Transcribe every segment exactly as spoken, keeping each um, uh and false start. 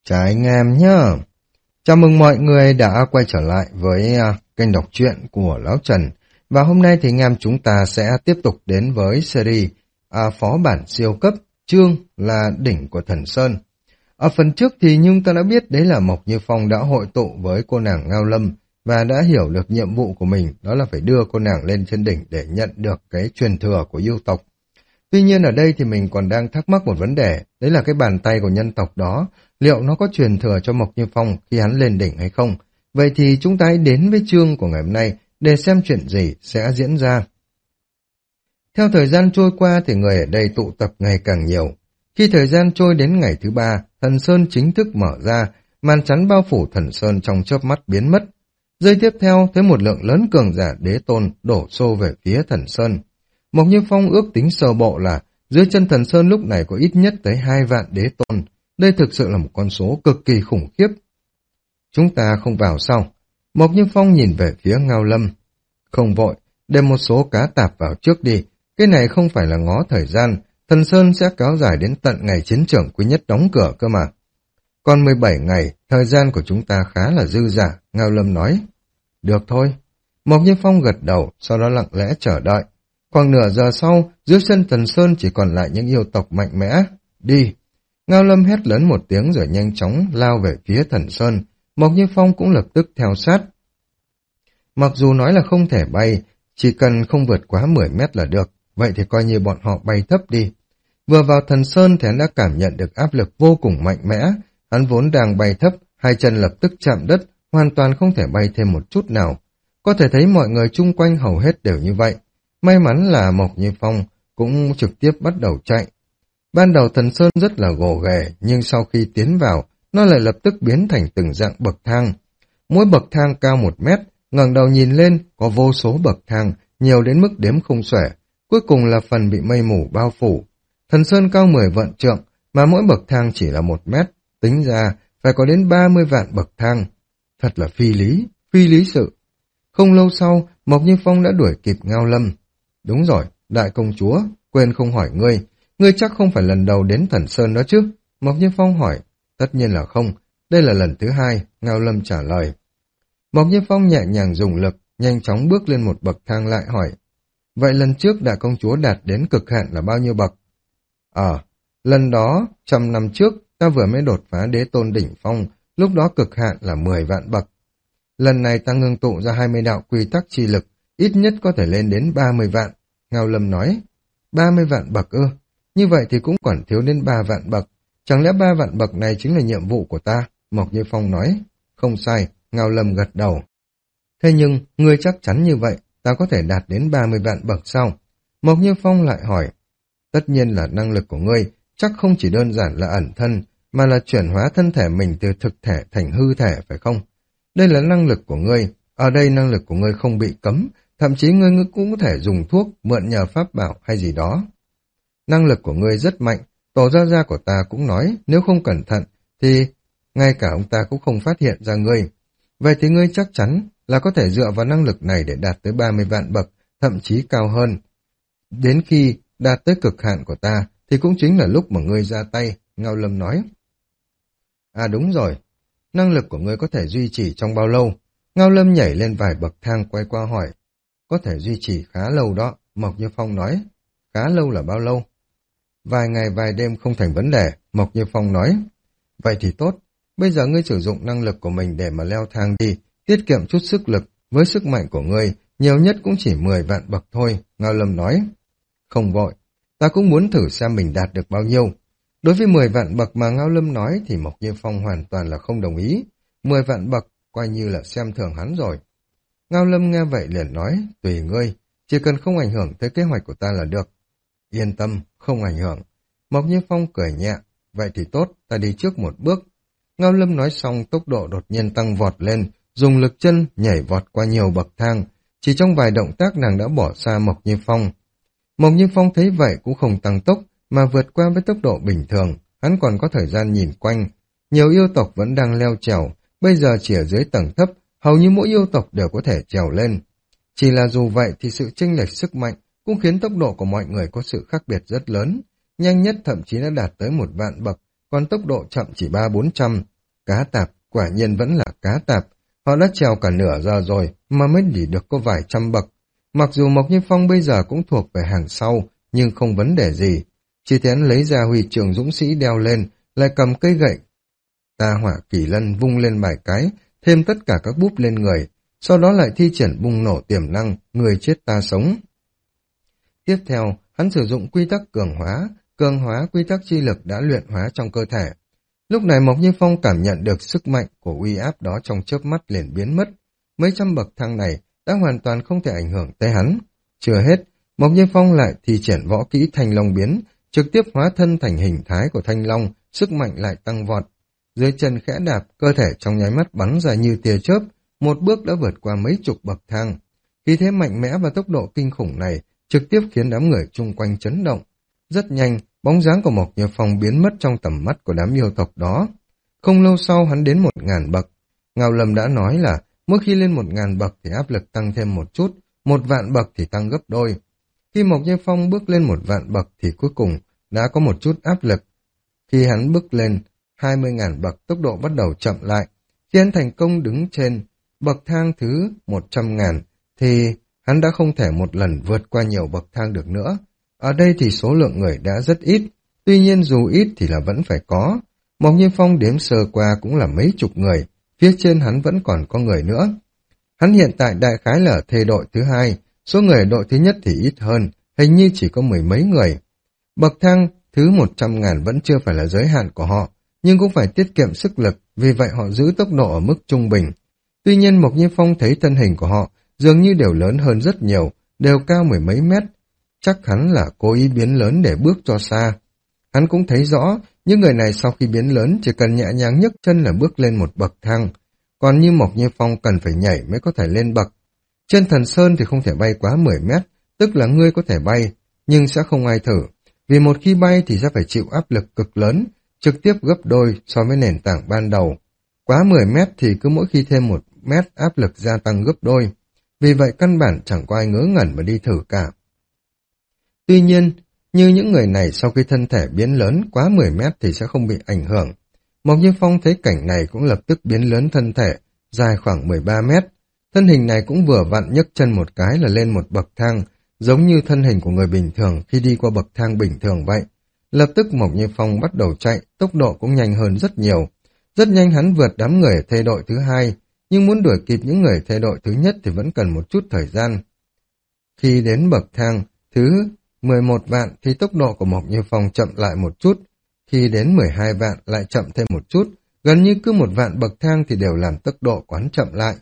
Chào anh em nhá. Chào mừng mọi người đã quay trở lại với à, kênh đọc truyện của Lão Trần. Và hôm nay thì anh em chúng ta sẽ tiếp tục đến với series à, phó bản siêu cấp, chương là đỉnh của Thần Sơn. Ở phần trước thì nhưng ta đã biết đấy là Mộc Như Phong đã hội tụ với cô nàng Ngao Lâm và đã hiểu được nhiệm vụ của mình, đó là phải đưa cô nàng lên trên đỉnh để nhận được cái truyền thừa của yêu tộc. Tuy nhiên ở đây thì mình còn đang thắc mắc một vấn đề, đấy là cái bàn tay của nhân tộc đó, liệu nó có truyền thừa cho Mộc Như Phong khi hắn lên đỉnh hay không? Vậy thì chúng ta hãy đến với chương của ngày hôm nay để xem chuyện gì sẽ diễn ra. Theo thời gian trôi qua thì người ở đây tụ tập ngày càng nhiều. Khi thời gian trôi đến ngày thứ ba, Thần Sơn chính thức mở ra, màn chắn bao phủ Thần Sơn trong chớp mắt biến mất. Giây tiếp theo, thấy một lượng lớn cường giả đế tôn đổ xô về phía Thần Sơn. Mộc Như Phong ước tính sơ bộ là dưới chân Thần Sơn lúc này có ít nhất tới hai vạn đế tôn. Đây thực sự là một con số cực kỳ khủng khiếp. Chúng ta không vào sau. Mộc Như Phong nhìn về phía Ngao Lâm. Không vội, đem một số cá tạp vào trước đi. Cái này không phải là ngó thời gian. Thần Sơn sẽ kéo dài đến tận ngày chiến trường quý nhất đóng cửa cơ mà. Còn mười bảy ngày, thời gian của chúng ta khá là dư dả, Ngao Lâm nói. Được thôi. Mộc Như Phong gật đầu, sau đó lặng lẽ chờ đợi. Khoảng nửa giờ sau, dưới sân Thần Sơn chỉ còn lại những yêu tộc mạnh mẽ. Đi! Ngao Lâm hét lớn một tiếng rồi nhanh chóng lao về phía Thần Sơn. Mộc Như Phong cũng lập tức theo sát. Mặc dù nói là không thể bay, chỉ cần không vượt quá mười mét là được, vậy thì coi như bọn họ bay thấp đi. Vừa vào Thần Sơn thì hắn đã cảm nhận được áp lực vô cùng mạnh mẽ. Hắn vốn đang bay thấp, hai chân lập tức chạm đất, hoàn toàn không thể bay thêm một chút nào. Có thể thấy mọi người chung quanh hầu hết đều như vậy. May mắn là Mộc Như Phong cũng trực tiếp bắt đầu chạy. Ban đầu Thần Sơn rất là gồ ghề, nhưng sau khi tiến vào, nó lại lập tức biến thành từng dạng bậc thang. Mỗi bậc thang cao một mét, ngẩng đầu nhìn lên có vô số bậc thang, nhiều đến mức đếm không xuể. Cuối cùng là phần bị mây mù bao phủ. Thần Sơn cao mười vạn trượng, mà mỗi bậc thang chỉ là một mét, tính ra phải có đến ba mươi vạn bậc thang. Thật là phi lý, phi lý sự. Không lâu sau, Mộc Như Phong đã đuổi kịp Ngao Lâm. Đúng rồi, đại công chúa, quên không hỏi ngươi, ngươi chắc không phải lần đầu đến Thần Sơn đó chứ? Mộc Như Phong hỏi, tất nhiên là không, đây là lần thứ hai, Ngao Lâm trả lời. Mộc Như Phong nhẹ nhàng dùng lực, nhanh chóng bước lên một bậc thang lại hỏi, vậy lần trước đại công chúa đạt đến cực hạn là bao nhiêu bậc? Ờ, lần đó, trăm năm trước, ta vừa mới đột phá đế tôn đỉnh phong, lúc đó cực hạn là mười vạn bậc. Lần này ta ngưng tụ ra hai mươi đạo quy tắc chi lực, ít nhất có thể lên đến ba mươi vạn. Ngao Lâm nói, ba mươi vạn bậc ư, như vậy thì cũng còn thiếu đến ba vạn bậc. Chẳng lẽ ba vạn bậc này chính là nhiệm vụ của ta? Mộc Như Phong nói, không sai, Ngao Lâm gật đầu. Thế nhưng, ngươi chắc chắn như vậy, ta có thể đạt đến ba mươi vạn bậc sao? Mộc Như Phong lại hỏi, tất nhiên là năng lực của ngươi, chắc không chỉ đơn giản là ẩn thân, mà là chuyển hóa thân thể mình từ thực thể thành hư thể phải không? Đây là năng lực của ngươi, ở đây năng lực của ngươi không bị cấm, thậm chí ngươi cũng có thể dùng thuốc, mượn nhờ pháp bảo hay gì đó. Năng lực của ngươi rất mạnh, tổ gia gia của ta cũng nói, nếu không cẩn thận, thì ngay cả ông ta cũng không phát hiện ra ngươi. Vậy thì ngươi chắc chắn là có thể dựa vào năng lực này để đạt tới ba mươi vạn bậc, thậm chí cao hơn. Đến khi đạt tới cực hạn của ta, thì cũng chính là lúc mà ngươi ra tay, Ngao Lâm nói. À đúng rồi, năng lực của ngươi có thể duy trì trong bao lâu? Ngao Lâm nhảy lên vài bậc thang quay qua hỏi. Có thể duy trì khá lâu đó, Mộc Như Phong nói. Khá lâu là bao lâu? Vài ngày vài đêm không thành vấn đề, Mộc Như Phong nói. Vậy thì tốt, bây giờ ngươi sử dụng năng lực của mình để mà leo thang đi, tiết kiệm chút sức lực, với sức mạnh của ngươi, nhiều nhất cũng chỉ mười vạn bậc thôi, Ngao Lâm nói. Không vội, ta cũng muốn thử xem mình đạt được bao nhiêu. Đối với mười vạn bậc mà Ngao Lâm nói thì Mộc Như Phong hoàn toàn là không đồng ý. mười vạn bậc coi như là xem thường hắn rồi. Ngao Lâm nghe vậy liền nói, tùy ngươi, chỉ cần không ảnh hưởng tới kế hoạch của ta là được. Yên tâm, không ảnh hưởng. Mộc Như Phong cười nhẹ, vậy thì tốt, ta đi trước một bước. Ngao Lâm nói xong tốc độ đột nhiên tăng vọt lên, dùng lực chân nhảy vọt qua nhiều bậc thang. Chỉ trong vài động tác nàng đã bỏ xa Mộc Như Phong. Mộc Như Phong thấy vậy cũng không tăng tốc, mà vượt qua với tốc độ bình thường, hắn còn có thời gian nhìn quanh. Nhiều yêu tộc vẫn đang leo trèo, bây giờ chỉ ở dưới tầng thấp, hầu như mỗi yêu tộc đều có thể trèo lên. Chỉ là dù vậy thì sự chênh lệch sức mạnh cũng khiến tốc độ của mọi người có sự khác biệt rất lớn. Nhanh nhất thậm chí đã đạt tới một vạn bậc, còn tốc độ chậm chỉ ba bốn trăm. cá tạp, quả nhiên vẫn là cá tạp. Họ đã trèo cả nửa giờ rồi mà mới chỉ được có vài trăm bậc. Mặc dù Mộc Như Phong bây giờ cũng thuộc về hàng sau, nhưng không vấn đề gì. Chỉ thấy hắn lấy ra huy trường dũng sĩ đeo lên, lại cầm cây gậy. Ta hỏa kỳ lân vung lên vài cái, thêm tất cả các búp lên người, sau đó lại thi triển bùng nổ tiềm năng, người chết ta sống. Tiếp theo, hắn sử dụng quy tắc cường hóa, cường hóa quy tắc chi lực đã luyện hóa trong cơ thể. Lúc này Mộc Như Phong cảm nhận được sức mạnh của uy áp đó trong chớp mắt liền biến mất. Mấy trăm bậc thang này đã hoàn toàn không thể ảnh hưởng tới hắn. Chưa hết, Mộc Như Phong lại thi triển võ kỹ Thanh Long biến, trực tiếp hóa thân thành hình thái của Thanh Long, sức mạnh lại tăng vọt. Dưới chân khẽ đạp, cơ thể trong nháy mắt bắn ra như tia chớp, một bước đã vượt qua mấy chục bậc thang. Khí thế mạnh mẽ và tốc độ kinh khủng này trực tiếp khiến đám người chung quanh chấn động. Rất nhanh, bóng dáng của Mộc Như Phong biến mất trong tầm mắt của đám yêu tộc đó. Không lâu sau hắn đến một ngàn bậc. Ngao Lâm đã nói là mỗi khi lên một ngàn bậc thì áp lực tăng thêm một chút, một vạn bậc thì tăng gấp đôi. Khi Mộc Như Phong bước lên một vạn bậc thì cuối cùng đã có một chút áp lực. Khi hắn bước lên hai mươi ngàn bậc, tốc độ bắt đầu chậm lại. Khi hắn thành công đứng trên bậc thang thứ một trăm ngàn thì hắn đã không thể một lần vượt qua nhiều bậc thang được nữa. Ở đây thì số lượng người đã rất ít, tuy nhiên dù ít thì là vẫn phải có. Mộc Như Phong đếm sơ qua cũng là mấy chục người, phía trên hắn vẫn còn có người nữa. Hắn hiện tại đại khái là ở thê đội thứ hai, số người ở đội thứ nhất thì ít hơn, hình như chỉ có mười mấy người. Bậc thang thứ một trăm ngàn vẫn chưa phải là giới hạn của họ, nhưng cũng phải tiết kiệm sức lực, vì vậy họ giữ tốc độ ở mức trung bình. Tuy nhiên Mộc Như Phong thấy thân hình của họ dường như đều lớn hơn rất nhiều, đều cao mười mấy mét. Chắc hắn là cố ý biến lớn để bước cho xa. Hắn cũng thấy rõ, những người này sau khi biến lớn chỉ cần nhẹ nhàng nhấc chân là bước lên một bậc thang. Còn như Mộc Như Phong cần phải nhảy mới có thể lên bậc. Trên Thần Sơn thì không thể bay quá mười mét, tức là ngươi có thể bay, nhưng sẽ không ai thử. Vì một khi bay thì sẽ phải chịu áp lực cực lớn, trực tiếp gấp đôi so với nền tảng ban đầu. Quá mười mét thì cứ mỗi khi thêm một mét áp lực gia tăng gấp đôi. Vì vậy căn bản chẳng có ai ngớ ngẩn mà đi thử cả. Tuy nhiên, như những người này sau khi thân thể biến lớn quá mười mét thì sẽ không bị ảnh hưởng. Mộc Như Phong thấy cảnh này cũng lập tức biến lớn thân thể, dài khoảng mười ba mét. Thân hình này cũng vừa vặn nhấc chân một cái là lên một bậc thang, giống như thân hình của người bình thường khi đi qua bậc thang bình thường vậy. Lập tức Mộc Như Phong bắt đầu chạy, tốc độ cũng nhanh hơn rất nhiều. Rất nhanh hắn vượt đám người ở thê đội thứ hai, nhưng muốn đuổi kịp những người thê đội thứ nhất thì vẫn cần một chút thời gian. Khi đến bậc thang thứ mười một vạn thì tốc độ của Mộc Như Phong chậm lại một chút, khi đến mười hai vạn lại chậm thêm một chút, gần như cứ một vạn bậc thang thì đều làm tốc độ quán chậm lại.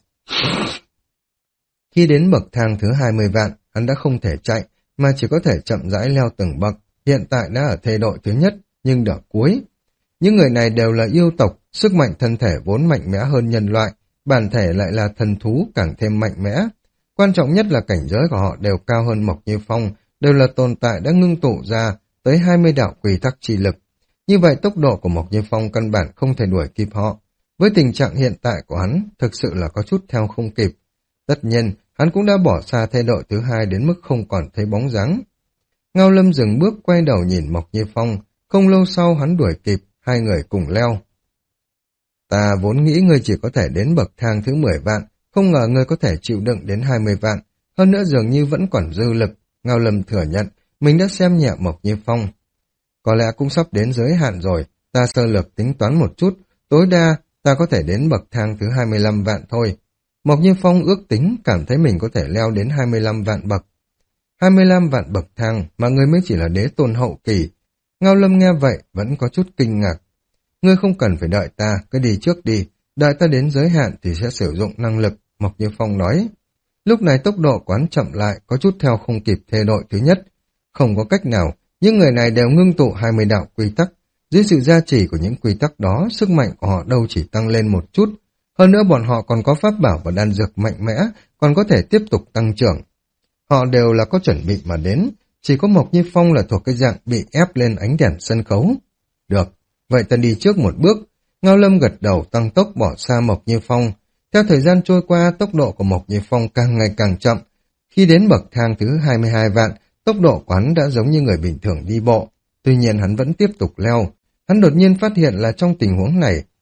Khi đến bậc thang thứ hai mươi vạn, hắn đã không thể chạy, mà chỉ có thể chậm rãi leo từng bậc, hiện tại đã ở thê đội thứ nhất, nhưng đỡ cuối. Những người này đều là yêu tộc, sức mạnh thân thể vốn mạnh mẽ hơn nhân loại, bản thể lại là thần thú càng thêm mạnh mẽ. Quan trọng nhất là cảnh giới của họ đều cao hơn Mộc Như Phong, đều là tồn tại đã ngưng tụ ra tới hai mươi đạo quy tắc chi lực. Như vậy tốc độ của Mộc Như Phong căn bản không thể đuổi kịp họ. Với tình trạng hiện tại của hắn, thực sự là có chút theo không kịp. Tất nhiên, hắn cũng đã bỏ xa thê đội thứ hai đến mức không còn thấy bóng dáng. Ngao Lâm dừng bước quay đầu nhìn Mộc Như Phong, không lâu sau hắn đuổi kịp, hai người cùng leo. Ta vốn nghĩ ngươi chỉ có thể đến bậc thang thứ mười vạn, không ngờ ngươi có thể chịu đựng đến hai mươi vạn, hơn nữa dường như vẫn còn dư lực. Ngao Lâm thừa nhận, mình đã xem nhẹ Mộc Như Phong. Có lẽ cũng sắp đến giới hạn rồi, ta sơ lược tính toán một chút, tối đa ta có thể đến bậc thang thứ hai mươi lăm vạn thôi. Mộc Như Phong ước tính cảm thấy mình có thể leo đến hai mươi lăm vạn bậc. hai mươi lăm vạn bậc thang mà ngươi mới chỉ là đế tôn hậu kỳ. Ngao Lâm nghe vậy vẫn có chút kinh ngạc. Ngươi không cần phải đợi ta, cứ đi trước đi, đợi ta đến giới hạn thì sẽ sử dụng năng lực, Mộc Như Phong nói. Lúc này tốc độ quán chậm lại, có chút theo không kịp thê đội thứ nhất. Không có cách nào, những người này đều ngưng tụ hai mươi đạo quy tắc. Dưới sự gia trì của những quy tắc đó, sức mạnh của họ đâu chỉ tăng lên một chút. Hơn nữa bọn họ còn có pháp bảo và đan dược mạnh mẽ, còn có thể tiếp tục tăng trưởng. Họ đều là có chuẩn bị mà đến, chỉ có Mộc Như Phong là thuộc cái dạng bị ép lên ánh đèn sân khấu. Được, vậy ta đi trước một bước. Ngao Lâm gật đầu tăng tốc bỏ xa Mộc Như Phong. Theo thời gian trôi qua, tốc độ của Mộc Như Phong càng ngày càng chậm. Khi đến bậc thang thứ hai mươi hai vạn, tốc độ của hắn đã giống như người bình thường đi bộ. Tuy nhiên hắn vẫn tiếp tục leo. Hắn đột nhiên phát hiện là trong tình huống này,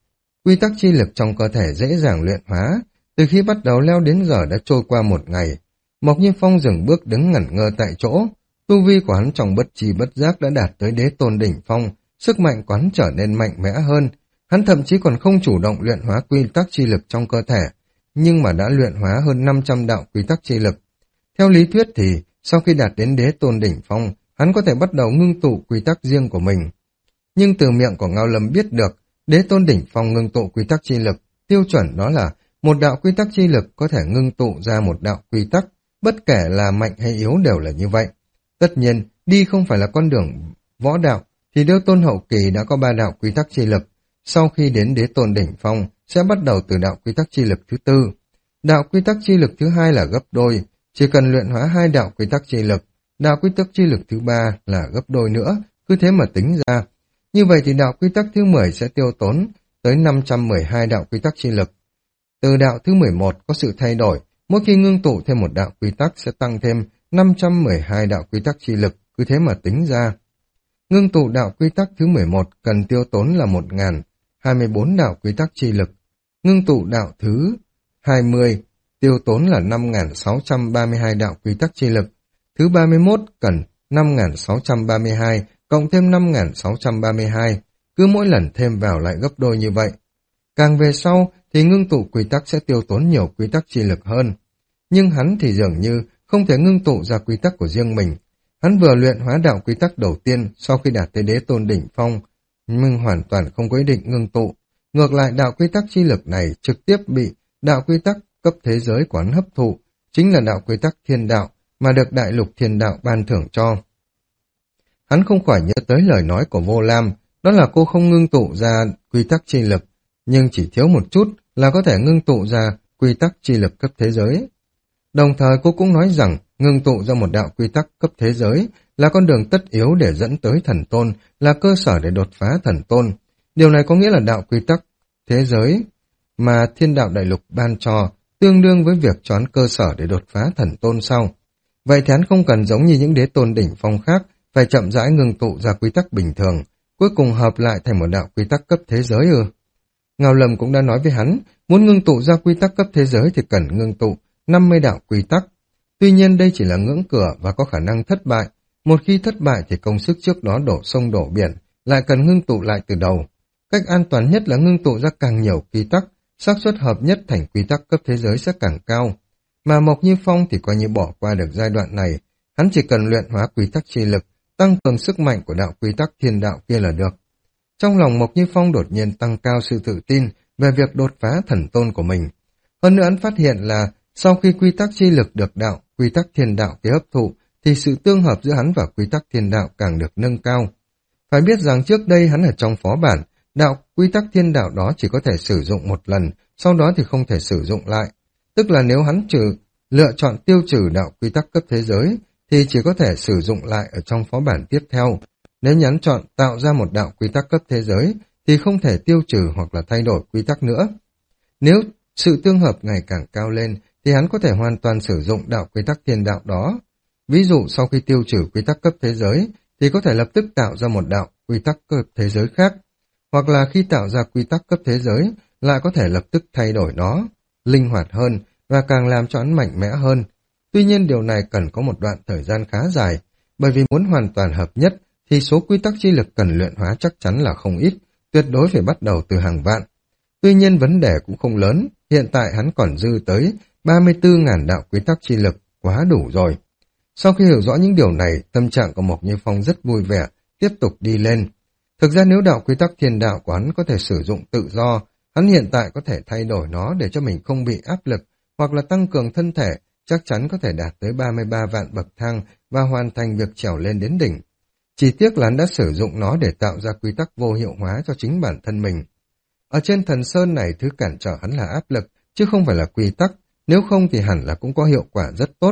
quy tắc chi lực trong cơ thể dễ dàng luyện hóa. Từ khi bắt đầu leo đến giờ đã trôi qua một ngày. Mộc Như Phong dừng bước đứng ngẩn ngơ tại chỗ. Tu vi của hắn trong bất chi bất giác đã đạt tới đế tôn đỉnh phong, sức mạnh của hắn trở nên mạnh mẽ hơn. Hắn thậm chí còn không chủ động luyện hóa quy tắc chi lực trong cơ thể, nhưng mà đã luyện hóa hơn năm trăm đạo quy tắc chi lực. Theo lý thuyết thì, sau khi đạt đến đế tôn đỉnh phong, hắn có thể bắt đầu ngưng tụ quy tắc riêng của mình. Nhưng từ miệng của Ngao Lâm biết được, đế tôn đỉnh phong ngưng tụ quy tắc chi lực, tiêu chuẩn đó là một đạo quy tắc chi lực có thể ngưng tụ ra một đạo quy tắc, bất kể là mạnh hay yếu đều là như vậy. Tất nhiên, đi không phải là con đường võ đạo, thì đế tôn hậu kỳ đã có ba đạo quy tắc chi lực. Sau khi đến đế tôn đỉnh phong, sẽ bắt đầu từ đạo quy tắc chi lực thứ tư. Đạo quy tắc chi lực thứ hai là gấp đôi, chỉ cần luyện hóa hai đạo quy tắc chi lực. Đạo quy tắc chi lực thứ ba là gấp đôi nữa, cứ thế mà tính ra. Như vậy thì đạo quy tắc thứ mười sẽ tiêu tốn tới năm trăm mười hai đạo quy tắc chi lực. Từ đạo thứ mười một có sự thay đổi, mỗi khi ngưng tụ thêm một đạo quy tắc sẽ tăng thêm năm trăm mười hai đạo quy tắc chi lực, cứ thế mà tính ra. Ngưng tụ đạo quy tắc thứ mười một cần tiêu tốn là một nghìn hai mươi bốn đạo quy tắc chi lực. Ngưng tụ đạo thứ hai mươi tiêu tốn là năm nghìn sáu trăm ba mươi hai đạo quy tắc chi lực. Thứ ba mươi mốt cần năm nghìn sáu trăm ba mươi hai cộng thêm năm nghìn sáu trăm ba mươi hai, cứ mỗi lần thêm vào lại gấp đôi như vậy. Càng về sau thì ngưng tụ quy tắc sẽ tiêu tốn nhiều quy tắc chi lực hơn. Nhưng hắn thì dường như không thể ngưng tụ ra quy tắc của riêng mình. Hắn vừa luyện hóa đạo quy tắc đầu tiên sau khi đạt tới đế tôn đỉnh phong, nhưng hoàn toàn không có ý định ngưng tụ. Ngược lại đạo quy tắc chi lực này trực tiếp bị đạo quy tắc cấp thế giới của hắn hấp thụ, chính là đạo quy tắc thiên đạo mà được đại lục thiên đạo ban thưởng cho. Hắn không khỏi nhớ tới lời nói của Vô Lam, đó là cô không ngưng tụ ra quy tắc chi lực, nhưng chỉ thiếu một chút là có thể ngưng tụ ra quy tắc chi lực cấp thế giới. Đồng thời cô cũng nói rằng ngưng tụ ra một đạo quy tắc cấp thế giới là con đường tất yếu để dẫn tới thần tôn, là cơ sở để đột phá thần tôn. Điều này có nghĩa là đạo quy tắc thế giới mà thiên đạo đại lục ban cho tương đương với việc choán cơ sở để đột phá thần tôn sau. Vậy thì hắn không cần giống như những đế tôn đỉnh phong khác phải chậm rãi ngưng tụ ra quy tắc bình thường, cuối cùng hợp lại thành một đạo quy tắc cấp thế giới ư? Ngao Lâm cũng đã nói với hắn, muốn ngưng tụ ra quy tắc cấp thế giới thì cần ngưng tụ năm mươi đạo quy tắc. Tuy nhiên đây chỉ là ngưỡng cửa và có khả năng thất bại. Một khi thất bại thì công sức trước đó đổ sông đổ biển, lại cần ngưng tụ lại từ đầu. Cách an toàn nhất là ngưng tụ ra càng nhiều quy tắc, xác suất hợp nhất thành quy tắc cấp thế giới sẽ càng cao. Mà Mộc Như Phong thì coi như bỏ qua được giai đoạn này, hắn chỉ cần luyện hóa quy tắc chi lực, tăng cường sức mạnh của đạo quy tắc thiên đạo kia là được. Trong lòng Mộc Như Phong đột nhiên tăng cao sự tự tin về việc đột phá thần tôn của mình. Hơn nữa hắn phát hiện là sau khi quy tắc chi lực được đạo, quy tắc thiên đạo kia hấp thụ, thì sự tương hợp giữa hắn và quy tắc thiên đạo càng được nâng cao. Phải biết rằng trước đây hắn ở trong phó bản, đạo quy tắc thiên đạo đó chỉ có thể sử dụng một lần, sau đó thì không thể sử dụng lại. Tức là nếu hắn trừ lựa chọn tiêu trừ đạo quy tắc cấp thế giới, thì chỉ có thể sử dụng lại ở trong phó bản tiếp theo. Nếu nhắn chọn tạo ra một đạo quy tắc cấp thế giới, thì không thể tiêu trừ hoặc là thay đổi quy tắc nữa. Nếu sự tương hợp ngày càng cao lên, thì hắn có thể hoàn toàn sử dụng đạo quy tắc thiên đạo đó. Ví dụ sau khi tiêu trừ quy tắc cấp thế giới, thì có thể lập tức tạo ra một đạo quy tắc cấp thế giới khác. Hoặc là khi tạo ra quy tắc cấp thế giới, lại có thể lập tức thay đổi nó, linh hoạt hơn và càng làm cho hắn mạnh mẽ hơn. Tuy nhiên điều này cần có một đoạn thời gian khá dài, bởi vì muốn hoàn toàn hợp nhất, thì số quy tắc chi lực cần luyện hóa chắc chắn là không ít, tuyệt đối phải bắt đầu từ hàng vạn. Tuy nhiên vấn đề cũng không lớn, hiện tại hắn còn dư tới ba mươi tư nghìn đạo quy tắc chi lực, quá đủ rồi. Sau khi hiểu rõ những điều này, tâm trạng của Mộc Như Phong rất vui vẻ, tiếp tục đi lên. Thực ra nếu đạo quy tắc thiên đạo của hắn có thể sử dụng tự do, hắn hiện tại có thể thay đổi nó để cho mình không bị áp lực, hoặc là tăng cường thân thể, chắc chắn có thể đạt tới ba mươi ba vạn bậc thang và hoàn thành việc trèo lên đến đỉnh. Chỉ tiếc là hắn đã sử dụng nó để tạo ra quy tắc vô hiệu hóa cho chính bản thân mình. Ở trên thần sơn này thứ cản trở hắn là áp lực, chứ không phải là quy tắc, nếu không thì hẳn là cũng có hiệu quả rất tốt.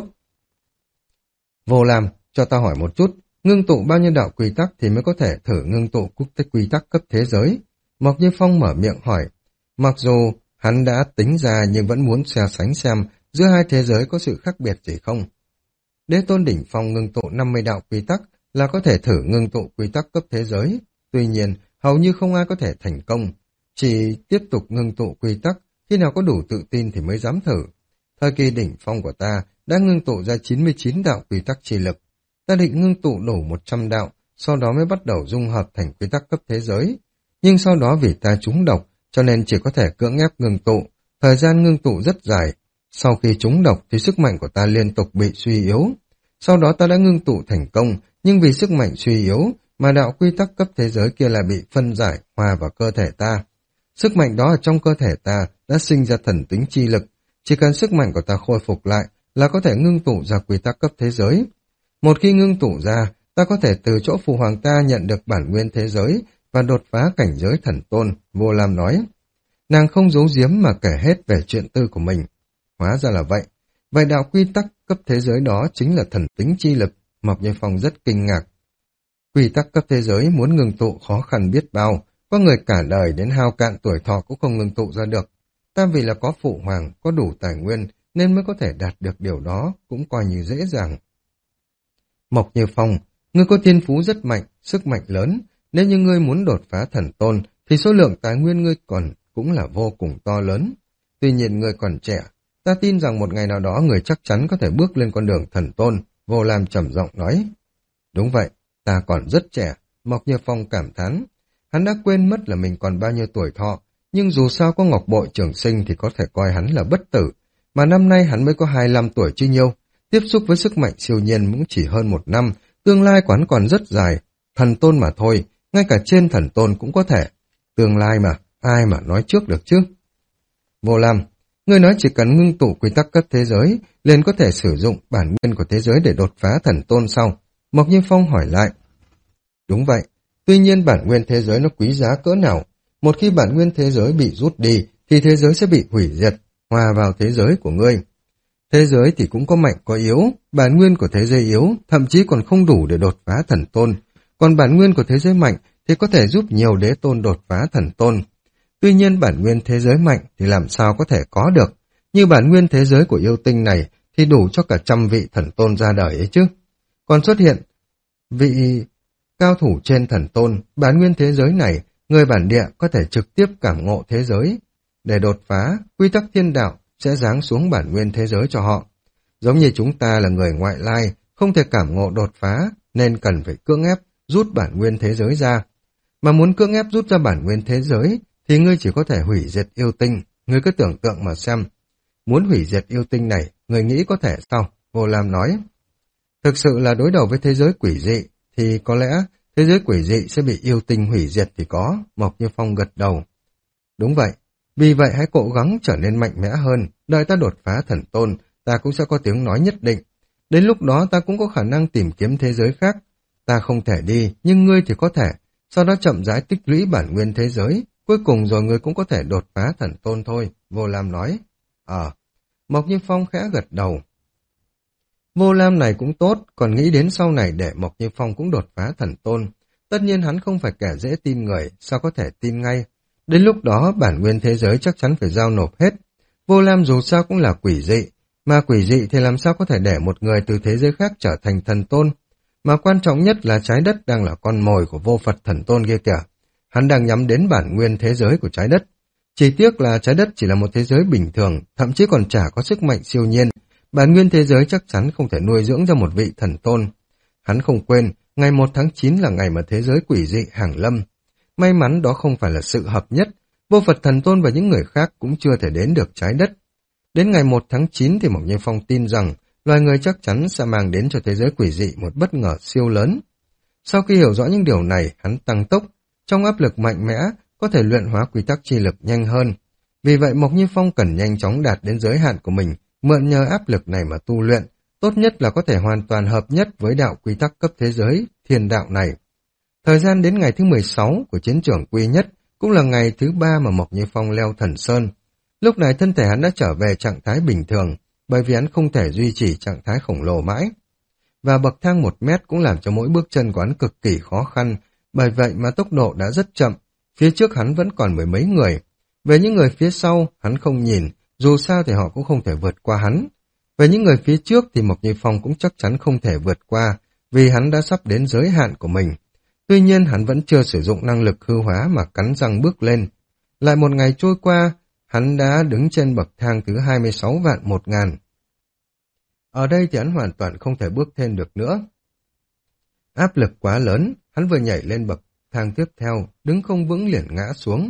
Vô Lam, cho ta hỏi một chút, ngưng tụ bao nhiêu đạo quy tắc thì mới có thể thử ngưng tụ quy tắc cấp thế giới? Mộc Như Phong mở miệng hỏi. Mặc dù hắn đã tính ra nhưng vẫn muốn so sánh xem giữa hai thế giới có sự khác biệt gì không. Đế tôn đỉnh phong ngưng tụ năm mươi đạo quy tắc là có thể thử ngưng tụ quy tắc cấp thế giới. Tuy nhiên, hầu như không ai có thể thành công. chỉ tiếp tục ngưng tụ quy tắc, khi nào có đủ tự tin thì mới dám thử. Thời kỳ đỉnh phong của ta đã ngưng tụ ra chín mươi chín đạo quy tắc chi lực. Ta định ngưng tụ đủ một trăm đạo, sau đó mới bắt đầu dung hợp thành quy tắc cấp thế giới. Nhưng sau đó vì ta trúng độc, cho nên chỉ có thể cưỡng ép ngưng tụ. Thời gian ngưng tụ rất dài. Sau khi trúng độc thì sức mạnh của ta liên tục bị suy yếu. Sau đó ta đã ngưng tụ thành công, nhưng vì sức mạnh suy yếu mà đạo quy tắc cấp thế giới kia lại bị phân giải, hòa vào cơ thể ta. Sức mạnh đó ở trong cơ thể ta đã sinh ra thần tính chi lực. Chỉ cần sức mạnh của ta khôi phục lại là có thể ngưng tụ ra quy tắc cấp thế giới. Một khi ngưng tụ ra, ta có thể từ chỗ phụ hoàng ta nhận được bản nguyên thế giới và đột phá cảnh giới thần tôn, Vô Lam nói. Nàng không giấu giếm mà kể hết về chuyện tư của mình. Hóa ra là vậy. Vậy đạo quy tắc cấp thế giới đó chính là thần tính chi lực. Mộc Như Phong rất kinh ngạc. Quy tắc cấp thế giới muốn ngưng tụ khó khăn biết bao. Có người cả đời đến hao cạn tuổi thọ cũng không ngưng tụ ra được. Ta vì là có phụ hoàng, có đủ tài nguyên nên mới có thể đạt được điều đó, cũng coi như dễ dàng. Mộc Như Phong, ngươi có thiên phú rất mạnh, sức mạnh lớn. Nếu như ngươi muốn đột phá thần tôn thì số lượng tài nguyên ngươi còn cũng là vô cùng to lớn. Tuy nhiên ngươi còn trẻ, ta tin rằng một ngày nào đó người chắc chắn có thể bước lên con đường thần tôn, Vô Lam trầm giọng nói. Đúng vậy, ta còn rất trẻ, Mộc Như Phong cảm thán. Hắn đã quên mất là mình còn bao nhiêu tuổi thọ, nhưng dù sao có ngọc bội trường sinh thì có thể coi hắn là bất tử, mà năm nay hắn mới có hai mươi lăm tuổi chứ nhiêu. Tiếp xúc với sức mạnh siêu nhiên cũng chỉ hơn một năm, tương lai của hắn còn rất dài, thần tôn mà thôi, ngay cả trên thần tôn cũng có thể. Tương lai mà, ai mà nói trước được chứ? Vô Lam, ngươi nói chỉ cần ngưng tụ quy tắc cấp thế giới, liền có thể sử dụng bản nguyên của thế giới để đột phá thần tôn sau? Mộc Như Phong hỏi lại. Đúng vậy, tuy nhiên bản nguyên thế giới nó quý giá cỡ nào? Một khi bản nguyên thế giới bị rút đi, thì thế giới sẽ bị hủy diệt, hòa vào thế giới của ngươi. Thế giới thì cũng có mạnh có yếu, bản nguyên của thế giới yếu, thậm chí còn không đủ để đột phá thần tôn. Còn bản nguyên của thế giới mạnh thì có thể giúp nhiều đế tôn đột phá thần tôn. Tuy nhiên bản nguyên thế giới mạnh thì làm sao có thể có được. Như bản nguyên thế giới của yêu tinh này thì đủ cho cả trăm vị thần tôn ra đời ấy chứ. Còn xuất hiện vị cao thủ trên thần tôn, bản nguyên thế giới này, người bản địa có thể trực tiếp cảm ngộ thế giới. Để đột phá, quy tắc thiên đạo sẽ giáng xuống bản nguyên thế giới cho họ. Giống như chúng ta là người ngoại lai, không thể cảm ngộ đột phá, nên cần phải cưỡng ép rút bản nguyên thế giới ra. Mà muốn cưỡng ép rút ra bản nguyên thế giới, thì ngươi chỉ có thể hủy diệt yêu tinh. Ngươi cứ tưởng tượng mà xem. Muốn hủy diệt yêu tinh này, ngươi nghĩ có thể sao? Vô Lam nói. Thực sự là đối đầu với thế giới quỷ dị, thì có lẽ thế giới quỷ dị sẽ bị yêu tinh hủy diệt thì có. Mộc Như Phong gật đầu. Đúng vậy. Vì vậy hãy cố gắng trở nên mạnh mẽ hơn, đợi ta đột phá thần tôn, ta cũng sẽ có tiếng nói nhất định. Đến lúc đó ta cũng có khả năng tìm kiếm thế giới khác. Ta không thể đi, nhưng ngươi thì có thể. Sau đó chậm rãi tích lũy bản nguyên thế giới, cuối cùng rồi ngươi cũng có thể đột phá thần tôn thôi, Vô Lam nói. Ờ, Mộc Như Phong khẽ gật đầu. Vô Lam này cũng tốt, còn nghĩ đến sau này để Mộc Như Phong cũng đột phá thần tôn. Tất nhiên hắn không phải kẻ dễ tin người, sao có thể tin ngay. Đến lúc đó bản nguyên thế giới chắc chắn phải giao nộp hết. Vô Lam dù sao cũng là quỷ dị, mà quỷ dị thì làm sao có thể để một người từ thế giới khác trở thành thần tôn. Mà quan trọng nhất là trái đất đang là con mồi của vô Phật thần tôn kia kìa. Hắn đang nhắm đến bản nguyên thế giới của trái đất. Chỉ tiếc là trái đất chỉ là một thế giới bình thường, thậm chí còn chả có sức mạnh siêu nhiên. Bản nguyên thế giới chắc chắn không thể nuôi dưỡng ra một vị thần tôn. Hắn không quên, ngày một tháng chín là ngày mà thế giới quỷ dị hàng lâm. May mắn đó không phải là sự hợp nhất, vô Phật thần tôn và những người khác cũng chưa thể đến được trái đất. Đến ngày một tháng chín thì Mộc Như Phong tin rằng loài người chắc chắn sẽ mang đến cho thế giới quỷ dị một bất ngờ siêu lớn. Sau khi hiểu rõ những điều này, hắn tăng tốc, trong áp lực mạnh mẽ, có thể luyện hóa quy tắc chi lực nhanh hơn. Vì vậy Mộc Như Phong cần nhanh chóng đạt đến giới hạn của mình, mượn nhờ áp lực này mà tu luyện, tốt nhất là có thể hoàn toàn hợp nhất với đạo quy tắc cấp thế giới, thiên đạo này. Thời gian đến ngày thứ mười sáu của chiến trường quy nhất, cũng là ngày thứ ba mà Mộc Như Phong leo thần sơn. Lúc này thân thể hắn đã trở về trạng thái bình thường, bởi vì hắn không thể duy trì trạng thái khổng lồ mãi. Và bậc thang một mét cũng làm cho mỗi bước chân của hắn cực kỳ khó khăn, bởi vậy mà tốc độ đã rất chậm, phía trước hắn vẫn còn mười mấy người. Về những người phía sau, hắn không nhìn, dù sao thì họ cũng không thể vượt qua hắn. Về những người phía trước thì Mộc Như Phong cũng chắc chắn không thể vượt qua, vì hắn đã sắp đến giới hạn của mình. Tuy nhiên hắn vẫn chưa sử dụng năng lực hư hóa mà cắn răng bước lên. Lại một ngày trôi qua, hắn đã đứng trên bậc thang thứ hai mươi sáu vạn một ngàn. Ở đây thì hắn hoàn toàn không thể bước thêm được nữa. Áp lực quá lớn, hắn vừa nhảy lên bậc thang tiếp theo, đứng không vững liền ngã xuống.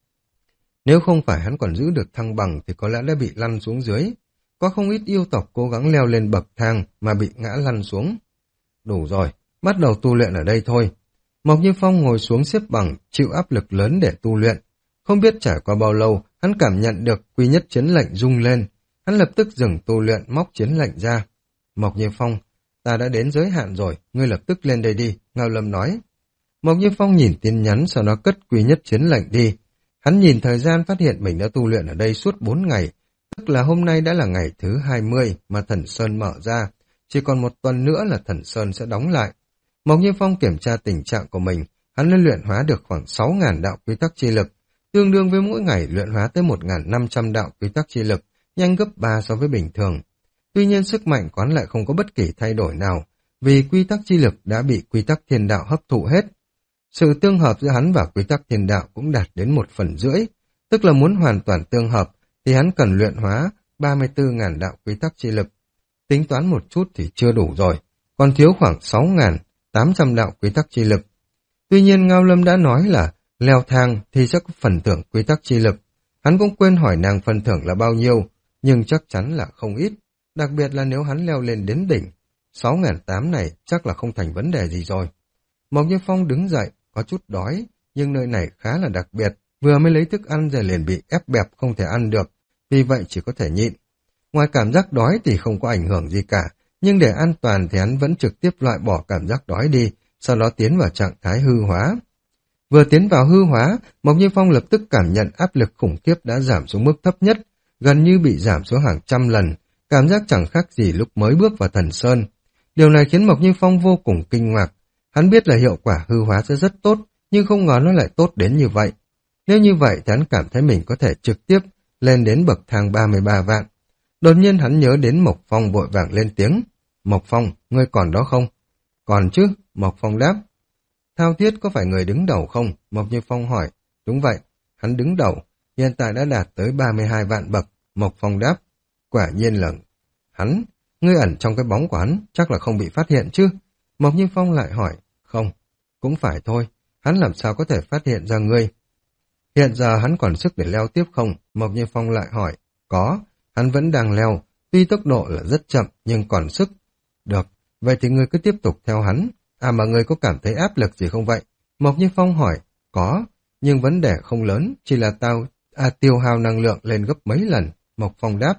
Nếu không phải hắn còn giữ được thăng bằng thì có lẽ đã bị lăn xuống dưới. Có không ít yêu tộc cố gắng leo lên bậc thang mà bị ngã lăn xuống. Đủ rồi, bắt đầu tu luyện ở đây thôi. Mộc Như Phong ngồi xuống xếp bằng, chịu áp lực lớn để tu luyện. Không biết trải qua bao lâu, hắn cảm nhận được quy nhất chiến lệnh rung lên. Hắn lập tức dừng tu luyện, móc chiến lệnh ra. Mộc Như Phong, ta đã đến giới hạn rồi, ngươi lập tức lên đây đi, Ngao Lâm nói. Mộc Như Phong nhìn tin nhắn, sau đó cất quy nhất chiến lệnh đi. Hắn nhìn thời gian phát hiện mình đã tu luyện ở đây suốt bốn ngày, tức là hôm nay đã là ngày thứ hai mươi mà Thần Sơn mở ra, chỉ còn một tuần nữa là Thần Sơn sẽ đóng lại. Mộc Như Phong kiểm tra tình trạng của mình, hắn đã luyện hóa được khoảng sáu nghìn đạo quy tắc chi lực, tương đương với mỗi ngày luyện hóa tới một nghìn năm trăm đạo quy tắc chi lực, nhanh gấp ba so với bình thường. Tuy nhiên sức mạnh của hắn lại không có bất kỳ thay đổi nào, vì quy tắc chi lực đã bị quy tắc thiên đạo hấp thụ hết. Sự tương hợp giữa hắn và quy tắc thiên đạo cũng đạt đến một phần rưỡi, tức là muốn hoàn toàn tương hợp thì hắn cần luyện hóa ba mươi tư nghìn đạo quy tắc chi lực. Tính toán một chút thì chưa đủ rồi, còn thiếu khoảng sáu nghìn tám trăm đạo quy tắc chi lực. Tuy nhiên Ngao Lâm đã nói là leo thang thì sẽ có phần thưởng quy tắc chi lực. Hắn cũng quên hỏi nàng phần thưởng là bao nhiêu, nhưng chắc chắn là không ít, đặc biệt là nếu hắn leo lên đến đỉnh. sáu nghìn tám trăm này chắc là không thành vấn đề gì rồi. Mộc Như Phong đứng dậy, có chút đói, nhưng nơi này khá là đặc biệt, vừa mới lấy thức ăn rồi liền bị ép bẹp không thể ăn được, vì vậy chỉ có thể nhịn. Ngoài cảm giác đói thì không có ảnh hưởng gì cả, nhưng để an toàn thì hắn vẫn trực tiếp loại bỏ cảm giác đói đi, sau đó tiến vào trạng thái hư hóa. Vừa tiến vào hư hóa, Mộc Như Phong lập tức cảm nhận áp lực khủng khiếp đã giảm xuống mức thấp nhất, gần như bị giảm xuống hàng trăm lần, cảm giác chẳng khác gì lúc mới bước vào Thần Sơn. Điều này khiến Mộc Như Phong vô cùng kinh ngạc. Hắn biết là hiệu quả hư hóa sẽ rất tốt, nhưng không ngờ nó lại tốt đến như vậy. Nếu như vậy thì hắn cảm thấy mình có thể trực tiếp lên đến bậc thang ba mươi ba vạn. Đột nhiên hắn nhớ đến Mộc Phong vội vàng lên tiếng. Mộc Phong, ngươi còn đó không? Còn chứ, Mộc Phong đáp. Thao Thiết có phải người đứng đầu không? Mộc Như Phong hỏi. Đúng vậy, hắn đứng đầu, hiện tại đã đạt tới ba mươi hai vạn bậc. Mộc Phong đáp. Quả nhiên là hắn, ngươi ẩn trong cái bóng của hắn, chắc là không bị phát hiện chứ? Mộc Như Phong lại hỏi. Không, cũng phải thôi, hắn làm sao có thể phát hiện ra ngươi? Hiện giờ hắn còn sức để leo tiếp không? Mộc Như Phong lại hỏi. Có, hắn vẫn đang leo, tuy tốc độ là rất chậm nhưng còn sức. Được, vậy thì ngươi cứ tiếp tục theo hắn. À mà ngươi có cảm thấy áp lực gì không vậy? Mộc Như Phong hỏi. Có, nhưng vấn đề không lớn, chỉ là tao à, tiêu hao năng lượng lên gấp mấy lần. Mộc Phong đáp.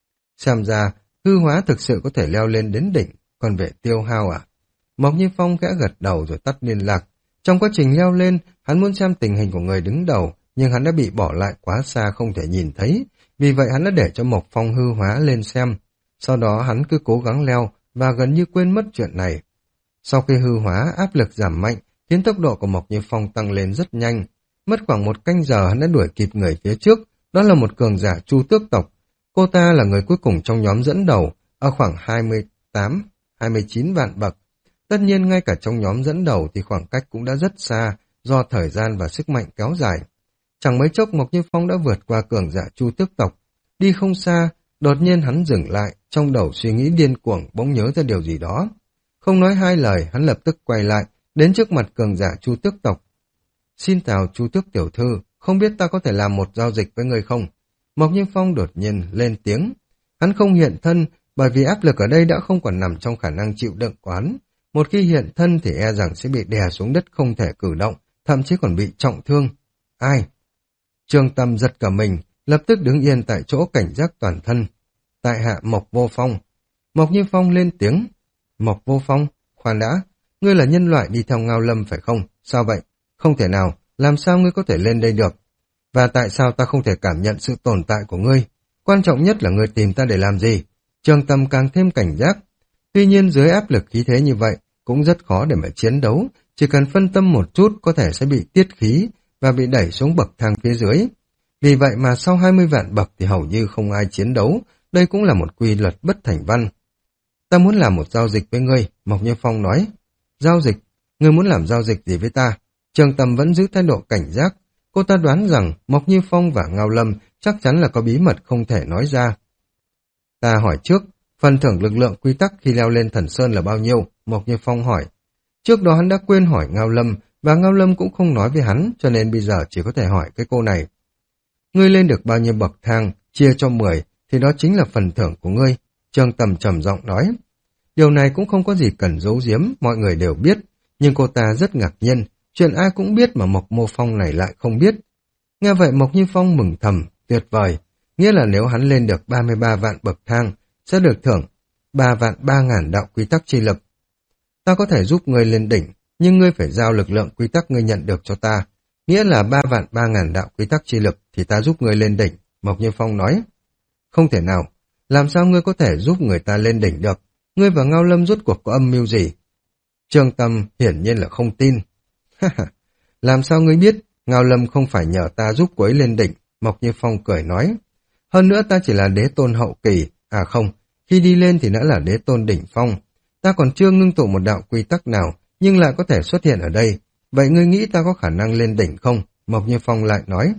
Xem ra, hư hóa thực sự có thể leo lên đến đỉnh, còn về tiêu hao à? Mộc Như Phong khẽ gật đầu rồi tắt liên lạc. Trong quá trình leo lên, hắn muốn xem tình hình của người đứng đầu, nhưng hắn đã bị bỏ lại quá xa không thể nhìn thấy, vì vậy hắn đã để cho Mộc Phong hư hóa lên xem. Sau đó hắn cứ cố gắng leo và gần như quên mất chuyện này. Sau khi hư hóa, áp lực giảm mạnh, khiến tốc độ của Mộc Như Phong tăng lên rất nhanh. Mất khoảng một canh giờ hắn đã đuổi kịp người phía trước, đó là một cường giả Chu Tước tộc. Cô ta là người cuối cùng trong nhóm dẫn đầu, ở khoảng hai mươi tám, hai mươi chín vạn bậc. Tất nhiên ngay cả trong nhóm dẫn đầu thì khoảng cách cũng đã rất xa, do thời gian và sức mạnh kéo dài. Chẳng mấy chốc Mộc Như Phong đã vượt qua cường giả Chu Tước tộc. Đi không xa, đột nhiên hắn dừng lại, trong đầu suy nghĩ điên cuồng bỗng nhớ ra điều gì đó. Không nói hai lời, hắn lập tức quay lại, đến trước mặt cường giả Chu Tước tộc. Xin chào Chu Tước tiểu thư, không biết ta có thể làm một giao dịch với người không? Mộc Như Phong đột nhiên lên tiếng. Hắn không hiện thân, bởi vì áp lực ở đây đã không còn nằm trong khả năng chịu đựng của hắn. Một khi hiện thân thì e rằng sẽ bị đè xuống đất không thể cử động, thậm chí còn bị trọng thương. Ai? Trương Tâm giật cả mình, lập tức đứng yên tại chỗ cảnh giác toàn thân. Tại hạ Mộc Vô Phong. Mộc Như Phong lên tiếng. Mộc Vô Phong, khoan đã, ngươi là nhân loại đi theo Ngao Lâm phải không? Sao vậy? Không thể nào, làm sao ngươi có thể lên đây được? Và tại sao ta không thể cảm nhận sự tồn tại của ngươi? Quan trọng nhất là ngươi tìm ta để làm gì? Trương Tâm càng thêm cảnh giác. Tuy nhiên dưới áp lực khí thế như vậy, cũng rất khó để mà chiến đấu, chỉ cần phân tâm một chút có thể sẽ bị tiết khí và bị đẩy xuống bậc thang phía dưới. Vì vậy mà sau hai mươi vạn bậc thì hầu như không ai chiến đấu, đây cũng là một quy luật bất thành văn. Ta muốn làm một giao dịch với ngươi, Mộc Như Phong nói. Giao dịch? Ngươi muốn làm giao dịch gì với ta? Trường Tâm vẫn giữ thái độ cảnh giác, Cô ta đoán rằng Mộc Như Phong và Ngao Lâm chắc chắn là có bí mật không thể nói ra. Ta hỏi trước, phần thưởng lực lượng quy tắc khi leo lên Thần Sơn là bao nhiêu? Mộc Như Phong hỏi. Trước đó hắn đã quên hỏi Ngao Lâm, và Ngao Lâm cũng không nói với hắn, cho nên bây giờ chỉ có thể hỏi cái cô này. Ngươi lên được bao nhiêu bậc thang, chia cho mười, thì đó chính là phần thưởng của ngươi. Trương Tầm trầm giọng nói. Điều này cũng không có gì cần giấu giếm, mọi người đều biết, nhưng cô ta rất ngạc nhiên, chuyện ai cũng biết mà Mộc Mô Phong này lại không biết. Nghe vậy Mộc Như Phong mừng thầm, tuyệt vời, nghĩa là nếu hắn lên được ba mươi ba vạn bậc thang, sẽ được thưởng ba vạn ba ngàn đạo quy tắc chi lực. Ta có thể giúp ngươi lên đỉnh, nhưng ngươi phải giao lực lượng quy tắc ngươi nhận được cho ta, nghĩa là ba vạn ba ngàn đạo quy tắc chi lực thì ta giúp ngươi lên đỉnh, Mộc Như Phong nói. Không thể nào, làm sao ngươi có thể giúp người ta lên đỉnh được, ngươi và Ngao Lâm rốt cuộc có âm mưu gì? Trương Tâm hiển nhiên là không tin. Làm sao ngươi biết, Ngao Lâm không phải nhờ ta giúp cô ấy lên đỉnh, Mộc Như Phong cười nói. Hơn nữa ta chỉ là đế tôn hậu kỳ, à không, khi đi lên thì đã là đế tôn đỉnh phong. Ta còn chưa ngưng tụ một đạo quy tắc nào, nhưng lại có thể xuất hiện ở đây. Vậy ngươi nghĩ ta có khả năng lên đỉnh không? Mộc Như Phong lại nói.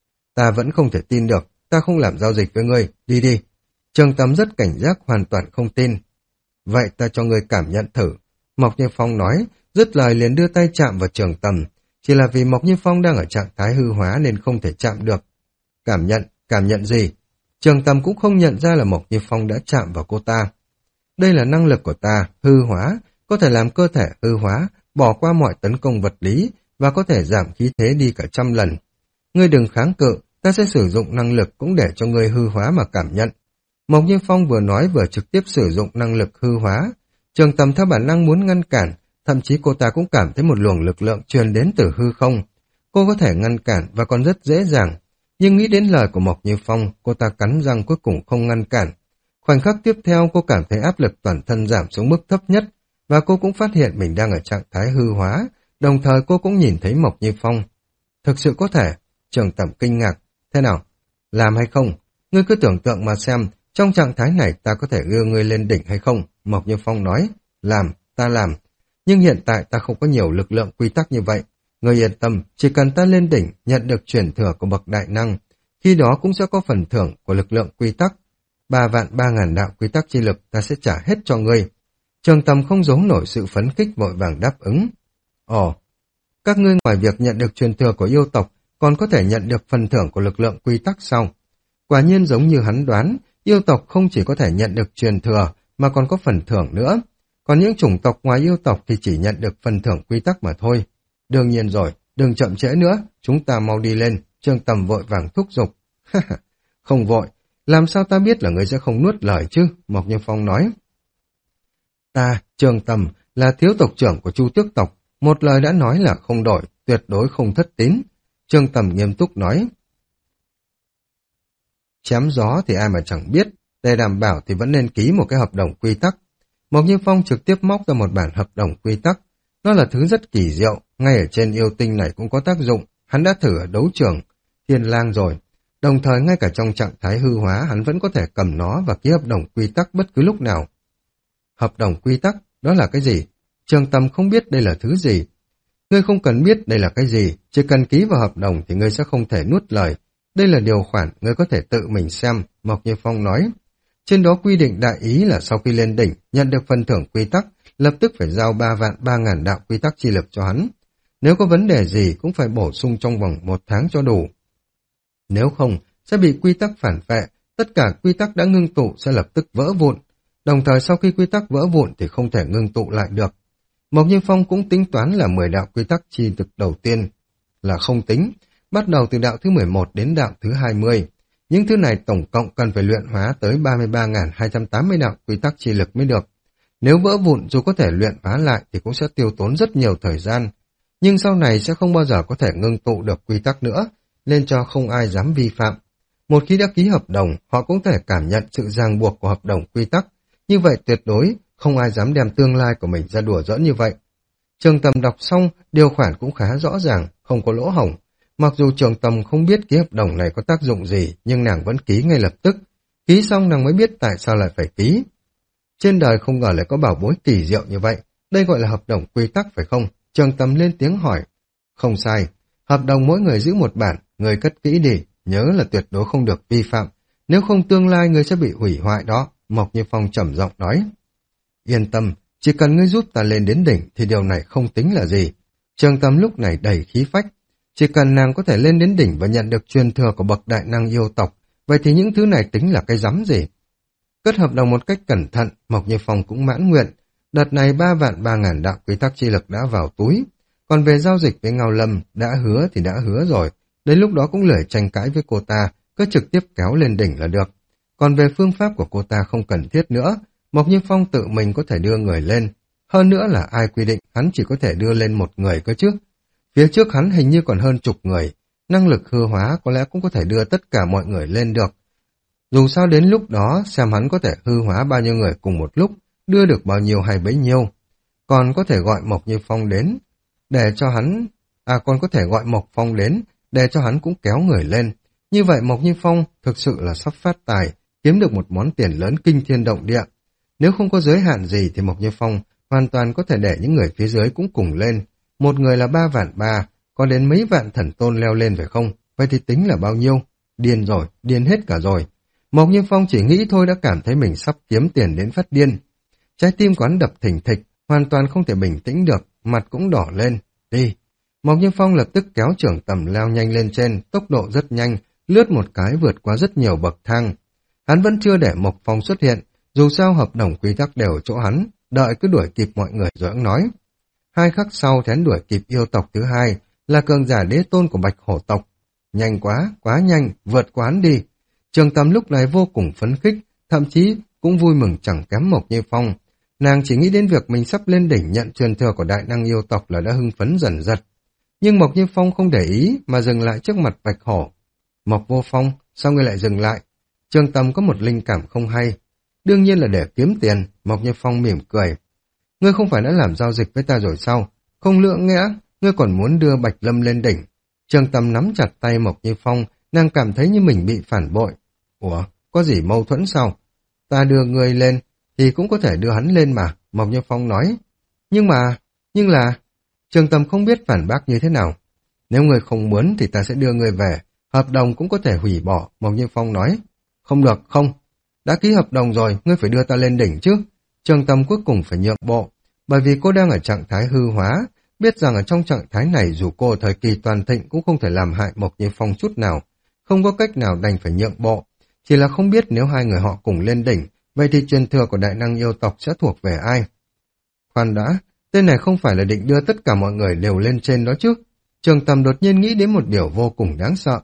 Ta vẫn không thể tin được, ta không làm giao dịch với ngươi, đi đi. Trương Tâm rất cảnh giác, hoàn toàn không tin. Vậy ta cho ngươi cảm nhận thử. Mộc Như Phong nói, dứt lời liền đưa tay chạm vào Trường Tầm. Chỉ là vì Mộc Như Phong đang ở trạng thái hư hóa nên không thể chạm được. Cảm nhận, cảm nhận gì? Trường Tầm cũng không nhận ra là Mộc Như Phong đã chạm vào cô ta. Đây là năng lực của ta, hư hóa, có thể làm cơ thể hư hóa, bỏ qua mọi tấn công vật lý và có thể giảm khí thế đi cả trăm lần. Ngươi đừng kháng cự, ta sẽ sử dụng năng lực cũng để cho ngươi hư hóa mà cảm nhận. Mộc Như Phong vừa nói vừa trực tiếp sử dụng năng lực hư hóa. Trường Tầm theo bản năng muốn ngăn cản, thậm chí cô ta cũng cảm thấy một luồng lực lượng truyền đến từ hư không. Cô có thể ngăn cản và còn rất dễ dàng, nhưng nghĩ đến lời của Mộc Như Phong, cô ta cắn răng cuối cùng không ngăn cản. Khoảnh khắc tiếp theo cô cảm thấy áp lực toàn thân giảm xuống mức thấp nhất, và cô cũng phát hiện mình đang ở trạng thái hư hóa, đồng thời cô cũng nhìn thấy Mộc Như Phong. Thực sự có thể, Trường Tầm kinh ngạc. Thế nào? Làm hay không? Ngươi cứ tưởng tượng mà xem, trong trạng thái này ta có thể đưa ngươi lên đỉnh hay không? Mộc Như Phong nói. Làm, ta làm. Nhưng hiện tại ta không có nhiều lực lượng quy tắc như vậy. Ngươi yên tâm, chỉ cần ta lên đỉnh, nhận được truyền thừa của bậc đại năng, khi đó cũng sẽ có phần thưởng của lực lượng quy tắc. Ba vạn ba ngàn đạo quy tắc chi lực ta sẽ trả hết cho ngươi. Trường Tầm không giấu nổi sự phấn khích vội vàng đáp ứng. Ồ, các ngươi ngoài việc nhận được truyền thừa của yêu tộc, còn có thể nhận được phần thưởng của lực lượng quy tắc sau. Quả nhiên giống như hắn đoán, yêu tộc không chỉ có thể nhận được truyền thừa, mà còn có phần thưởng nữa. Còn những chủng tộc ngoài yêu tộc thì chỉ nhận được phần thưởng quy tắc mà thôi. Đương nhiên rồi, đừng chậm trễ nữa, chúng ta mau đi lên. Trương Tầm vội vàng thúc giục. Không vội, làm sao ta biết là ngươi sẽ không nuốt lời chứ? Mộc Như Phong nói. Ta, Trương Tầm, là thiếu tộc trưởng của Chu Tước tộc, một lời đã nói là không đổi, tuyệt đối không thất tín. Trương Tầm nghiêm túc nói. Chém gió thì ai mà chẳng biết, để đảm bảo thì vẫn nên ký một cái hợp đồng quy tắc. Mộc Như Phong trực tiếp móc ra một bản hợp đồng quy tắc. Nó là thứ rất kỳ diệu, ngay ở trên yêu tinh này cũng có tác dụng, hắn đã thử ở đấu trường Thiên Lang rồi. Đồng thời ngay cả trong trạng thái hư hóa hắn vẫn có thể cầm nó và ký hợp đồng quy tắc bất cứ lúc nào. Hợp đồng quy tắc, đó là cái gì? Trường Tầm không biết đây là thứ gì. Ngươi không cần biết đây là cái gì, chỉ cần ký vào hợp đồng thì ngươi sẽ không thể nuốt lời. Đây là điều khoản, ngươi có thể tự mình xem, Mộc Như Phong nói. Trên đó quy định đại ý là sau khi lên đỉnh, nhận được phần thưởng quy tắc, lập tức phải giao ba vạn ba ngàn đạo quy tắc chi lực cho hắn. Nếu có vấn đề gì cũng phải bổ sung trong vòng một tháng cho đủ. Nếu không, sẽ bị quy tắc phản vệ, tất cả quy tắc đã ngưng tụ sẽ lập tức vỡ vụn. Đồng thời sau khi quy tắc vỡ vụn thì không thể ngưng tụ lại được. Mộc Như Phong cũng tính toán là mười đạo quy tắc chi lực đầu tiên là không tính, bắt đầu từ đạo thứ mười một đến đạo thứ hai mươi. Những thứ này tổng cộng cần phải luyện hóa tới ba mươi ba nghìn hai trăm tám mươi đạo quy tắc chi lực mới được. Nếu vỡ vụn dù có thể luyện hóa lại thì cũng sẽ tiêu tốn rất nhiều thời gian. Nhưng sau này sẽ không bao giờ có thể ngưng tụ được quy tắc nữa, nên cho không ai dám vi phạm. Một khi đã ký hợp đồng, họ cũng thể cảm nhận sự ràng buộc của hợp đồng quy tắc. Như vậy tuyệt đối, không ai dám đem tương lai của mình ra đùa giỡn như vậy. Trường Tầm đọc xong, điều khoản cũng khá rõ ràng, không có lỗ hổng. Mặc dù Trường Tầm không biết ký hợp đồng này có tác dụng gì, nhưng nàng vẫn ký ngay lập tức. Ký xong nàng mới biết tại sao lại phải ký. Trên đời không ngờ lại có bảo bối kỳ diệu như vậy. Đây gọi là hợp đồng quy tắc phải không? Trường Tầm lên tiếng hỏi. Không sai. Hợp đồng mỗi người giữ một bản, người cất kỹ đi, nhớ là tuyệt đối không được vi phạm. Nếu không tương lai người sẽ bị hủy hoại đó, Mộc Như Phong trầm giọng nói. Yên tâm, chỉ cần ngươi giúp ta lên đến đỉnh thì điều này không tính là gì. Trường Tâm lúc này đầy khí phách. Chỉ cần nàng có thể lên đến đỉnh và nhận được truyền thừa của bậc đại năng yêu tộc, vậy thì những thứ này tính là cái rắm gì? Cất hợp đồng một cách cẩn thận, Mộc Như Phong cũng mãn nguyện. Đợt này ba vạn ba ngàn đạo quy tắc chi lực đã vào túi. Còn về giao dịch với Ngao Lâm, đã hứa thì đã hứa rồi. Đến lúc đó cũng lười tranh cãi với cô ta, cứ trực tiếp kéo lên đỉnh là được. Còn về phương pháp của cô ta không cần thiết nữa, Mộc Như Phong tự mình có thể đưa người lên. Hơn nữa là ai quy định hắn chỉ có thể đưa lên một người cơ chứ. Phía trước hắn hình như còn hơn chục người, năng lực hư hóa có lẽ cũng có thể đưa tất cả mọi người lên được. Dù sao đến lúc đó xem hắn có thể hư hóa bao nhiêu người cùng một lúc, đưa được bao nhiêu hay bấy nhiêu. Còn có thể gọi Mộc Như Phong đến, để cho hắn... À còn có thể gọi Mộc Phong đến, để cho hắn cũng kéo người lên. Như vậy Mộc Như Phong thực sự là sắp phát tài, kiếm được một món tiền lớn kinh thiên động địa. Nếu không có giới hạn gì thì Mộc Như Phong hoàn toàn có thể để những người phía dưới cũng cùng lên. Một người là ba vạn ba, có đến mấy vạn thần tôn leo lên phải không? Vậy thì tính là bao nhiêu? Điên rồi, điên hết cả rồi. Mộc Như Phong chỉ nghĩ thôi đã cảm thấy mình sắp kiếm tiền đến phát điên. Trái tim của hắn đập thình thịch, hoàn toàn không thể bình tĩnh được, mặt cũng đỏ lên. Đi! Mộc Như Phong lập tức kéo Trưởng Tầm leo nhanh lên trên, tốc độ rất nhanh, lướt một cái vượt qua rất nhiều bậc thang. Hắn vẫn chưa để Mộc Phong xuất hiện, dù sao hợp đồng quy tắc đều ở chỗ hắn, đợi cứ đuổi kịp mọi người rồi hắn nói. Hai khắc sau thì hắn đuổi kịp yêu tộc thứ hai, là cường giả đế tôn của Bạch Hổ tộc. Nhanh quá, quá nhanh, vượt quá hắn đi. Trường Tâm lúc này vô cùng phấn khích, thậm chí cũng vui mừng chẳng kém Mộc Như Phong. Nàng chỉ nghĩ đến việc mình sắp lên đỉnh nhận truyền thừa của đại năng yêu tộc là đã hưng phấn dần dật. Nhưng Mộc Như Phong không để ý mà dừng lại trước mặt Bạch Hổ. Mộc Vô Phong, sao ngươi lại dừng lại? Trường Tâm có một linh cảm không hay. Đương nhiên là để kiếm tiền, Mộc Như Phong mỉm cười. Ngươi không phải đã làm giao dịch với ta rồi sao? Không lựa nghĩa, ngươi còn muốn đưa Bạch Lâm lên đỉnh. Trường Tâm nắm chặt tay Mộc Như Phong, nàng cảm thấy như mình bị phản bội. Ủa, có gì mâu thuẫn sao? Ta đưa ngươi lên, thì cũng có thể đưa hắn lên mà, Mộc Như Phong nói. Nhưng mà, nhưng là... Trường Tâm không biết phản bác như thế nào. Nếu ngươi không muốn thì ta sẽ đưa ngươi về, hợp đồng cũng có thể hủy bỏ, Mộc Như Phong nói. Không được, không. Đã ký hợp đồng rồi, ngươi phải đưa ta lên đỉnh chứ. Trường Tâm cuối cùng phải nhượng bộ, bởi vì cô đang ở trạng thái hư hóa, biết rằng ở trong trạng thái này dù cô thời kỳ toàn thịnh cũng không thể làm hại Mộc Như Phong chút nào, không có cách nào đành phải nhượng bộ. Chỉ là không biết nếu hai người họ cùng lên đỉnh, vậy thì truyền thừa của đại năng yêu tộc sẽ thuộc về ai? Khoan đã, tên này không phải là định đưa tất cả mọi người đều lên trên đó chứ? Trường Tâm đột nhiên nghĩ đến một điều vô cùng đáng sợ.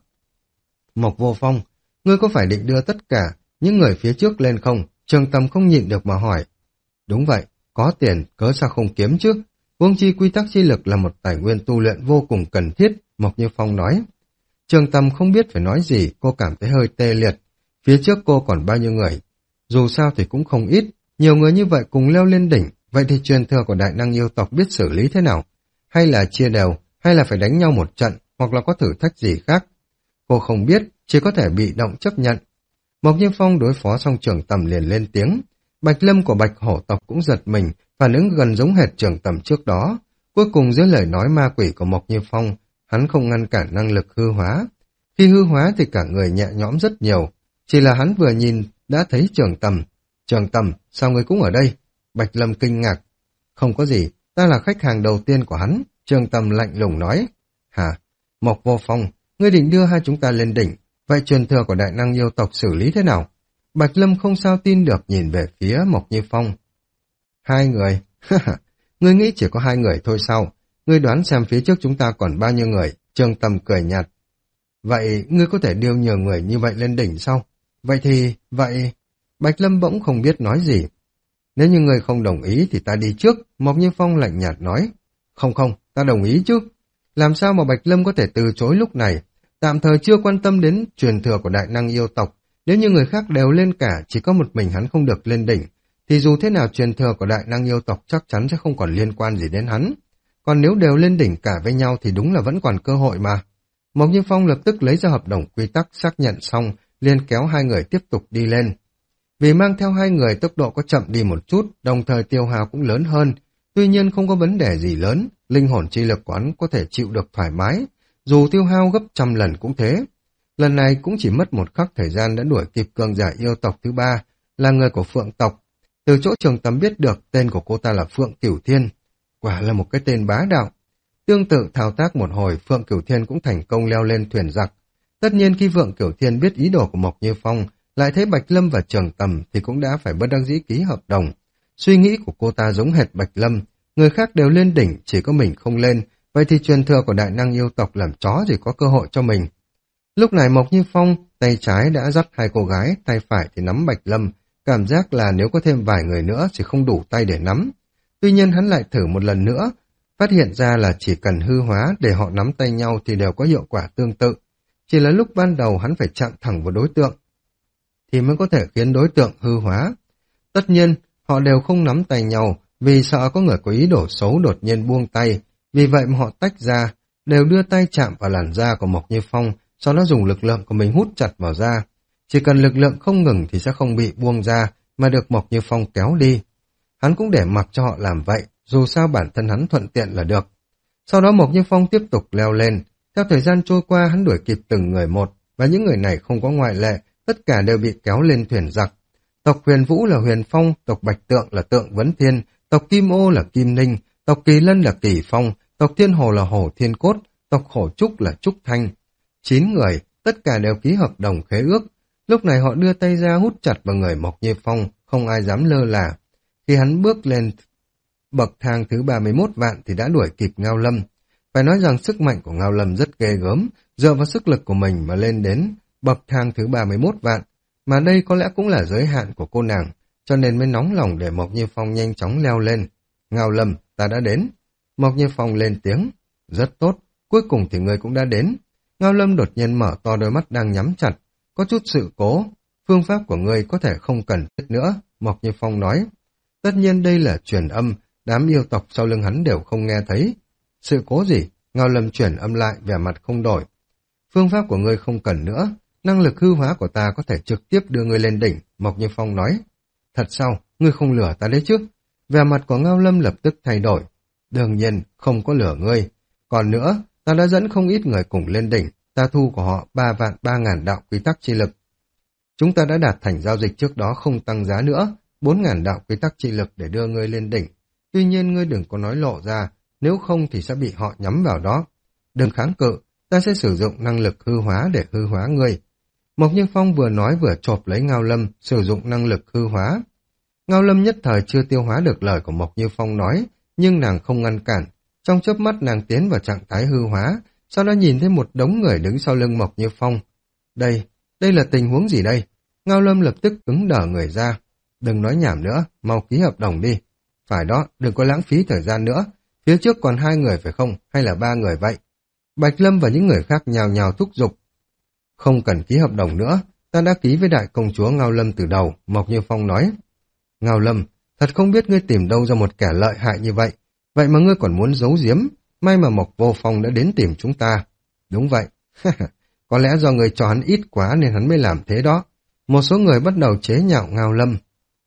Mộc Vô Phong, ngươi có phải định đưa tất cả những người phía trước lên không? Trường Tâm không nhịn được mà hỏi. Đúng vậy, có tiền, cớ sao không kiếm chứ? Huống chi quy tắc chi lực là một tài nguyên tu luyện vô cùng cần thiết, Mộc Như Phong nói. Trường Tâm không biết phải nói gì, cô cảm thấy hơi tê liệt. Phía trước cô còn bao nhiêu người? Dù sao thì cũng không ít, nhiều người như vậy cùng leo lên đỉnh, vậy thì truyền thừa của đại năng yêu tộc biết xử lý thế nào? Hay là chia đều, hay là phải đánh nhau một trận, hoặc là có thử thách gì khác? Cô không biết, chỉ có thể bị động chấp nhận. Mộc Như Phong đối phó xong Trường Tầm liền lên tiếng. Bạch Lâm của Bạch Hổ tộc cũng giật mình, phản ứng gần giống hệt Trường Tầm trước đó. Cuối cùng dưới lời nói ma quỷ của Mộc Như Phong, hắn không ngăn cản năng lực hư hóa. Khi hư hóa thì cả người nhẹ nhõm rất nhiều. Chỉ là hắn vừa nhìn đã thấy Trường Tầm. Trường Tầm, sao ngươi cũng ở đây? Bạch Lâm kinh ngạc. Không có gì, ta là khách hàng đầu tiên của hắn. Trường Tầm lạnh lùng nói. Hả? Mộc Vô Phong, ngươi định đưa hai chúng ta lên đỉnh. Vậy truyền thừa của đại năng yêu tộc xử lý thế nào? Bạch Lâm không sao tin được nhìn về phía Mộc Như Phong. Hai người? Ngươi nghĩ chỉ có hai người thôi sao? Ngươi đoán xem phía trước chúng ta còn bao nhiêu người? Trường Tầm cười nhạt. Vậy ngươi có thể điều nhiều người như vậy lên đỉnh sao? Vậy thì, vậy... Bạch Lâm bỗng không biết nói gì. Nếu như ngươi không đồng ý thì ta đi trước, Mộc Như Phong lạnh nhạt nói. Không không, ta đồng ý chứ. Làm sao mà Bạch Lâm có thể từ chối lúc này? Tạm thời chưa quan tâm đến truyền thừa của đại năng yêu tộc. Nếu như người khác đều lên cả, chỉ có một mình hắn không được lên đỉnh, thì dù thế nào truyền thừa của đại năng yêu tộc chắc chắn sẽ không còn liên quan gì đến hắn. Còn nếu đều lên đỉnh cả với nhau thì đúng là vẫn còn cơ hội mà. Mộc Như Phong lập tức lấy ra hợp đồng quy tắc xác nhận xong, liền kéo hai người tiếp tục đi lên. Vì mang theo hai người tốc độ có chậm đi một chút, đồng thời tiêu hao cũng lớn hơn. Tuy nhiên không có vấn đề gì lớn, linh hồn chi lực của hắn có thể chịu được thoải mái. dù tiêu hao gấp trăm lần cũng thế. Lần này cũng chỉ mất một khắc thời gian đã đuổi kịp cường giả yêu tộc thứ ba, là người của Phượng tộc. Từ chỗ Trường Tầm biết được tên của cô ta là Phượng Cửu Thiên. Quả là một cái tên bá đạo. Tương tự thao tác một hồi, Phượng Cửu Thiên cũng thành công leo lên thuyền giặc. Tất nhiên khi Phượng Cửu Thiên biết ý đồ của Mộc Như Phong, lại thấy Bạch Lâm và Trường Tầm thì cũng đã phải bất đắc dĩ ký hợp đồng. Suy nghĩ của cô ta giống hệt Bạch Lâm, người khác đều lên đỉnh, chỉ có mình không lên, vậy thì truyền thừa của đại năng yêu tộc làm chó gì có cơ hội cho mình. Lúc này Mộc Như Phong, tay trái đã dắt hai cô gái, tay phải thì nắm Bạch Lâm, cảm giác là nếu có thêm vài người nữa thì không đủ tay để nắm. Tuy nhiên hắn lại thử một lần nữa, phát hiện ra là chỉ cần hư hóa để họ nắm tay nhau thì đều có hiệu quả tương tự. Chỉ là lúc ban đầu hắn phải chạm thẳng vào đối tượng, thì mới có thể khiến đối tượng hư hóa. Tất nhiên, họ đều không nắm tay nhau, vì sợ có người có ý đồ xấu đột nhiên buông tay, vì vậy mà họ tách ra, đều đưa tay chạm vào làn da của Mộc Như Phong, sau đó dùng lực lượng của mình hút chặt vào da. Chỉ cần lực lượng không ngừng thì sẽ không bị buông ra, mà được Mộc Như Phong kéo đi. Hắn cũng để mặc cho họ làm vậy, dù sao bản thân hắn thuận tiện là được. Sau đó Mộc Như Phong tiếp tục leo lên. Theo thời gian trôi qua, hắn đuổi kịp từng người một, và những người này không có ngoại lệ, tất cả đều bị kéo lên thuyền giặc. Tộc Huyền Vũ là Huyền Phong, tộc Bạch Tượng là Tượng Vấn Thiên, tộc Kim Ô là Kim Ninh, tộc Kỳ Lân là Kỳ Phong, tộc Thiên Hồ là Hồ Thiên Cốt, tộc Hổ Trúc là Trúc Thanh. Chín người, tất cả đều ký hợp đồng khế ước. Lúc này họ đưa tay ra hút chặt vào người Mộc Như Phong, không ai dám lơ là. Khi hắn bước lên bậc thang thứ ba mươi mốt vạn thì đã đuổi kịp Ngao Lâm. Phải nói rằng sức mạnh của Ngao Lâm rất ghê gớm, dựa vào sức lực của mình mà lên đến bậc thang thứ ba mươi mốt vạn, mà đây có lẽ cũng là giới hạn của cô nàng, cho nên mới nóng lòng để Mộc Như Phong nhanh chóng leo lên. Ngao Lâm, ta đã đến. Mộc Như Phong lên tiếng. Rất tốt, cuối cùng thì ngươi cũng đã đến. Ngao Lâm đột nhiên mở to đôi mắt đang nhắm chặt. Có chút sự cố, phương pháp của ngươi có thể không cần thiết nữa, Mộc Như Phong nói. Tất nhiên đây là truyền âm, đám yêu tộc sau lưng hắn đều không nghe thấy. Sự cố gì? Ngao Lâm chuyển âm lại, vẻ mặt không đổi. Phương pháp của ngươi không cần nữa, năng lực hư hóa của ta có thể trực tiếp đưa ngươi lên đỉnh, Mộc Như Phong nói. Thật sao? Ngươi không lừa ta đấy chứ? Vẻ mặt của Ngao Lâm lập tức thay đổi. Đương nhiên, không có lừa ngươi. Còn nữa, ta đã dẫn không ít người cùng lên đỉnh, ta thu của họ ba vạn ba ngàn đạo quy tắc chi lực. Chúng ta đã đạt thành giao dịch trước đó không tăng giá nữa, bốn ngàn đạo quy tắc chi lực để đưa ngươi lên đỉnh. Tuy nhiên ngươi đừng có nói lộ ra, nếu không thì sẽ bị họ nhắm vào đó. Đừng kháng cự, ta sẽ sử dụng năng lực hư hóa để hư hóa ngươi. Mộc Như Phong vừa nói vừa chộp lấy Ngao Lâm, sử dụng năng lực hư hóa. Ngao Lâm nhất thời chưa tiêu hóa được lời của Mộc Như Phong nói, nhưng nàng không ngăn cản. Trong chớp mắt nàng tiến vào trạng thái hư hóa, sau đó nhìn thấy một đống người đứng sau lưng Mộc Như Phong. Đây, đây là tình huống gì đây? Ngao Lâm lập tức cứng đờ người ra. Đừng nói nhảm nữa, mau ký hợp đồng đi. Phải đó, đừng có lãng phí thời gian nữa. Phía trước còn hai người phải không, hay là ba người vậy? Bạch Lâm và những người khác nhào nhào thúc giục. Không cần ký hợp đồng nữa, ta đã ký với đại công chúa Ngao Lâm từ đầu, Mộc Như Phong nói. Ngao Lâm, thật không biết ngươi tìm đâu ra một kẻ lợi hại như vậy, vậy mà ngươi còn muốn giấu giếm, may mà Mộc Vô Phong đã đến tìm chúng ta. Đúng vậy, có lẽ do ngươi cho hắn ít quá nên hắn mới làm thế đó. Một số người bắt đầu chế nhạo Ngao Lâm.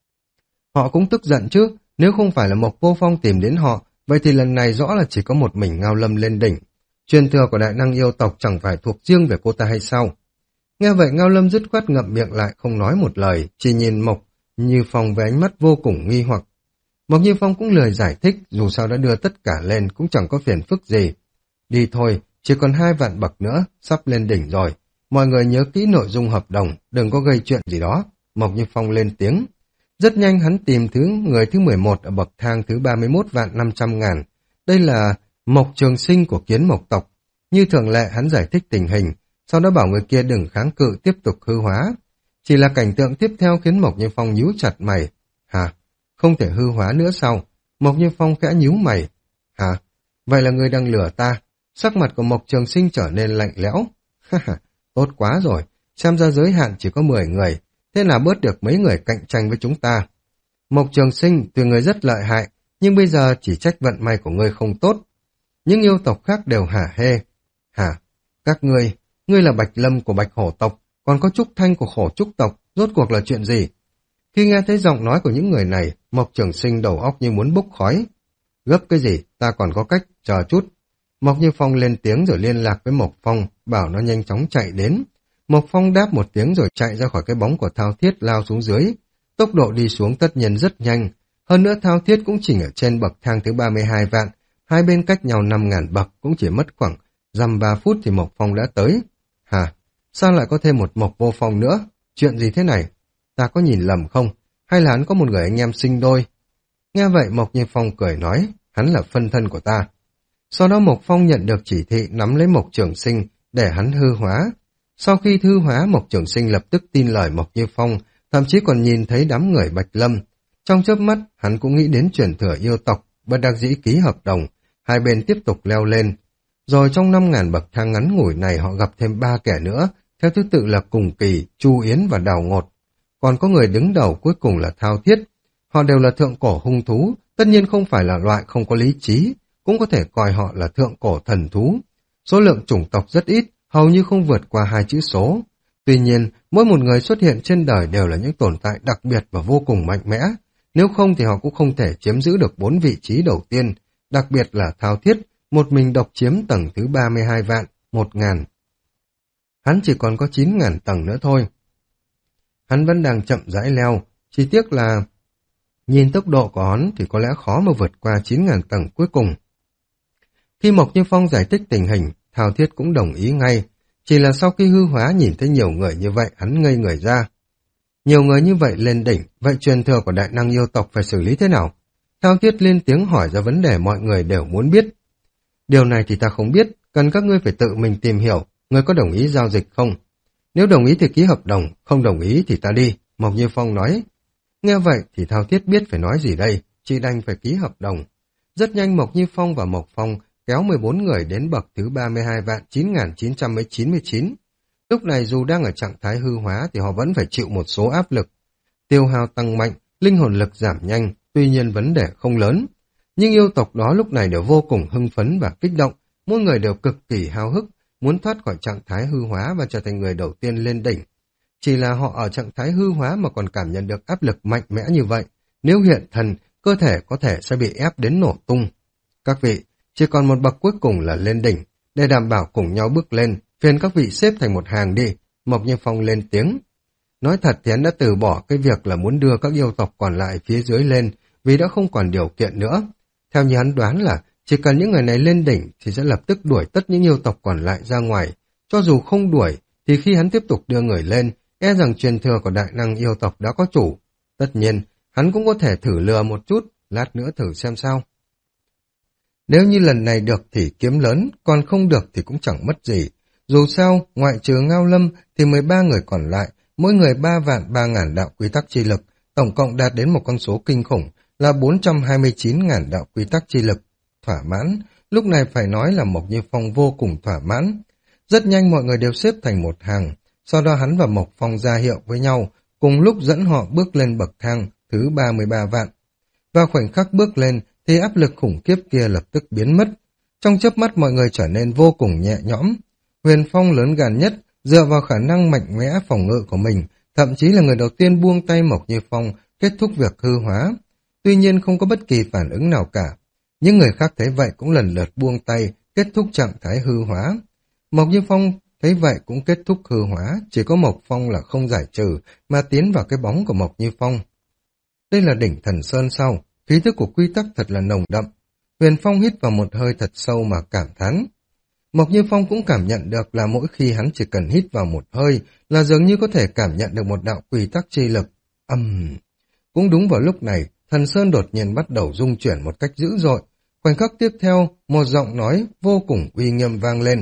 Họ cũng tức giận chứ, nếu không phải là Mộc Vô Phong tìm đến họ, vậy thì lần này rõ là chỉ có một mình Ngao Lâm lên đỉnh. Truyền thừa của đại năng yêu tộc chẳng phải thuộc riêng về cô ta hay sao? Nghe vậy Ngao Lâm dứt khoát ngậm miệng lại không nói một lời, chỉ nhìn Mộc Như Phong với ánh mắt vô cùng nghi hoặc. Mộc Như Phong cũng lười giải thích, dù sao đã đưa tất cả lên cũng chẳng có phiền phức gì. Đi thôi, chỉ còn hai vạn bậc nữa, sắp lên đỉnh rồi. Mọi người nhớ kỹ nội dung hợp đồng, đừng có gây chuyện gì đó. Mộc Như Phong lên tiếng. Rất nhanh hắn tìm thứ người thứ mười một ở bậc thang thứ ba mươi mốt vạn năm trăm ngàn. Đây là Mộc Trường Sinh của Kiến Mộc tộc. Như thường lệ hắn giải thích tình hình, sau đó bảo người kia đừng kháng cự tiếp tục hư hóa. Chỉ là cảnh tượng tiếp theo khiến Mộc Như Phong nhíu chặt mày. Hả? Không thể hư hóa nữa sao? Mộc Như Phong khẽ nhíu mày. Hả? Vậy là người đang lừa ta? Sắc mặt của Mộc Trường Sinh trở nên lạnh lẽo. Ha ha, tốt quá rồi. Xem ra giới hạn chỉ có mười người. Thế là bớt được mấy người cạnh tranh với chúng ta. Mộc Trường Sinh tuy người rất lợi hại, nhưng bây giờ chỉ trách vận may của ngươi không tốt. Những yêu tộc khác đều hả hê. Hả? Các ngươi, ngươi là Bạch Lâm của Bạch Hổ tộc, còn có Trúc Thanh của Hổ Trúc tộc, rốt cuộc là chuyện gì? Khi nghe thấy giọng nói của những người này, Mộc Trường Sinh đầu óc như muốn bốc khói. Gấp cái gì, ta còn có cách, chờ chút. Mộc Như Phong lên tiếng rồi liên lạc với Mộc Phong, bảo nó nhanh chóng chạy đến. Mộc Phong đáp một tiếng rồi chạy ra khỏi cái bóng của Thao Thiết lao xuống dưới. Tốc độ đi xuống tất nhiên rất nhanh. Hơn nữa Thao Thiết cũng chỉ ở trên bậc thang thứ ba mươi hai vạn, hai bên cách nhau năm ngàn bậc, cũng chỉ mất khoảng dăm ba phút thì Mộc Phong đã tới. Hả? Sao lại có thêm một Mộc Vô Phong nữa? Chuyện gì thế này? Ta có nhìn lầm không? Hay là hắn có một người anh em sinh đôi? Nghe vậy Mộc Như Phong cười nói, hắn là phân thân của ta. Sau đó Mộc Phong nhận được chỉ thị nắm lấy Mộc Trường Sinh để hắn hư hóa. Sau khi hư hóa, Mộc Trường Sinh lập tức tin lời Mộc Như Phong, thậm chí còn nhìn thấy đám người Bạch Lâm. Trong chớp mắt, hắn cũng nghĩ đến truyền thừa yêu tộc, bất đắc dĩ ký hợp đồng, hai bên tiếp tục leo lên. Rồi trong năm ngàn bậc thang ngắn ngủi này họ gặp thêm ba kẻ nữa, theo thứ tự là Cùng Kỳ, Chu Yến và Đào Ngột. Còn có người đứng đầu cuối cùng là Thao Thiết. Họ đều là thượng cổ hung thú, tất nhiên không phải là loại không có lý trí, cũng có thể coi họ là thượng cổ thần thú. Số lượng chủng tộc rất ít, hầu như không vượt qua hai chữ số. Tuy nhiên, mỗi một người xuất hiện trên đời đều là những tồn tại đặc biệt và vô cùng mạnh mẽ. Nếu không thì họ cũng không thể chiếm giữ được bốn vị trí đầu tiên, đặc biệt là Thao Thiết, một mình độc chiếm tầng thứ ba mươi hai vạn, một ngàn. Hắn chỉ còn có chín ngàn tầng nữa thôi. Hắn vẫn đang chậm rãi leo, chỉ tiếc là nhìn tốc độ của hắn thì có lẽ khó mà vượt qua chín ngàn tầng cuối cùng. Khi Mộc Như Phong giải thích tình hình, Thao Thiết cũng đồng ý ngay. Chỉ là sau khi hư hóa nhìn thấy nhiều người như vậy, hắn ngây người ra. Nhiều người như vậy lên đỉnh, vậy truyền thừa của đại năng yêu tộc phải xử lý thế nào? Thao Thiết lên tiếng hỏi ra vấn đề mọi người đều muốn biết. Điều này thì ta không biết, cần các ngươi phải tự mình tìm hiểu, ngươi có đồng ý giao dịch không? Nếu đồng ý thì ký hợp đồng, không đồng ý thì ta đi, Mộc Như Phong nói. Nghe vậy thì Thao Thiết biết phải nói gì đây, chỉ đành phải ký hợp đồng. Rất nhanh Mộc Như Phong và Mộc Phong kéo mười bốn người đến bậc thứ ba mươi hai vạn chín nghìn chín trăm chín mươi chín. Lúc này dù đang ở trạng thái hư hóa thì họ vẫn phải chịu một số áp lực. Tiêu hao tăng mạnh, linh hồn lực giảm nhanh, tuy nhiên vấn đề không lớn. Nhưng yêu tộc đó lúc này đều vô cùng hưng phấn và kích động, mỗi người đều cực kỳ háo hức, muốn thoát khỏi trạng thái hư hóa và trở thành người đầu tiên lên đỉnh. Chỉ là họ ở trạng thái hư hóa mà còn cảm nhận được áp lực mạnh mẽ như vậy, nếu hiện thần, cơ thể có thể sẽ bị ép đến nổ tung. Các vị, chỉ còn một bậc cuối cùng là lên đỉnh, để đảm bảo cùng nhau bước lên, phiền các vị xếp thành một hàng đi, Mộc Như Phong lên tiếng. Nói thật thì hắn đã từ bỏ cái việc là muốn đưa các yêu tộc còn lại phía dưới lên, vì đã không còn điều kiện nữa. Theo như hắn đoán là, chỉ cần những người này lên đỉnh thì sẽ lập tức đuổi tất những yêu tộc còn lại ra ngoài. Cho dù không đuổi, thì khi hắn tiếp tục đưa người lên, e rằng truyền thừa của đại năng yêu tộc đã có chủ. Tất nhiên, hắn cũng có thể thử lừa một chút, lát nữa thử xem sao. Nếu như lần này được thì kiếm lớn, còn không được thì cũng chẳng mất gì. Dù sao, ngoại trừ Ngao Lâm thì mười ba người còn lại, mỗi người ba vạn ba ngàn đạo quy tắc chi lực, tổng cộng đạt đến một con số kinh khủng là bốn trăm hai mươi chín ngàn đạo quy tắc chi lực. Thỏa mãn, lúc này phải nói là Mộc Như Phong vô cùng thỏa mãn. Rất nhanh mọi người đều xếp thành một hàng, sau đó hắn và Mộc Phong ra hiệu với nhau, cùng lúc dẫn họ bước lên bậc thang thứ ba mươi ba vạn. Vào khoảnh khắc bước lên thì áp lực khủng khiếp kia lập tức biến mất. Trong chớp mắt mọi người trở nên vô cùng nhẹ nhõm. Huyền Phong lớn gan nhất, dựa vào khả năng mạnh mẽ phòng ngự của mình, thậm chí là người đầu tiên buông tay Mộc Như Phong kết thúc việc hư hóa. Tuy nhiên không có bất kỳ phản ứng nào cả. Những người khác thấy vậy cũng lần lượt buông tay, kết thúc trạng thái hư hóa. Mộc Như Phong thấy vậy cũng kết thúc hư hóa, chỉ có Mộc Phong là không giải trừ, mà tiến vào cái bóng của Mộc Như Phong. Đây là đỉnh Thần Sơn sau, khí thức của quy tắc thật là nồng đậm. Huyền Phong hít vào một hơi thật sâu mà cảm thán. Mộc Như Phong cũng cảm nhận được là mỗi khi hắn chỉ cần hít vào một hơi là dường như có thể cảm nhận được một đạo quy tắc chi lực. Âm... Uhm. Cũng đúng vào lúc này, Thần Sơn đột nhiên bắt đầu rung chuyển một cách dữ dội. Khoảnh khắc tiếp theo, một giọng nói vô cùng uy nghiêm vang lên.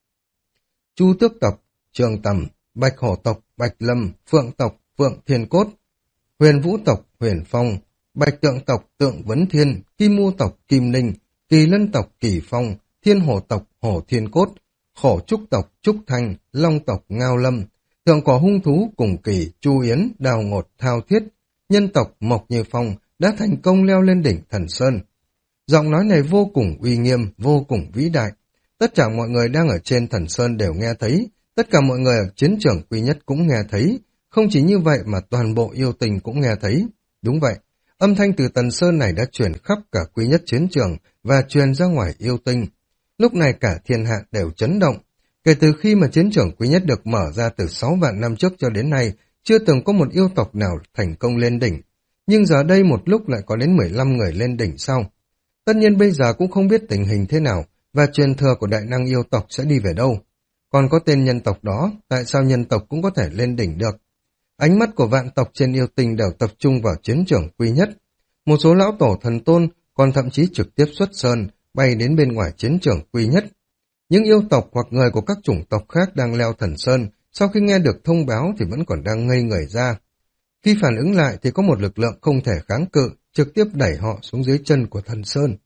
Chu Tước tộc, Trường Tầm, Bạch Hổ tộc, Bạch Lâm, Phượng tộc, Phượng Thiên Cốt, Huyền Vũ tộc, Huyền Phong, Bạch Tượng tộc, Tượng Vấn Thiên, Kim Mu tộc, Kim Ninh, Kỳ Lân tộc, Kỳ Phong, Thiên Hổ tộc, Hổ Thiên Cốt, Khổ Trúc tộc, Trúc Thanh, Long tộc, Ngao Lâm, Thượng cổ hung thú, Cùng Kỳ, Chu Yến, Đào Ngột, Thao Thiết, Nhân tộc, Mộc Như Phong đã thành công leo lên đỉnh Thần Sơn. Giọng nói này vô cùng uy nghiêm, vô cùng vĩ đại. Tất cả mọi người đang ở trên Thần Sơn đều nghe thấy, tất cả mọi người ở chiến trường Quy Nhất cũng nghe thấy. Không chỉ như vậy mà toàn bộ yêu tình cũng nghe thấy. Đúng vậy, âm thanh từ Thần Sơn này đã truyền khắp cả Quy Nhất chiến trường và truyền ra ngoài yêu tinh. Lúc này cả thiên hạ đều chấn động. Kể từ khi mà chiến trường quý nhất được mở ra từ sáu vạn năm trước cho đến nay, chưa từng có một yêu tộc nào thành công lên đỉnh. Nhưng giờ đây một lúc lại có đến mười lăm người lên đỉnh sau. Tất nhiên bây giờ cũng không biết tình hình thế nào, và truyền thừa của đại năng yêu tộc sẽ đi về đâu. Còn có tên nhân tộc đó, tại sao nhân tộc cũng có thể lên đỉnh được? Ánh mắt của vạn tộc trên yêu tinh đều tập trung vào chiến trường quý nhất. Một số lão tổ thần tôn còn thậm chí trực tiếp xuất sơn, bay đến bên ngoài chiến trường quý nhất. Những yêu tộc hoặc người của các chủng tộc khác đang leo thần sơn, sau khi nghe được thông báo thì vẫn còn đang ngây người ra. Khi phản ứng lại thì có một lực lượng không thể kháng cự, trực tiếp đẩy họ xuống dưới chân của thần sơn.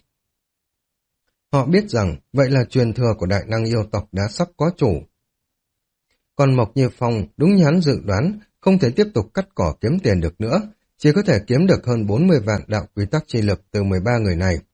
Họ biết rằng vậy là truyền thừa của đại năng yêu tộc đã sắp có chủ. Còn Mộc Như Phong đúng như hắn dự đoán, không thể tiếp tục cắt cỏ kiếm tiền được nữa, chỉ có thể kiếm được hơn bốn mươi vạn đạo quy tắc chi lực từ mười ba người này.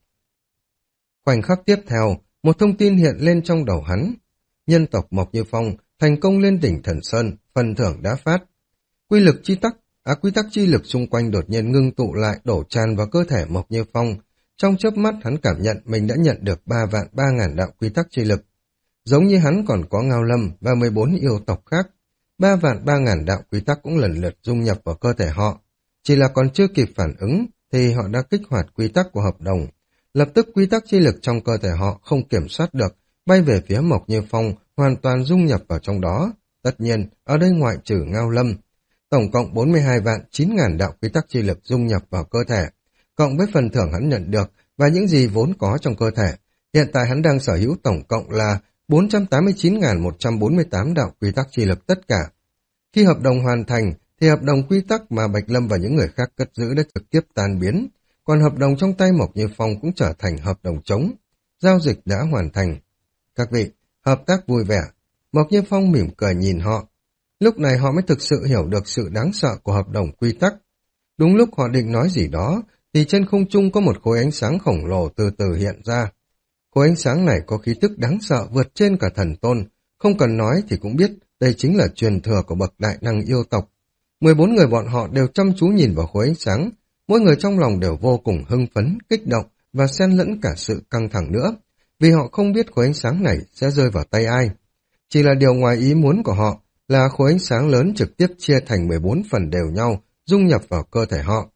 Khoảnh khắc tiếp theo, một thông tin hiện lên trong đầu hắn. Nhân tộc Mộc Như Phong thành công lên đỉnh thần sơn, phần thưởng đã phát. Quy lực chi tắc, á quy tắc chi lực xung quanh đột nhiên ngưng tụ lại đổ tràn vào cơ thể Mộc Như Phong. Trong chớp mắt hắn cảm nhận mình đã nhận được ba vạn ba ngàn đạo quy tắc chi lực. Giống như hắn còn có Ngao Lâm và mười bốn yêu tộc khác, ba vạn ba ngàn đạo quy tắc cũng lần lượt dung nhập vào cơ thể họ. Chỉ là còn chưa kịp phản ứng thì họ đã kích hoạt quy tắc của hợp đồng. Lập tức quy tắc chi lực trong cơ thể họ không kiểm soát được, bay về phía Mộc Như Phong, hoàn toàn dung nhập vào trong đó. Tất nhiên, ở đây ngoại trừ Ngao Lâm. Tổng cộng bốn mươi hai vạn chín ngàn đạo quy tắc chi lực dung nhập vào cơ thể, cộng với phần thưởng hắn nhận được và những gì vốn có trong cơ thể. Hiện tại hắn đang sở hữu tổng cộng là bốn trăm tám mươi chín nghìn một trăm bốn mươi tám đạo quy tắc chi lực tất cả. Khi hợp đồng hoàn thành, thì hợp đồng quy tắc mà Bạch Lâm và những người khác cất giữ đã trực tiếp tan biến, còn hợp đồng trong tay Mộc Như Phong cũng trở thành hợp đồng trống. Giao dịch đã hoàn thành. Các vị, hợp tác vui vẻ. Mộc Như Phong mỉm cười nhìn họ. Lúc này họ mới thực sự hiểu được sự đáng sợ của hợp đồng quy tắc. Đúng lúc họ định nói gì đó, thì trên không trung có một khối ánh sáng khổng lồ từ từ hiện ra. Khối ánh sáng này có khí tức đáng sợ vượt trên cả thần tôn, không cần nói thì cũng biết đây chính là truyền thừa của bậc đại năng yêu tộc. mười bốn người bọn họ đều chăm chú nhìn vào khối ánh sáng, mỗi người trong lòng đều vô cùng hưng phấn, kích động và xen lẫn cả sự căng thẳng nữa, vì họ không biết khối ánh sáng này sẽ rơi vào tay ai. Chỉ là điều ngoài ý muốn của họ là khối ánh sáng lớn trực tiếp chia thành mười bốn phần đều nhau, dung nhập vào cơ thể họ.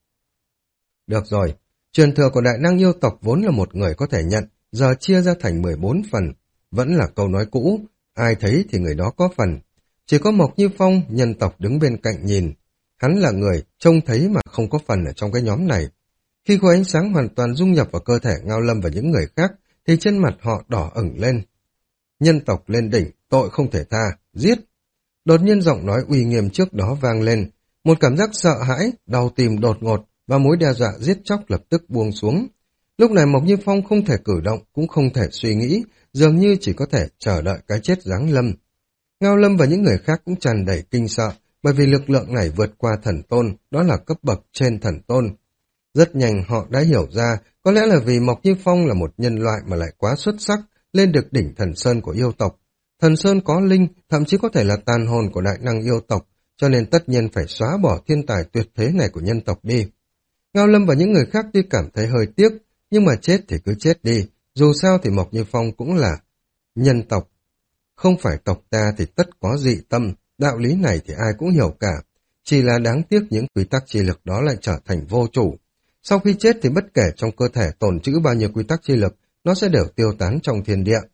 Được rồi, truyền thừa của đại năng yêu tộc vốn là một người có thể nhận, giờ chia ra thành mười bốn phần. Vẫn là câu nói cũ, ai thấy thì người đó có phần. Chỉ có Mộc Như Phong, nhân tộc đứng bên cạnh nhìn. Hắn là người trông thấy mà không có phần ở trong cái nhóm này. Khi khối ánh sáng hoàn toàn dung nhập vào cơ thể Ngao Lâm và những người khác, thì trên mặt họ đỏ ửng lên. Nhân tộc lên đỉnh, tội không thể tha, giết. Đột nhiên giọng nói uy nghiêm trước đó vang lên. Một cảm giác sợ hãi, đau tim đột ngột và mối đe dọa giết chóc lập tức buông xuống. Lúc này Mộc Như Phong không thể cử động, cũng không thể suy nghĩ, dường như chỉ có thể chờ đợi cái chết giáng lâm. Ngao Lâm và những người khác cũng tràn đầy kinh sợ, bởi vì lực lượng này vượt qua thần tôn, đó là cấp bậc trên thần tôn. Rất nhanh họ đã hiểu ra, có lẽ là vì Mộc Như Phong là một nhân loại mà lại quá xuất sắc, lên được đỉnh thần sơn của yêu tộc. Thần sơn có linh, thậm chí có thể là tàn hồn của đại năng yêu tộc, cho nên tất nhiên phải xóa bỏ thiên tài tuyệt thế này của nhân tộc đi. Ngao Lâm và những người khác tuy cảm thấy hơi tiếc, nhưng mà chết thì cứ chết đi, dù sao thì Mộc Như Phong cũng là nhân tộc. Không phải tộc ta thì tất có dị tâm, đạo lý này thì ai cũng hiểu cả, chỉ là đáng tiếc những quy tắc chi lực đó lại trở thành vô chủ. Sau khi chết thì bất kể trong cơ thể tồn trữ bao nhiêu quy tắc chi lực, nó sẽ đều tiêu tán trong thiên địa.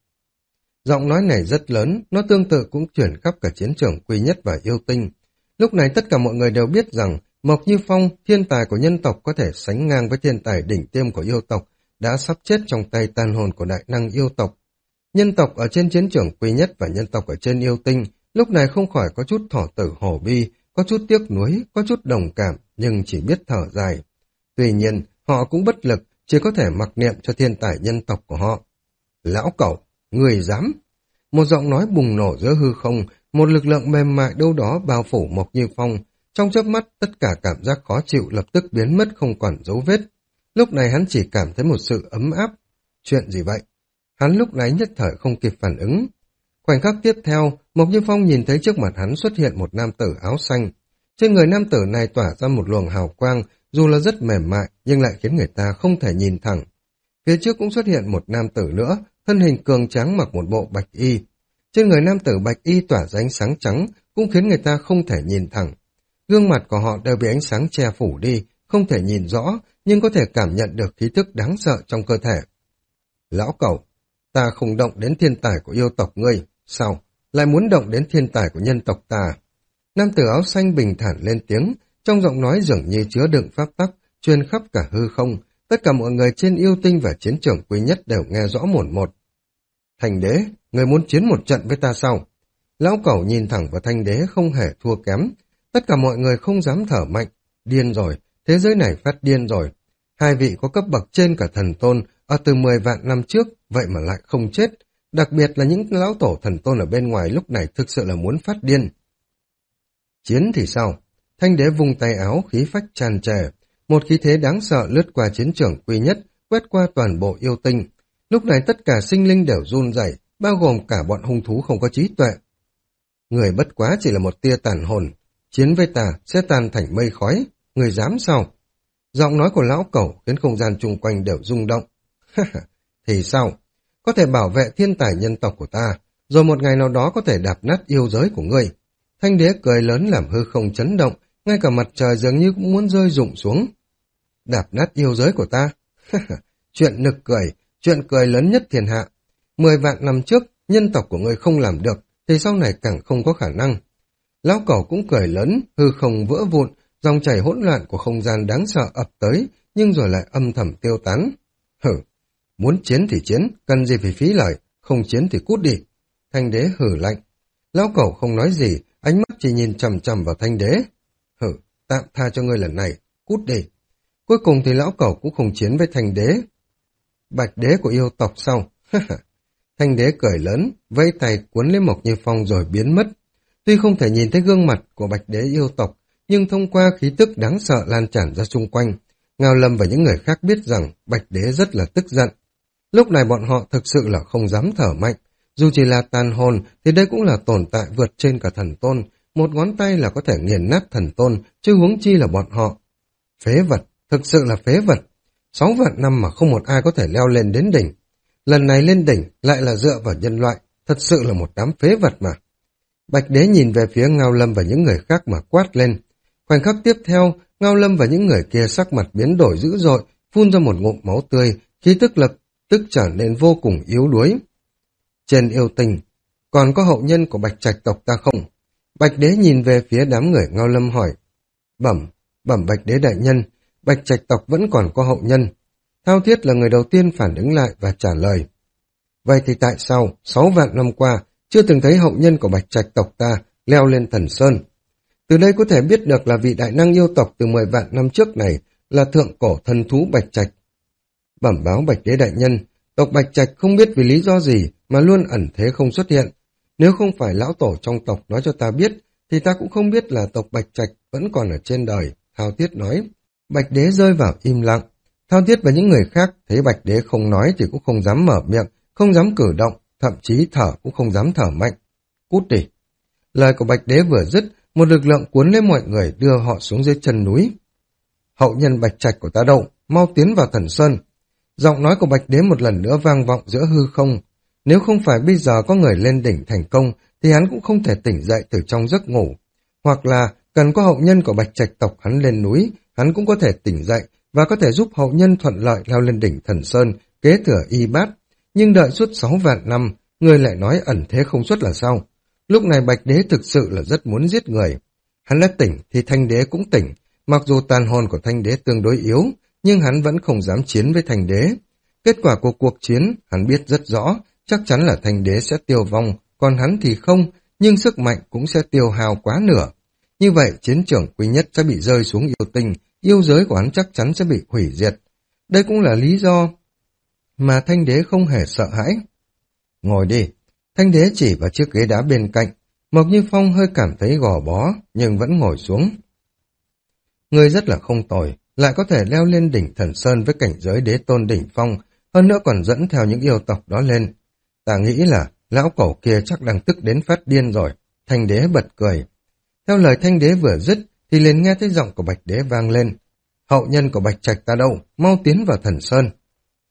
Giọng nói này rất lớn, nó tương tự cũng chuyển khắp cả chiến trường Quy Nhất và Yêu Tinh. Lúc này tất cả mọi người đều biết rằng Mộc Như Phong, thiên tài của nhân tộc có thể sánh ngang với thiên tài đỉnh tiêm của yêu tộc, đã sắp chết trong tay tàn hồn của đại năng yêu tộc. Nhân tộc ở trên chiến trường Quy Nhất và nhân tộc ở trên Yêu Tinh lúc này không khỏi có chút thỏ tử hổ bi, có chút tiếc nuối, có chút đồng cảm, nhưng chỉ biết thở dài. Tuy nhiên, họ cũng bất lực, chỉ có thể mặc niệm cho thiên tài nhân tộc của họ. Lão cẩu, người dám! Một giọng nói bùng nổ giữa hư không, một lực lượng mềm mại đâu đó bao phủ Mộc Như Phong. Trong chớp mắt, tất cả cảm giác khó chịu lập tức biến mất không còn dấu vết. Lúc này hắn chỉ cảm thấy một sự ấm áp. Chuyện gì vậy? Hắn lúc này nhất thời không kịp phản ứng. Khoảnh khắc tiếp theo, Mộc Như Phong nhìn thấy trước mặt hắn xuất hiện một nam tử áo xanh. Trên người nam tử này tỏa ra một luồng hào quang, dù là rất mềm mại, nhưng lại khiến người ta không thể nhìn thẳng. Phía trước cũng xuất hiện một nam tử nữa, thân hình cường tráng mặc một bộ bạch y. Trên người nam tử bạch y tỏa ra ánh sáng trắng, cũng khiến người ta không thể nhìn thẳng. Gương mặt của họ đều bị ánh sáng che phủ đi, không thể nhìn rõ, nhưng có thể cảm nhận được khí thức đáng sợ trong cơ thể. Lão cẩu, ta không động đến thiên tài của yêu tộc ngươi, sao, lại muốn động đến thiên tài của nhân tộc ta? Nam tử áo xanh bình thản lên tiếng, trong giọng nói dường như chứa đựng pháp tắc, truyền khắp cả hư không. Tất cả mọi người trên yêu tinh và chiến trường quý nhất đều nghe rõ một một. Thành đế, người muốn chiến một trận với ta sao? Lão cẩu nhìn thẳng vào thanh đế không hề thua kém. Tất cả mọi người không dám thở mạnh. Điên rồi, thế giới này phát điên rồi. Hai vị có cấp bậc trên cả thần tôn, ở từ mười vạn năm trước, vậy mà lại không chết. Đặc biệt là những lão tổ thần tôn ở bên ngoài lúc này thực sự là muốn phát điên. Chiến thì sao? Thanh đế vung tay áo, khí phách tràn trề. Một khí thế đáng sợ lướt qua chiến trường quy nhất, quét qua toàn bộ yêu tinh. Lúc này tất cả sinh linh đều run rẩy, bao gồm cả bọn hung thú không có trí tuệ. Người bất quá chỉ là một tia tàn hồn, chiến với ta sẽ tan thành mây khói, người dám sao? Giọng nói của lão cẩu khiến không gian chung quanh đều rung động. Thì sao? Có thể bảo vệ thiên tài nhân tộc của ta, rồi một ngày nào đó có thể đạp nát yêu giới của ngươi. Thanh đế cười lớn làm hư không chấn động, ngay cả mặt trời dường như cũng muốn rơi rụng xuống. Đạp nát yêu giới của ta? Chuyện nực cười, chuyện cười lớn nhất thiên hạ. Mười vạn năm trước, nhân tộc của ngươi không làm được, thì sau này càng không có khả năng. Lão cẩu cũng cười lớn, hư không vỡ vụn, dòng chảy hỗn loạn của không gian đáng sợ ập tới, nhưng rồi lại âm thầm tiêu tán. Hử, muốn chiến thì chiến, cần gì phải phí lời, không chiến thì cút đi. Thanh đế hử lạnh. Lão cẩu không nói gì, ánh mắt chỉ nhìn chằm chằm vào thanh đế. Hử, tạm tha cho ngươi lần này, cút đi. Cuối cùng thì lão cẩu cũng không chiến với thanh đế. Bạch đế của yêu tộc sau. Thanh đế cười lớn, vẫy tay cuốn lấy Mộc Như Phong rồi biến mất. Tuy không thể nhìn thấy gương mặt của bạch đế yêu tộc, nhưng thông qua khí tức đáng sợ lan tràn ra xung quanh, Ngao Lâm và những người khác biết rằng bạch đế rất là tức giận. Lúc này bọn họ thực sự là không dám thở mạnh. Dù chỉ là tàn hồn thì đây cũng là tồn tại vượt trên cả thần tôn. Một ngón tay là có thể nghiền nát thần tôn, chứ huống chi là bọn họ. Phế vật, thực sự là phế vật. Sáu vạn năm mà không một ai có thể leo lên đến đỉnh. Lần này lên đỉnh lại là dựa vào nhân loại, thật sự là một đám phế vật mà. Bạch đế nhìn về phía Ngao Lâm và những người khác mà quát lên. Khoảnh khắc tiếp theo, Ngao Lâm và những người kia sắc mặt biến đổi dữ dội, phun ra một ngụm máu tươi, khí tức lập tức trở nên vô cùng yếu đuối. Trên yêu tình, còn có hậu nhân của Bạch Trạch tộc ta không? Bạch đế nhìn về phía đám người Ngao Lâm hỏi. Bẩm, bẩm Bạch đế đại nhân, Bạch Trạch tộc vẫn còn có hậu nhân. Thao Thiết là người đầu tiên phản ứng lại và trả lời. Vậy thì tại sao, sáu vạn năm qua, chưa từng thấy hậu nhân của Bạch Trạch tộc ta leo lên thần sơn? Từ đây có thể biết được là vị đại năng yêu tộc từ mười vạn năm trước này là thượng cổ thần thú Bạch Trạch. Bẩm báo Bạch đế đại nhân, tộc Bạch Trạch không biết vì lý do gì mà luôn ẩn thế không xuất hiện. Nếu không phải lão tổ trong tộc nói cho ta biết, thì ta cũng không biết là tộc Bạch Trạch vẫn còn ở trên đời, Thao Thiết nói. Bạch đế rơi vào im lặng. Thao Thiết và những người khác thấy Bạch đế không nói thì cũng không dám mở miệng, không dám cử động, thậm chí thở cũng không dám thở mạnh. Cút đi. Lời của Bạch đế vừa dứt, một lực lượng cuốn lấy mọi người đưa họ xuống dưới chân núi. Hậu nhân Bạch Trạch của ta đâu, mau tiến vào thần sơn. Giọng nói của Bạch đế một lần nữa vang vọng giữa hư không. Nếu không phải bây giờ có người lên đỉnh thành công, thì hắn cũng không thể tỉnh dậy từ trong giấc ngủ. Hoặc là cần có hậu nhân của Bạch Trạch tộc hắn lên núi, hắn cũng có thể tỉnh dậy và có thể giúp hậu nhân thuận lợi leo lên đỉnh thần sơn, kế thừa y bát. Nhưng đợi suốt sáu vạn năm, người lại nói ẩn thế không xuất là sao? Lúc này Bạch đế thực sự là rất muốn giết người. Hắn đã tỉnh thì Thanh đế cũng tỉnh, mặc dù tàn hồn của Thanh đế tương đối yếu, nhưng hắn vẫn không dám chiến với Thanh đế. Kết quả của cuộc chiến, hắn biết rất rõ, chắc chắn là Thanh đế sẽ tiêu vong, còn hắn thì không, nhưng sức mạnh cũng sẽ tiêu hao quá nửa. Như vậy, chiến trường quý nhất sẽ bị rơi xuống yêu tinh, yêu giới của hắn chắc chắn sẽ bị hủy diệt. Đây cũng là lý do mà Thanh đế không hề sợ hãi. Ngồi đi. Thanh đế chỉ vào chiếc ghế đá bên cạnh. Mộc Như Phong hơi cảm thấy gò bó, nhưng vẫn ngồi xuống. Người rất là không tồi, lại có thể leo lên đỉnh thần sơn với cảnh giới đế tôn đỉnh phong, hơn nữa còn dẫn theo những yêu tộc đó lên. Ta nghĩ là lão cẩu kia chắc đang tức đến phát điên rồi. Thanh đế bật cười. Theo lời Thanh đế vừa dứt, thì liền nghe thấy giọng của Bạch đế vang lên. Hậu nhân của Bạch Trạch ta đâu, mau tiến vào thần sơn.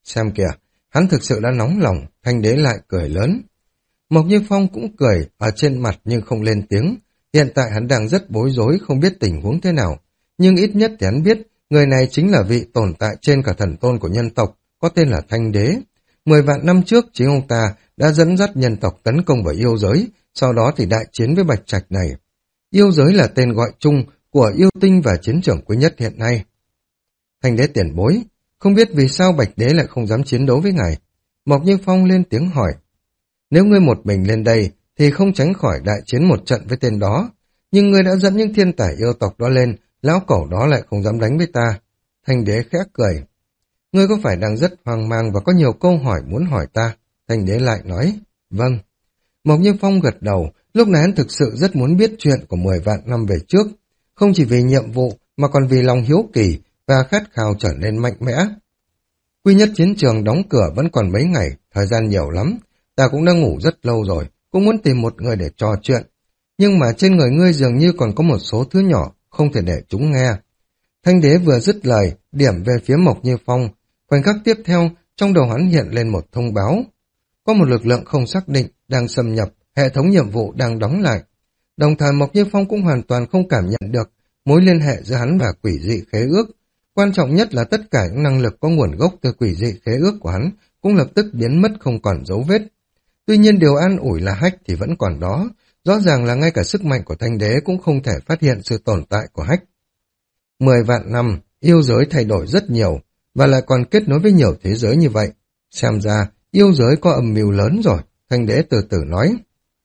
Xem kìa, hắn thực sự đã nóng lòng, Thanh đế lại cười lớn. Mộc Như Phong cũng cười ở trên mặt nhưng không lên tiếng. Hiện tại hắn đang rất bối rối, không biết tình huống thế nào. Nhưng ít nhất thì hắn biết, người này chính là vị tồn tại trên cả thần tôn của nhân tộc, có tên là Thanh đế. Mười vạn năm trước, chính ông ta đã dẫn dắt nhân tộc tấn công vào yêu giới, sau đó thì đại chiến với Bạch Trạch này. Yêu giới là tên gọi chung của yêu tinh và chiến trường quý nhất hiện nay. Thanh đế tiền bối, không biết vì sao Bạch đế lại không dám chiến đấu với ngài. Mộc Như Phong lên tiếng hỏi. Nếu ngươi một mình lên đây, thì không tránh khỏi đại chiến một trận với tên đó. Nhưng ngươi đã dẫn những thiên tài yêu tộc đó lên, lão cẩu đó lại không dám đánh với ta. Thanh đế khẽ cười. Ngươi có phải đang rất hoang mang và có nhiều câu hỏi muốn hỏi ta? Thanh đế lại nói. Vâng. Mộc Như Phong gật đầu, lúc này hắn thực sự rất muốn biết chuyện của mười vạn năm về trước. Không chỉ vì nhiệm vụ, mà còn vì lòng hiếu kỳ và khát khao trở nên mạnh mẽ. Quy nhất chiến trường đóng cửa vẫn còn mấy ngày, thời gian nhiều lắm. Ta cũng đã ngủ rất lâu rồi, cũng muốn tìm một người để trò chuyện. Nhưng mà trên người ngươi dường như còn có một số thứ nhỏ, không thể để chúng nghe. Thanh đế vừa dứt lời, điểm về phía Mộc Như Phong. Khoảnh khắc tiếp theo, trong đầu hắn hiện lên một thông báo. Có một lực lượng không xác định, đang xâm nhập, hệ thống nhiệm vụ đang đóng lại. Đồng thời Mộc Như Phong cũng hoàn toàn không cảm nhận được mối liên hệ giữa hắn và quỷ dị khế ước. Quan trọng nhất là tất cả những năng lực có nguồn gốc từ quỷ dị khế ước của hắn cũng lập tức biến mất không còn dấu vết. Tuy nhiên điều an ủi là hách thì vẫn còn đó, rõ ràng là ngay cả sức mạnh của Thanh đế cũng không thể phát hiện sự tồn tại của hách. Mười vạn năm, yêu giới thay đổi rất nhiều, và lại còn kết nối với nhiều thế giới như vậy. Xem ra, yêu giới có âm mưu lớn rồi, Thanh đế từ từ nói.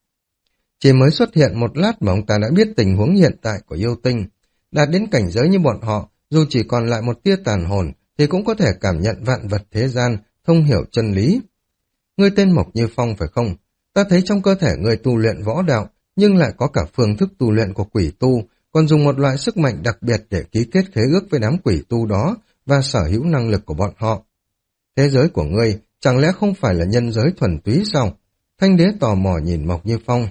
Chỉ mới xuất hiện một lát mà ông ta đã biết tình huống hiện tại của yêu tinh. Đạt đến cảnh giới như bọn họ, dù chỉ còn lại một tia tàn hồn, thì cũng có thể cảm nhận vạn vật thế gian, thông hiểu chân lý. Ngươi tên Mộc Như Phong phải không? Ta thấy trong cơ thể ngươi tu luyện võ đạo, nhưng lại có cả phương thức tu luyện của quỷ tu, còn dùng một loại sức mạnh đặc biệt để ký kết khế ước với đám quỷ tu đó và sở hữu năng lực của bọn họ. Thế giới của ngươi chẳng lẽ không phải là nhân giới thuần túy sao? Thanh đế tò mò nhìn Mộc Như Phong.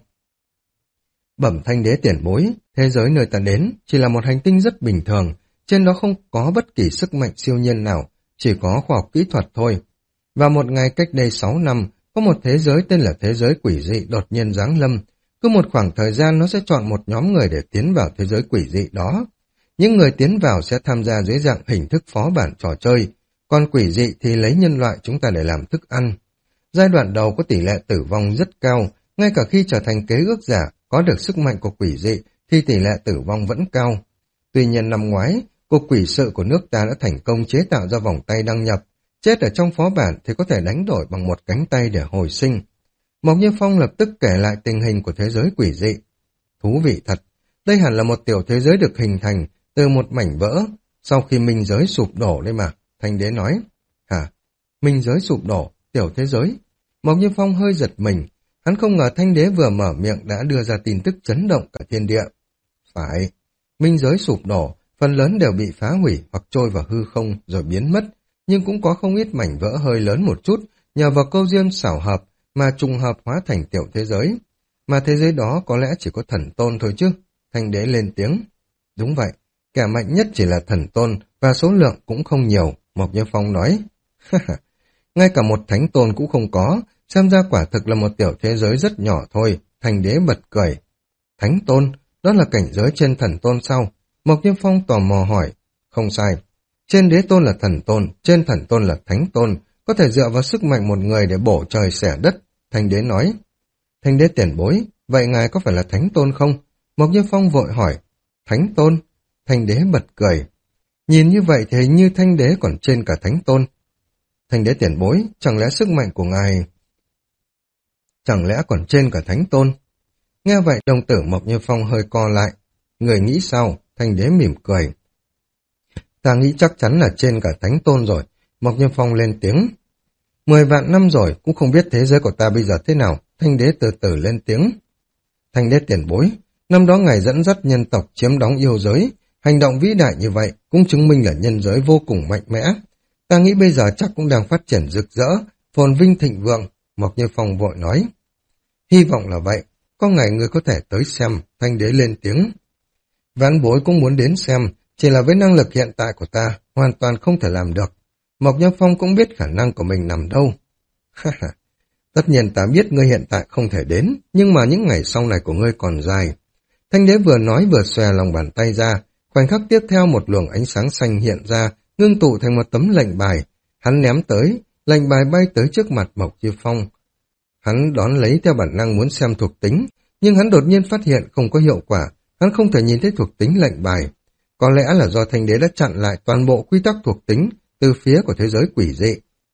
Bẩm Thanh đế tiền bối, thế giới nơi ta đến chỉ là một hành tinh rất bình thường, trên đó không có bất kỳ sức mạnh siêu nhiên nào, chỉ có khoa học kỹ thuật thôi. Và một ngày cách đây sáu năm, có một thế giới tên là thế giới quỷ dị đột nhiên giáng lâm. Cứ một khoảng thời gian nó sẽ chọn một nhóm người để tiến vào thế giới quỷ dị đó. Những người tiến vào sẽ tham gia dưới dạng hình thức phó bản trò chơi, còn quỷ dị thì lấy nhân loại chúng ta để làm thức ăn. Giai đoạn đầu có tỷ lệ tử vong rất cao, ngay cả khi trở thành kế ước giả, có được sức mạnh của quỷ dị thì tỷ lệ tử vong vẫn cao. Tuy nhiên năm ngoái, cục quỷ sự của nước ta đã thành công chế tạo ra vòng tay đăng nhập. Chết ở trong phó bản thì có thể đánh đổi bằng một cánh tay để hồi sinh. Mộc Như Phong lập tức kể lại tình hình của thế giới quỷ dị. Thú vị thật, đây hẳn là một tiểu thế giới được hình thành từ một mảnh vỡ, sau khi minh giới sụp đổ đấy mà, Thanh đế nói. Hả? Minh giới sụp đổ, tiểu thế giới? Mộc Như Phong hơi giật mình, hắn không ngờ Thanh đế vừa mở miệng đã đưa ra tin tức chấn động cả thiên địa. Phải, minh giới sụp đổ, phần lớn đều bị phá hủy hoặc trôi vào hư không rồi biến mất, nhưng cũng có không ít mảnh vỡ hơi lớn một chút, nhờ vào câu duyên xảo hợp mà trùng hợp hóa thành tiểu thế giới. Mà thế giới đó có lẽ chỉ có thần tôn thôi chứ. Thanh đế lên tiếng. Đúng vậy, kẻ mạnh nhất chỉ là thần tôn và số lượng cũng không nhiều, Mộc Như Phong nói. Ngay cả một thánh tôn cũng không có, xem ra quả thực là một tiểu thế giới rất nhỏ thôi, Thanh đế bật cười. Thánh tôn, đó là cảnh giới trên thần tôn sao? Mộc Như Phong tò mò hỏi. Không sai. Trên đế tôn là thần tôn, trên thần tôn là thánh tôn, có thể dựa vào sức mạnh một người để bổ trời xẻ đất, Thanh đế nói. Thanh đế tiền bối, vậy ngài có phải là thánh tôn không? Mộc Như Phong vội hỏi. Thánh tôn? Thanh đế bật cười. Nhìn như vậy thì hình như thanh đế còn trên cả thánh tôn. Thanh đế tiền bối, chẳng lẽ sức mạnh của ngài... Chẳng lẽ còn trên cả thánh tôn? Nghe vậy đồng tử Mộc Như Phong hơi co lại. Người nghĩ sao? Thanh đế mỉm cười. Ta nghĩ chắc chắn là trên cả thánh tôn rồi. Mộc Như Phong lên tiếng. Mười vạn năm rồi cũng không biết thế giới của ta bây giờ thế nào. Thanh đế từ từ lên tiếng. Thanh đế tiền bối, năm đó ngài dẫn dắt nhân tộc chiếm đóng yêu giới. Hành động vĩ đại như vậy cũng chứng minh là nhân giới vô cùng mạnh mẽ. Ta nghĩ bây giờ chắc cũng đang phát triển rực rỡ, phồn vinh thịnh vượng. Mộc Như Phong vội nói. Hy vọng là vậy. Có ngày người có thể tới xem. Thanh đế lên tiếng. Vãn bối cũng muốn đến xem, chỉ là với năng lực hiện tại của ta, hoàn toàn không thể làm được. Mộc Như Phong cũng biết khả năng của mình nằm đâu. Tất nhiên ta biết ngươi hiện tại không thể đến, nhưng mà những ngày sau này của ngươi còn dài. Thanh đế vừa nói vừa xòe lòng bàn tay ra, khoảnh khắc tiếp theo một luồng ánh sáng xanh hiện ra, ngưng tụ thành một tấm lệnh bài. Hắn ném tới, lệnh bài bay tới trước mặt Mộc Như Phong. Hắn đón lấy theo bản năng muốn xem thuộc tính, nhưng hắn đột nhiên phát hiện không có hiệu quả, hắn không thể nhìn thấy thuộc tính lệnh bài. Có lẽ là do thanh đế đã chặn lại toàn bộ quy tắc thuộc tính từ phía của thế giới quỷ dị.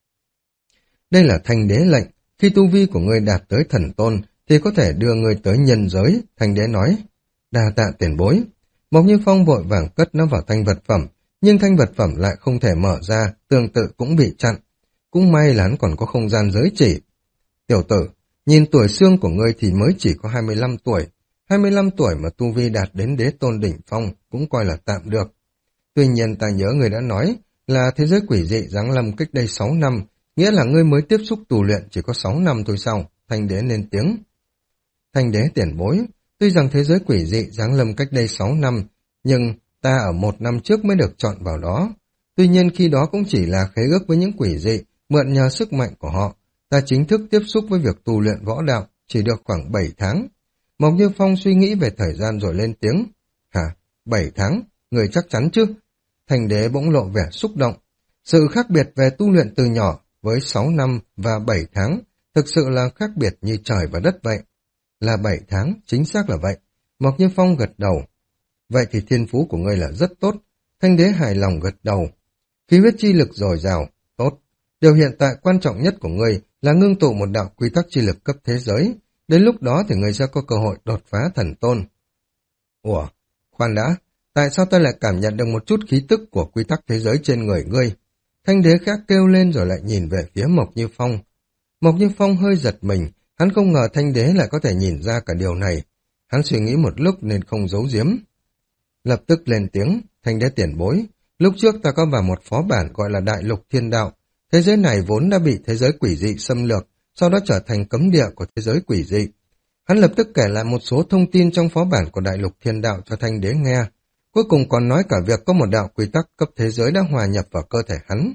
Đây là thanh đế lệnh, khi tu vi của ngươi đạt tới thần tôn thì có thể đưa ngươi tới nhân giới, thanh đế nói. Đa tạ tiền bối. Mộc Như Phong vội vàng cất nó vào thanh vật phẩm, nhưng thanh vật phẩm lại không thể mở ra, tương tự cũng bị chặn. Cũng may là hắn còn có không gian giới chỉ. Tiểu tử, nhìn tuổi xương của ngươi thì mới chỉ có hai mươi lăm tuổi. hai mươi lăm tuổi mà tu vi đạt đến đế tôn đỉnh phong cũng coi là tạm được. Tuy nhiên ta nhớ ngươi đã nói là thế giới quỷ dị giáng lâm cách đây sáu năm, nghĩa là ngươi mới tiếp xúc tu luyện chỉ có sáu năm thôi sao? Thanh đế lên tiếng. Thanh đế tiền bối, tuy rằng thế giới quỷ dị giáng lâm cách đây sáu năm, nhưng ta ở một năm trước mới được chọn vào đó. Tuy nhiên khi đó cũng chỉ là khế ước với những quỷ dị, mượn nhờ sức mạnh của họ. Ta chính thức tiếp xúc với việc tu luyện võ đạo, chỉ được khoảng bảy tháng. Mộc Như Phong suy nghĩ về thời gian rồi lên tiếng. Hả? bảy tháng? Người chắc chắn chứ? Thanh đế bỗng lộ vẻ xúc động. Sự khác biệt về tu luyện từ nhỏ với sáu năm và bảy tháng thực sự là khác biệt như trời và đất vậy. Là bảy tháng, chính xác là vậy. Mộc Như Phong gật đầu. Vậy thì thiên phú của ngươi là rất tốt. Thanh đế hài lòng gật đầu. Khí huyết chi lực dồi dào, tốt. Điều hiện tại quan trọng nhất của ngươi là ngưng tụ một đạo quy tắc chi lực cấp thế giới. Đến lúc đó thì ngươi sẽ có cơ hội đột phá thần tôn. Ủa, khoan đã, tại sao ta lại cảm nhận được một chút khí tức của quy tắc thế giới trên người ngươi? Thanh đế khác kêu lên rồi lại nhìn về phía Mộc Như Phong. Mộc Như Phong hơi giật mình, hắn không ngờ thanh đế lại có thể nhìn ra cả điều này. Hắn suy nghĩ một lúc nên không giấu giếm. Lập tức lên tiếng, thanh đế tiền bối. Lúc trước ta có vào một phó bản gọi là Đại Lục Thiên Đạo. Thế giới này vốn đã bị thế giới quỷ dị xâm lược, sau đó trở thành cấm địa của thế giới quỷ dị. Hắn lập tức kể lại một số thông tin trong phó bản của Đại Lục Thiên Đạo cho thanh đế nghe. Cuối cùng còn nói cả việc có một đạo quy tắc cấp thế giới đã hòa nhập vào cơ thể hắn.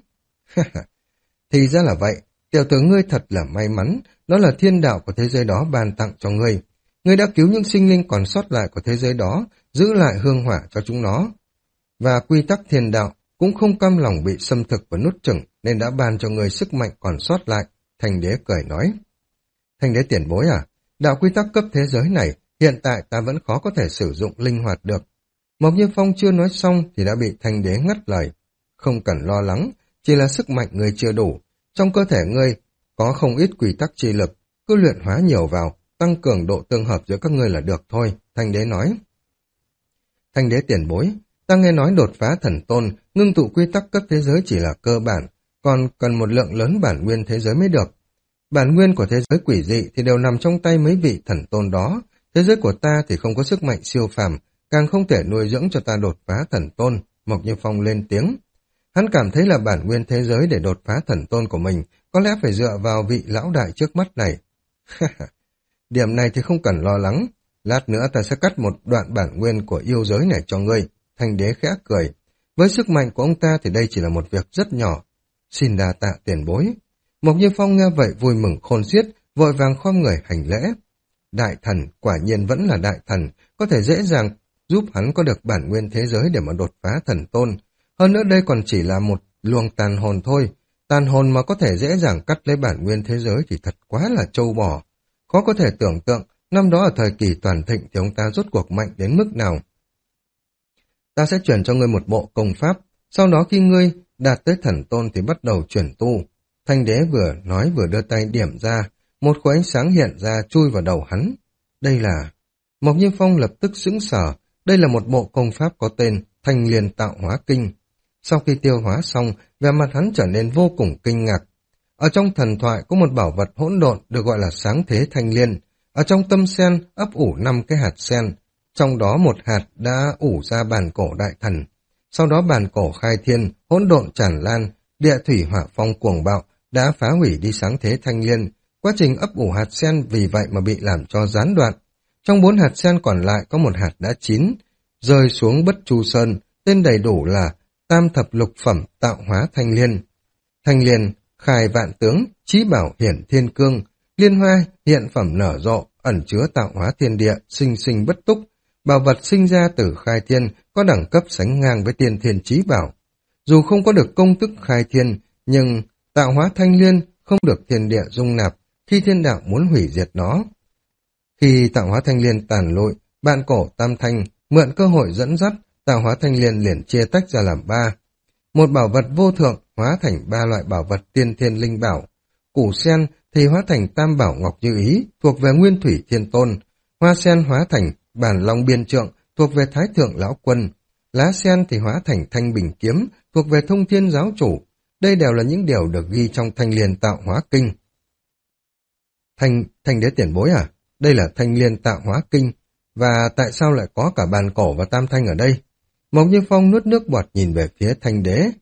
Thì ra là vậy, tiểu tử ngươi thật là may mắn, đó là thiên đạo của thế giới đó ban tặng cho ngươi. Ngươi đã cứu những sinh linh còn sót lại của thế giới đó, giữ lại hương hỏa cho chúng nó. Và quy tắc thiên đạo cũng không cam lòng bị xâm thực và nuốt chửng nên đã ban cho ngươi sức mạnh còn sót lại. Thanh đế cười nói. Thanh đế tiền bối à, đạo quy tắc cấp thế giới này hiện tại ta vẫn khó có thể sử dụng linh hoạt được. Mộc Như Phong chưa nói xong thì đã bị thanh đế ngắt lời. Không cần lo lắng, chỉ là sức mạnh ngươi chưa đủ. Trong cơ thể ngươi có không ít quy tắc chi lực, cứ luyện hóa nhiều vào, tăng cường độ tương hợp giữa các ngươi là được thôi, thanh đế nói. Thanh đế tiền bối, ta nghe nói đột phá thần tôn, ngưng tụ quy tắc cấp thế giới chỉ là cơ bản, còn cần một lượng lớn bản nguyên thế giới mới được. Bản nguyên của thế giới quỷ dị thì đều nằm trong tay mấy vị thần tôn đó, thế giới của ta thì không có sức mạnh siêu phàm, càng không thể nuôi dưỡng cho ta đột phá thần tôn. Mộc Như Phong lên tiếng. Hắn cảm thấy là bản nguyên thế giới để đột phá thần tôn của mình có lẽ phải dựa vào vị lão đại trước mắt này. Điểm này thì không cần lo lắng. Lát nữa ta sẽ cắt một đoạn bản nguyên của yêu giới này cho ngươi. Thanh đế khẽ cười. Với sức mạnh của ông ta thì đây chỉ là một việc rất nhỏ. Xin đa tạ tiền bối. Mộc Như Phong nghe vậy vui mừng khôn xiết, vội vàng khom người hành lễ. Đại thần, quả nhiên vẫn là đại thần, có thể dễ dàng giúp hắn có được bản nguyên thế giới để mà đột phá thần tôn. Hơn nữa đây còn chỉ là một luồng tàn hồn thôi. Tàn hồn mà có thể dễ dàng cắt lấy bản nguyên thế giới thì thật quá là trâu bò. Khó có thể tưởng tượng, năm đó ở thời kỳ toàn thịnh thì ông ta rốt cuộc mạnh đến mức nào. Ta sẽ chuyển cho ngươi một bộ công pháp, sau đó khi ngươi đạt tới thần tôn thì bắt đầu chuyển tu. Thanh đế vừa nói vừa đưa tay điểm ra, một khối ánh sáng hiện ra chui vào đầu hắn. Đây là... Mộc Như Phong lập tức sững sờ, đây là một bộ công pháp có tên Thanh Liên Tạo Hóa Kinh. Sau khi tiêu hóa xong, vẻ mặt hắn trở nên vô cùng kinh ngạc. Ở trong thần thoại có một bảo vật hỗn độn được gọi là sáng thế thanh liên. Ở trong tâm sen ấp ủ năm cái hạt sen, trong đó một hạt đã ủ ra bản cổ đại thần. Sau đó bản cổ khai thiên, hỗn độn tràn lan, địa thủy hỏa phong cuồng bạo đã phá hủy đi sáng thế thanh liên. Quá trình ấp ủ hạt sen vì vậy mà bị làm cho gián đoạn. Trong bốn hạt sen còn lại có một hạt đã chín, rơi xuống Bất Chu Sơn, tên đầy đủ là Tam Thập Lục Phẩm Tạo Hóa Thanh Liên. Thanh liên, khai vạn tướng, chí bảo hiển thiên cương, liên hoa, hiện phẩm nở rộ, ẩn chứa tạo hóa thiên địa, sinh sinh bất túc. Bảo vật sinh ra từ khai thiên, có đẳng cấp sánh ngang với tiên thiên chí bảo. Dù không có được công thức khai thiên, nhưng tạo hóa thanh liên không được thiên địa dung nạp khi thiên đạo muốn hủy diệt nó. Khi tạo hóa thanh liên tàn lụi, bạn cổ Tam Thanh mượn cơ hội dẫn dắt, tạo hóa thanh liên liền chia tách ra làm ba. Một bảo vật vô thượng hóa thành ba loại bảo vật tiên thiên linh bảo. Củ sen thì hóa thành tam bảo ngọc như ý, thuộc về nguyên thủy thiên tôn. Hoa sen hóa thành bản long biên trượng, thuộc về thái thượng lão quân. Lá sen thì hóa thành thanh bình kiếm, thuộc về thông thiên giáo chủ. Đây đều là những điều được ghi trong thanh liên tạo hóa kinh. Thanh, thanh đế tiền bối à? Đây là thanh liên tạo hóa kinh. Và tại sao lại có cả bàn cổ và tam thanh ở đây? Mộc Như Phong nuốt nước bọt nhìn về phía thanh đế.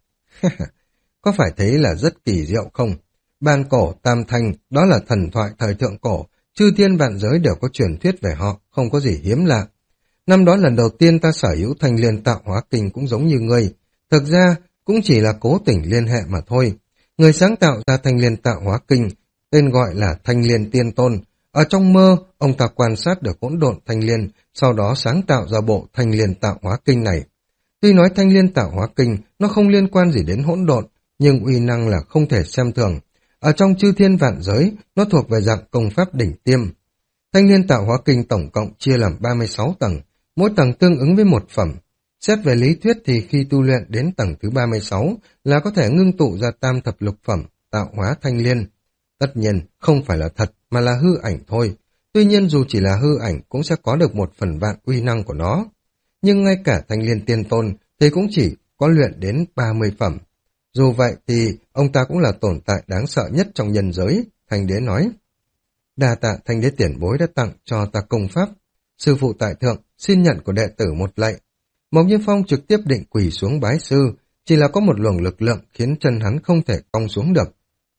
Có phải thấy là rất kỳ diệu không? Bàn cổ, tam thanh, đó là thần thoại thời thượng cổ. Chư thiên vạn giới đều có truyền thuyết về họ, không có gì hiếm lạ. Năm đó lần đầu tiên ta sở hữu thanh liên tạo hóa kinh cũng giống như ngươi. Thực ra, cũng chỉ là cố tình liên hệ mà thôi. Người sáng tạo ra thanh liên tạo hóa kinh, tên gọi là thanh liên tiên tôn. Ở trong mơ, ông ta quan sát được hỗn độn thanh liên, sau đó sáng tạo ra bộ thanh liên tạo hóa kinh này. Tuy nói thanh liên tạo hóa kinh nó không liên quan gì đến hỗn độn, nhưng uy năng là không thể xem thường. Ở trong chư thiên vạn giới, nó thuộc về dạng công pháp đỉnh tiêm. Thanh liên tạo hóa kinh tổng cộng chia làm ba mươi sáu tầng, mỗi tầng tương ứng với một phẩm. Xét về lý thuyết thì khi tu luyện đến tầng thứ ba mươi sáu là có thể ngưng tụ ra tam thập lục phẩm, tạo hóa thanh liên. Tất nhiên, không phải là thật mà là hư ảnh thôi. Tuy nhiên dù chỉ là hư ảnh cũng sẽ có được một phần vạn uy năng của nó. Nhưng ngay cả thanh liên tiên tôn thì cũng chỉ có luyện đến ba mươi phẩm. Dù vậy thì ông ta cũng là tồn tại đáng sợ nhất trong nhân giới, Thanh đế nói. Đa tạ Thanh đế tiền bối đã tặng cho ta công pháp. Sư phụ tại thượng xin nhận của đệ tử một lạy. Mộc Như Phong trực tiếp định quỳ xuống bái sư, chỉ là có một luồng lực lượng khiến chân hắn không thể cong xuống được.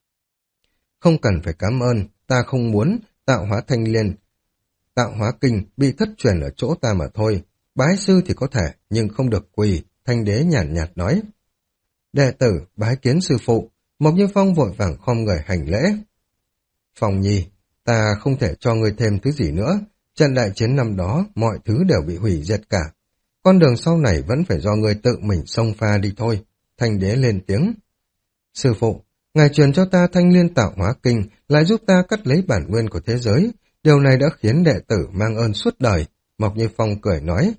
Không cần phải cảm ơn, ta không muốn tạo hóa thanh liên. Tạo hóa kinh bị thất truyền ở chỗ ta mà thôi. Bái sư thì có thể, nhưng không được quỳ, Thanh đế nhàn nhạt, nhạt nói. Đệ tử, bái kiến sư phụ, Mộc Như Phong vội vàng khom người hành lễ. Phong nhi, ta không thể cho ngươi thêm thứ gì nữa, trận đại chiến năm đó, mọi thứ đều bị hủy diệt cả. Con đường sau này vẫn phải do ngươi tự mình xông pha đi thôi, Thanh đế lên tiếng. Sư phụ, ngài truyền cho ta thanh liên tạo hóa kinh, lại giúp ta cắt lấy bản nguyên của thế giới, điều này đã khiến đệ tử mang ơn suốt đời, Mộc Như Phong cười nói.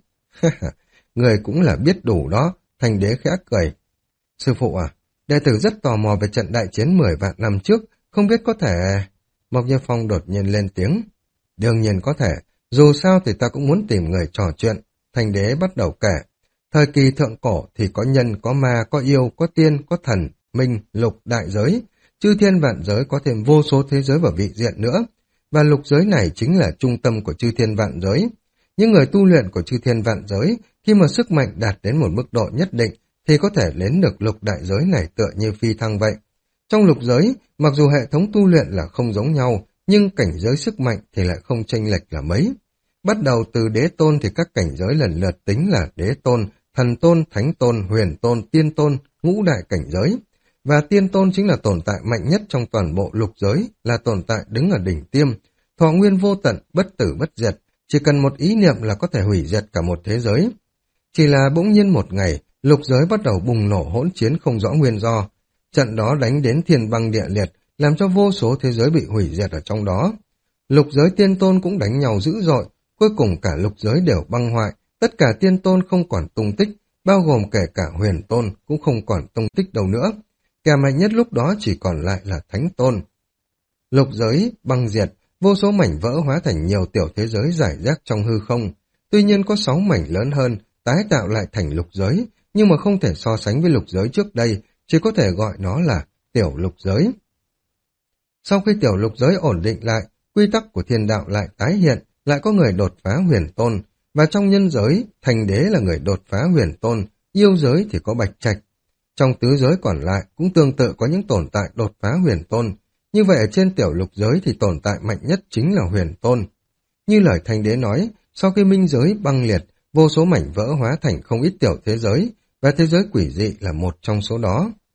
Người cũng là biết đủ đó, Thanh đế khẽ cười. Sư phụ à, đệ tử rất tò mò về trận đại chiến mười vạn năm trước, không biết có thể... Mộc Như Phong đột nhiên lên tiếng. Đương nhiên có thể, dù sao thì ta cũng muốn tìm người trò chuyện. Thanh đế bắt đầu kể. Thời kỳ thượng cổ thì có nhân, có ma, có yêu, có tiên, có thần, minh, lục, đại giới. Chư thiên vạn giới có thêm vô số thế giới và vị diện nữa. Và lục giới này chính là trung tâm của chư thiên vạn giới. Những người tu luyện của chư thiên vạn giới, khi mà sức mạnh đạt đến một mức độ nhất định, thì có thể đến được lục đại giới này tựa như phi thăng vậy. Trong lục giới, mặc dù hệ thống tu luyện là không giống nhau, nhưng cảnh giới sức mạnh thì lại không chênh lệch là mấy. Bắt đầu từ đế tôn thì các cảnh giới lần lượt tính là đế tôn, thần tôn, thánh tôn, huyền tôn, tiên tôn, ngũ đại cảnh giới. Và tiên tôn chính là tồn tại mạnh nhất trong toàn bộ lục giới, là tồn tại đứng ở đỉnh tiêm, thọ nguyên vô tận, bất tử bất diệt, chỉ cần một ý niệm là có thể hủy diệt cả một thế giới. Chỉ là bỗng nhiên một ngày, lục giới bắt đầu bùng nổ hỗn chiến không rõ nguyên do. Trận đó đánh đến thiên băng địa liệt, làm cho vô số thế giới bị hủy diệt ở trong đó. Lục giới tiên tôn cũng đánh nhau dữ dội, cuối cùng cả lục giới đều băng hoại, tất cả tiên tôn không còn tung tích, bao gồm kể cả huyền tôn cũng không còn tung tích đâu nữa. Kẻ mạnh nhất lúc đó chỉ còn lại là thánh tôn. Lục giới băng diệt, vô số mảnh vỡ hóa thành nhiều tiểu thế giới rải rác trong hư không. Tuy nhiên có sáu mảnh lớn hơn, tái tạo lại thành lục giới, nhưng mà không thể so sánh với lục giới trước đây, chỉ có thể gọi nó là tiểu lục giới. Sau khi tiểu lục giới ổn định lại, quy tắc của thiên đạo lại tái hiện, lại có người đột phá huyền tôn, và trong nhân giới, thành đế là người đột phá huyền tôn, yêu giới thì có bạch trạch. Trong tứ giới còn lại cũng tương tự có những tồn tại đột phá huyền tôn, như vậy ở trên tiểu lục giới thì tồn tại mạnh nhất chính là huyền tôn. Như lời thành đế nói, sau khi minh giới băng liệt, vô số mảnh vỡ hóa thành không ít tiểu thế giới, và thế giới quỷ dị là một trong số đó.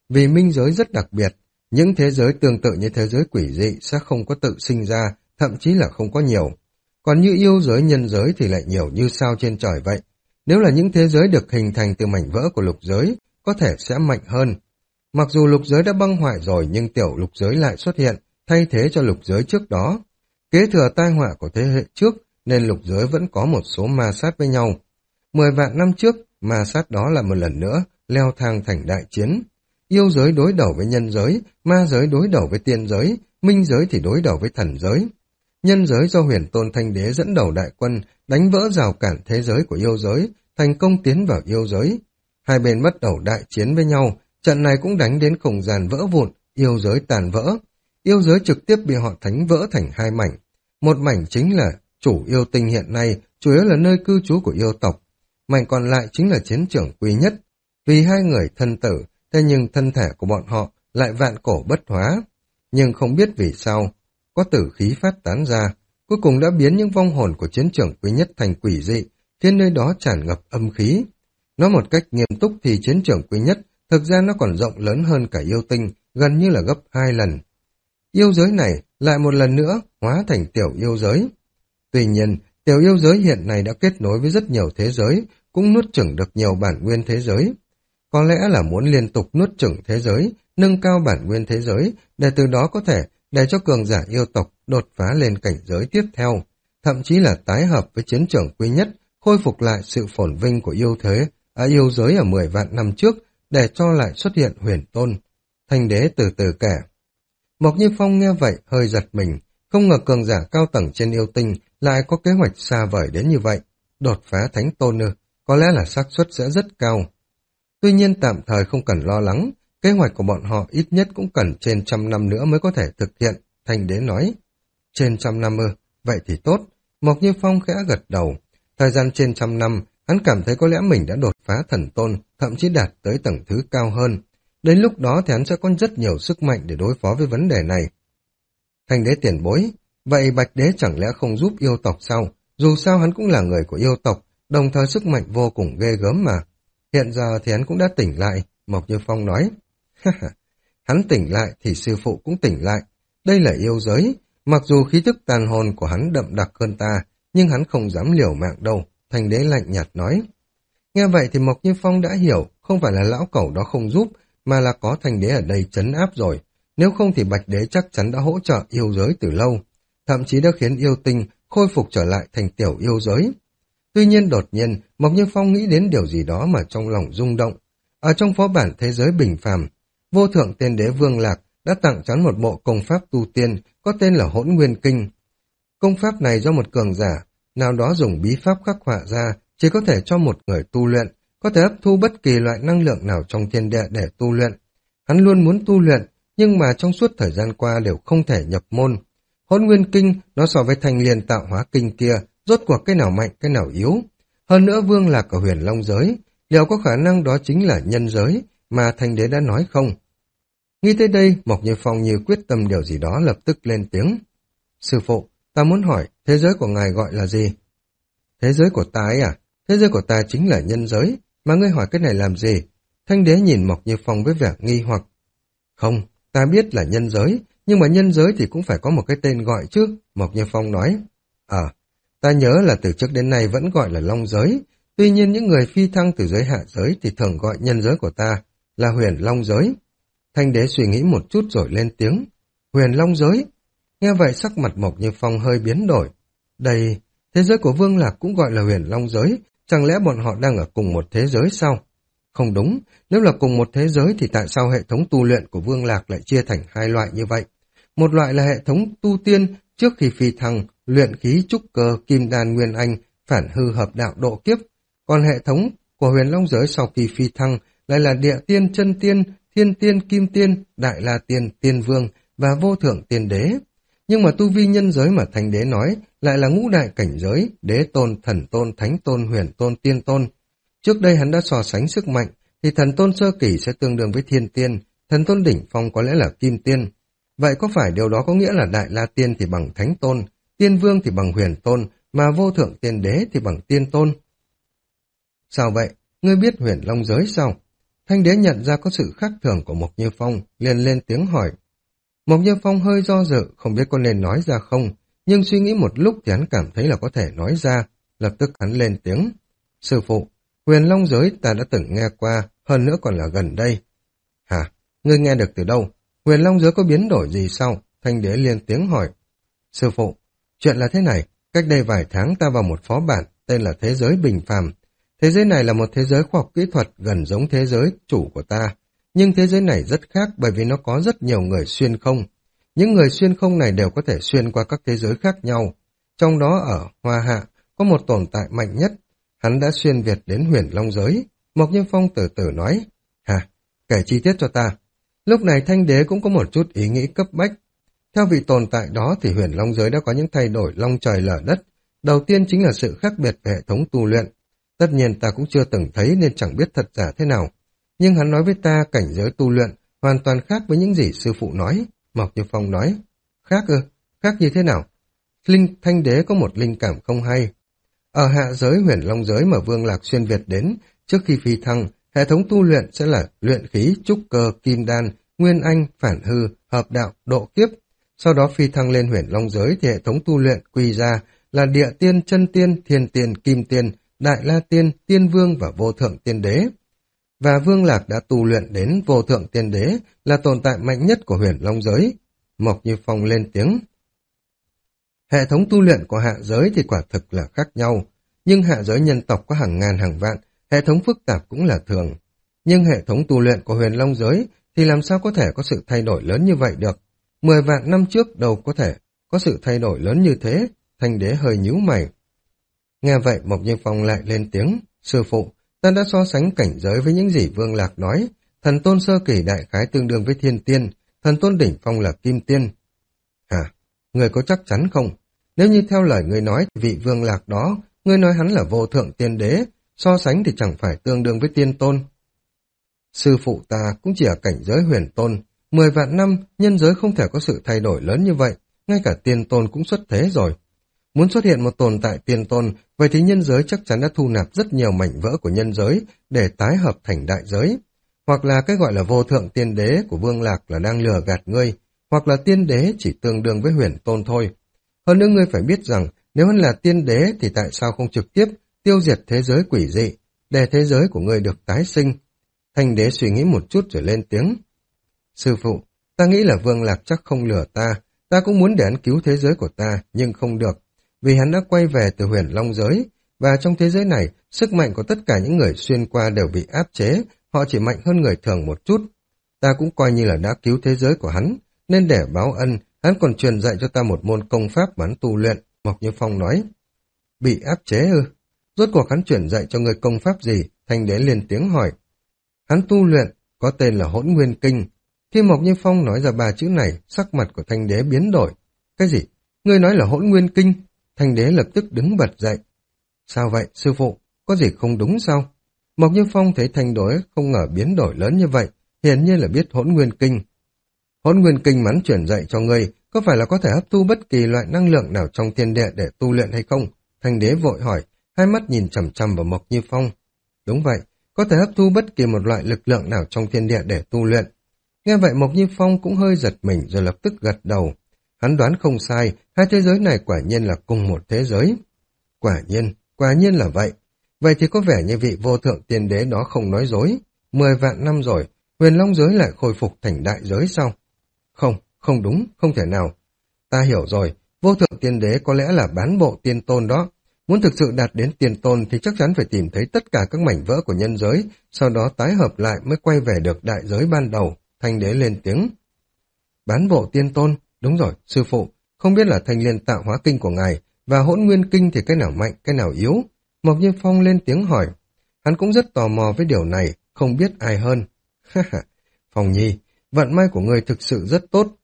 vì minh giới rất đặc biệt. Những thế giới tương tự như thế giới quỷ dị sẽ không có tự sinh ra, thậm chí là không có nhiều. Còn như yêu giới, nhân giới thì lại nhiều như sao trên trời vậy. Nếu là những thế giới được hình thành từ mảnh vỡ của lục giới, có thể sẽ mạnh hơn. Mặc dù lục giới đã băng hoại rồi nhưng tiểu lục giới lại xuất hiện, thay thế cho lục giới trước đó. Kế thừa tai họa của thế hệ trước nên lục giới vẫn có một số ma sát với nhau. Mười vạn năm trước, ma sát đó là một lần nữa leo thang thành đại chiến. Yêu giới đối đầu với nhân giới, ma giới đối đầu với tiên giới, minh giới thì đối đầu với thần giới. Nhân giới do Huyền Tôn Thanh Đế dẫn đầu đại quân đánh vỡ rào cản thế giới của yêu giới, thành công tiến vào yêu giới. Hai bên bắt đầu đại chiến với nhau, trận này cũng đánh đến không gian vỡ vụn, yêu giới tàn vỡ. Yêu giới trực tiếp bị họ thánh vỡ thành hai mảnh. Một mảnh chính là chủ yêu tinh hiện nay, chủ yếu là nơi cư trú của yêu tộc. Mảnh còn lại chính là chiến trường quý nhất. Vì hai người thân tử, thế nhưng thân thể của bọn họ lại vạn cổ bất hóa. Nhưng không biết vì sao, có tử khí phát tán ra, cuối cùng đã biến những vong hồn của chiến trường quý nhất thành quỷ dị, khiến nơi đó tràn ngập âm khí. Nói một cách nghiêm túc thì chiến trường quý nhất, thực ra nó còn rộng lớn hơn cả yêu tinh, gần như là gấp hai lần. Yêu giới này lại một lần nữa hóa thành tiểu yêu giới. Tuy nhiên, tiểu yêu giới hiện nay đã kết nối với rất nhiều thế giới, cũng nuốt chửng được nhiều bản nguyên thế giới. Có lẽ là muốn liên tục nuốt chửng thế giới, nâng cao bản nguyên thế giới, để từ đó có thể để cho cường giả yêu tộc đột phá lên cảnh giới tiếp theo, thậm chí là tái hợp với chiến trường quý nhất, khôi phục lại sự phồn vinh của yêu thế, à, yêu giới ở mười vạn năm trước, để cho lại xuất hiện Huyền Tôn. Thanh Đế từ từ kể. Mộc Như Phong nghe vậy hơi giật mình, không ngờ cường giả cao tầng trên yêu tinh lại có kế hoạch xa vời đến như vậy. Đột phá Thánh Tôn ư, có lẽ là xác suất sẽ rất cao. Tuy nhiên tạm thời không cần lo lắng, kế hoạch của bọn họ ít nhất cũng cần trên trăm năm nữa mới có thể thực hiện, Thanh Đế nói. Trên trăm năm ư, vậy thì tốt. Mộc Như Phong khẽ gật đầu. Thời gian trên trăm năm, hắn cảm thấy có lẽ mình đã đột phá thần tôn, thậm chí đạt tới tầng thứ cao hơn. Đến lúc đó thì hắn sẽ có rất nhiều sức mạnh để đối phó với vấn đề này. Thanh Đế tiền bối, vậy Bạch Đế chẳng lẽ không giúp yêu tộc sao? Dù sao hắn cũng là người của yêu tộc, đồng thời sức mạnh vô cùng ghê gớm mà. Hiện giờ thì hắn cũng đã tỉnh lại, Mộc Như Phong nói. Hắn tỉnh lại thì sư phụ cũng tỉnh lại. Đây là yêu giới, mặc dù khí thức tàn hồn của hắn đậm đặc hơn ta, nhưng hắn không dám liều mạng đâu, Thanh Đế lạnh nhạt nói. Nghe vậy thì Mộc Như Phong đã hiểu, không phải là lão cẩu đó không giúp, mà là có Thanh Đế ở đây trấn áp rồi. Nếu không thì Bạch Đế chắc chắn đã hỗ trợ yêu giới từ lâu, thậm chí đã khiến yêu tinh khôi phục trở lại thành tiểu yêu giới. Tuy nhiên đột nhiên, Mộc Như Phong nghĩ đến điều gì đó mà trong lòng rung động. Ở trong phó bản thế giới bình phàm, vô thượng tiên đế Vương Lạc đã tặng cho một bộ công pháp tu tiên có tên là Hỗn Nguyên Kinh. Công pháp này do một cường giả nào đó dùng bí pháp khắc họa ra, chỉ có thể cho một người tu luyện, có thể hấp thu bất kỳ loại năng lượng nào trong thiên địa để tu luyện. Hắn luôn muốn tu luyện, nhưng mà trong suốt thời gian qua đều không thể nhập môn. Hỗn Nguyên Kinh nó so với Thanh Liên Tạo Hóa Kinh kia, rốt cuộc cái nào mạnh cái nào yếu. Hơn nữa Vương Lạc ở Huyền Long giới, liệu có khả năng đó chính là nhân giới mà Thanh Đế đã nói không? Nghĩ tới đây, Mộc Như Phong như quyết tâm điều gì đó lập tức lên tiếng. Sư phụ, ta muốn hỏi, thế giới của ngài gọi là gì? Thế giới của ta ấy à? Thế giới của ta chính là nhân giới, mà ngươi hỏi cái này làm gì? Thanh Đế nhìn Mộc Như Phong với vẻ nghi hoặc. Không, ta biết là nhân giới, nhưng mà nhân giới thì cũng phải có một cái tên gọi chứ, Mộc Như Phong nói. Ờ, à, ta nhớ là từ trước đến nay vẫn gọi là Long giới, tuy nhiên những người phi thăng từ giới hạ giới thì thường gọi nhân giới của ta là Huyền Long giới. Thanh Đế suy nghĩ một chút rồi lên tiếng. Huyền Long giới. Nghe vậy sắc mặt Mộc Như Phong hơi biến đổi. Đây, thế giới của Vương Lạc cũng gọi là Huyền Long giới, chẳng lẽ bọn họ đang ở cùng một thế giới sao? Không đúng, nếu là cùng một thế giới thì tại sao hệ thống tu luyện của Vương Lạc lại chia thành hai loại như vậy? Một loại là hệ thống tu tiên trước khi phi thăng, luyện khí trúc cơ, kim đan nguyên anh, phản hư hợp đạo độ kiếp. Còn hệ thống của Huyền Long giới sau khi phi thăng lại là địa tiên, chân tiên, thiên tiên, kim tiên, đại la tiên, tiên vương và vô thượng tiên đế. Nhưng mà tu vi nhân giới mà Thanh Đế nói lại là ngũ đại cảnh giới, đế tôn, thần tôn, thánh tôn, huyền tôn, tiên tôn. Trước đây hắn đã so sánh sức mạnh, thì thần tôn sơ kỳ sẽ tương đương với thiên tiên, thần tôn đỉnh phong có lẽ là kim tiên. Vậy có phải điều đó có nghĩa là đại la tiên thì bằng thánh tôn, tiên vương thì bằng huyền tôn, mà vô thượng tiên đế thì bằng tiên tôn? Sao vậy? Ngươi biết Huyền Long giới sao? Thanh đế nhận ra có sự khác thường của Mộc Như Phong, liền lên tiếng hỏi. Mộc Như Phong hơi do dự, không biết có nên nói ra không, nhưng suy nghĩ một lúc thì hắn cảm thấy là có thể nói ra, lập tức hắn lên tiếng. Sư phụ, huyền long giới ta đã từng nghe qua, hơn nữa còn là gần đây. Hả? Ngươi nghe được từ đâu? Huyền long giới có biến đổi gì sao? Thanh đế liên tiếng hỏi. Sư phụ, chuyện là thế này, cách đây vài tháng ta vào một phó bản tên là thế giới bình phàm. Thế giới này là một thế giới khoa học kỹ thuật gần giống thế giới chủ của ta, nhưng thế giới này rất khác bởi vì nó có rất nhiều người xuyên không. Những người xuyên không này đều có thể xuyên qua các thế giới khác nhau. Trong đó ở Hoa Hạ có một tồn tại mạnh nhất, hắn đã xuyên Việt đến huyền long giới. Mộc Như Phong từ từ nói, hả, kể chi tiết cho ta. Lúc này Thanh đế cũng có một chút ý nghĩ cấp bách. Theo vị tồn tại đó thì huyền long giới đã có những thay đổi long trời lở đất. Đầu tiên chính là sự khác biệt về hệ thống tu luyện. Tất nhiên ta cũng chưa từng thấy nên chẳng biết thật giả thế nào. Nhưng hắn nói với ta cảnh giới tu luyện hoàn toàn khác với những gì sư phụ nói. Mộc Như Phong nói, khác ư, khác như thế nào? Linh Thanh đế có một linh cảm không hay. Ở hạ giới huyền long giới mà Vương Lạc xuyên Việt đến, trước khi phi thăng, hệ thống tu luyện sẽ là luyện khí, trúc cơ, kim đan, nguyên anh, phản hư, hợp đạo, độ kiếp. Sau đó phi thăng lên huyền long giới thì hệ thống tu luyện quy ra là địa tiên, chân tiên, thiên tiên, kim tiên, đại la tiên, tiên vương và vô thượng tiên đế. Và Vương Lạc đã tu luyện đến vô thượng tiên đế, là tồn tại mạnh nhất của huyền long giới. Mộc Như Phong lên tiếng. Hệ thống tu luyện của hạ giới thì quả thực là khác nhau, nhưng hạ giới nhân tộc có hàng ngàn hàng vạn, hệ thống phức tạp cũng là thường. Nhưng hệ thống tu luyện của huyền long giới thì làm sao có thể có sự thay đổi lớn như vậy được? Mười vạn năm trước đâu có thể có sự thay đổi lớn như thế. Thanh đế hơi nhíu mày. Nghe vậy Mộc Như Phong lại lên tiếng. Sư phụ, ta đã so sánh cảnh giới với những gì Vương Lạc nói. Thần tôn sơ kỳ đại khái tương đương với thiên tiên, thần tôn đỉnh phong là kim tiên. Hả? Người có chắc chắn không? Nếu như theo lời người nói thì vị Vương Lạc đó, người nói hắn là vô thượng tiên đế, so sánh thì chẳng phải tương đương với tiên tôn. Sư phụ ta cũng chỉ ở cảnh giới huyền tôn. Mười vạn năm, nhân giới không thể có sự thay đổi lớn như vậy, ngay cả tiên tôn cũng xuất thế rồi. Muốn xuất hiện một tồn tại tiên tôn, vậy thì nhân giới chắc chắn đã thu nạp rất nhiều mảnh vỡ của nhân giới để tái hợp thành đại giới. Hoặc là cái gọi là vô thượng tiên đế của Vương Lạc là đang lừa gạt ngươi, hoặc là tiên đế chỉ tương đương với huyền tôn thôi. Hơn nữa ngươi phải biết rằng, nếu hắn là tiên đế thì tại sao không trực tiếp tiêu diệt thế giới quỷ dị, để thế giới của ngươi được tái sinh. Thanh đế suy nghĩ một chút rồi lên tiếng. Sư phụ, ta nghĩ là Vương Lạc chắc không lừa ta, ta cũng muốn để hắn cứu thế giới của ta, nhưng không được, vì hắn đã quay về từ huyền long giới, và trong thế giới này, sức mạnh của tất cả những người xuyên qua đều bị áp chế, họ chỉ mạnh hơn người thường một chút. Ta cũng coi như là đã cứu thế giới của hắn, nên để báo ân, hắn còn truyền dạy cho ta một môn công pháp bắn tu luyện, Mộc Như Phong nói. Bị áp chế ư? Rốt cuộc hắn truyền dạy cho người công pháp gì? Thanh đế liền tiếng hỏi. Hắn tu luyện, có tên là Hỗn Nguyên Kinh. Khi Mộc Như Phong nói ra ba chữ này, sắc mặt của Thanh đế biến đổi. Cái gì? Ngươi nói là Hỗn Nguyên Kinh? Thanh đế lập tức đứng bật dậy. Sao vậy, sư phụ? Có gì không đúng sao? Mộc Như Phong thấy Thanh đế không ngờ biến đổi lớn như vậy, hiển nhiên là biết Hỗn Nguyên Kinh. Hỗn Nguyên Kinh mắn chuyển dạy cho ngươi, có phải là có thể hấp thu bất kỳ loại năng lượng nào trong thiên địa để tu luyện hay không? Thanh đế vội hỏi, hai mắt nhìn chằm chằm vào Mộc Như Phong. Đúng vậy, có thể hấp thu bất kỳ một loại lực lượng nào trong thiên địa để tu luyện. Nghe vậy Mộc Như Phong cũng hơi giật mình rồi lập tức gật đầu. Hắn đoán không sai, hai thế giới này quả nhiên là cùng một thế giới. Quả nhiên, quả nhiên là vậy. Vậy thì có vẻ như vị vô thượng tiên đế đó không nói dối. Mười vạn năm rồi, huyền long giới lại khôi phục thành đại giới sao? Không, không đúng, không thể nào. Ta hiểu rồi, vô thượng tiên đế có lẽ là bán bộ tiên tôn đó. Muốn thực sự đạt đến tiên tôn thì chắc chắn phải tìm thấy tất cả các mảnh vỡ của nhân giới, sau đó tái hợp lại mới quay về được đại giới ban đầu. Thanh đế lên tiếng. Bán bộ tiên tôn, đúng rồi, sư phụ, không biết là thanh liên tạo hóa kinh của ngài và hỗn nguyên kinh thì cái nào mạnh, cái nào yếu? Mộc Như Phong lên tiếng hỏi. Hắn cũng rất tò mò với điều này, không biết ai hơn. Phong Nhi, vận may của người thực sự rất tốt.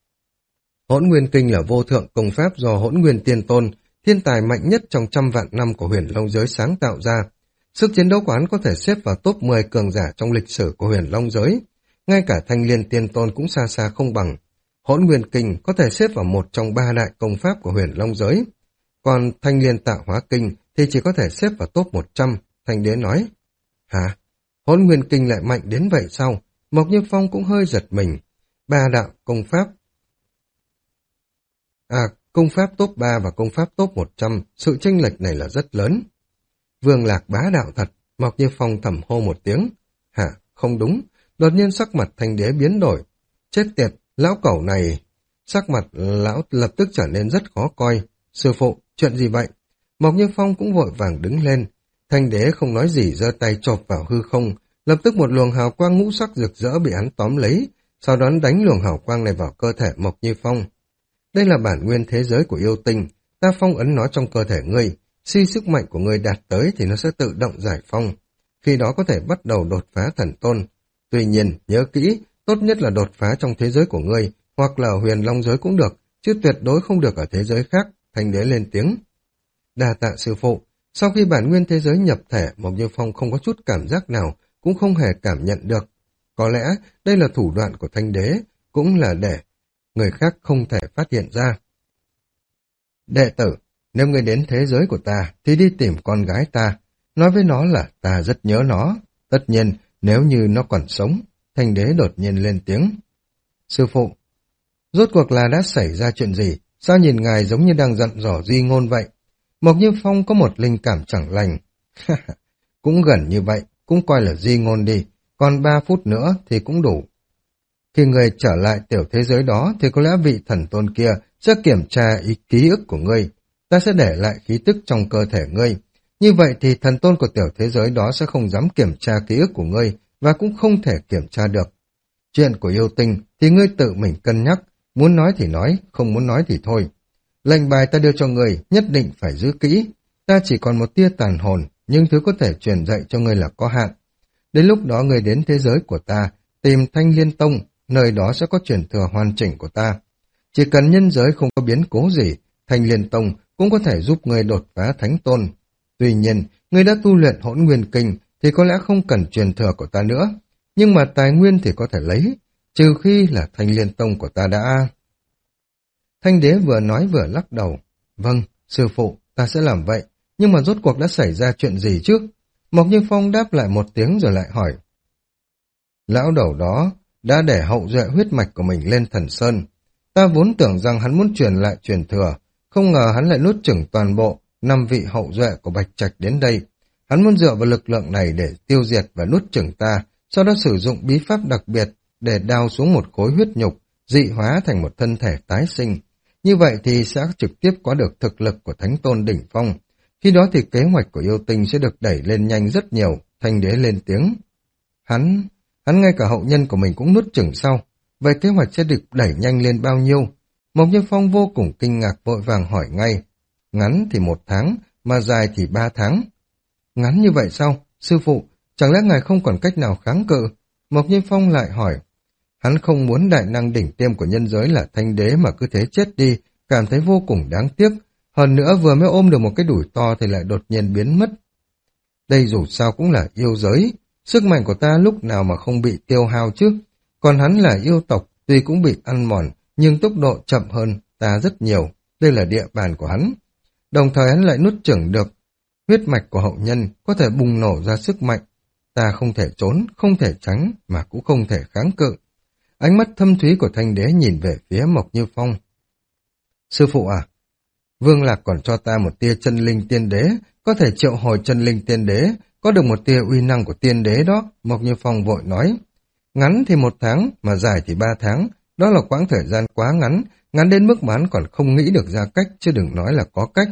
Hỗn Nguyên Kinh là vô thượng công pháp do Hỗn Nguyên Tiên Tôn, thiên tài mạnh nhất trong trăm vạn năm của huyền long giới sáng tạo ra. Sức chiến đấu của hắn có thể xếp vào top mười cường giả trong lịch sử của huyền long giới. Ngay cả Thanh Liên Tiên Tôn cũng xa xa không bằng. Hỗn Nguyên Kinh có thể xếp vào một trong ba đại công pháp của huyền long giới. Còn Thanh Liên Tạo Hóa Kinh thì chỉ có thể xếp vào top một trăm, Thanh Đế nói. Hả? Hỗn Nguyên Kinh lại mạnh đến vậy sao? Mộc Như Phong cũng hơi giật mình. Ba đạo công pháp. À, công pháp top ba và công pháp top một trăm, sự chênh lệch này là rất lớn. Vương Lạc bá đạo thật, Mộc Như Phong thầm hô một tiếng. Hả, không đúng, đột nhiên sắc mặt Thanh Đế biến đổi. Chết tiệt, lão cẩu này... Sắc mặt lão lập tức trở nên rất khó coi. Sư phụ, chuyện gì vậy? Mộc Như Phong cũng vội vàng đứng lên. Thanh Đế không nói gì giơ tay chộp vào hư không, lập tức một luồng hào quang ngũ sắc rực rỡ bị hắn tóm lấy, sau đó đánh luồng hào quang này vào cơ thể Mộc Như Phong. Đây là bản nguyên thế giới của yêu tinh, ta phong ấn nó trong cơ thể ngươi, khi sức mạnh của ngươi đạt tới thì nó sẽ tự động giải phong, khi đó có thể bắt đầu đột phá thần tôn. Tuy nhiên, nhớ kỹ, tốt nhất là đột phá trong thế giới của ngươi, hoặc là huyền long giới cũng được, chứ tuyệt đối không được ở thế giới khác. Thanh Đế lên tiếng. Đa tạ sư phụ. Sau khi bản nguyên thế giới nhập thể, Mộc Như Phong không có chút cảm giác nào, cũng không hề cảm nhận được. Có lẽ đây là thủ đoạn của Thanh Đế, cũng là để người khác không thể phát hiện ra. Đệ tử, nếu ngươi đến thế giới của ta, thì đi tìm con gái ta. Nói với nó là ta rất nhớ nó. Tất nhiên, nếu như nó còn sống. Thanh Đế đột nhiên lên tiếng. Sư phụ, rốt cuộc là đã xảy ra chuyện gì? Sao nhìn ngài giống như đang dặn dò Di Ngôn vậy? Mộc Như Phong có một linh cảm chẳng lành. Cũng gần như vậy, cũng coi là Di Ngôn đi. Còn ba phút nữa thì cũng đủ. Khi người trở lại tiểu thế giới đó thì có lẽ vị thần tôn kia sẽ kiểm tra ý ký ức của ngươi. Ta sẽ để lại khí tức trong cơ thể ngươi. Như vậy thì thần tôn của tiểu thế giới đó sẽ không dám kiểm tra ký ức của ngươi và cũng không thể kiểm tra được. Chuyện của yêu tinh thì ngươi tự mình cân nhắc, muốn nói thì nói, không muốn nói thì thôi. Lệnh bài ta đưa cho ngươi nhất định phải giữ kỹ. Ta chỉ còn một tia tàn hồn, nhưng thứ có thể truyền dạy cho ngươi là có hạn. Đến lúc đó ngươi đến thế giới của ta, tìm Thanh Liên Tông, nơi đó sẽ có truyền thừa hoàn chỉnh của ta. Chỉ cần nhân giới không có biến cố gì, Thanh Liên Tông cũng có thể giúp ngươi đột phá thánh tôn. Tuy nhiên, ngươi đã tu luyện Hỗn Nguyên Kinh thì có lẽ không cần truyền thừa của ta nữa. Nhưng mà tài nguyên thì có thể lấy, trừ khi là Thanh Liên Tông của ta đã... Thanh Đế vừa nói vừa lắc đầu. Vâng, sư phụ, ta sẽ làm vậy. Nhưng mà rốt cuộc đã xảy ra chuyện gì trước? Mộc Như Phong đáp lại một tiếng rồi lại hỏi. Lão đầu đó đã để hậu duệ huyết mạch của mình lên Thần Sơn. Ta vốn tưởng rằng hắn muốn truyền lại truyền thừa, không ngờ hắn lại nuốt chửng toàn bộ năm vị hậu duệ của Bạch Trạch đến đây. Hắn muốn dựa vào lực lượng này để tiêu diệt và nuốt chửng ta, sau đó sử dụng bí pháp đặc biệt để đào xuống một khối huyết nhục, dị hóa thành một thân thể tái sinh. Như vậy thì sẽ trực tiếp có được thực lực của Thánh Tôn đỉnh phong. Khi đó thì kế hoạch của yêu tinh sẽ được đẩy lên nhanh rất nhiều. Thanh Đế lên tiếng. Hắn, hắn ngay cả hậu nhân của mình cũng nuốt chửng sau. Vậy kế hoạch sẽ được đẩy nhanh lên bao nhiêu? Mộc Như Phong vô cùng kinh ngạc vội vàng hỏi ngay. Ngắn thì một tháng, mà dài thì ba tháng. Ngắn như vậy sao? Sư phụ, chẳng lẽ ngài không còn cách nào kháng cự? Mộc Như Phong lại hỏi. Hắn không muốn đại năng đỉnh tiêm của nhân giới là Thanh Đế mà cứ thế chết đi, cảm thấy vô cùng đáng tiếc. Hơn nữa vừa mới ôm được một cái đùi to thì lại đột nhiên biến mất. Đây dù sao cũng là yêu giới, sức mạnh của ta lúc nào mà không bị tiêu hao chứ. Còn hắn là yêu tộc, tuy cũng bị ăn mòn, nhưng tốc độ chậm hơn ta rất nhiều. Đây là địa bàn của hắn. Đồng thời hắn lại nuốt chửng được huyết mạch của hậu nhân, có thể bùng nổ ra sức mạnh. Ta không thể trốn, không thể tránh, mà cũng không thể kháng cự. Ánh mắt thâm thúy của Thanh Đế nhìn về phía Mộc Như Phong. Sư phụ à, Vương Lạc còn cho ta một tia chân linh tiên đế, có thể triệu hồi chân linh tiên đế, có được một tia uy năng của tiên đế đó, Mộc Như Phong vội nói. Ngắn thì một tháng, mà dài thì ba tháng, đó là quãng thời gian quá ngắn, ngắn đến mức mà hắn còn không nghĩ được ra cách, chứ đừng nói là có cách.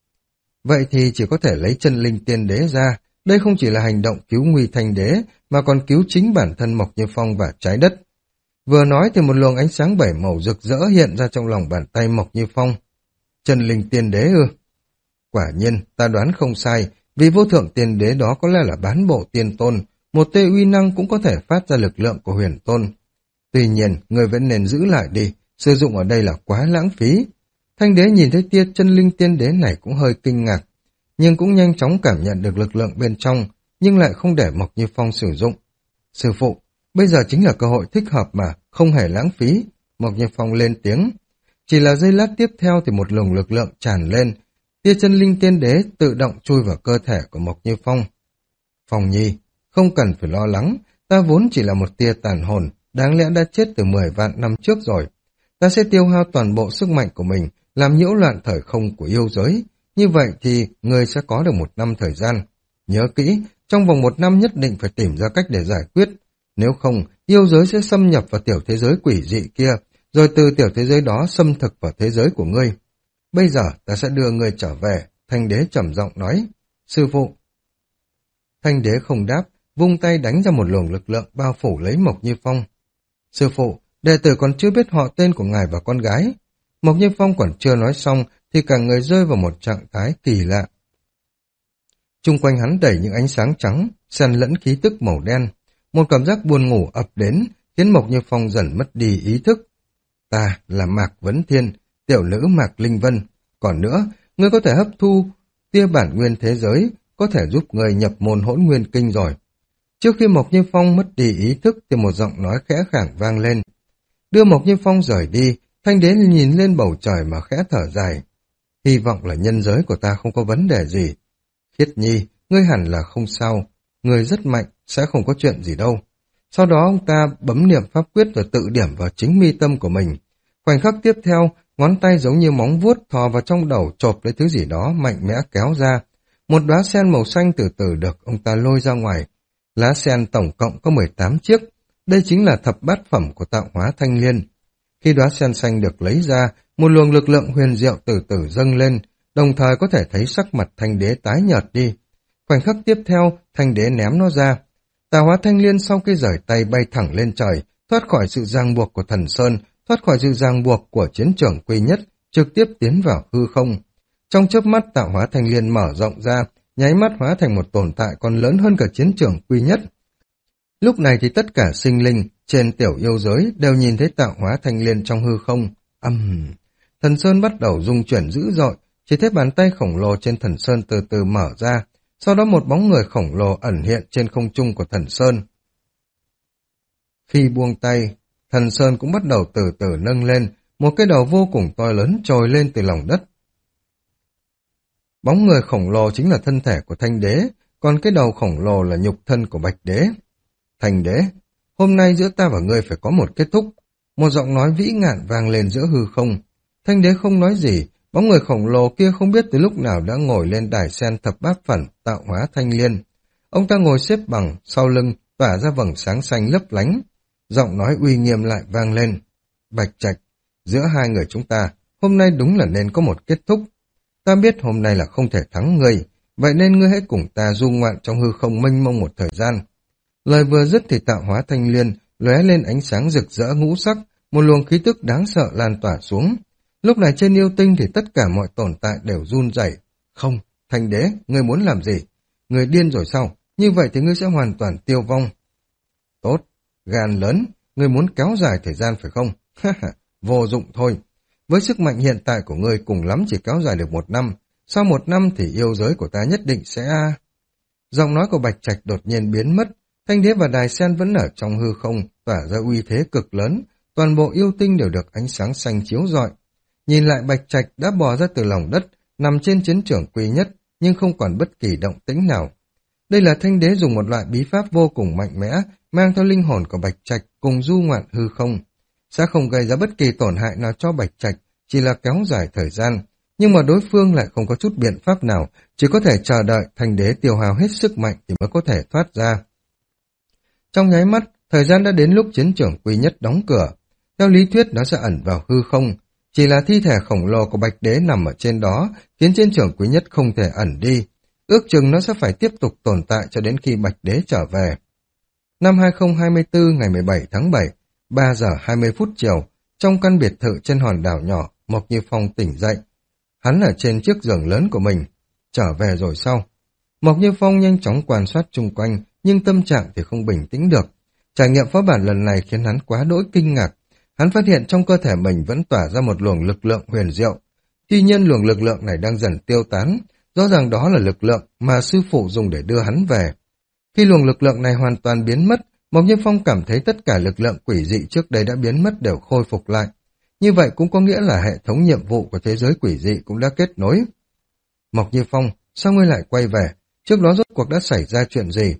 Vậy thì chỉ có thể lấy chân linh tiên đế ra, đây không chỉ là hành động cứu nguy Thanh Đế, mà còn cứu chính bản thân Mộc Như Phong và trái đất. Vừa nói thì một luồng ánh sáng bảy màu rực rỡ hiện ra trong lòng bàn tay Mộc Như Phong. Chân linh tiên đế ư? Quả nhiên, ta đoán không sai, vì vô thượng tiên đế đó có lẽ là bán bộ tiên tôn, một tê uy năng cũng có thể phát ra lực lượng của huyền tôn. Tuy nhiên, người vẫn nên giữ lại đi, sử dụng ở đây là quá lãng phí. Thanh Đế nhìn thấy tia chân linh tiên đế này cũng hơi kinh ngạc, nhưng cũng nhanh chóng cảm nhận được lực lượng bên trong, nhưng lại không để Mộc Như Phong sử dụng. Sư phụ, bây giờ chính là cơ hội thích hợp mà, không hề lãng phí. Mộc Như Phong lên tiếng. Chỉ là giây lát tiếp theo thì một luồng lực lượng tràn lên, tia chân linh tiên đế tự động chui vào cơ thể của Mộc Như Phong. Phong Nhi, không cần phải lo lắng, ta vốn chỉ là một tia tàn hồn, đáng lẽ đã chết từ mười vạn năm trước rồi. Ta sẽ tiêu hao toàn bộ sức mạnh của mình, làm nhiễu loạn thời không của yêu giới. Như vậy thì người sẽ có được một năm thời gian. Nhớ kỹ, trong vòng một năm nhất định phải tìm ra cách để giải quyết. Nếu không, yêu giới sẽ xâm nhập vào tiểu thế giới quỷ dị kia, rồi từ tiểu thế giới đó xâm thực vào thế giới của ngươi. Bây giờ ta sẽ đưa ngươi trở về, Thanh đế trầm giọng nói. Sư phụ. Thanh đế không đáp, vung tay đánh ra một luồng lực lượng bao phủ lấy Mộc Như Phong. Sư phụ, đệ tử còn chưa biết họ tên của ngài và con gái. Mộc Như Phong còn chưa nói xong thì cả người rơi vào một trạng thái kỳ lạ. Chung quanh hắn đẩy những ánh sáng trắng, xen lẫn khí tức màu đen. Một cảm giác buồn ngủ ập đến, khiến Mộc Như Phong dần mất đi ý thức. Ta là Mạc Vấn Thiên, tiểu nữ Mạc Linh Vân. Còn nữa, ngươi có thể hấp thu tia bản nguyên thế giới, có thể giúp ngươi nhập môn hỗn nguyên kinh rồi. Trước khi Mộc Như Phong mất đi ý thức thì một giọng nói khẽ khàng vang lên. Đưa Mộc Như Phong rời đi, Thanh đế nhìn lên bầu trời mà khẽ thở dài. Hy vọng là nhân giới của ta không có vấn đề gì. Khiết Nhi, ngươi hẳn là không sao. Ngươi rất mạnh, sẽ không có chuyện gì đâu. Sau đó ông ta bấm niệm pháp quyết và tự điểm vào chính mi tâm của mình. Khoảnh khắc tiếp theo, ngón tay giống như móng vuốt thò vào trong đầu chộp lấy thứ gì đó mạnh mẽ kéo ra. Một đóa sen màu xanh từ từ được ông ta lôi ra ngoài. Lá sen tổng cộng có mười tám chiếc. Đây chính là thập bát phẩm của tạo hóa thanh liên. Khi đóa sen xanh được lấy ra, một luồng lực lượng huyền diệu từ từ dâng lên, đồng thời có thể thấy sắc mặt Thanh đế tái nhợt đi. Khoảnh khắc tiếp theo, Thanh đế ném nó ra. Tạo hóa thanh liên sau khi rời tay bay thẳng lên trời, thoát khỏi sự ràng buộc của thần sơn, thoát khỏi sự ràng buộc của chiến trường quy nhất, trực tiếp tiến vào hư không. Trong chớp mắt tạo hóa thanh liên mở rộng ra, nháy mắt hóa thành một tồn tại còn lớn hơn cả chiến trường quy nhất. Lúc này thì tất cả sinh linh trên tiểu yêu giới đều nhìn thấy tạo hóa thanh liên trong hư không. Âm, uhm. Thần sơn bắt đầu rung chuyển dữ dội, chỉ thấy bàn tay khổng lồ trên thần sơn từ từ mở ra, sau đó một bóng người khổng lồ ẩn hiện trên không trung của thần sơn. Khi buông tay, thần sơn cũng bắt đầu từ từ nâng lên, một cái đầu vô cùng to lớn trồi lên từ lòng đất. Bóng người khổng lồ chính là thân thể của Thanh đế, còn cái đầu khổng lồ là nhục thân của Bạch đế. Thanh đế, hôm nay giữa ta và ngươi phải có một kết thúc. Một giọng nói vĩ ngạn vang lên giữa hư không. Thanh đế không nói gì, bóng người khổng lồ kia không biết từ lúc nào đã ngồi lên đài sen thập bát phẩm tạo hóa thanh liên. Ông ta ngồi xếp bằng, sau lưng tỏa ra vầng sáng xanh lấp lánh. Giọng nói uy nghiêm lại vang lên. Bạch Trạch, giữa hai người chúng ta, hôm nay đúng là nên có một kết thúc. Ta biết hôm nay là không thể thắng ngươi, vậy nên ngươi hãy cùng ta du ngoạn trong hư không mênh mông một thời gian. Lời vừa dứt thì tạo hóa thanh liên lóe lên ánh sáng rực rỡ ngũ sắc, một luồng khí tức đáng sợ lan tỏa xuống. Lúc này trên yêu tinh thì tất cả mọi tồn tại đều run rẩy. Không, Thanh đế, ngươi muốn làm gì? Ngươi điên rồi sao? Như vậy thì ngươi sẽ hoàn toàn tiêu vong. Tốt, gan lớn, ngươi muốn kéo dài thời gian phải không? Vô dụng thôi. Với sức mạnh hiện tại của ngươi cùng lắm chỉ kéo dài được một năm. Sau một năm thì yêu giới của ta nhất định sẽ... Giọng nói của Bạch Trạch đột nhiên biến mất. Thanh đế và đài sen vẫn ở trong hư không, tỏa ra uy thế cực lớn. Toàn bộ yêu tinh đều được ánh sáng xanh chiếu rọi. Nhìn lại Bạch Trạch đã bò ra từ lòng đất, nằm trên chiến trường quy nhất, nhưng không còn bất kỳ động tĩnh nào. Đây là Thanh đế dùng một loại bí pháp vô cùng mạnh mẽ, mang theo linh hồn của Bạch Trạch cùng du ngoạn hư không. Sẽ không gây ra bất kỳ tổn hại nào cho Bạch Trạch, chỉ là kéo dài thời gian. Nhưng mà đối phương lại không có chút biện pháp nào, chỉ có thể chờ đợi Thanh đế tiêu hao hết sức mạnh thì mới có thể thoát ra. Trong nháy mắt, thời gian đã đến lúc chiến trường quy nhất đóng cửa. Theo lý thuyết nó sẽ ẩn vào hư không. Chỉ là thi thể khổng lồ của Bạch đế nằm ở trên đó, khiến chiến trường quý nhất không thể ẩn đi. Ước chừng nó sẽ phải tiếp tục tồn tại cho đến khi Bạch đế trở về. Năm hai không hai tư ngày mười bảy tháng bảy, ba giờ hai mươi phút chiều, trong căn biệt thự trên hòn đảo nhỏ, Mộc Như Phong tỉnh dậy. Hắn ở trên chiếc giường lớn của mình. Trở về rồi sao? Mộc Như Phong nhanh chóng quan sát chung quanh, nhưng tâm trạng thì không bình tĩnh được. Trải nghiệm phó bản lần này khiến hắn quá đỗi kinh ngạc. Hắn phát hiện trong cơ thể mình vẫn tỏa ra một luồng lực lượng huyền diệu. Tuy nhiên luồng lực lượng này đang dần tiêu tán, rõ ràng đó là lực lượng mà sư phụ dùng để đưa hắn về. Khi luồng lực lượng này hoàn toàn biến mất, Mộc Như Phong cảm thấy tất cả lực lượng quỷ dị trước đây đã biến mất đều khôi phục lại. Như vậy cũng có nghĩa là hệ thống nhiệm vụ của thế giới quỷ dị cũng đã kết nối. Mộc Như Phong, sao ngươi lại quay về? Trước đó rốt cuộc đã xảy ra chuyện gì?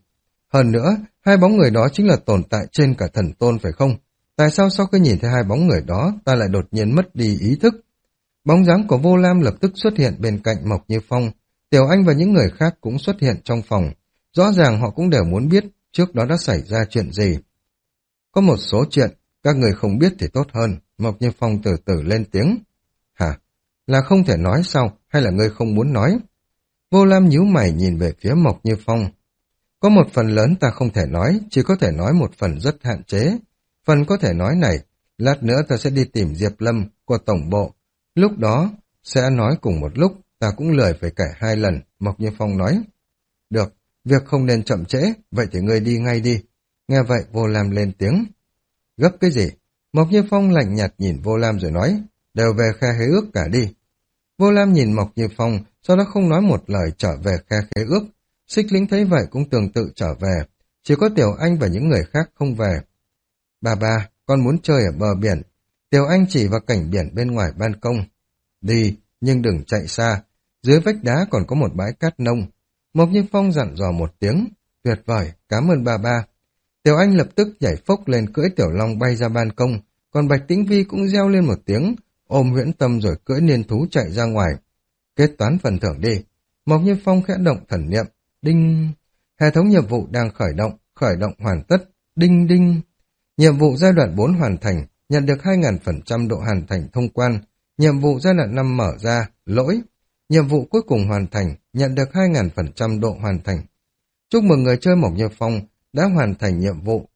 Hơn nữa, hai bóng người đó chính là tồn tại trên cả thần tôn phải không? Tại sao sau khi nhìn thấy hai bóng người đó, ta lại đột nhiên mất đi ý thức? Bóng dáng của Vô Lam lập tức xuất hiện bên cạnh Mộc Như Phong. Tiểu Anh và những người khác cũng xuất hiện trong phòng. Rõ ràng họ cũng đều muốn biết trước đó đã xảy ra chuyện gì. Có một số chuyện, các người không biết thì tốt hơn. Mộc Như Phong từ từ lên tiếng. Hả? Là không thể nói sao? Hay là ngươi không muốn nói? Vô Lam nhíu mày nhìn về phía Mộc Như Phong. Có một phần lớn ta không thể nói, chỉ có thể nói một phần rất hạn chế. Phần có thể nói này, lát nữa ta sẽ đi tìm Diệp Lâm của tổng bộ. Lúc đó, sẽ nói cùng một lúc, ta cũng lười phải kể hai lần, Mộc Như Phong nói. Được, việc không nên chậm trễ, vậy thì ngươi đi ngay đi. Nghe vậy Vô Lam lên tiếng. Gấp cái gì? Mộc Như Phong lạnh nhạt nhìn Vô Lam rồi nói, đều về khe khế ước cả đi. Vô Lam nhìn Mộc Như Phong, sau đó không nói một lời trở về khe khế ước. Xích Lính thấy vậy cũng tương tự trở về, chỉ có Tiểu Anh và những người khác không về. Bà bà, con muốn chơi ở bờ biển. Tiểu Anh chỉ vào cảnh biển bên ngoài ban công. Đi, nhưng đừng chạy xa. Dưới vách đá còn có một bãi cát nông. Mộc Như Phong dặn dò một tiếng. Tuyệt vời, cảm ơn bà ba. Tiểu Anh lập tức nhảy phốc lên cưỡi Tiểu Long bay ra ban công, còn Bạch Tĩnh Vi cũng reo lên một tiếng, ôm Huyễn Tâm rồi cưỡi niên thú chạy ra ngoài. Kết toán phần thưởng đi. Mộc Như Phong khẽ động thần niệm. Đinh! Hệ thống nhiệm vụ đang khởi động, khởi động hoàn tất. Đinh đinh! Nhiệm vụ giai đoạn bốn hoàn thành, nhận được hai nghìn phần trăm độ hoàn thành thông quan. Nhiệm vụ giai đoạn năm mở ra, lỗi. Nhiệm vụ cuối cùng hoàn thành, nhận được hai nghìn phần trăm độ hoàn thành. Chúc mừng người chơi Mộc Như Phong đã hoàn thành nhiệm vụ.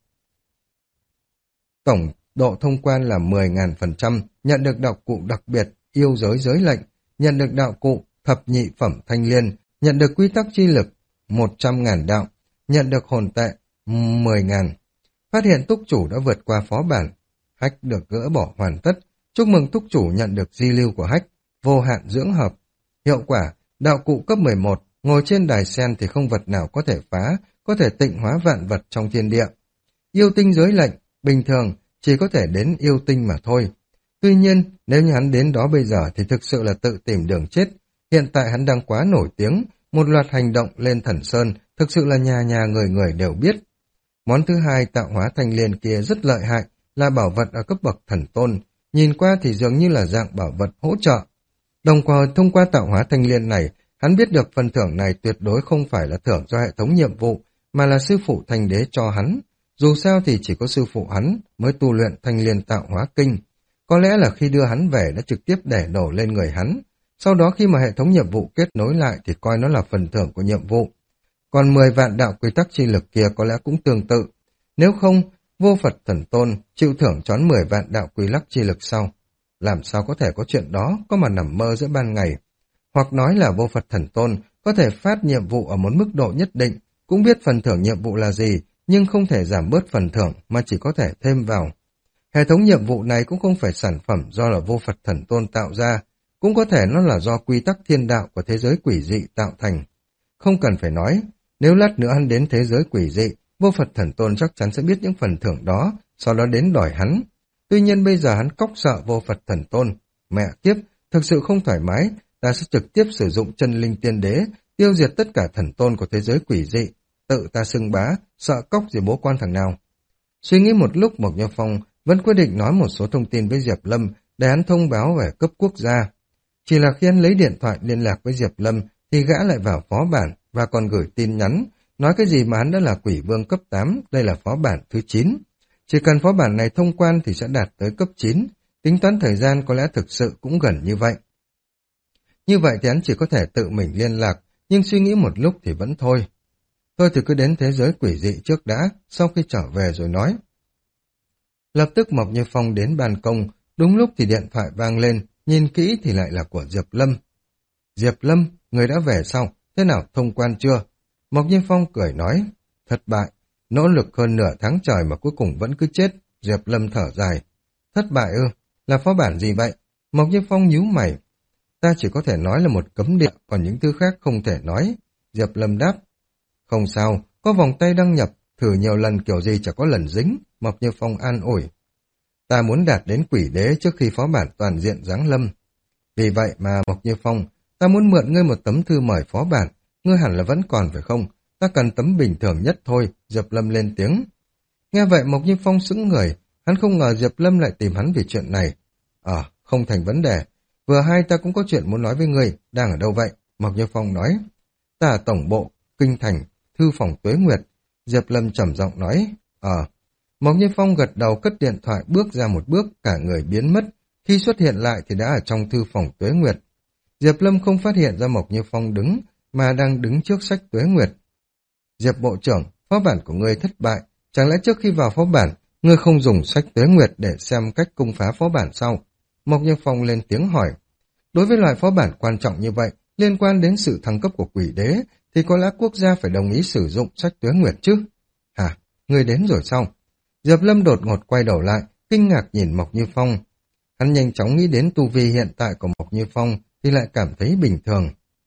Tổng độ thông quan là mười nghìn phần trăm, nhận được đạo cụ đặc biệt, yêu giới giới lệnh, nhận được đạo cụ thập nhị phẩm thanh liên, nhận được quy tắc chi lực, một trăm nghìn đạo, nhận được hồn tệ, mười nghìn. Phát hiện túc chủ đã vượt qua phó bản, hack được gỡ bỏ hoàn tất. Chúc mừng túc chủ nhận được di lưu của hack, vô hạn dưỡng hợp. Hiệu quả, đạo cụ cấp mười một, ngồi trên đài sen thì không vật nào có thể phá, có thể tịnh hóa vạn vật trong thiên địa. Yêu tinh giới lệnh, bình thường, chỉ có thể đến yêu tinh mà thôi. Tuy nhiên, nếu như hắn đến đó bây giờ thì thực sự là tự tìm đường chết. Hiện tại hắn đang quá nổi tiếng, một loạt hành động lên thần sơn, thực sự là nhà nhà người người đều biết. Món thứ hai tạo hóa thanh liên kia rất lợi hại, là bảo vật ở cấp bậc thần tôn, nhìn qua thì dường như là dạng bảo vật hỗ trợ. Đồng thời thông qua tạo hóa thanh liên này, hắn biết được phần thưởng này tuyệt đối không phải là thưởng do hệ thống nhiệm vụ, mà là sư phụ thanh đế cho hắn. Dù sao thì chỉ có sư phụ hắn mới tu luyện thanh liên tạo hóa kinh. Có lẽ là khi đưa hắn về đã trực tiếp đẻ đổ lên người hắn. Sau đó khi mà hệ thống nhiệm vụ kết nối lại thì coi nó là phần thưởng của nhiệm vụ. Còn mười vạn đạo quy tắc chi lực kia có lẽ cũng tương tự. Nếu không, vô Phật thần tôn chịu thưởng trón mười vạn đạo quy tắc chi lực sau. Làm sao có thể có chuyện đó, có mà nằm mơ giữa ban ngày. Hoặc nói là vô Phật thần tôn có thể phát nhiệm vụ ở một mức độ nhất định, cũng biết phần thưởng nhiệm vụ là gì, nhưng không thể giảm bớt phần thưởng mà chỉ có thể thêm vào. Hệ thống nhiệm vụ này cũng không phải sản phẩm do là vô Phật thần tôn tạo ra, cũng có thể nó là do quy tắc thiên đạo của thế giới quỷ dị tạo thành. Không cần phải nói, nếu lát nữa hắn đến thế giới quỷ dị, vô Phật thần tôn chắc chắn sẽ biết những phần thưởng đó, sau đó đến đòi hắn. Tuy nhiên bây giờ hắn cóc sợ vô Phật thần tôn. Mẹ kiếp, thực sự không thoải mái, ta sẽ trực tiếp sử dụng chân linh tiên đế, tiêu diệt tất cả thần tôn của thế giới quỷ dị. Tự ta xưng bá, sợ cóc gì bố quan thằng nào. Suy nghĩ một lúc, Mộc Như Phong vẫn quyết định nói một số thông tin với Diệp Lâm để hắn thông báo về cấp quốc gia. Chỉ là khi hắn lấy điện thoại liên lạc với Diệp Lâm thì gã lại vào phó bản và còn gửi tin nhắn, nói cái gì mà hắn đã là quỷ vương cấp tám, đây là phó bản thứ chín. Chỉ cần phó bản này thông quan thì sẽ đạt tới cấp chín, tính toán thời gian có lẽ thực sự cũng gần như vậy. Như vậy thì hắn chỉ có thể tự mình liên lạc, nhưng suy nghĩ một lúc thì vẫn thôi. Thôi thì cứ đến thế giới quỷ dị trước đã, sau khi trở về rồi nói. Lập tức Mộc Như Phong đến ban công, đúng lúc thì điện thoại vang lên, nhìn kỹ thì lại là của Diệp Lâm. Diệp Lâm, người đã về sao? Thế nào, thông quan chưa? Mộc Như Phong cười nói, thất bại, nỗ lực hơn nửa tháng trời mà cuối cùng vẫn cứ chết. Diệp Lâm thở dài. Thất bại ư? Là phó bản gì vậy? Mộc Như Phong nhíu mày. Ta chỉ có thể nói là một cấm địa, còn những thứ khác không thể nói. Diệp Lâm đáp. Không sao, có vòng tay đăng nhập, thử nhiều lần kiểu gì chả có lần dính. Mộc Như Phong an ủi. Ta muốn đạt đến quỷ đế trước khi phó bản toàn diện giáng lâm. Vì vậy mà Mộc Như Phong, ta muốn mượn ngươi một tấm thư mời phó bản, ngươi hẳn là vẫn còn phải không? ta cần tấm bình thường nhất thôi, Diệp Lâm lên tiếng. Nghe vậy Mộc Như Phong sững người, hắn không ngờ Diệp Lâm lại tìm hắn vì chuyện này. Ờ, không thành vấn đề, vừa hay ta cũng có chuyện muốn nói với ngươi, đang ở đâu vậy? Mộc Như Phong nói. Ta ở tổng bộ, kinh thành, thư phòng Tuế Nguyệt. Diệp Lâm trầm giọng nói. Ờ. Mộc Như Phong gật đầu cất điện thoại bước ra một bước, cả người biến mất. Khi xuất hiện lại thì đã ở trong thư phòng Tuế Nguyệt. Diệp Lâm không phát hiện ra Mộc Như Phong đứng, mà đang đứng trước sách Tuế Nguyệt. Diệp bộ trưởng, phó bản của ngươi thất bại. Chẳng lẽ trước khi vào phó bản, ngươi không dùng sách Tuế Nguyệt để xem cách công phá phó bản sau? Mộc Như Phong lên tiếng hỏi. Đối với loại phó bản quan trọng như vậy, liên quan đến sự thăng cấp của quỷ đế, thì có lẽ quốc gia phải đồng ý sử dụng sách Tuế Nguyệt chứ? Hả? Ngươi đến rồi sao? Diệp Lâm đột ngột quay đầu lại, kinh ngạc nhìn Mộc Như Phong. Hắn nhanh chóng nghĩ đến tu vi hiện tại của Mộc Như Phong, thì lại cảm thấy bình thường.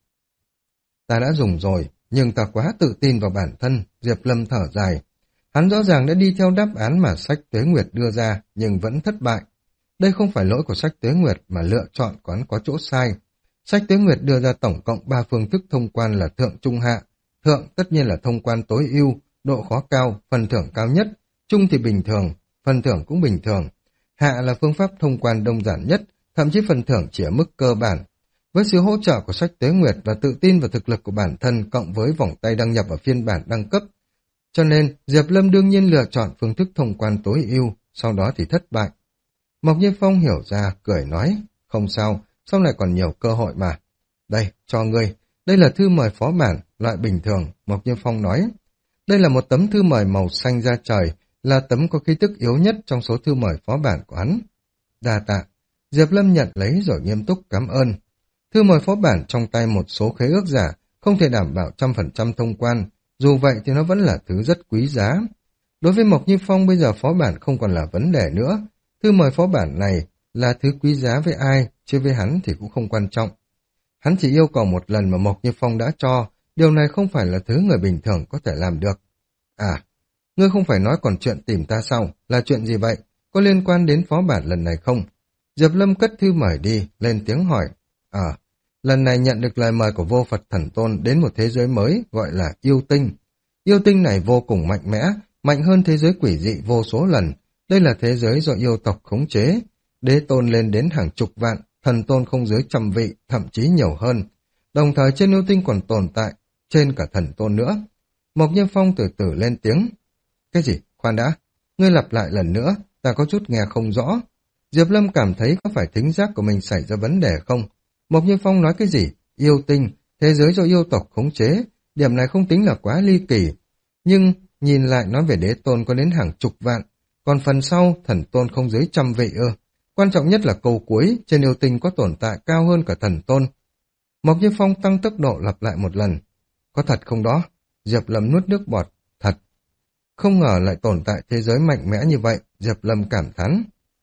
Ta đã dùng rồi, nhưng ta quá tự tin vào bản thân, Diệp Lâm thở dài. Hắn rõ ràng đã đi theo đáp án mà sách Tuế Nguyệt đưa ra, nhưng vẫn thất bại. Đây không phải lỗi của sách Tuế Nguyệt mà lựa chọn của hắn có chỗ sai. Sách Tuế Nguyệt đưa ra tổng cộng ba phương thức thông quan là thượng trung hạ. Thượng tất nhiên là thông quan tối ưu, độ khó cao, phần thưởng cao nhất. Trung thì bình thường, phần thưởng cũng bình thường. Hạ là phương pháp thông quan đơn giản nhất, thậm chí phần thưởng chỉ ở mức cơ bản. Với sự hỗ trợ của sách Tuế Nguyệt và tự tin vào thực lực của bản thân cộng với vòng tay đăng nhập ở phiên bản đăng cấp, cho nên Diệp Lâm đương nhiên lựa chọn phương thức thông quan tối ưu, sau đó thì thất bại. Mộc Như Phong hiểu ra, cười nói, không sao, sau này còn nhiều cơ hội mà. Đây, cho ngươi, đây là thư mời phó bản, loại bình thường, Mộc Như Phong nói. Đây là một tấm thư mời màu xanh da trời, là tấm có khí tức yếu nhất trong số thư mời phó bản của hắn. Đa tạ, Diệp Lâm nhận lấy rồi nghiêm túc cảm ơn. Thư mời phó bản trong tay một số khế ước giả, không thể đảm bảo trăm phần trăm thông quan, dù vậy thì nó vẫn là thứ rất quý giá. Đối với Mộc Như Phong bây giờ phó bản không còn là vấn đề nữa. Thư mời phó bản này là thứ quý giá với ai, chứ với hắn thì cũng không quan trọng. Hắn chỉ yêu cầu một lần mà Mộc Như Phong đã cho, điều này không phải là thứ người bình thường có thể làm được. À, ngươi không phải nói còn chuyện tìm ta sao, là chuyện gì vậy? Có liên quan đến phó bản lần này không? Diệp Lâm cất thư mời đi, lên tiếng hỏi. À, lần này nhận được lời mời của vô Phật Thần Tôn đến một thế giới mới gọi là yêu tinh. Yêu tinh này vô cùng mạnh mẽ, mạnh hơn thế giới quỷ dị vô số lần. Đây là thế giới do yêu tộc khống chế. Đế tôn lên đến hàng chục vạn, thần tôn không dưới trăm vị, thậm chí nhiều hơn. Đồng thời trên yêu tinh còn tồn tại, trên cả thần tôn nữa. Mộc Như Phong từ từ lên tiếng. Cái gì? Khoan đã. Ngươi lặp lại lần nữa, ta có chút nghe không rõ. Diệp Lâm cảm thấy có phải thính giác của mình xảy ra vấn đề không? Mộc Như Phong nói cái gì? Yêu tinh, thế giới do yêu tộc khống chế. Điểm này không tính là quá ly kỳ. Nhưng nhìn lại nói về đế tôn có đến hàng chục vạn. Còn phần sau, thần tôn không dưới trăm vị ư. Quan trọng nhất là câu cuối, trên yêu tinh có tồn tại cao hơn cả thần tôn. Mộc Như Phong tăng tốc độ lặp lại một lần. Có thật không đó? Diệp Lâm nuốt nước bọt. Thật. Không ngờ lại tồn tại thế giới mạnh mẽ như vậy, Diệp Lâm cảm thán.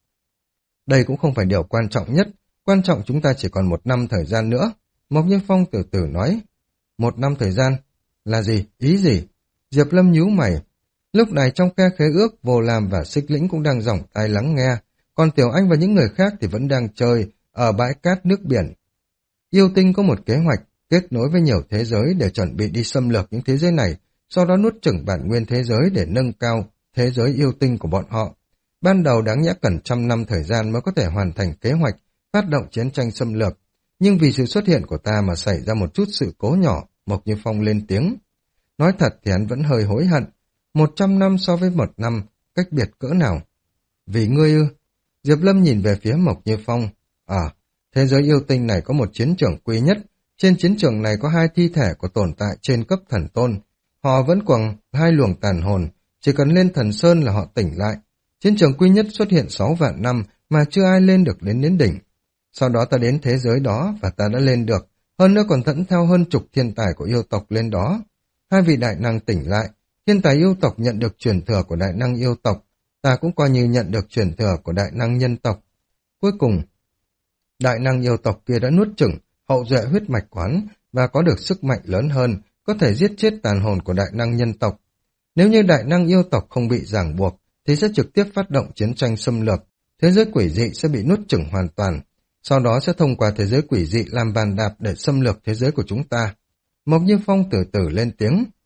Đây cũng không phải điều quan trọng nhất. Quan trọng chúng ta chỉ còn một năm thời gian nữa. Mộc Như Phong từ từ nói. Một năm thời gian? Là gì? Ý gì? Diệp Lâm nhíu mày. Lúc này trong khe khế ước, Vô Lam và Xích Lĩnh cũng đang dòng tai lắng nghe, còn Tiểu Anh và những người khác thì vẫn đang chơi ở bãi cát nước biển. Yêu tinh có một kế hoạch kết nối với nhiều thế giới để chuẩn bị đi xâm lược những thế giới này, sau đó nuốt chửng bản nguyên thế giới để nâng cao thế giới yêu tinh của bọn họ. Ban đầu đáng nhẽ cần trăm năm thời gian mới có thể hoàn thành kế hoạch phát động chiến tranh xâm lược, nhưng vì sự xuất hiện của ta mà xảy ra một chút sự cố nhỏ. Mộc Như Phong lên tiếng. Nói thật thì hắn vẫn hơi hối hận. Một trăm năm so với một năm, cách biệt cỡ nào? Vì ngươi ư? Diệp Lâm nhìn về phía Mộc Như Phong. À, thế giới yêu tinh này có một chiến trường quý nhất. Trên chiến trường này có hai thi thể của tồn tại trên cấp thần tôn. Họ vẫn còn hai luồng tàn hồn, chỉ cần lên thần sơn là họ tỉnh lại. Chiến trường quý nhất xuất hiện sáu vạn năm mà chưa ai lên được đến đến đỉnh. Sau đó ta đến thế giới đó và ta đã lên được, hơn nữa còn dẫn theo hơn chục thiên tài của yêu tộc lên đó. Hai vị đại năng tỉnh lại, thiên tài yêu tộc nhận được truyền thừa của đại năng yêu tộc, ta cũng coi như nhận được truyền thừa của đại năng nhân tộc. Cuối cùng, đại năng yêu tộc kia đã nuốt chửng hậu duệ huyết mạch quán và có được sức mạnh lớn hơn, có thể giết chết tàn hồn của đại năng nhân tộc. Nếu như đại năng yêu tộc không bị ràng buộc, thì sẽ trực tiếp phát động chiến tranh xâm lược, thế giới quỷ dị sẽ bị nuốt chửng hoàn toàn, sau đó sẽ thông qua thế giới quỷ dị làm bàn đạp để xâm lược thế giới của chúng ta. Mộc Như Phong từ từ lên tiếng.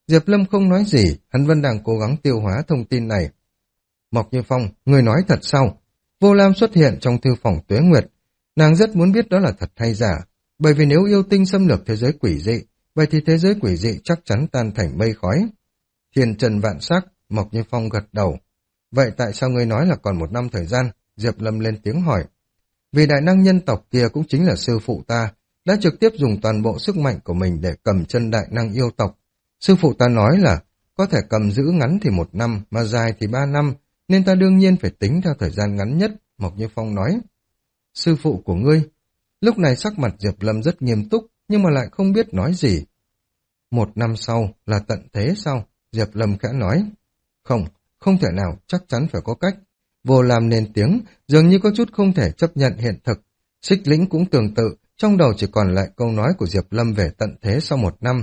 Diệp Lâm không nói gì, hắn vẫn đang cố gắng tiêu hóa thông tin này. Mộc Như Phong, người nói thật sao? Vô Lam xuất hiện trong thư phòng Tuế Nguyệt. Nàng rất muốn biết đó là thật hay giả, bởi vì nếu yêu tinh xâm lược thế giới quỷ dị, vậy thì thế giới quỷ dị chắc chắn tan thành mây khói. Thiên trần vạn sắc, Mộc Như Phong gật đầu. Vậy tại sao ngươi nói là còn một năm thời gian? Diệp Lâm lên tiếng hỏi. Vì đại năng nhân tộc kia cũng chính là sư phụ ta, đã trực tiếp dùng toàn bộ sức mạnh của mình để cầm chân đại năng yêu tộc. Sư phụ ta nói là có thể cầm giữ ngắn thì một năm, mà dài thì ba năm, nên ta đương nhiên phải tính theo thời gian ngắn nhất, Mộc Như Phong nói. Sư phụ của ngươi? Lúc này sắc mặt Diệp Lâm rất nghiêm túc, nhưng mà lại không biết nói gì. Một năm sau là tận thế sao? Diệp Lâm khẽ nói. Không, không thể nào, chắc chắn phải có cách. Vô Lam lên tiếng, dường như có chút không thể chấp nhận hiện thực. Xích Lĩnh cũng tương tự, trong đầu chỉ còn lại câu nói của Diệp Lâm về tận thế sau một năm.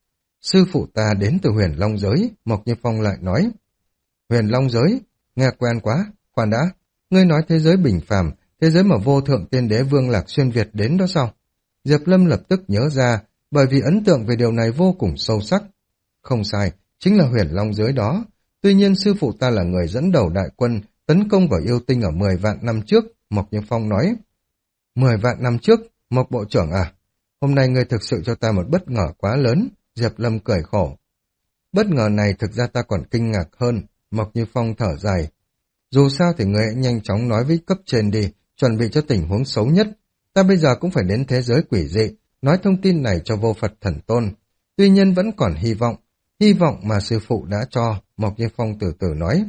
Sư phụ ta đến từ huyền Long Giới, Mộc Như Phong lại nói. Huyền Long Giới? Nghe quen quá, khoan đã. Ngươi nói thế giới bình phàm, thế giới mà vô thượng tiên đế Vương Lạc Xuyên Việt đến đó sao? Diệp Lâm lập tức nhớ ra, bởi vì ấn tượng về điều này vô cùng sâu sắc. Không sai, chính là huyền Long Giới đó. Tuy nhiên sư phụ ta là người dẫn đầu đại quân tấn công vào yêu tinh ở mười vạn năm trước, Mộc Như Phong nói. Mười vạn năm trước, Mộc Bộ trưởng à? Hôm nay ngươi thực sự cho ta một bất ngờ quá lớn, Diệp Lâm cười khổ. Bất ngờ này thực ra ta còn kinh ngạc hơn, Mộc Như Phong thở dài. Dù sao thì ngươi hãy nhanh chóng nói với cấp trên đi, chuẩn bị cho tình huống xấu nhất. Ta bây giờ cũng phải đến thế giới quỷ dị, nói thông tin này cho vô Phật thần tôn. Tuy nhiên vẫn còn hy vọng, hy vọng mà sư phụ đã cho, Mộc Như Phong từ từ nói.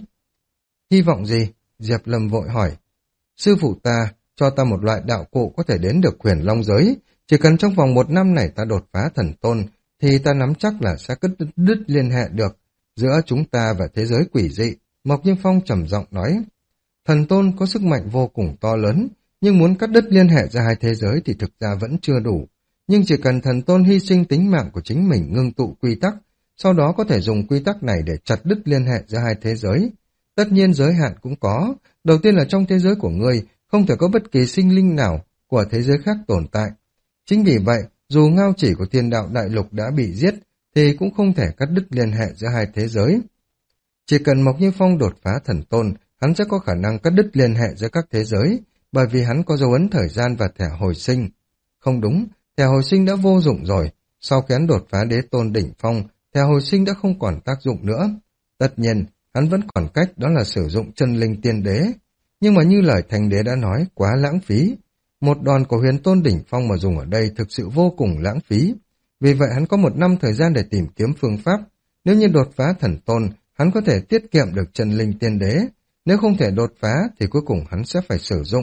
Hy vọng gì? Diệp Lâm vội hỏi. Sư phụ ta cho ta một loại đạo cụ có thể đến được huyền Long Giới, chỉ cần trong vòng một năm này ta đột phá thần tôn, thì ta nắm chắc là sẽ cắt đứt, đứt liên hệ được giữa chúng ta và thế giới quỷ dị, Mộc Như Phong trầm giọng nói. Thần tôn có sức mạnh vô cùng to lớn, nhưng muốn cắt đứt liên hệ giữa hai thế giới thì thực ra vẫn chưa đủ. Nhưng chỉ cần thần tôn hy sinh tính mạng của chính mình ngưng tụ quy tắc, sau đó có thể dùng quy tắc này để chặt đứt liên hệ giữa hai thế giới. Tất nhiên giới hạn cũng có, đầu tiên là trong thế giới của ngươi, không thể có bất kỳ sinh linh nào của thế giới khác tồn tại. Chính vì vậy, dù ngao chỉ của thiên đạo đại lục đã bị giết, thì cũng không thể cắt đứt liên hệ giữa hai thế giới. Chỉ cần Mộc Như Phong đột phá thần tôn, hắn sẽ có khả năng cắt đứt liên hệ giữa các thế giới, bởi vì hắn có dấu ấn thời gian và thẻ hồi sinh. Không đúng, thẻ hồi sinh đã vô dụng rồi, sau khi hắn đột phá đế tôn đỉnh phong, thẻ hồi sinh đã không còn tác dụng nữa. Tất nhiên, hắn vẫn còn cách, đó là sử dụng chân linh tiên đế. Nhưng mà như lời thành đế đã nói, quá lãng phí. Một đòn của huyền tôn đỉnh phong mà dùng ở đây thực sự vô cùng lãng phí. Vì vậy hắn có một năm thời gian để tìm kiếm phương pháp. Nếu như đột phá thần tôn, hắn có thể tiết kiệm được chân linh tiên đế. Nếu không thể đột phá thì cuối cùng hắn sẽ phải sử dụng.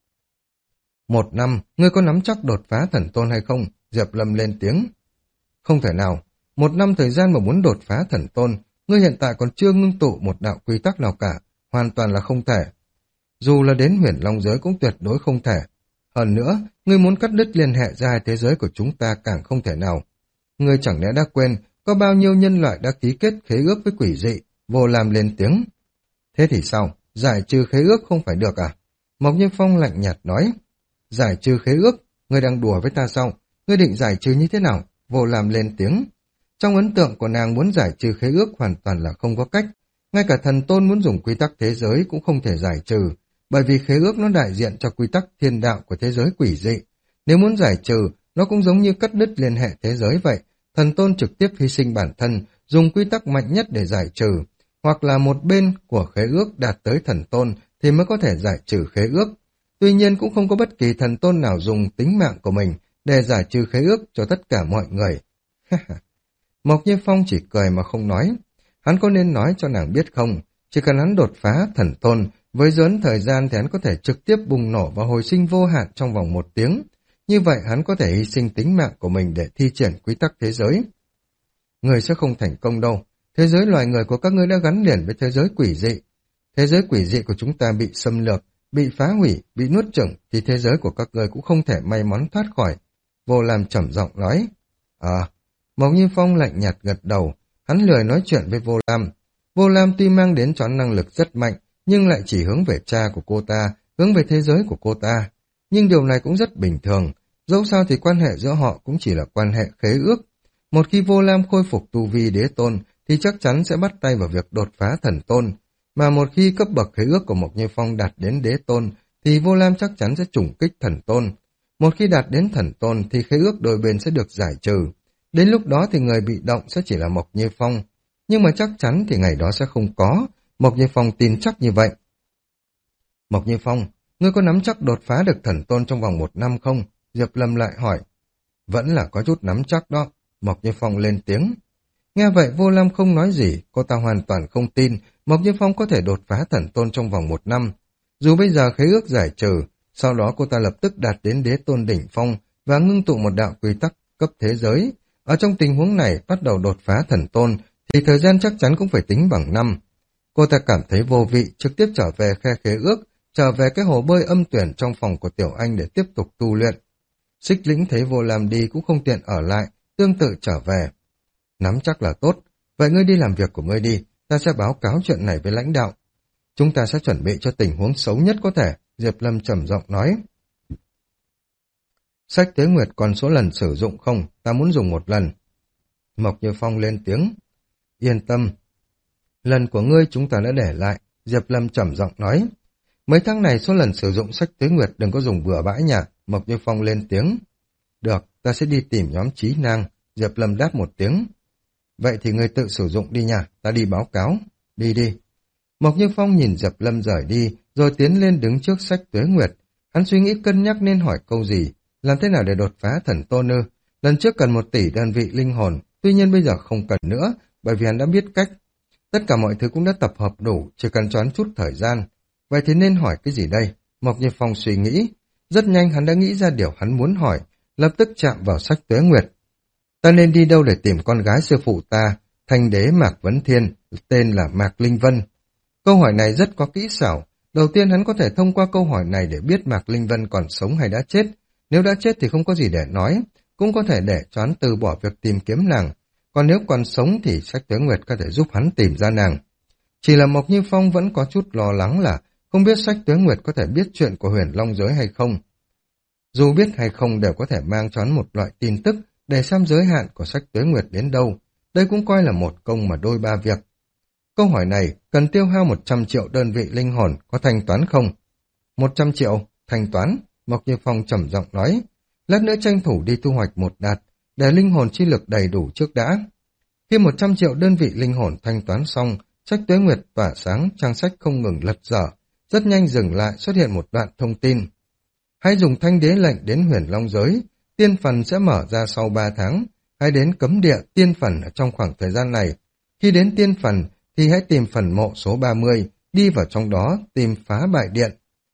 Một năm, ngươi có nắm chắc đột phá thần tôn hay không? Diệp Lâm lên tiếng. Không thể nào. Một năm thời gian mà muốn đột phá thần tôn, ngươi hiện tại còn chưa ngưng tụ một đạo quy tắc nào cả. Hoàn toàn là không thể. Dù là đến huyền Long Giới cũng tuyệt đối không thể. Hơn nữa, ngươi muốn cắt đứt liên hệ ra hai thế giới của chúng ta càng không thể nào. Ngươi chẳng lẽ đã quên có bao nhiêu nhân loại đã ký kết khế ước với quỷ dị? Vô Lam lên tiếng. Thế thì sao? Giải trừ khế ước không phải được à? Mộc Như Phong lạnh nhạt nói. Giải trừ khế ước? Ngươi đang đùa với ta sao? Ngươi định giải trừ như thế nào? Vô Lam lên tiếng. Trong ấn tượng của nàng muốn giải trừ khế ước hoàn toàn là không có cách. Ngay cả thần tôn muốn dùng quy tắc thế giới cũng không thể giải trừ, bởi vì khế ước nó đại diện cho quy tắc thiên đạo của thế giới quỷ dị. Nếu muốn giải trừ, nó cũng giống như cắt đứt liên hệ thế giới vậy. Thần tôn trực tiếp hy sinh bản thân, dùng quy tắc mạnh nhất để giải trừ, hoặc là một bên của khế ước đạt tới thần tôn thì mới có thể giải trừ khế ước. Tuy nhiên cũng không có bất kỳ thần tôn nào dùng tính mạng của mình để giải trừ khế ước cho tất cả mọi người. Mộc Như Phong chỉ cười mà không nói. Hắn có nên nói cho nàng biết không? Chỉ cần hắn đột phá thần tôn, với dớn thời gian thì hắn có thể trực tiếp bùng nổ và hồi sinh vô hạn trong vòng một tiếng. Như vậy hắn có thể hy sinh tính mạng của mình để thi triển quy tắc thế giới. Người sẽ không thành công đâu. Thế giới loài người của các ngươi đã gắn liền với thế giới quỷ dị. Thế giới quỷ dị của chúng ta bị xâm lược, bị phá hủy, bị nuốt chửng, thì thế giới của các ngươi cũng không thể may mắn thoát khỏi. Vô Lam trầm giọng nói. À, Mộc Như Phong lạnh nhạt gật đầu. Hắn lười nói chuyện với Vô Lam. Vô Lam tuy mang đến cho năng lực rất mạnh, nhưng lại chỉ hướng về cha của cô ta, hướng về thế giới của cô ta. Nhưng điều này cũng rất bình thường. Dẫu sao thì quan hệ giữa họ cũng chỉ là quan hệ khế ước. Một khi Vô Lam khôi phục tu vi đế tôn thì chắc chắn sẽ bắt tay vào việc đột phá thần tôn, mà một khi cấp bậc khế ước của Mộc Như Phong đạt đến đế tôn thì Vô Lam chắc chắn sẽ trùng kích thần tôn. Một khi đạt đến thần tôn thì khế ước đôi bên sẽ được giải trừ. Đến lúc đó thì người bị động sẽ chỉ là Mộc Như Phong. Nhưng mà chắc chắn thì ngày đó sẽ không có. Mộc Như Phong tin chắc như vậy. Mộc Như Phong, ngươi có nắm chắc đột phá được thần tôn trong vòng một năm không? Diệp Lâm lại hỏi. Vẫn là có chút nắm chắc đó. Mộc Như Phong lên tiếng. Nghe vậy Vô Lam không nói gì, cô ta hoàn toàn không tin Mộc Như Phong có thể đột phá thần tôn trong vòng một năm. Dù bây giờ khế ước giải trừ, sau đó cô ta lập tức đạt đến đế tôn đỉnh phong và ngưng tụ một đạo quy tắc cấp thế giới. Ở trong tình huống này bắt đầu đột phá thần tôn thì thời gian chắc chắn cũng phải tính bằng năm. Cô ta cảm thấy vô vị, trực tiếp trở về khe khế ước, trở về cái hồ bơi âm tuyển trong phòng của Tiểu Anh để tiếp tục tu luyện. Xích Lĩnh thấy Vô Lam đi cũng không tiện ở lại, tương tự trở về. Nắm chắc là tốt, vậy ngươi đi làm việc của ngươi đi, ta sẽ báo cáo chuyện này với lãnh đạo. Chúng ta sẽ chuẩn bị cho tình huống xấu nhất có thể, Diệp Lâm trầm giọng nói. Sách Tuế Nguyệt còn số lần sử dụng không, ta muốn dùng một lần. Mộc Như Phong lên tiếng. Yên tâm, lần của ngươi chúng ta đã để lại, Diệp Lâm trầm giọng nói. Mấy tháng này số lần sử dụng sách Tuế Nguyệt đừng có dùng bừa bãi nhỉ, Mộc Như Phong lên tiếng. Được, ta sẽ đi tìm nhóm Trí Nang, Diệp Lâm đáp một tiếng. Vậy thì ngươi tự sử dụng đi nha, ta đi báo cáo. Đi đi. Mộc Như Phong nhìn Diệp Lâm rời đi, rồi tiến lên đứng trước sách Tuế Nguyệt. Hắn suy nghĩ cân nhắc nên hỏi câu gì, làm thế nào để đột phá thần tôn ư? Lần trước cần một tỷ đơn vị linh hồn, tuy nhiên bây giờ không cần nữa, bởi vì hắn đã biết cách. Tất cả mọi thứ cũng đã tập hợp đủ, chỉ cần choán chút thời gian. Vậy thì nên hỏi cái gì đây? Mộc Như Phong suy nghĩ. Rất nhanh hắn đã nghĩ ra điều hắn muốn hỏi, lập tức chạm vào sách Tuế Nguyệt. Ta nên đi đâu để tìm con gái sư phụ ta, thanh đế Mạc Vấn Thiên, tên là Mạc Linh Vân? Câu hỏi này rất có kỹ xảo. Đầu tiên hắn có thể thông qua câu hỏi này để biết Mạc Linh Vân còn sống hay đã chết. Nếu đã chết thì không có gì để nói, cũng có thể để cho hắn từ bỏ việc tìm kiếm nàng. Còn nếu còn sống thì sách Tuế Nguyệt có thể giúp hắn tìm ra nàng. Chỉ là Mộc Như Phong vẫn có chút lo lắng là không biết sách Tuế Nguyệt có thể biết chuyện của Huyền Long Giới hay không. Dù biết hay không đều có thể mang cho hắn một loại tin tức để xem giới hạn của sách Tuế Nguyệt đến đâu. Đây cũng coi là một công mà đôi ba việc. Câu hỏi này cần tiêu hao một trăm triệu đơn vị linh hồn, có thanh toán không? một trăm triệu, thanh toán, Mộc Như Phong trầm giọng nói. Lát nữa tranh thủ đi thu hoạch một đạt, để linh hồn chi lực đầy đủ trước đã. Khi một trăm triệu đơn vị linh hồn thanh toán xong, sách Tuế Nguyệt tỏa sáng, trang sách không ngừng lật dở. Rất nhanh dừng lại xuất hiện một đoạn thông tin. Hãy dùng thanh đế lệnh đến Huyền Long Giới, tiên phần sẽ mở ra sau ba tháng. Hãy đến cấm địa tiên phần ở trong khoảng thời gian này. Khi đến tiên phần thì hãy tìm phần mộ số ba mươi, đi vào trong đó tìm phá bại điện.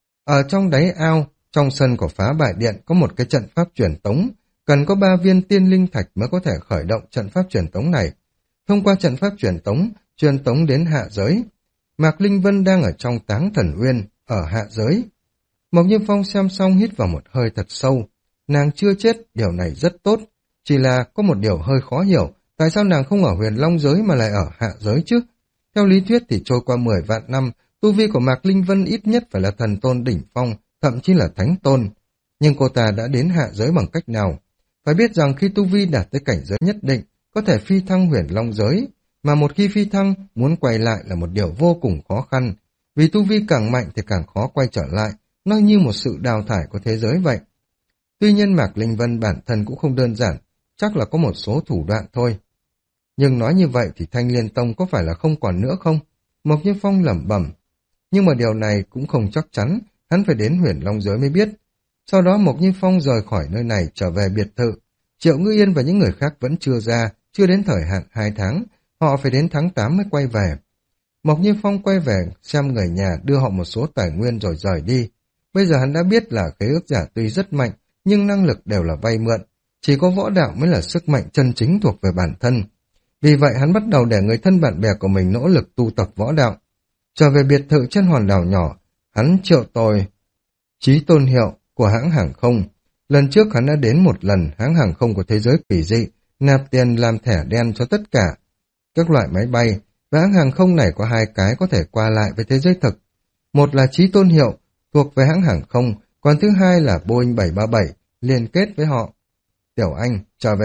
Ở trong đáy ao, trong sân của phá bại điện có một cái trận pháp truyền tống, cần có ba viên tiên linh thạch mới có thể khởi động trận pháp truyền tống này. Thông qua trận pháp truyền tống, truyền tống đến hạ giới. Mạc Linh Vân đang ở trong Táng Thần Uyên, ở hạ giới. Mộc Như Phong xem xong hít vào một hơi thật sâu. Nàng chưa chết, điều này rất tốt. Chỉ là có một điều hơi khó hiểu, tại sao nàng không ở Huyền Long Giới mà lại ở hạ giới chứ? Theo lý thuyết thì trôi qua mười vạn năm, tu vi của Mạc Linh Vân ít nhất phải là thần tôn đỉnh phong, thậm chí là thánh tôn. Nhưng cô ta đã đến hạ giới bằng cách nào? Phải biết rằng khi tu vi đạt tới cảnh giới nhất định, có thể phi thăng Huyền Long Giới, mà một khi phi thăng, muốn quay lại là một điều vô cùng khó khăn. Vì tu vi càng mạnh thì càng khó quay trở lại, nó như một sự đào thải của thế giới vậy. Tuy nhiên Mạc Linh Vân bản thân cũng không đơn giản, chắc là có một số thủ đoạn thôi. Nhưng nói như vậy thì Thanh Liên Tông có phải là không còn nữa không? Mộc Như Phong lẩm bẩm. Nhưng mà điều này cũng không chắc chắn, hắn phải đến Huyền Long Giới mới biết. Sau đó Mộc Như Phong rời khỏi nơi này trở về biệt thự. Triệu Ngư Yên và những người khác vẫn chưa ra, chưa đến thời hạn hai tháng, họ phải đến tháng tám mới quay về. Mộc Như Phong quay về xem người nhà đưa họ một số tài nguyên rồi rời đi. Bây giờ hắn đã biết là khế ước giả tuy rất mạnh, nhưng năng lực đều là vay mượn. Chỉ có võ đạo mới là sức mạnh chân chính thuộc về bản thân. Vì vậy hắn bắt đầu để người thân bạn bè của mình nỗ lực tu tập võ đạo. Trở về biệt thự trên hòn đảo nhỏ, hắn triệu tôi Chí Tôn Hiệu của hãng hàng không. Lần trước hắn đã đến một lần hãng hàng không của thế giới kỳ dị, nạp tiền làm thẻ đen cho tất cả các loại máy bay, và hãng hàng không này có hai cái có thể qua lại với thế giới thực. Một là Chí Tôn Hiệu, thuộc về hãng hàng không, còn thứ hai là Boeing bảy ba bảy, liên kết với họ. Tiểu Anh, trở về đi,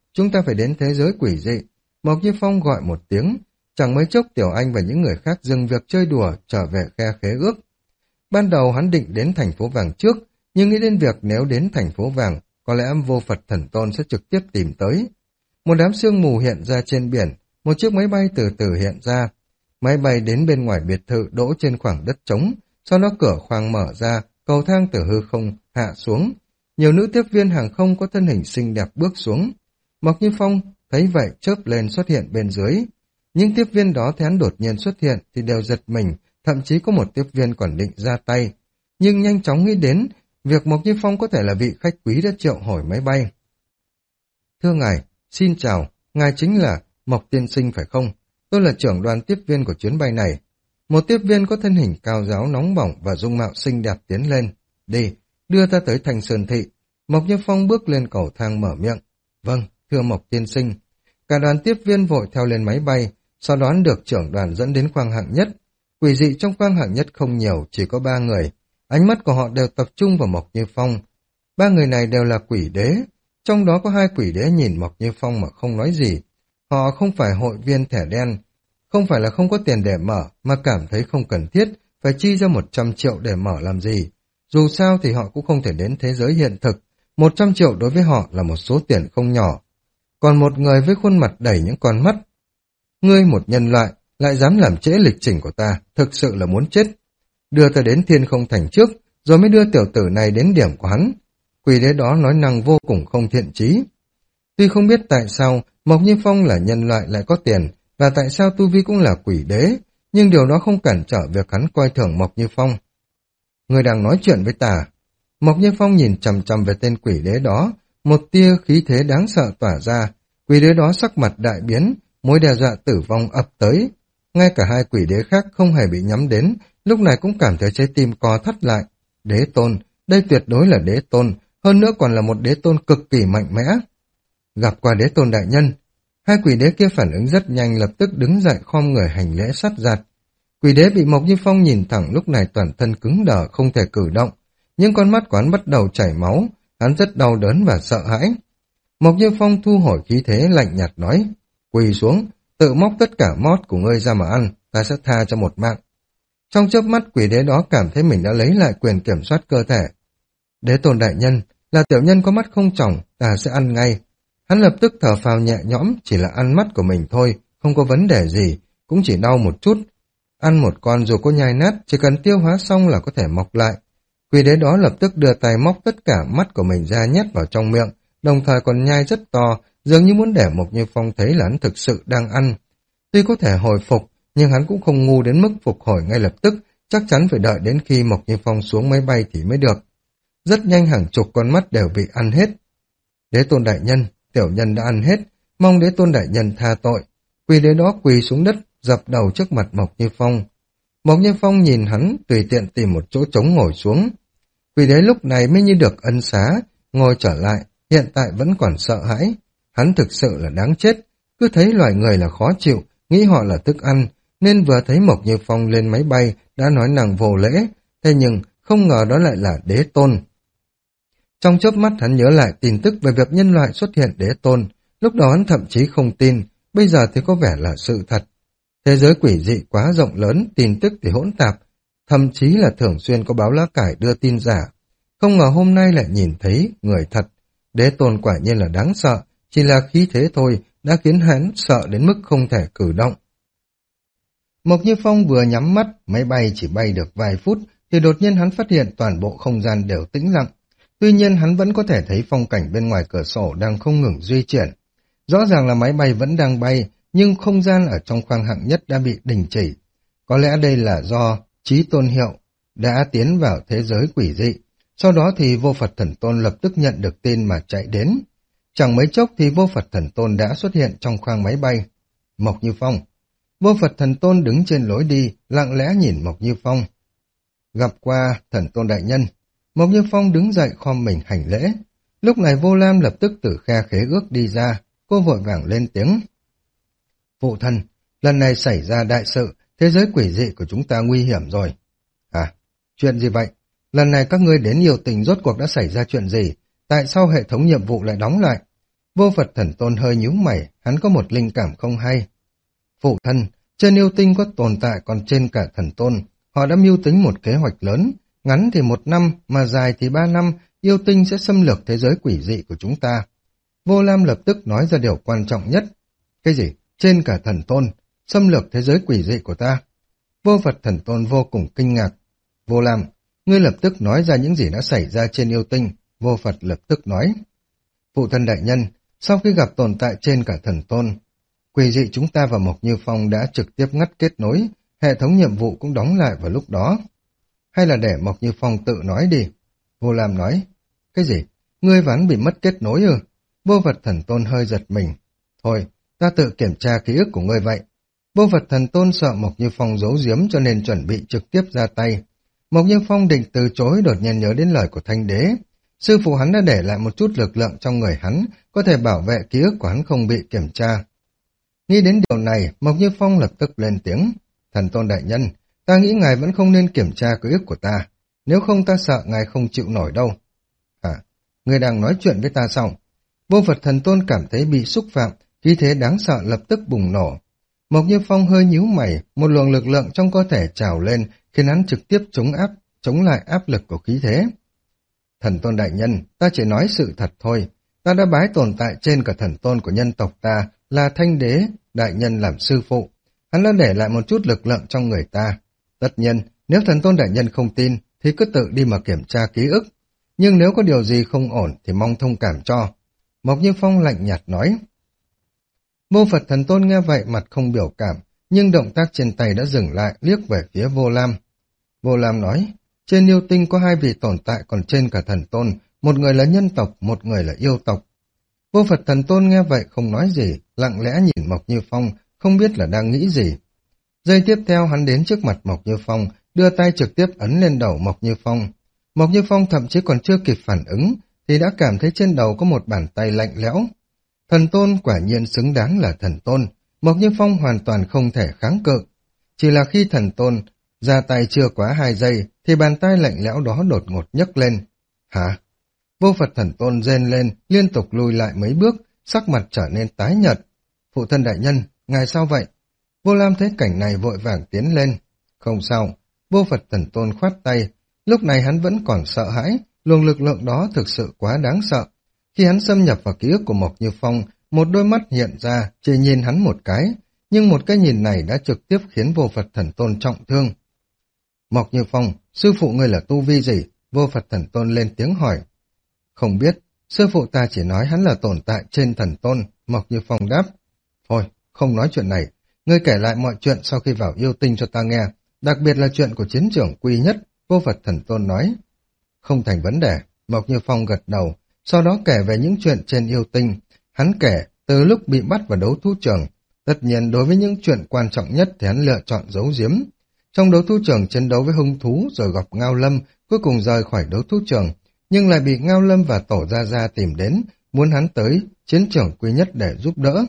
chúng ta phải đến thế giới quỷ dị. Mộc Như Phong gọi một tiếng, chẳng mấy chốc Tiểu Anh và những người khác dừng việc chơi đùa trở về khe khế ước. Ban đầu hắn định đến thành phố vàng trước, nhưng nghĩ đến việc nếu đến thành phố vàng, có lẽ Vô Phật Thần Tôn sẽ trực tiếp tìm tới. Một đám sương mù hiện ra trên biển, một chiếc máy bay từ từ hiện ra. Máy bay đến bên ngoài biệt thự đỗ trên khoảng đất trống, sau đó cửa khoang mở ra, cầu thang từ hư không hạ xuống. Nhiều nữ tiếp viên hàng không có thân hình xinh đẹp bước xuống. Mộc Như Phong thấy vậy chớp lên xuất hiện bên dưới. Những tiếp viên đó thấy hắn đột nhiên xuất hiện thì đều giật mình, thậm chí có một tiếp viên còn định ra tay. Nhưng nhanh chóng nghĩ đến, việc Mộc Như Phong có thể là vị khách quý đã triệu hồi máy bay. Thưa ngài, xin chào, ngài chính là Mộc Tiên Sinh phải không? Tôi là trưởng đoàn tiếp viên của chuyến bay này. Một tiếp viên có thân hình cao ráo nóng bỏng và dung mạo xinh đẹp tiến lên. Đi, đưa ta tới thành Sơn Thị. Mộc Như Phong bước lên cầu thang mở miệng. Vâng, thưa Mộc Tiên Sinh. Cả đoàn tiếp viên vội theo lên máy bay, sau đó được trưởng đoàn dẫn đến khoang hạng nhất. Quỷ dị trong khoang hạng nhất không nhiều, chỉ có ba người. Ánh mắt của họ đều tập trung vào Mộc Như Phong. Ba người này đều là quỷ đế. Trong đó có hai quỷ đế nhìn Mộc Như Phong mà không nói gì. Họ không phải hội viên thẻ đen, không phải là không có tiền để mở, mà cảm thấy không cần thiết, phải chi ra một trăm triệu để mở làm gì. Dù sao thì họ cũng không thể đến thế giới hiện thực. Một trăm triệu đối với họ là một số tiền không nhỏ. Còn một người với khuôn mặt đầy những con mắt. Ngươi một nhân loại, lại dám làm trễ lịch trình của ta, thực sự là muốn chết. Đưa ta đến Thiên Không Thành trước, rồi mới đưa tiểu tử này đến điểm của hắn. Quỷ đế đó nói năng vô cùng không thiện chí. Tuy không biết tại sao Mộc Như Phong là nhân loại lại có tiền, và tại sao Tu Vi cũng là quỷ đế, nhưng điều đó không cản trở việc hắn coi thường Mộc Như Phong. Người đang nói chuyện với ta. Mộc Như Phong nhìn chằm chằm về tên quỷ đế đó, một tia khí thế đáng sợ tỏa ra. Quỷ đế đó sắc mặt đại biến, mối đe dọa tử vong ập tới. Ngay cả hai quỷ đế khác không hề bị nhắm đến, lúc này cũng cảm thấy trái tim co thắt lại. Đế tôn, đây tuyệt đối là đế tôn, hơn nữa còn là một đế tôn cực kỳ mạnh mẽ. Gặp qua đế tôn đại nhân, hai quỷ đế kia phản ứng rất nhanh, lập tức đứng dậy khom người hành lễ sắt giặt. Quỷ đế bị Mộc Như Phong nhìn thẳng lúc này toàn thân cứng đờ không thể cử động, nhưng con mắt của hắn bắt đầu chảy máu, hắn rất đau đớn và sợ hãi. Mộc Như Phong thu hồi khí thế lạnh nhạt nói, quỳ xuống, tự móc tất cả mót của ngươi ra mà ăn, ta sẽ tha cho một mạng. Trong chớp mắt quỷ đế đó cảm thấy mình đã lấy lại quyền kiểm soát cơ thể. Đế tôn đại nhân, là tiểu nhân có mắt không tròng, ta sẽ ăn ngay. Hắn lập tức thở phào nhẹ nhõm, chỉ là ăn mắt của mình thôi, không có vấn đề gì, cũng chỉ đau một chút. Ăn một con dù có nhai nát, chỉ cần tiêu hóa xong là có thể mọc lại. Quỷ đế đó lập tức đưa tay móc tất cả mắt của mình ra nhét vào trong miệng, đồng thời còn nhai rất to, dường như muốn để Mộc Như Phong thấy là hắn thực sự đang ăn. Tuy có thể hồi phục, nhưng hắn cũng không ngu đến mức phục hồi ngay lập tức, chắc chắn phải đợi đến khi Mộc Như Phong xuống máy bay thì mới được. Rất nhanh hàng chục con mắt đều bị ăn hết. Đế tôn đại nhân, tiểu nhân đã ăn hết, mong đế tôn đại nhân tha tội. Quỷ đế đó quỳ xuống đất, dập đầu trước mặt Mộc Như Phong. Mộc Như Phong nhìn hắn, tùy tiện tìm một chỗ trống ngồi xuống. Quỷ đế lúc này mới như được ân xá, ngồi trở lại, hiện tại vẫn còn sợ hãi. Hắn thực sự là đáng chết, cứ thấy loài người là khó chịu, nghĩ họ là thức ăn, nên vừa thấy Mộc Như Phong lên máy bay đã nói nàng vô lễ, thế nhưng không ngờ đó lại là đế tôn. Trong chớp mắt hắn nhớ lại tin tức về việc nhân loại xuất hiện đế tôn, lúc đó hắn thậm chí không tin, bây giờ thì có vẻ là sự thật. Thế giới quỷ dị quá rộng lớn, tin tức thì hỗn tạp, thậm chí là thường xuyên có báo lá cải đưa tin giả. Không ngờ hôm nay lại nhìn thấy người thật, đế tôn quả nhiên là đáng sợ, chỉ là khí thế thôi đã khiến hắn sợ đến mức không thể cử động. Mộc Như Phong vừa nhắm mắt, máy bay chỉ bay được vài phút, thì đột nhiên hắn phát hiện toàn bộ không gian đều tĩnh lặng. Tuy nhiên hắn vẫn có thể thấy phong cảnh bên ngoài cửa sổ đang không ngừng di chuyển. Rõ ràng là máy bay vẫn đang bay, nhưng không gian ở trong khoang hạng nhất đã bị đình chỉ. Có lẽ đây là do Chí Tôn Hiệu đã tiến vào thế giới quỷ dị. Sau đó thì Vô Phật Thần Tôn lập tức nhận được tin mà chạy đến. Chẳng mấy chốc thì Vô Phật Thần Tôn đã xuất hiện trong khoang máy bay. Mộc Như Phong. Vô Phật Thần Tôn đứng trên lối đi, lặng lẽ nhìn Mộc Như Phong. Gặp qua Thần Tôn đại nhân. Mộc Như Phong đứng dậy khom mình hành lễ. Lúc này Vô Lam lập tức từ khe khế ước đi ra, cô vội vàng lên tiếng. Phụ thân, lần này xảy ra đại sự, thế giới quỷ dị của chúng ta nguy hiểm rồi. À, chuyện gì vậy? Lần này các ngươi đến yêu tình rốt cuộc đã xảy ra chuyện gì? Tại sao hệ thống nhiệm vụ lại đóng lại? Vô Phật Thần Tôn hơi nhíu mày, hắn có một linh cảm không hay. Phụ thân, trên yêu tinh có tồn tại còn trên cả thần tôn, họ đã mưu tính một kế hoạch lớn, ngắn thì một năm, mà dài thì ba năm, yêu tinh sẽ xâm lược thế giới quỷ dị của chúng ta. Vô Lam lập tức nói ra điều quan trọng nhất. Cái gì? Trên cả thần tôn, xâm lược thế giới quỷ dị của ta. Vô Phật Thần Tôn vô cùng kinh ngạc. Vô Lam, ngươi lập tức nói ra những gì đã xảy ra trên yêu tinh. Vô Phật lập tức nói. Phụ thân đại nhân, sau khi gặp tồn tại trên cả thần tôn, quỷ dị chúng ta và Mộc Như Phong đã trực tiếp ngắt kết nối, hệ thống nhiệm vụ cũng đóng lại vào lúc đó. Hay là để Mộc Như Phong tự nói đi. Vô Lam nói. Cái gì? Ngươi và hắn bị mất kết nối ư? Vô Phật Thần Tôn hơi giật mình. Thôi, ta tự kiểm tra ký ức của ngươi vậy. Vô Phật Thần Tôn sợ Mộc Như Phong giấu giếm cho nên chuẩn bị trực tiếp ra tay. Mộc Như Phong định từ chối, đột nhiên nhớ đến lời của Thanh Đế. Sư phụ hắn đã để lại một chút lực lượng trong người hắn, có thể bảo vệ ký ức của hắn không bị kiểm tra. Nghĩ đến điều này, Mộc Như Phong lập tức lên tiếng. Thần Tôn đại nhân, ta nghĩ ngài vẫn không nên kiểm tra ký ức của ta, nếu không ta sợ ngài không chịu nổi đâu. À, ngươi đang nói chuyện với ta sao? Vô Phật Thần Tôn cảm thấy bị xúc phạm, khí thế đáng sợ lập tức bùng nổ. Mộc Như Phong hơi nhíu mày, một luồng lực lượng trong cơ thể trào lên, khiến hắn trực tiếp chống áp, chống lại áp lực của khí thế. Thần Tôn đại nhân, ta chỉ nói sự thật thôi. Ta đã bái tồn tại trên cả thần tôn của nhân tộc ta là Thanh Đế, đại nhân làm sư phụ. Hắn đã để lại một chút lực lượng trong người ta. Tất nhiên, nếu thần tôn đại nhân không tin, thì cứ tự đi mà kiểm tra ký ức. Nhưng nếu có điều gì không ổn thì mong thông cảm cho. Mộc Như Phong lạnh nhạt nói. Vô Phật Thần Tôn nghe vậy mặt không biểu cảm, nhưng động tác trên tay đã dừng lại, liếc về phía Vô Lam. Vô Lam nói, trên yêu tinh có hai vị tồn tại còn trên cả thần tôn, một người là nhân tộc, một người là yêu tộc. Vô Phật Thần Tôn nghe vậy không nói gì, lặng lẽ nhìn Mộc Như Phong, không biết là đang nghĩ gì. Giây tiếp theo hắn đến trước mặt Mộc Như Phong, đưa tay trực tiếp ấn lên đầu Mộc Như Phong. Mộc Như Phong thậm chí còn chưa kịp phản ứng, thì đã cảm thấy trên đầu có một bàn tay lạnh lẽo. Thần Tôn quả nhiên xứng đáng là thần Tôn, Mộc Như Phong hoàn toàn không thể kháng cự. Chỉ là khi thần Tôn ra tay chưa quá hai giây, thì bàn tay lạnh lẽo đó đột ngột nhấc lên. Hả? Vô Phật Thần Tôn rên lên, liên tục lùi lại mấy bước, sắc mặt trở nên tái nhợt. Phụ thân đại nhân, ngài sao vậy? Vô Lam thấy cảnh này vội vàng tiến lên. Không sao, Vô Phật Thần Tôn khoát tay. Lúc này hắn vẫn còn sợ hãi, luồng lực lượng đó thực sự quá đáng sợ. Khi hắn xâm nhập vào ký ức của Mộc Như Phong, một đôi mắt hiện ra, chỉ nhìn hắn một cái, nhưng một cái nhìn này đã trực tiếp khiến Vô Phật Thần Tôn trọng thương. Mộc Như Phong, sư phụ ngươi là tu vi gì? Vô Phật Thần Tôn lên tiếng hỏi. Không biết, sư phụ ta chỉ nói hắn là tồn tại trên thần tôn, Mộc Như Phong đáp. Thôi, không nói chuyện này, ngươi kể lại mọi chuyện sau khi vào yêu tinh cho ta nghe, đặc biệt là chuyện của chiến trưởng Quy Nhất, Vô Phật Thần Tôn nói. Không thành vấn đề, Mộc Như Phong gật đầu, sau đó kể về những chuyện trên yêu tinh. Hắn kể từ lúc bị bắt vào đấu thú trường. Tất nhiên đối với những chuyện quan trọng nhất thì hắn lựa chọn giấu giếm. Trong đấu thú trường chiến đấu với hung thú rồi gặp Ngao Lâm, cuối cùng rời khỏi đấu thú trường, nhưng lại bị Ngao Lâm và Tổ Gia Gia tìm đến, muốn hắn tới chiến trường Quy Nhất để giúp đỡ.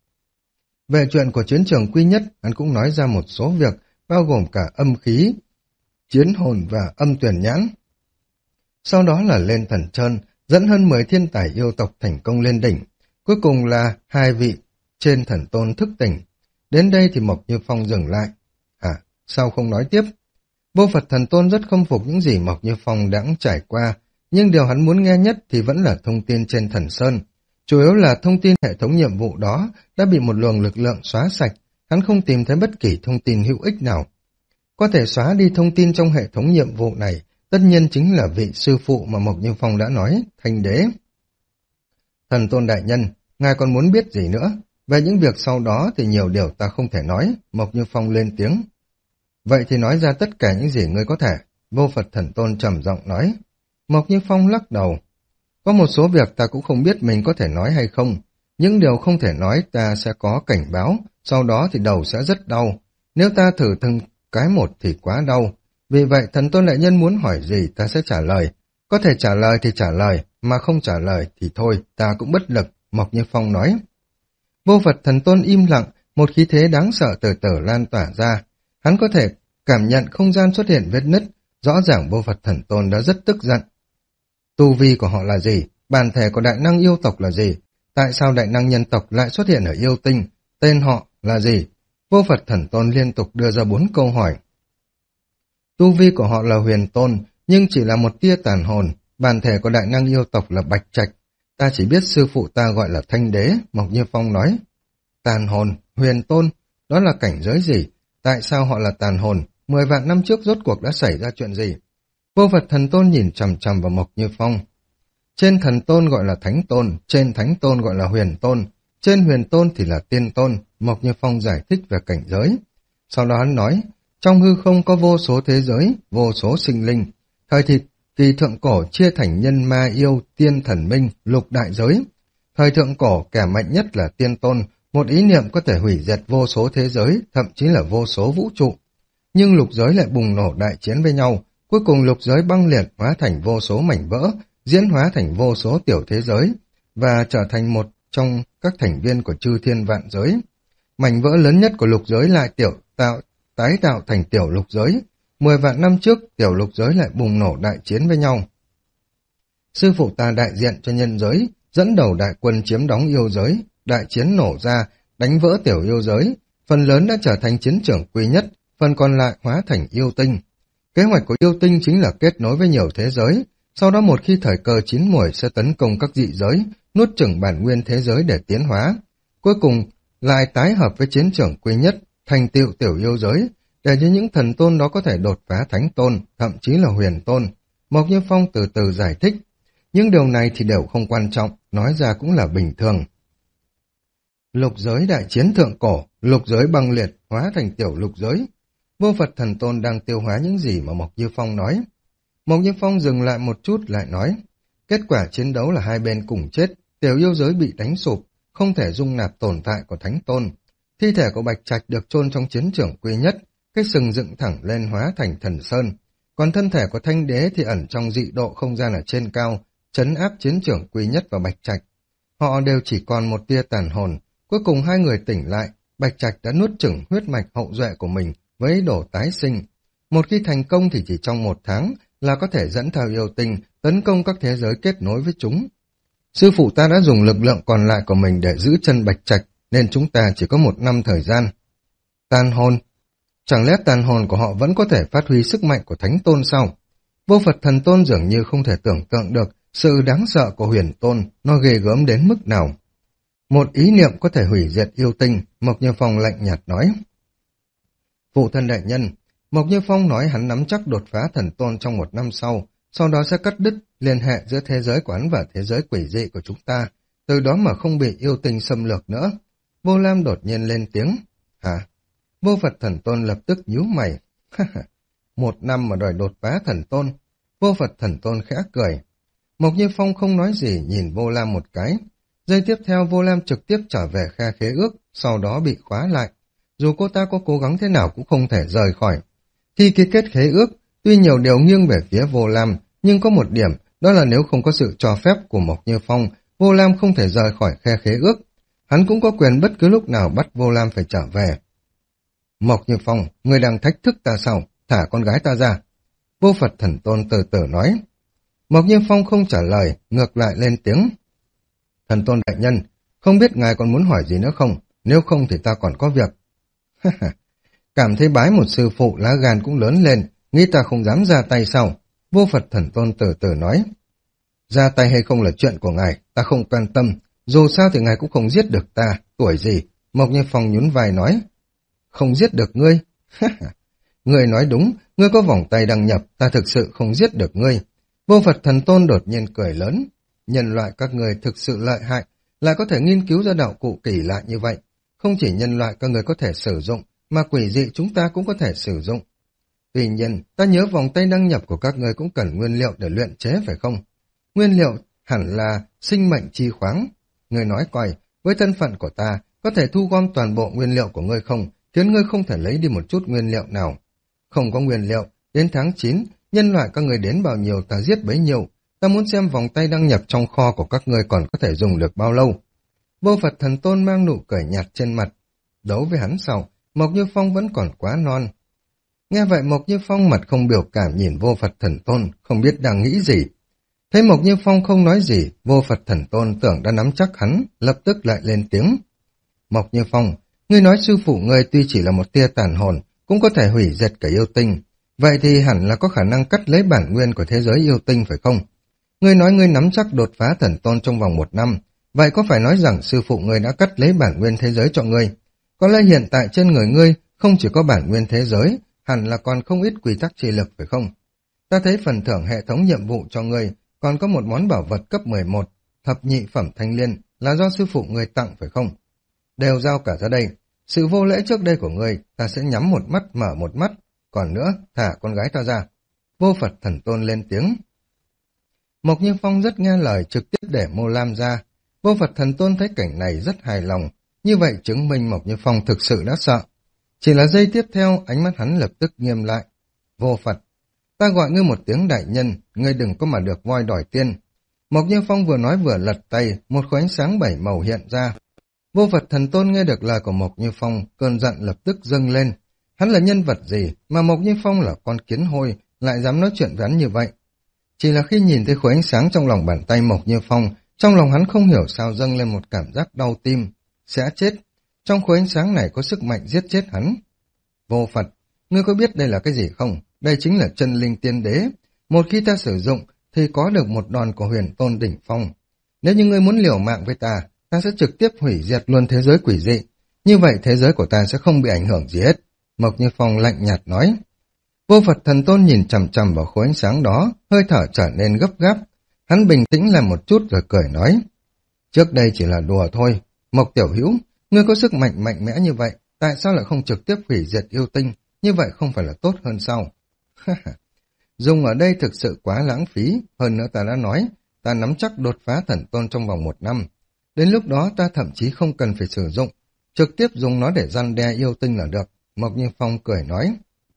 Về chuyện của chiến trường Quy Nhất, hắn cũng nói ra một số việc, bao gồm cả âm khí, chiến hồn và âm tuyển nhãn. Sau đó là lên thần trơn, dẫn hơn mười thiên tài yêu tộc thành công lên đỉnh. Cuối cùng là hai vị trên thần tôn thức tỉnh. Đến đây thì Mộc Như Phong dừng lại. À, sao không nói tiếp? Vô Phật Thần Tôn rất không phục những gì Mộc Như Phong đã trải qua, nhưng điều hắn muốn nghe nhất thì vẫn là thông tin trên thần sơn. Chủ yếu là thông tin hệ thống nhiệm vụ đó đã bị một luồng lực lượng xóa sạch, hắn không tìm thấy bất kỳ thông tin hữu ích nào. Có thể xóa đi thông tin trong hệ thống nhiệm vụ này, tất nhiên chính là vị sư phụ mà Mộc Như Phong đã nói, Thanh Đế. Thần Tôn đại nhân, ngài còn muốn biết gì nữa? Về những việc sau đó thì nhiều điều ta không thể nói, Mộc Như Phong lên tiếng. Vậy thì nói ra tất cả những gì ngươi có thể, Vô Phật Thần Tôn trầm giọng nói. Mộc Như Phong lắc đầu. Có một số việc ta cũng không biết mình có thể nói hay không. Những điều không thể nói ta sẽ có cảnh báo, sau đó thì đầu sẽ rất đau. Nếu ta thử từng cái một thì quá đau. Vì vậy Thần Tôn đại nhân muốn hỏi gì ta sẽ trả lời. Có thể trả lời thì trả lời, mà không trả lời thì thôi, ta cũng bất lực, Mộc Như Phong nói. Vô Phật Thần Tôn im lặng, một khí thế đáng sợ từ từ lan tỏa ra. Hắn có thể cảm nhận không gian xuất hiện vết nứt, rõ ràng Vô Phật Thần Tôn đã rất tức giận. Tu vi của họ là gì? Bản thể của đại năng yêu tộc là gì? Tại sao đại năng nhân tộc lại xuất hiện ở yêu tinh? Tên họ là gì? Vô Phật Thần Tôn liên tục đưa ra bốn câu hỏi. Tu vi của họ là huyền tôn, nhưng chỉ là một tia tàn hồn. Bản thể của đại năng yêu tộc là Bạch Trạch. Ta chỉ biết sư phụ ta gọi là Thanh Đế, Mộc Như Phong nói. Tàn hồn, huyền tôn, đó là cảnh giới gì? Tại sao họ là tàn hồn? Mười vạn năm trước rốt cuộc đã xảy ra chuyện gì? Vô Phật Thần Tôn nhìn chằm chằm vào Mộc Như Phong. Trên thần tôn gọi là thánh tôn, trên thánh tôn gọi là huyền tôn, trên huyền tôn thì là tiên tôn, Mộc Như Phong giải thích về cảnh giới. Sau đó hắn nói, trong hư không có vô số thế giới, vô số sinh linh. Thời thì kỳ thượng cổ chia thành nhân ma yêu, tiên thần minh, lục đại giới. Thời thượng cổ kẻ mạnh nhất là tiên tôn, một ý niệm có thể hủy diệt vô số thế giới, thậm chí là vô số vũ trụ. Nhưng lục giới lại bùng nổ đại chiến với nhau, cuối cùng lục giới băng liệt hóa thành vô số mảnh vỡ, diễn hóa thành vô số tiểu thế giới, và trở thành một trong các thành viên của chư thiên vạn giới. Mảnh vỡ lớn nhất của lục giới lại tiểu tạo tái tạo thành tiểu lục giới. Mười vạn năm trước, tiểu lục giới lại bùng nổ đại chiến với nhau. Sư phụ ta đại diện cho nhân giới, dẫn đầu đại quân chiếm đóng yêu giới, đại chiến nổ ra, đánh vỡ tiểu yêu giới, phần lớn đã trở thành chiến trường quý nhất, phần còn lại hóa thành yêu tinh. Kế hoạch của yêu tinh chính là kết nối với nhiều thế giới, sau đó một khi thời cơ chín muồi sẽ tấn công các dị giới, nuốt chửng bản nguyên thế giới để tiến hóa. Cuối cùng lại tái hợp với chiến trường quý nhất, thành tựu tiểu yêu giới, để cho những thần tôn đó có thể đột phá thánh tôn, thậm chí là huyền tôn. Mộc Như Phong từ từ giải thích. Những điều này thì đều không quan trọng, nói ra cũng là bình thường. Lục giới đại chiến thượng cổ, lục giới băng liệt, hóa thành tiểu lục giới. Vô Phật Thần Tôn đang tiêu hóa những gì mà Mộc Như Phong nói. Mộc Như Phong dừng lại một chút lại nói, kết quả chiến đấu là hai bên cùng chết, tiểu yêu giới bị đánh sụp, không thể dung nạp tồn tại của Thánh Tôn. Thi thể của Bạch Trạch được chôn trong chiến trường quý nhất, cái sừng dựng thẳng lên hóa thành thần sơn. Còn thân thể của Thanh Đế thì ẩn trong dị độ không gian ở trên cao, trấn áp chiến trường quý nhất và Bạch Trạch. Họ đều chỉ còn một tia tàn hồn, cuối cùng hai người tỉnh lại, Bạch Trạch đã nuốt chửng huyết mạch hậu duệ của mình với ý đồ tái sinh. Một khi thành công thì chỉ trong một tháng là có thể dẫn theo yêu tinh tấn công các thế giới kết nối với chúng. Sư phụ ta đã dùng lực lượng còn lại của mình để giữ chân Bạch Trạch, nên chúng ta chỉ có một năm thời gian. Tàn hồn? Chẳng lẽ tàn hồn của họ vẫn có thể phát huy sức mạnh của Thánh Tôn sao? Vô Phật Thần Tôn dường như không thể tưởng tượng được sự đáng sợ của huyền tôn, nó ghê gớm đến mức nào. Một ý niệm có thể hủy diệt yêu tinh, Mộc Như Phong lạnh nhạt nói. Phụ thân đại nhân, Mộc Như Phong nói hắn nắm chắc đột phá thần tôn trong một năm sau, sau đó sẽ cắt đứt liên hệ giữa thế giới của hắn và thế giới quỷ dị của chúng ta, từ đó mà không bị yêu tinh xâm lược nữa. Vô Lam đột nhiên lên tiếng. Hả? Vô Phật Thần Tôn lập tức nhíu mày. Một năm mà đòi đột phá thần tôn. Vô Phật Thần Tôn khẽ cười. Mộc Như Phong không nói gì, nhìn Vô Lam một cái. Giây tiếp theo Vô Lam trực tiếp trở về khe khế ước, sau đó bị khóa lại. Dù cô ta có cố gắng thế nào cũng không thể rời khỏi. Khi ký kết khế ước, tuy nhiều điều nghiêng về phía Vô Lam, nhưng có một điểm, đó là nếu không có sự cho phép của Mộc Như Phong, Vô Lam không thể rời khỏi khe khế ước. Hắn cũng có quyền bất cứ lúc nào bắt Vô Lam phải trở về. Mộc Như Phong, người đang thách thức ta sao? Thả con gái ta ra. Vô Phật Thần Tôn từ từ nói. Mộc Như Phong không trả lời, ngược lại lên tiếng. Thần Tôn đại nhân, không biết ngài còn muốn hỏi gì nữa không? Nếu không thì ta còn có việc. Cảm thấy bái một sư phụ lá gan cũng lớn lên, nghĩ ta không dám ra tay sao? Vô Phật Thần Tôn từ từ nói. Ra tay hay không là chuyện của ngài, ta không quan tâm. Dù sao thì ngài cũng không giết được ta, tuổi gì? Mộc Như Phong nhún vai nói. Không giết được ngươi? Ngươi nói đúng, ngươi có vòng tay đăng nhập, ta thực sự không giết được ngươi. Vô Phật Thần Tôn đột nhiên cười lớn. Nhân loại các người thực sự lợi hại, lại có thể nghiên cứu ra đạo cụ kỳ lạ như vậy. Không chỉ nhân loại các người có thể sử dụng, mà quỷ dị chúng ta cũng có thể sử dụng. Tuy nhiên, ta nhớ vòng tay đăng nhập của các người cũng cần nguyên liệu để luyện chế phải không? Nguyên liệu hẳn là sinh mệnh chi khoáng. Ngươi nói coi, với thân phận của ta, có thể thu gom toàn bộ nguyên liệu của ngươi không, khiến ngươi không thể lấy đi một chút nguyên liệu nào. Không có nguyên liệu, đến tháng chín, nhân loại các người đến bao nhiêu ta giết bấy nhiêu. Ta muốn xem vòng tay đăng nhập trong kho của các ngươi còn có thể dùng được bao lâu. Vô Phật Thần Tôn mang nụ cười nhạt trên mặt. Đấu với hắn sau, Mộc Như Phong vẫn còn quá non. Nghe vậy Mộc Như Phong mặt không biểu cảm nhìn Vô Phật Thần Tôn, không biết đang nghĩ gì. Thấy Mộc Như Phong không nói gì, Vô Phật Thần Tôn tưởng đã nắm chắc hắn, lập tức lại lên tiếng. Mộc Như Phong, ngươi nói sư phụ ngươi tuy chỉ là một tia tàn hồn, cũng có thể hủy diệt cả yêu tinh. Vậy thì hẳn là có khả năng cắt lấy bản nguyên của thế giới yêu tinh phải không? Ngươi nói ngươi nắm chắc đột phá thần tôn trong vòng một năm, vậy có phải nói rằng sư phụ ngươi đã cắt lấy bản nguyên thế giới cho ngươi? Có lẽ hiện tại trên người ngươi không chỉ có bản nguyên thế giới, hẳn là còn không ít quy tắc chi lực phải không? Ta thấy phần thưởng hệ thống nhiệm vụ cho ngươi, còn có một món bảo vật cấp mười một, thập nhị phẩm thanh liên, là do sư phụ ngươi tặng phải không? Đều giao cả ra đây. Sự vô lễ trước đây của ngươi, ta sẽ nhắm một mắt mở một mắt. Còn nữa, thả con gái ta ra. Vô Phật Thần Tôn lên tiếng. Mộc Như Phong rất nghe lời, trực tiếp để Mô Lam ra. Vô Phật Thần Tôn thấy cảnh này rất hài lòng. Như vậy chứng minh Mộc Như Phong thực sự đã sợ. Chỉ là giây tiếp theo, ánh mắt hắn lập tức nghiêm lại. Vô Phật, ta gọi ngươi một tiếng đại nhân, ngươi đừng có mà được voi đòi tiên. Mộc Như Phong vừa nói vừa lật tay, một khối ánh sáng bảy màu hiện ra. Vô Phật Thần Tôn nghe được lời của Mộc Như Phong, cơn giận lập tức dâng lên. Hắn là nhân vật gì mà Mộc Như Phong là con kiến hôi, lại dám nói chuyện với hắn như vậy? Chỉ là khi nhìn thấy khối ánh sáng trong lòng bàn tay Mộc Như Phong, trong lòng hắn không hiểu sao dâng lên một cảm giác đau tim. Sẽ chết. Trong khối ánh sáng này có sức mạnh giết chết hắn. Vô Phật, ngươi có biết đây là cái gì không? Đây chính là chân linh tiên đế. Một khi ta sử dụng, thì có được một đòn của huyền tôn đỉnh phong. Nếu như ngươi muốn liều mạng với ta, ta sẽ trực tiếp hủy diệt luôn thế giới quỷ dị. Như vậy thế giới của ta sẽ không bị ảnh hưởng gì hết. Mộc Như Phong lạnh nhạt nói. Vô Phật Thần Tôn nhìn chằm chằm vào khối ánh sáng đó, hơi thở trở nên gấp gáp. Hắn bình tĩnh làm một chút rồi cười nói. Trước đây chỉ là đùa thôi. Mộc Tiểu Hữu, ngươi có sức mạnh mạnh mẽ như vậy, tại sao lại không trực tiếp hủy diệt yêu tinh? Như vậy không phải là tốt hơn sao? Dùng ở đây thực sự quá lãng phí. Hơn nữa ta đã nói, ta nắm chắc đột phá thần tôn trong vòng một năm. Đến lúc đó ta thậm chí không cần phải sử dụng, trực tiếp dùng nó để răn đe yêu tinh là được. Mộc Như Phong cười nói.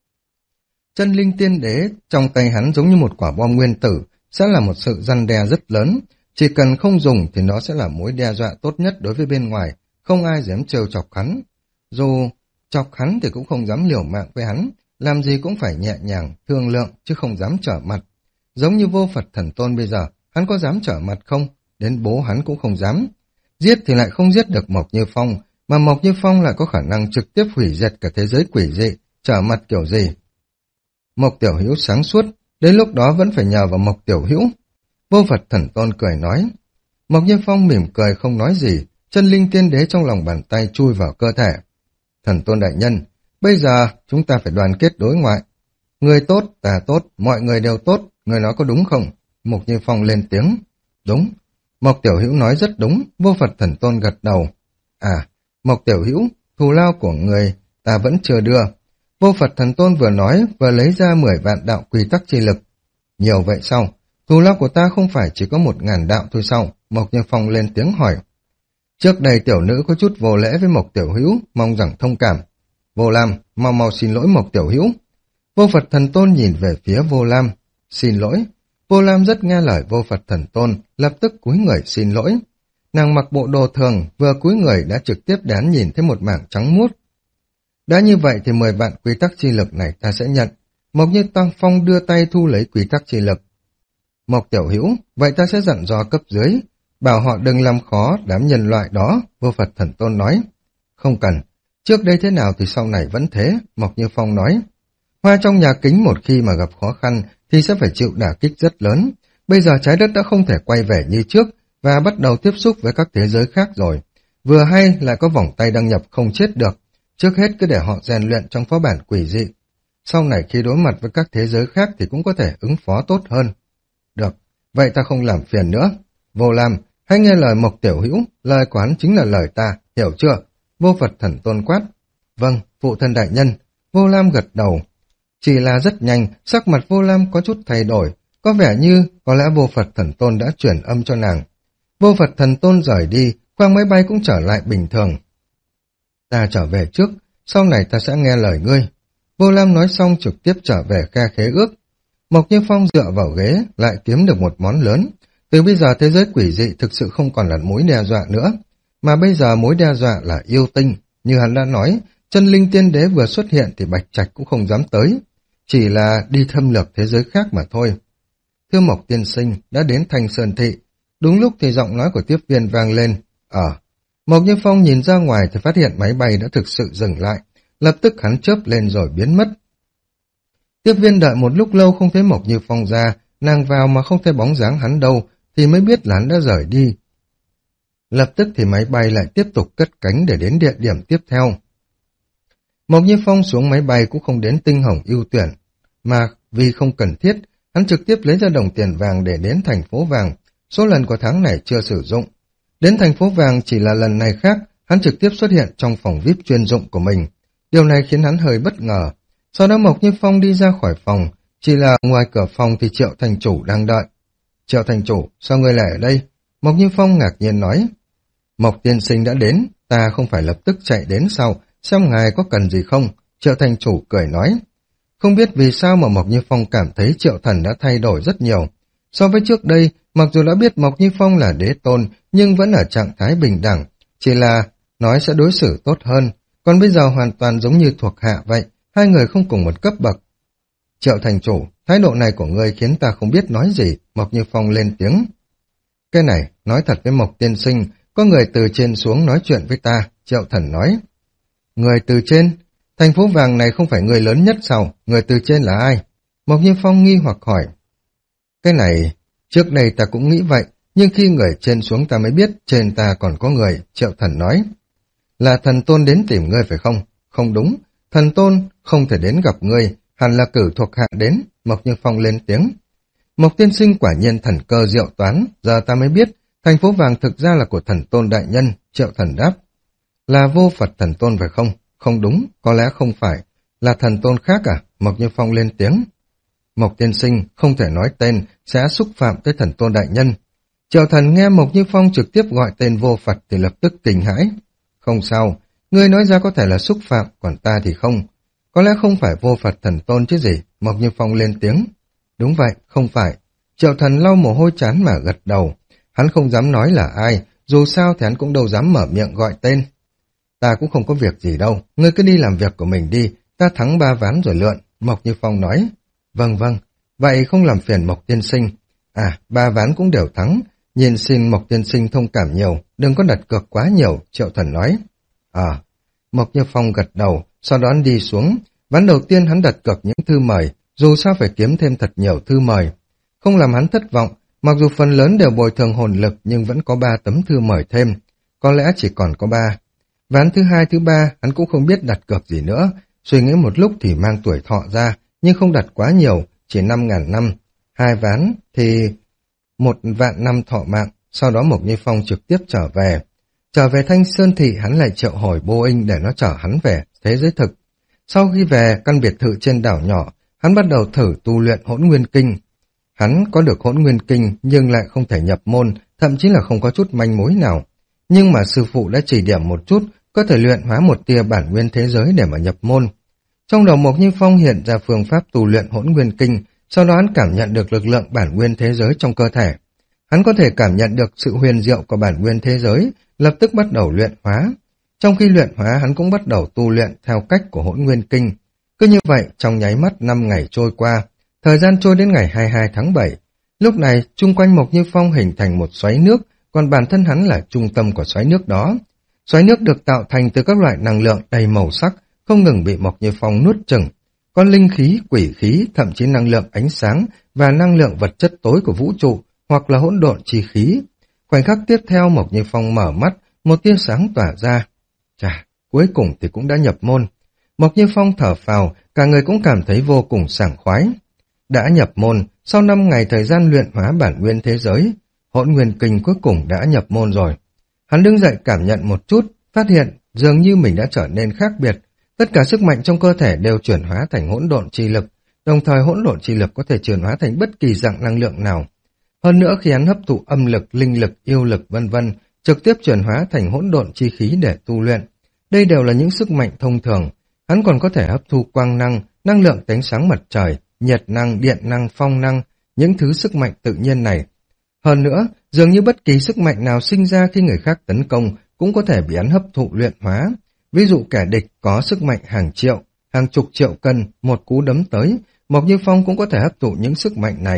Chân linh tiên đế trong tay hắn giống như một quả bom nguyên tử, sẽ là một sự răn đe rất lớn. Chỉ cần không dùng thì nó sẽ là mối đe dọa tốt nhất đối với bên ngoài, không ai dám trêu chọc hắn. Dù chọc hắn thì cũng không dám liều mạng với hắn, làm gì cũng phải nhẹ nhàng, thương lượng chứ không dám trở mặt. Giống như Vô Phật Thần Tôn bây giờ, hắn có dám trở mặt không? Đến bố hắn cũng không dám. Giết thì lại không giết được Mộc Như Phong, mà Mộc Như Phong lại có khả năng trực tiếp hủy diệt cả thế giới quỷ dị, trở mặt kiểu gì? Mộc Tiểu Hữu sáng suốt, đến lúc đó vẫn phải nhờ vào Mộc Tiểu Hữu. Vô Phật Thần Tôn cười nói. Mộc Như Phong mỉm cười không nói gì, chân linh tiên đế trong lòng bàn tay chui vào cơ thể. Thần Tôn đại nhân, bây giờ chúng ta phải đoàn kết đối ngoại. Người tốt, ta tốt, mọi người đều tốt, người nói có đúng không? Mộc Như Phong lên tiếng. Đúng. Mộc Tiểu Hữu nói rất đúng, Vô Phật Thần Tôn gật đầu. À, Mộc Tiểu Hữu, thù lao của người ta vẫn chưa đưa. Vô Phật Thần Tôn vừa nói vừa lấy ra mười vạn đạo quy tắc chi lực. Nhiều vậy sao? Thù lao của ta không phải chỉ có một ngàn đạo thôi sao? Mộc Như Phong lên tiếng hỏi. Trước đây tiểu nữ có chút vô lễ với Mộc Tiểu Hữu, mong rằng thông cảm. Vô Lam, mau mau xin lỗi Mộc Tiểu Hữu. Vô Phật Thần Tôn nhìn về phía Vô Lam. Xin lỗi. Vô Lam rất nghe lời Vô Phật Thần Tôn, lập tức cúi người xin lỗi. Nàng mặc bộ đồ thường, vừa cúi người đã trực tiếp đán nhìn thấy một mảng trắng muốt. Đã như vậy thì mười vạn quy tắc chi lực này ta sẽ nhận. Mộc Như Tăng Phong đưa tay thu lấy quy tắc chi lực. Mộc Tiểu Hữu, vậy ta sẽ dặn dò cấp dưới, bảo họ đừng làm khó đám nhân loại đó, Vô Phật Thần Tôn nói. Không cần, trước đây thế nào thì sau này vẫn thế, Mộc Như Phong nói. Hoa trong nhà kính một khi mà gặp khó khăn thì sẽ phải chịu đả kích rất lớn. Bây giờ trái đất đã không thể quay về như trước và bắt đầu tiếp xúc với các thế giới khác rồi. Vừa hay lại có vòng tay đăng nhập không chết được. Trước hết cứ để họ rèn luyện trong phó bản quỷ dị. Sau này khi đối mặt với các thế giới khác thì cũng có thể ứng phó tốt hơn. Được, vậy ta không làm phiền nữa. Vô Lam, hãy nghe lời Mộc Tiểu Hữu, lời quán chính là lời ta, hiểu chưa? Vô Phật Thần Tôn quát. Vâng, phụ thân đại nhân. Vô Lam gật đầu. Chỉ là rất nhanh, sắc mặt Vô Lam có chút thay đổi, có vẻ như có lẽ Vô Phật Thần Tôn đã chuyển âm cho nàng. Vô Phật Thần Tôn rời đi, khoang máy bay cũng trở lại bình thường. Ta trở về trước, sau này ta sẽ nghe lời ngươi. Vô Lam nói xong trực tiếp trở về khe khế ước. Mộc Như Phong dựa vào ghế, lại kiếm được một món lớn. Từ bây giờ thế giới quỷ dị thực sự không còn là mối đe dọa nữa, mà bây giờ mối đe dọa là yêu tinh. Như hắn đã nói, chân linh tiên đế vừa xuất hiện thì Bạch Trạch cũng không dám tới, chỉ là đi thâm lược thế giới khác mà thôi. thưa Mộc tiên sinh, đã đến Thanh Sơn Thị. Đúng lúc thì giọng nói của tiếp viên vang lên. Ờ. Mộc Như Phong nhìn ra ngoài thì phát hiện máy bay đã thực sự dừng lại. Lập tức hắn chớp lên rồi biến mất. Tiếp viên đợi một lúc lâu không thấy Mộc Như Phong ra, nàng vào mà không thấy bóng dáng hắn đâu, thì mới biết là hắn đã rời đi. Lập tức thì máy bay lại tiếp tục cất cánh để đến địa điểm tiếp theo. Mộc Như Phong xuống máy bay cũng không đến Tinh Hồng ưu tuyển, mà vì không cần thiết, hắn trực tiếp lấy ra đồng tiền vàng để đến thành phố vàng, số lần của tháng này chưa sử dụng. Đến thành phố vàng chỉ là lần này khác, hắn trực tiếp xuất hiện trong phòng vi ai pi chuyên dụng của mình. Điều này khiến hắn hơi bất ngờ. Sau đó Mộc Như Phong đi ra khỏi phòng, chỉ là ngoài cửa phòng thì Triệu thành chủ đang đợi. Triệu thành chủ, sao ngươi lại ở đây? Mộc Như Phong ngạc nhiên nói. Mộc tiên sinh đã đến, ta không phải lập tức chạy đến sau, xem ngài có cần gì không? Triệu thành chủ cười nói. Không biết vì sao mà Mộc Như Phong cảm thấy Triệu thần đã thay đổi rất nhiều. So với trước đây, mặc dù đã biết Mộc Như Phong là đế tôn, nhưng vẫn ở trạng thái bình đẳng, chỉ là nói sẽ đối xử tốt hơn, còn bây giờ hoàn toàn giống như thuộc hạ vậy, hai người không cùng một cấp bậc. Triệu thành chủ, thái độ này của ngươi khiến ta không biết nói gì, Mộc Như Phong lên tiếng. Cái này, nói thật với Mộc tiên sinh, có người từ trên xuống nói chuyện với ta, Triệu thần nói. Người từ trên? Thành phố vàng này không phải người lớn nhất sao? Người từ trên là ai? Mộc Như Phong nghi hoặc hỏi. Cái này, trước đây ta cũng nghĩ vậy, nhưng khi người trên xuống ta mới biết trên ta còn có người, Triệu thần nói. Là thần tôn đến tìm ngươi phải không? Không đúng, thần tôn không thể đến gặp ngươi, hẳn là cử thuộc hạ đến, Mộc Như Phong lên tiếng. Mộc tiên sinh quả nhiên thần cơ diệu toán, giờ ta mới biết, thành phố vàng thực ra là của thần tôn đại nhân, Triệu thần đáp. Là vô Phật thần tôn phải không? Không đúng, có lẽ không phải. Là thần tôn khác à? Mộc Như Phong lên tiếng. Mộc tiên sinh không thể nói tên, sẽ xúc phạm tới thần tôn đại nhân. Triệu thần nghe Mộc Như Phong trực tiếp gọi tên vô Phật thì lập tức kinh hãi. Không sao, ngươi nói ra có thể là xúc phạm, còn ta thì không. Có lẽ không phải vô Phật thần tôn chứ gì, Mộc Như Phong lên tiếng. Đúng vậy, không phải. Triệu thần lau mồ hôi chán mà gật đầu. Hắn không dám nói là ai, dù sao thì hắn cũng đâu dám mở miệng gọi tên. Ta cũng không có việc gì đâu, ngươi cứ đi làm việc của mình đi, ta thắng ba ván rồi lượn, Mộc Như Phong nói. Vâng vâng, vậy không làm phiền Mộc tiên sinh. À, ba ván cũng đều thắng, nhìn xin Mộc tiên sinh thông cảm nhiều, đừng có đặt cược quá nhiều, Triệu thần nói. À, Mộc Như Phong gật đầu, sau đó hắn đi xuống. Ván đầu tiên hắn đặt cược những thư mời, dù sao phải kiếm thêm thật nhiều thư mời. Không làm hắn thất vọng, mặc dù phần lớn đều bồi thường hồn lực nhưng vẫn có ba tấm thư mời thêm, có lẽ chỉ còn có ba. Ván thứ hai, thứ ba, hắn cũng không biết đặt cược gì nữa, suy nghĩ một lúc thì mang tuổi thọ ra, nhưng không đặt quá nhiều, chỉ năm ngàn năm. Hai ván thì một vạn năm thọ mạng, sau đó Mộc Như Phong trực tiếp trở về. Trở về Thanh Sơn Thị, hắn lại triệu hồi Boeing để nó chở hắn về thế giới thực. Sau khi về căn biệt thự trên đảo nhỏ, hắn bắt đầu thử tu luyện Hỗn Nguyên Kinh. Hắn có được Hỗn Nguyên Kinh nhưng lại không thể nhập môn, thậm chí là không có chút manh mối nào. Nhưng mà sư phụ đã chỉ điểm một chút, có thể luyện hóa một tia bản nguyên thế giới để mà nhập môn. Trong đầu Mộc Như Phong hiện ra phương pháp tu luyện Hỗn Nguyên Kinh, sau đó hắn cảm nhận được lực lượng bản nguyên thế giới trong cơ thể. Hắn có thể cảm nhận được sự huyền diệu của bản nguyên thế giới, lập tức bắt đầu luyện hóa. Trong khi luyện hóa, hắn cũng bắt đầu tu luyện theo cách của Hỗn Nguyên Kinh. Cứ như vậy, trong nháy mắt năm ngày trôi qua, thời gian trôi đến ngày hai mươi hai tháng bảy. Lúc này, chung quanh Mộc Như Phong hình thành một xoáy nước, còn bản thân hắn là trung tâm của xoáy nước đó. Xoáy nước được tạo thành từ các loại năng lượng đầy màu sắc, không ngừng bị Mộc Như Phong nuốt chửng. Có linh khí, quỷ khí, thậm chí năng lượng ánh sáng và năng lượng vật chất tối của vũ trụ, hoặc là hỗn độn chi khí. Khoảnh khắc tiếp theo Mộc Như Phong mở mắt, một tia sáng tỏa ra. Chà, cuối cùng thì cũng đã nhập môn. Mộc Như Phong thở phào, cả người cũng cảm thấy vô cùng sảng khoái. Đã nhập môn, sau năm ngày thời gian luyện hóa bản nguyên thế giới, Hỗn Nguyên Kinh cuối cùng đã nhập môn rồi. Hắn đứng dậy cảm nhận một chút, phát hiện dường như mình đã trở nên khác biệt. Tất cả sức mạnh trong cơ thể đều chuyển hóa thành hỗn độn chi lực, đồng thời hỗn độn chi lực có thể chuyển hóa thành bất kỳ dạng năng lượng nào. Hơn nữa khi hắn hấp thụ âm lực, linh lực, yêu lực vân vân, trực tiếp chuyển hóa thành hỗn độn chi khí để tu luyện. Đây đều là những sức mạnh thông thường. Hắn còn có thể hấp thu quang năng, năng lượng ánh sáng mặt trời, nhiệt năng, điện năng, phong năng, những thứ sức mạnh tự nhiên này. Hơn nữa, dường như bất kỳ sức mạnh nào sinh ra khi người khác tấn công cũng có thể bị hắn hấp thụ luyện hóa. Ví dụ kẻ địch có sức mạnh hàng triệu, hàng chục triệu cân, một cú đấm tới, Mộc Như Phong cũng có thể hấp thụ những sức mạnh này,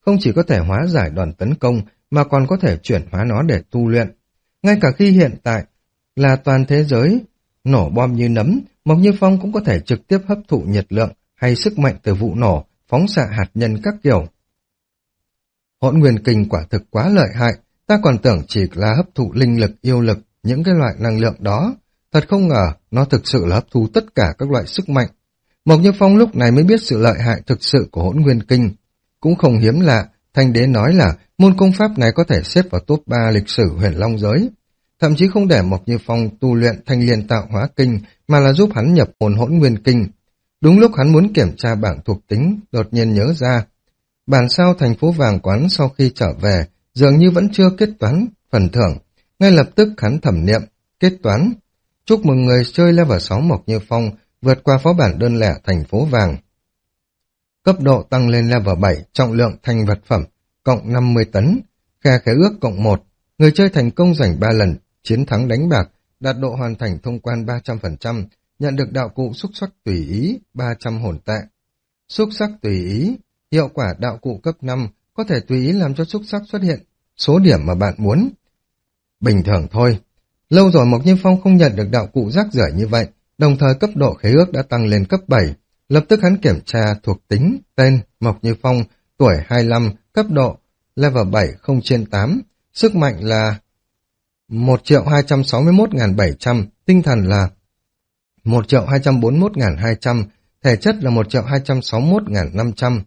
không chỉ có thể hóa giải đòn tấn công, mà còn có thể chuyển hóa nó để tu luyện. Ngay cả khi hiện tại là toàn thế giới nổ bom như nấm, Mộc Như Phong cũng có thể trực tiếp hấp thụ nhiệt lượng hay sức mạnh từ vụ nổ, phóng xạ hạt nhân các kiểu. Hỗn nguyên kinh quả thực quá lợi hại, ta còn tưởng chỉ là hấp thụ linh lực, yêu lực, những cái loại năng lượng đó. Thật không ngờ, nó thực sự là hấp thu tất cả các loại sức mạnh. Mộc Như Phong lúc này mới biết sự lợi hại thực sự của hỗn nguyên kinh. Cũng không hiếm lạ, Thanh Đế nói là môn công pháp này có thể xếp vào top ba lịch sử huyền long giới. Thậm chí không để Mộc Như Phong tu luyện thanh liên tạo hóa kinh, mà là giúp hắn nhập hồn hỗn nguyên kinh. Đúng lúc hắn muốn kiểm tra bảng thuộc tính, đột nhiên nhớ ra. Bản sao thành phố vàng quán sau khi trở về, dường như vẫn chưa kết toán phần thưởng. Ngay lập tức hắn thẩm niệm, kết toán. Chúc mừng người chơi level sáu Mộc Như Phong, vượt qua phó bản đơn lẻ thành phố vàng. Cấp độ tăng lên level bảy, trọng lượng thành vật phẩm, cộng năm mươi tấn. Khe khế ước cộng một. Người chơi thành công giành ba lần, chiến thắng đánh bạc, đạt độ hoàn thành thông quan ba trăm phần trăm, nhận được đạo cụ xúc sắc tùy ý, ba trăm hồn tệ. Xúc sắc tùy ý, hiệu quả đạo cụ cấp năm, có thể tùy ý làm cho xúc sắc xuất hiện số điểm mà bạn muốn. Bình thường thôi. Lâu rồi Mộc Như Phong không nhận được đạo cụ rác rưởi như vậy, đồng thời cấp độ khế ước đã tăng lên cấp bảy. Lập tức hắn kiểm tra thuộc tính, tên, Mộc Như Phong, tuổi hai mươi lăm, cấp độ, level bảy không trên tám, sức mạnh là một triệu hai trăm sáu mươi mốt nghìn bảy trăm, tinh thần là một triệu hai trăm bốn mươi mốt nghìn hai trăm, thể chất là một triệu hai trăm sáu mươi mốt nghìn năm trăm.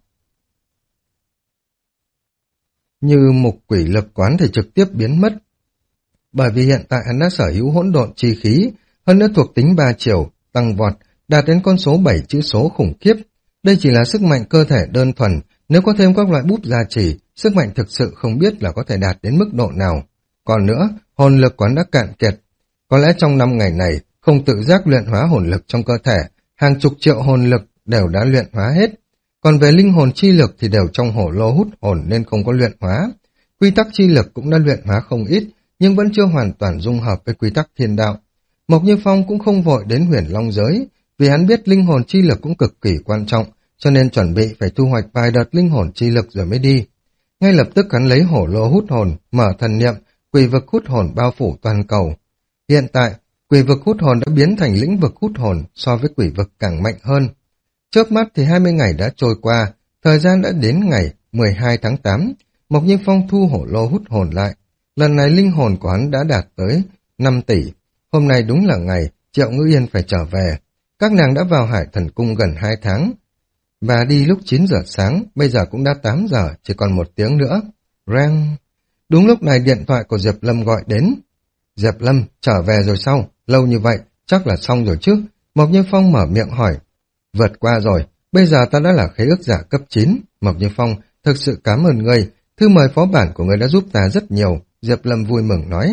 Như mục quỷ lực quán thì trực tiếp biến mất, bởi vì hiện tại hắn đã sở hữu hỗn độn chi khí, hơn nữa thuộc tính ba chiều, tăng vọt, đạt đến con số bảy chữ số khủng khiếp. Đây chỉ là sức mạnh cơ thể đơn thuần, nếu có thêm các loại búp gia trì, sức mạnh thực sự không biết là có thể đạt đến mức độ nào. Còn nữa, hồn lực quán đã cạn kiệt. Có lẽ trong năm ngày này, không tự giác luyện hóa hồn lực trong cơ thể, hàng chục triệu hồn lực đều đã luyện hóa hết. Còn về linh hồn chi lực thì đều trong hổ lô hút hồn nên không có luyện hóa. Quy tắc chi lực cũng đã luyện hóa không ít, nhưng vẫn chưa hoàn toàn dung hợp với quy tắc thiên đạo. Mộc Như Phong cũng không vội đến huyền long giới, vì hắn biết linh hồn chi lực cũng cực kỳ quan trọng, cho nên chuẩn bị phải thu hoạch vài đợt linh hồn chi lực rồi mới đi. Ngay lập tức hắn lấy hổ lô hút hồn, mở thần niệm, quỷ vực hút hồn bao phủ toàn cầu. Hiện tại, quỷ vực hút hồn đã biến thành lĩnh vực hút hồn, so với quỷ vực càng mạnh hơn. Chớp mắt thì hai mươi ngày đã trôi qua, thời gian đã đến ngày mười hai tháng tám, Mộc Như Phong thu hổ lô hút hồn lại. Lần này linh hồn của hắn đã đạt tới năm tỷ. Hôm nay đúng là ngày Triệu Ngữ Yên phải trở về. Các nàng đã vào Hải Thần Cung gần hai tháng. Và đi lúc chín giờ sáng, bây giờ cũng đã tám giờ, chỉ còn một tiếng nữa. Rang! Đúng lúc này điện thoại của Diệp Lâm gọi đến. Diệp Lâm, trở về rồi sao? Lâu như vậy, chắc là xong rồi chứ? Mộc Như Phong mở miệng hỏi. Vượt qua rồi, bây giờ ta đã là khế ước giả cấp chín. Mộc Như Phong, thực sự cảm ơn ngươi. Thư mời phó bản của ngươi đã giúp ta rất nhiều. Diệp Lâm vui mừng nói.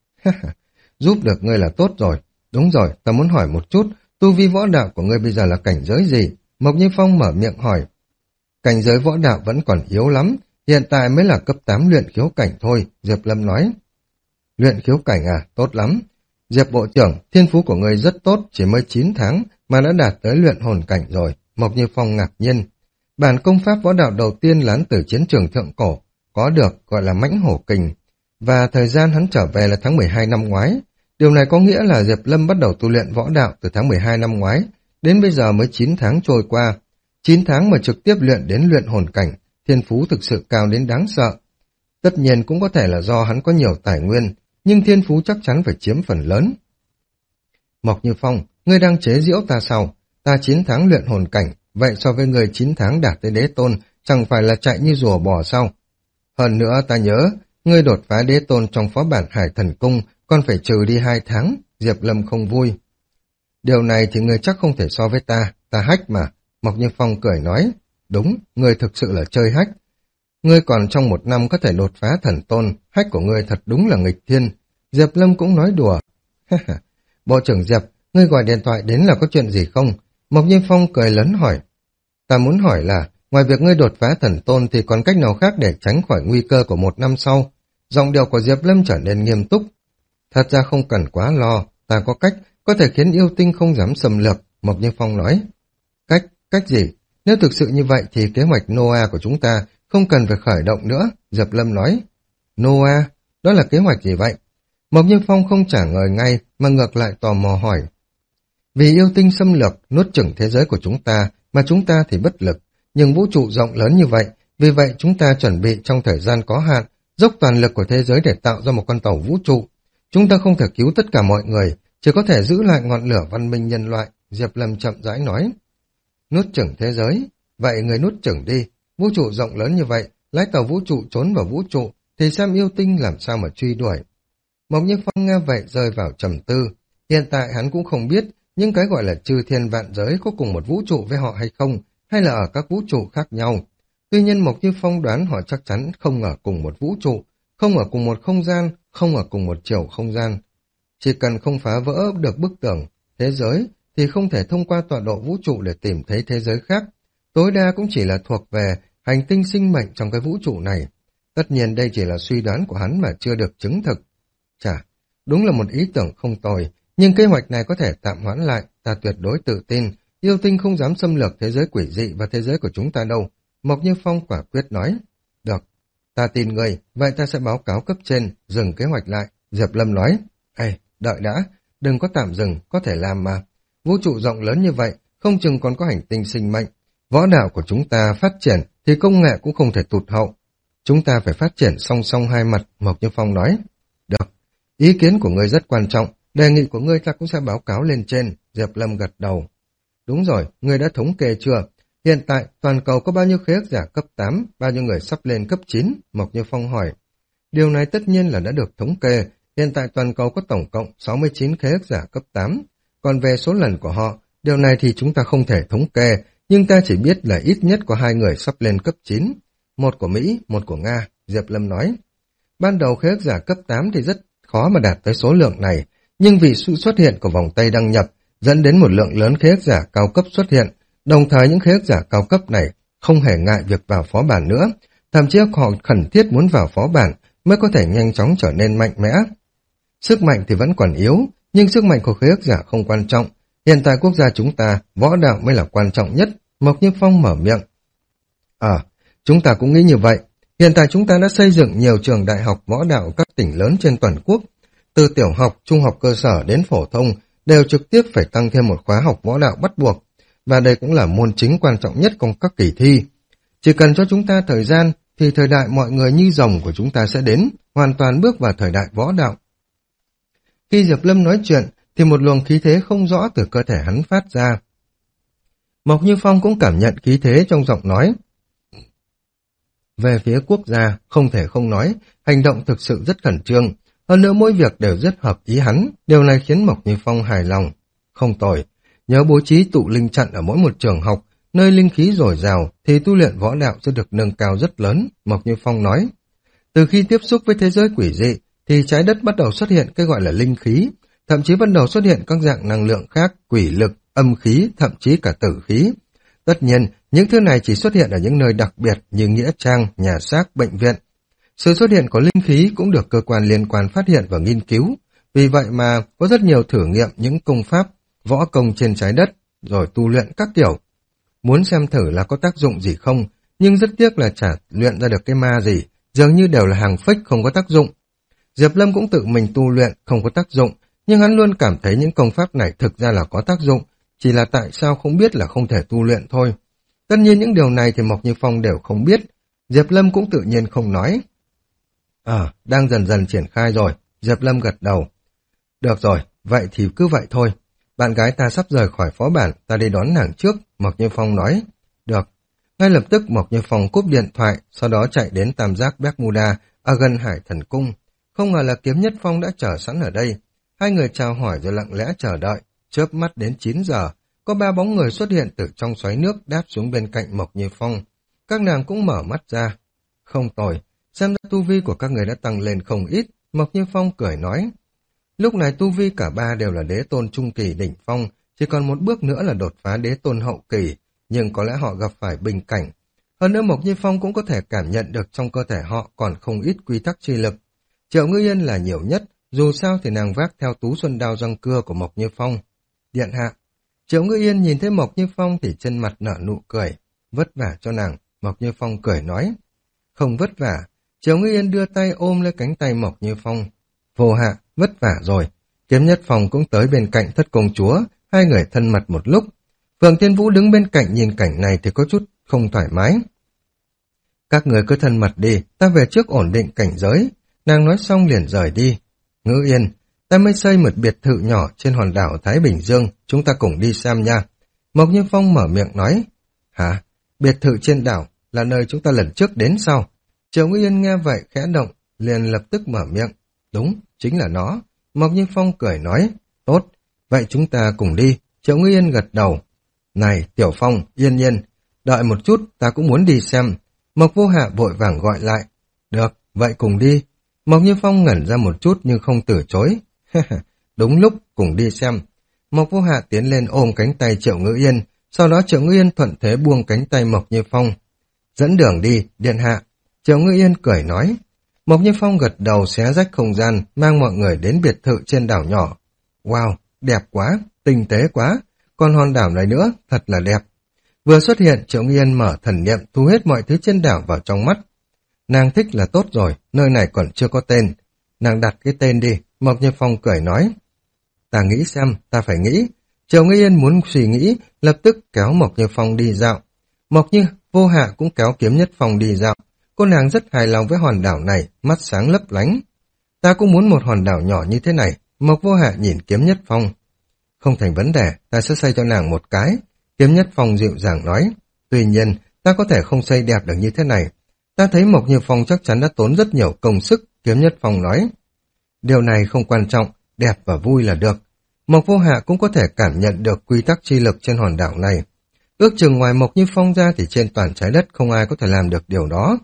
Giúp được ngươi là tốt rồi. Đúng rồi, ta muốn hỏi một chút, tu vi võ đạo của ngươi bây giờ là cảnh giới gì? Mộc Như Phong mở miệng hỏi. Cảnh giới võ đạo vẫn còn yếu lắm, hiện tại mới là cấp tám luyện khiếu cảnh thôi, Diệp Lâm nói. Luyện khiếu cảnh à, tốt lắm. Diệp Bộ trưởng, thiên phú của ngươi rất tốt, chỉ mới chín tháng mà đã đạt tới luyện hồn cảnh rồi. Mộc Như Phong ngạc nhiên. Bản công pháp võ đạo đầu tiên lán từ chiến trường thượng cổ, có được gọi là mãnh hổ kình. Và thời gian hắn trở về là tháng mười hai năm ngoái. Điều này có nghĩa là Diệp Lâm bắt đầu tu luyện võ đạo từ tháng mười hai năm ngoái, đến bây giờ mới chín tháng trôi qua. chín tháng mà trực tiếp luyện đến luyện hồn cảnh, thiên phú thực sự cao đến đáng sợ. Tất nhiên cũng có thể là do hắn có nhiều tài nguyên, nhưng thiên phú chắc chắn phải chiếm phần lớn. Mộc Như Phong, ngươi đang chế giễu ta sao? Ta chín tháng luyện hồn cảnh, vậy so với người chín tháng đạt tới đế tôn, chẳng phải là chạy như rùa bò sao? Hơn nữa ta nhớ, ngươi đột phá đế tôn trong phó bản Hải Thần Cung, còn phải trừ đi hai tháng, Diệp Lâm không vui. Điều này thì ngươi chắc không thể so với ta, ta hack mà. Mộc Như Phong cười nói, đúng, ngươi thực sự là chơi hack. Ngươi còn trong một năm có thể đột phá thần tôn, hack của ngươi thật đúng là nghịch thiên. Diệp Lâm cũng nói đùa. Bộ trưởng Diệp, ngươi gọi điện thoại đến là có chuyện gì không? Mộc Như Phong cười lớn hỏi. Ta muốn hỏi là, ngoài việc ngươi đột phá thần tôn thì còn cách nào khác để tránh khỏi nguy cơ của một năm sau? Giọng điệu của Diệp Lâm trở nên nghiêm túc. Thật ra không cần quá lo, ta có cách có thể khiến yêu tinh không dám xâm lược, Mộc Như Phong nói. Cách, cách gì? Nếu thực sự như vậy thì kế hoạch Noah của chúng ta không cần phải khởi động nữa, Diệp Lâm nói. Noah, đó là kế hoạch gì vậy? Mộc Như Phong không trả lời ngay mà ngược lại tò mò hỏi. Vì yêu tinh xâm lược, nuốt chửng thế giới của chúng ta, mà chúng ta thì bất lực. Nhưng vũ trụ rộng lớn như vậy, vì vậy chúng ta chuẩn bị trong thời gian có hạn, dốc toàn lực của thế giới để tạo ra một con tàu vũ trụ. Chúng ta không thể cứu tất cả mọi người, chỉ có thể giữ lại ngọn lửa văn minh nhân loại, Diệp Lâm chậm rãi nói. Nuốt chửng thế giới? Vậy người nuốt chửng đi. Vũ trụ rộng lớn như vậy, lái tàu vũ trụ trốn vào vũ trụ, thì xem yêu tinh làm sao mà truy đuổi. Mộc Như Phong nghe vậy rơi vào trầm tư. Hiện tại hắn cũng không biết những cái gọi là chư thiên vạn giới có cùng một vũ trụ với họ hay không, hay là ở các vũ trụ khác nhau. Tuy nhiên Mộc Như Phong đoán họ chắc chắn không ở cùng một vũ trụ, không ở cùng một không gian, không ở cùng một chiều không gian. Chỉ cần không phá vỡ được bức tường thế giới, thì không thể thông qua tọa độ vũ trụ để tìm thấy thế giới khác. Tối đa cũng chỉ là thuộc về hành tinh sinh mệnh trong cái vũ trụ này. Tất nhiên đây chỉ là suy đoán của hắn mà chưa được chứng thực. Chà, đúng là một ý tưởng không tồi, nhưng kế hoạch này có thể tạm hoãn lại, ta tuyệt đối tự tin. Yêu tinh không dám xâm lược thế giới quỷ dị và thế giới của chúng ta đâu. Mộc Như Phong quả quyết nói. Được, ta tin người, vậy ta sẽ báo cáo cấp trên, dừng kế hoạch lại. Diệp Lâm nói. Ê, đợi đã, đừng có tạm dừng, có thể làm mà. Vũ trụ rộng lớn như vậy, không chừng còn có hành tinh sinh mệnh. Võ đạo của chúng ta phát triển thì công nghệ cũng không thể tụt hậu. Chúng ta phải phát triển song song hai mặt, Mộc Như Phong nói. Được, ý kiến của ngươi rất quan trọng, đề nghị của ngươi ta cũng sẽ báo cáo lên trên, Diệp Lâm gật đầu. Đúng rồi, ngươi đã thống kê chưa? Hiện tại toàn cầu có bao nhiêu khế ước giả cấp tám, bao nhiêu người sắp lên cấp chín, Mộc Như Phong hỏi. Điều này tất nhiên là đã được thống kê, hiện tại toàn cầu có tổng cộng sáu mươi chín khế ước giả cấp tám, còn về số lần của họ, điều này thì chúng ta không thể thống kê, nhưng ta chỉ biết là ít nhất có hai người sắp lên cấp chín, một của Mỹ, một của Nga, Diệp Lâm nói. Ban đầu khế ước giả cấp tám thì rất khó mà đạt tới số lượng này, nhưng vì sự xuất hiện của vòng tay đăng nhập dẫn đến một lượng lớn khế ước giả cao cấp xuất hiện, đồng thời những khế ước giả cao cấp này không hề ngại việc vào phó bản nữa, thậm chí họ khẩn thiết muốn vào phó bản mới có thể nhanh chóng trở nên mạnh mẽ. Sức mạnh thì vẫn còn yếu, nhưng sức mạnh của khế ước giả không quan trọng. Hiện tại quốc gia chúng ta, võ đạo mới là quan trọng nhất, Mộc Như Phong mở miệng. À, chúng ta cũng nghĩ như vậy. Hiện tại chúng ta đã xây dựng nhiều trường đại học võ đạo các tỉnh lớn trên toàn quốc. Từ tiểu học, trung học cơ sở đến phổ thông, đều trực tiếp phải tăng thêm một khóa học võ đạo bắt buộc. Và đây cũng là môn chính quan trọng nhất trong các kỳ thi. Chỉ cần cho chúng ta thời gian, thì thời đại mọi người như rồng của chúng ta sẽ đến, hoàn toàn bước vào thời đại võ đạo. Khi Diệp Lâm nói chuyện, thì một luồng khí thế không rõ từ cơ thể hắn phát ra. Mộc Như Phong cũng cảm nhận khí thế trong giọng nói. Về phía quốc gia, không thể không nói, hành động thực sự rất khẩn trương. Hơn nữa mỗi việc đều rất hợp ý hắn, điều này khiến Mộc Như Phong hài lòng. Không tồi, nhớ bố trí tụ linh trận ở mỗi một trường học, nơi linh khí dồi dào thì tu luyện võ đạo sẽ được nâng cao rất lớn, Mộc Như Phong nói. Từ khi tiếp xúc với thế giới quỷ dị, thì trái đất bắt đầu xuất hiện cái gọi là linh khí, thậm chí bắt đầu xuất hiện các dạng năng lượng khác, quỷ lực, âm khí, thậm chí cả tử khí. Tất nhiên, những thứ này chỉ xuất hiện ở những nơi đặc biệt như nghĩa trang, nhà xác, bệnh viện. Sự xuất hiện của linh khí cũng được cơ quan liên quan phát hiện và nghiên cứu. Vì vậy mà có rất nhiều thử nghiệm những công pháp, võ công trên trái đất, rồi tu luyện các kiểu. Muốn xem thử là có tác dụng gì không, nhưng rất tiếc là chả luyện ra được cái ma gì, dường như đều là hàng fake không có tác dụng. Diệp Lâm cũng tự mình tu luyện không có tác dụng, nhưng hắn luôn cảm thấy những công pháp này thực ra là có tác dụng, chỉ là tại sao không biết là không thể tu luyện thôi. Tất nhiên những điều này thì Mộc Như Phong đều không biết, Diệp Lâm cũng tự nhiên không nói. À, đang dần dần triển khai rồi, Diệp Lâm gật đầu. Được rồi, vậy thì cứ vậy thôi. Bạn gái ta sắp rời khỏi phó bản, ta đi đón nàng trước, Mộc Như Phong nói. Được. Ngay lập tức Mộc Như Phong cúp điện thoại, sau đó chạy đến tam giác Bermuda, ở gần Hải Thần Cung. Không ngờ là Kiếm Nhất Phong đã chờ sẵn ở đây. Hai người chào hỏi rồi lặng lẽ chờ đợi, chớp mắt đến chín giờ. Có ba bóng người xuất hiện từ trong xoáy nước đáp xuống bên cạnh Mộc Như Phong. Các nàng cũng mở mắt ra. Không tồi, xem ra tu vi của các người đã tăng lên không ít, Mộc Như Phong cười nói. Lúc này tu vi cả ba đều là đế tôn trung kỳ đỉnh phong, chỉ còn một bước nữa là đột phá đế tôn hậu kỳ, nhưng có lẽ họ gặp phải bình cảnh. Hơn nữa Mộc Như Phong cũng có thể cảm nhận được trong cơ thể họ còn không ít quy tắc chi lực. Triệu Ngư Yên là nhiều nhất, dù sao thì nàng vác theo tú xuân đao răng cưa của Mộc Như Phong. Điện hạ, Triệu Ngư Yên nhìn thấy Mộc Như Phong thì trên mặt nở nụ cười, vất vả cho nàng, Mộc Như Phong cười nói. không vất vả. Triệu Ngữ Yên đưa tay ôm lấy cánh tay Mộc Như Phong. Vô Hạ, vất vả rồi. Kiếm Nhất Phong cũng tới bên cạnh thất công chúa, hai người thân mật một lúc. Phượng Thiên Vũ đứng bên cạnh nhìn cảnh này thì có chút không thoải mái. Các người cứ thân mật đi, ta về trước ổn định cảnh giới. Nàng nói xong liền rời đi. Ngữ Yên, ta mới xây một biệt thự nhỏ trên hòn đảo Thái Bình Dương, chúng ta cùng đi xem nha. Mộc Như Phong mở miệng nói. Hả? Biệt thự trên đảo là nơi chúng ta lần trước đến sao? Triệu Ngữ Yên nghe vậy khẽ động, liền lập tức mở miệng. Đúng, chính là nó. Mộc Như Phong cười nói. Tốt, vậy chúng ta cùng đi. Triệu Ngữ Yên gật đầu. Này, Tiểu Phong, Yên Nhiên, đợi một chút, ta cũng muốn đi xem. Mộc Vô Hạ vội vàng gọi lại. Được, vậy cùng đi. Mộc Như Phong ngẩn ra một chút nhưng không từ chối. Đúng lúc, cùng đi xem. Mộc Vô Hạ tiến lên ôm cánh tay Triệu Ngữ Yên, sau đó Triệu Ngữ Yên thuận thế buông cánh tay Mộc Như Phong. Dẫn đường đi, điện hạ. Triệu Ngữ Yên cười nói. Mộc Như Phong gật đầu xé rách không gian, mang mọi người đến biệt thự trên đảo nhỏ. Wow, đẹp quá, tinh tế quá, còn hòn đảo này nữa, thật là đẹp. Vừa xuất hiện, Triệu Ngữ Yên mở thần niệm thu hết mọi thứ trên đảo vào trong mắt. Nàng thích là tốt rồi, nơi này còn chưa có tên. Nàng đặt cái tên đi, Mộc Như Phong cười nói. Ta nghĩ xem, ta phải nghĩ. Triệu Ngữ Yên muốn suy nghĩ, lập tức kéo Mộc Như Phong đi dạo. Mộc Như Vô Hạ cũng kéo Kiếm Nhất Phong đi dạo. Cô nàng rất hài lòng với hòn đảo này, mắt sáng lấp lánh. Ta cũng muốn một hòn đảo nhỏ như thế này. Mộc Vô Hạ nhìn Kiếm Nhất Phong. Không thành vấn đề, ta sẽ xây cho nàng một cái. Kiếm Nhất Phong dịu dàng nói. Tuy nhiên, ta có thể không xây đẹp được như thế này. Ta thấy Mộc Như Phong chắc chắn đã tốn rất nhiều công sức, Kiếm Nhất Phong nói. Điều này không quan trọng, đẹp và vui là được. Mộc Vô Hạ cũng có thể cảm nhận được quy tắc chi lực trên hòn đảo này. Ước chừng ngoài Mộc Như Phong ra thì trên toàn trái đất không ai có thể làm được điều đó.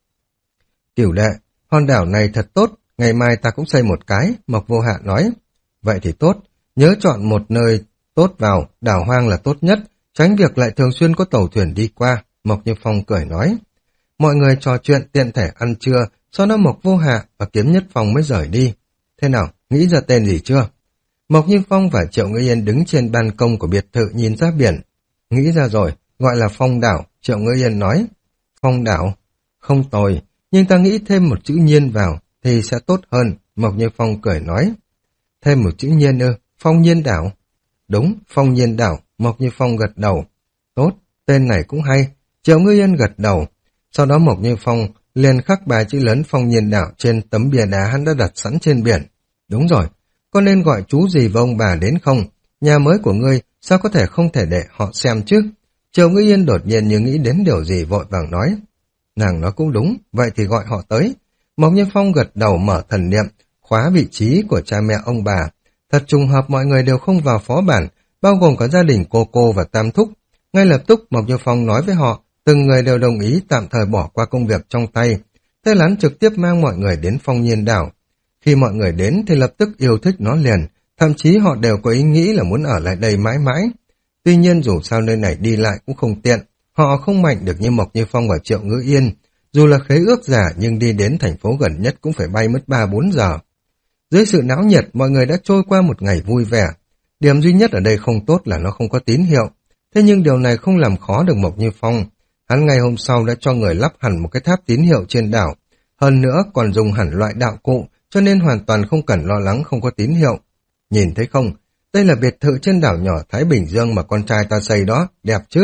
Cửu đệ, hòn đảo này thật tốt, ngày mai ta cũng xây một cái, Mộc Vô Hạ nói. Vậy thì tốt, nhớ chọn một nơi tốt vào, đảo hoang là tốt nhất, tránh việc lại thường xuyên có tàu thuyền đi qua, Mộc Như Phong cười nói. Mọi người trò chuyện tiện thể ăn trưa, sau đó Mộc Vô Hạ và Kiếm Nhất Phong mới rời đi. Thế nào, nghĩ ra tên gì chưa? Mộc Như Phong và Triệu Ngữ Yên đứng trên ban công của biệt thự nhìn ra biển. Nghĩ ra rồi, gọi là Phong đảo, Triệu Ngữ Yên nói. Phong đảo? Không tồi, nhưng ta nghĩ thêm một chữ nhiên vào thì sẽ tốt hơn, Mộc Như Phong cười nói. Thêm một chữ nhiên ư, Phong Nhiên đảo. Đúng, Phong Nhiên đảo, Mộc Như Phong gật đầu. Tốt, tên này cũng hay, Triệu Ngữ Yên gật đầu. Sau đó Mộc Như Phong liền khắc ba chữ lớn Phong Nhiên đảo trên tấm bia đá hắn đã đặt sẵn trên biển. Đúng rồi, có nên gọi chú gì và ông bà đến không? Nhà mới của ngươi sao có thể không thể để họ xem chứ? Triệu Ngữ Yên đột nhiên như nghĩ đến điều gì vội vàng nói. Nàng nói cũng đúng, vậy thì gọi họ tới. Mộc Như Phong gật đầu mở thần niệm, khóa vị trí của cha mẹ ông bà. Thật trùng hợp mọi người đều không vào phó bản, bao gồm cả gia đình cô cô và tam thúc. Ngay lập tức Mộc Như Phong nói với họ, từng người đều đồng ý tạm thời bỏ qua công việc trong tay. Thế là hắn trực tiếp mang mọi người đến Phong Nhiên đảo. Khi mọi người đến thì lập tức yêu thích nó liền, thậm chí họ đều có ý nghĩ là muốn ở lại đây mãi mãi. Tuy nhiên dù sao nơi này đi lại cũng không tiện, họ không mạnh được như Mộc Như Phong và Triệu Ngữ Yên. Dù là khế ước giả nhưng đi đến thành phố gần nhất cũng phải bay mất ba bốn giờ. Dưới sự náo nhiệt, mọi người đã trôi qua một ngày vui vẻ. Điểm duy nhất ở đây không tốt là nó không có tín hiệu. Thế nhưng điều này không làm khó được Mộc Như Phong. Hắn ngày hôm sau đã cho người lắp hẳn một cái tháp tín hiệu trên đảo. Hơn nữa còn dùng hẳn loại đạo cụ, cho nên hoàn toàn không cần lo lắng không có tín hiệu. Nhìn thấy không? Đây là biệt thự trên đảo nhỏ Thái Bình Dương mà con trai ta xây đó, đẹp chứ?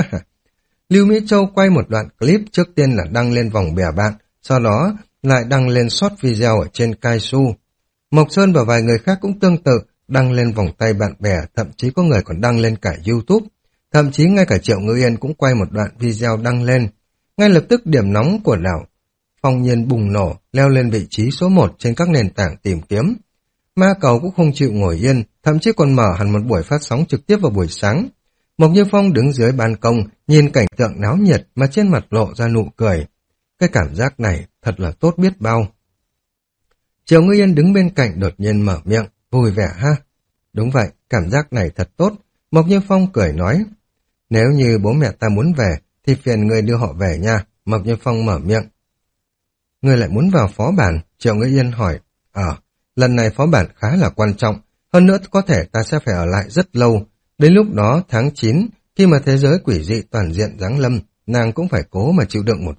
Lưu Mỹ Châu quay một đoạn clip trước tiên là đăng lên vòng bè bạn, sau đó lại đăng lên short video ở trên Kaisu. Mộc Sơn và vài người khác cũng tương tự, đăng lên vòng tay bạn bè, thậm chí có người còn đăng lên cả YouTube. Thậm chí ngay cả Triệu Ngữ Yên cũng quay một đoạn video đăng lên. Ngay lập tức điểm nóng của đảo Phong Nhiên bùng nổ, leo lên vị trí số một trên các nền tảng tìm kiếm. Ma Cầu cũng không chịu ngồi yên, thậm chí còn mở hẳn một buổi phát sóng trực tiếp vào buổi sáng. Mộc Như Phong đứng dưới ban công, nhìn cảnh tượng náo nhiệt mà trên mặt lộ ra nụ cười. Cái cảm giác này thật là tốt biết bao. Triệu Ngữ Yên đứng bên cạnh đột nhiên mở miệng, vui vẻ ha. Đúng vậy, cảm giác này thật tốt. Mộc Như Phong cười nói. Nếu như bố mẹ ta muốn về, thì phiền người đưa họ về nha. Mộc Như Phong mở miệng. Người lại muốn vào phó bản? Triệu Ngữ Yên hỏi. Ờ, lần này phó bản khá là quan trọng. Hơn nữa có thể ta sẽ phải ở lại rất lâu. Đến lúc đó tháng chín, khi mà thế giới quỷ dị toàn diện giáng lâm, nàng cũng phải cố mà chịu đựng một chút.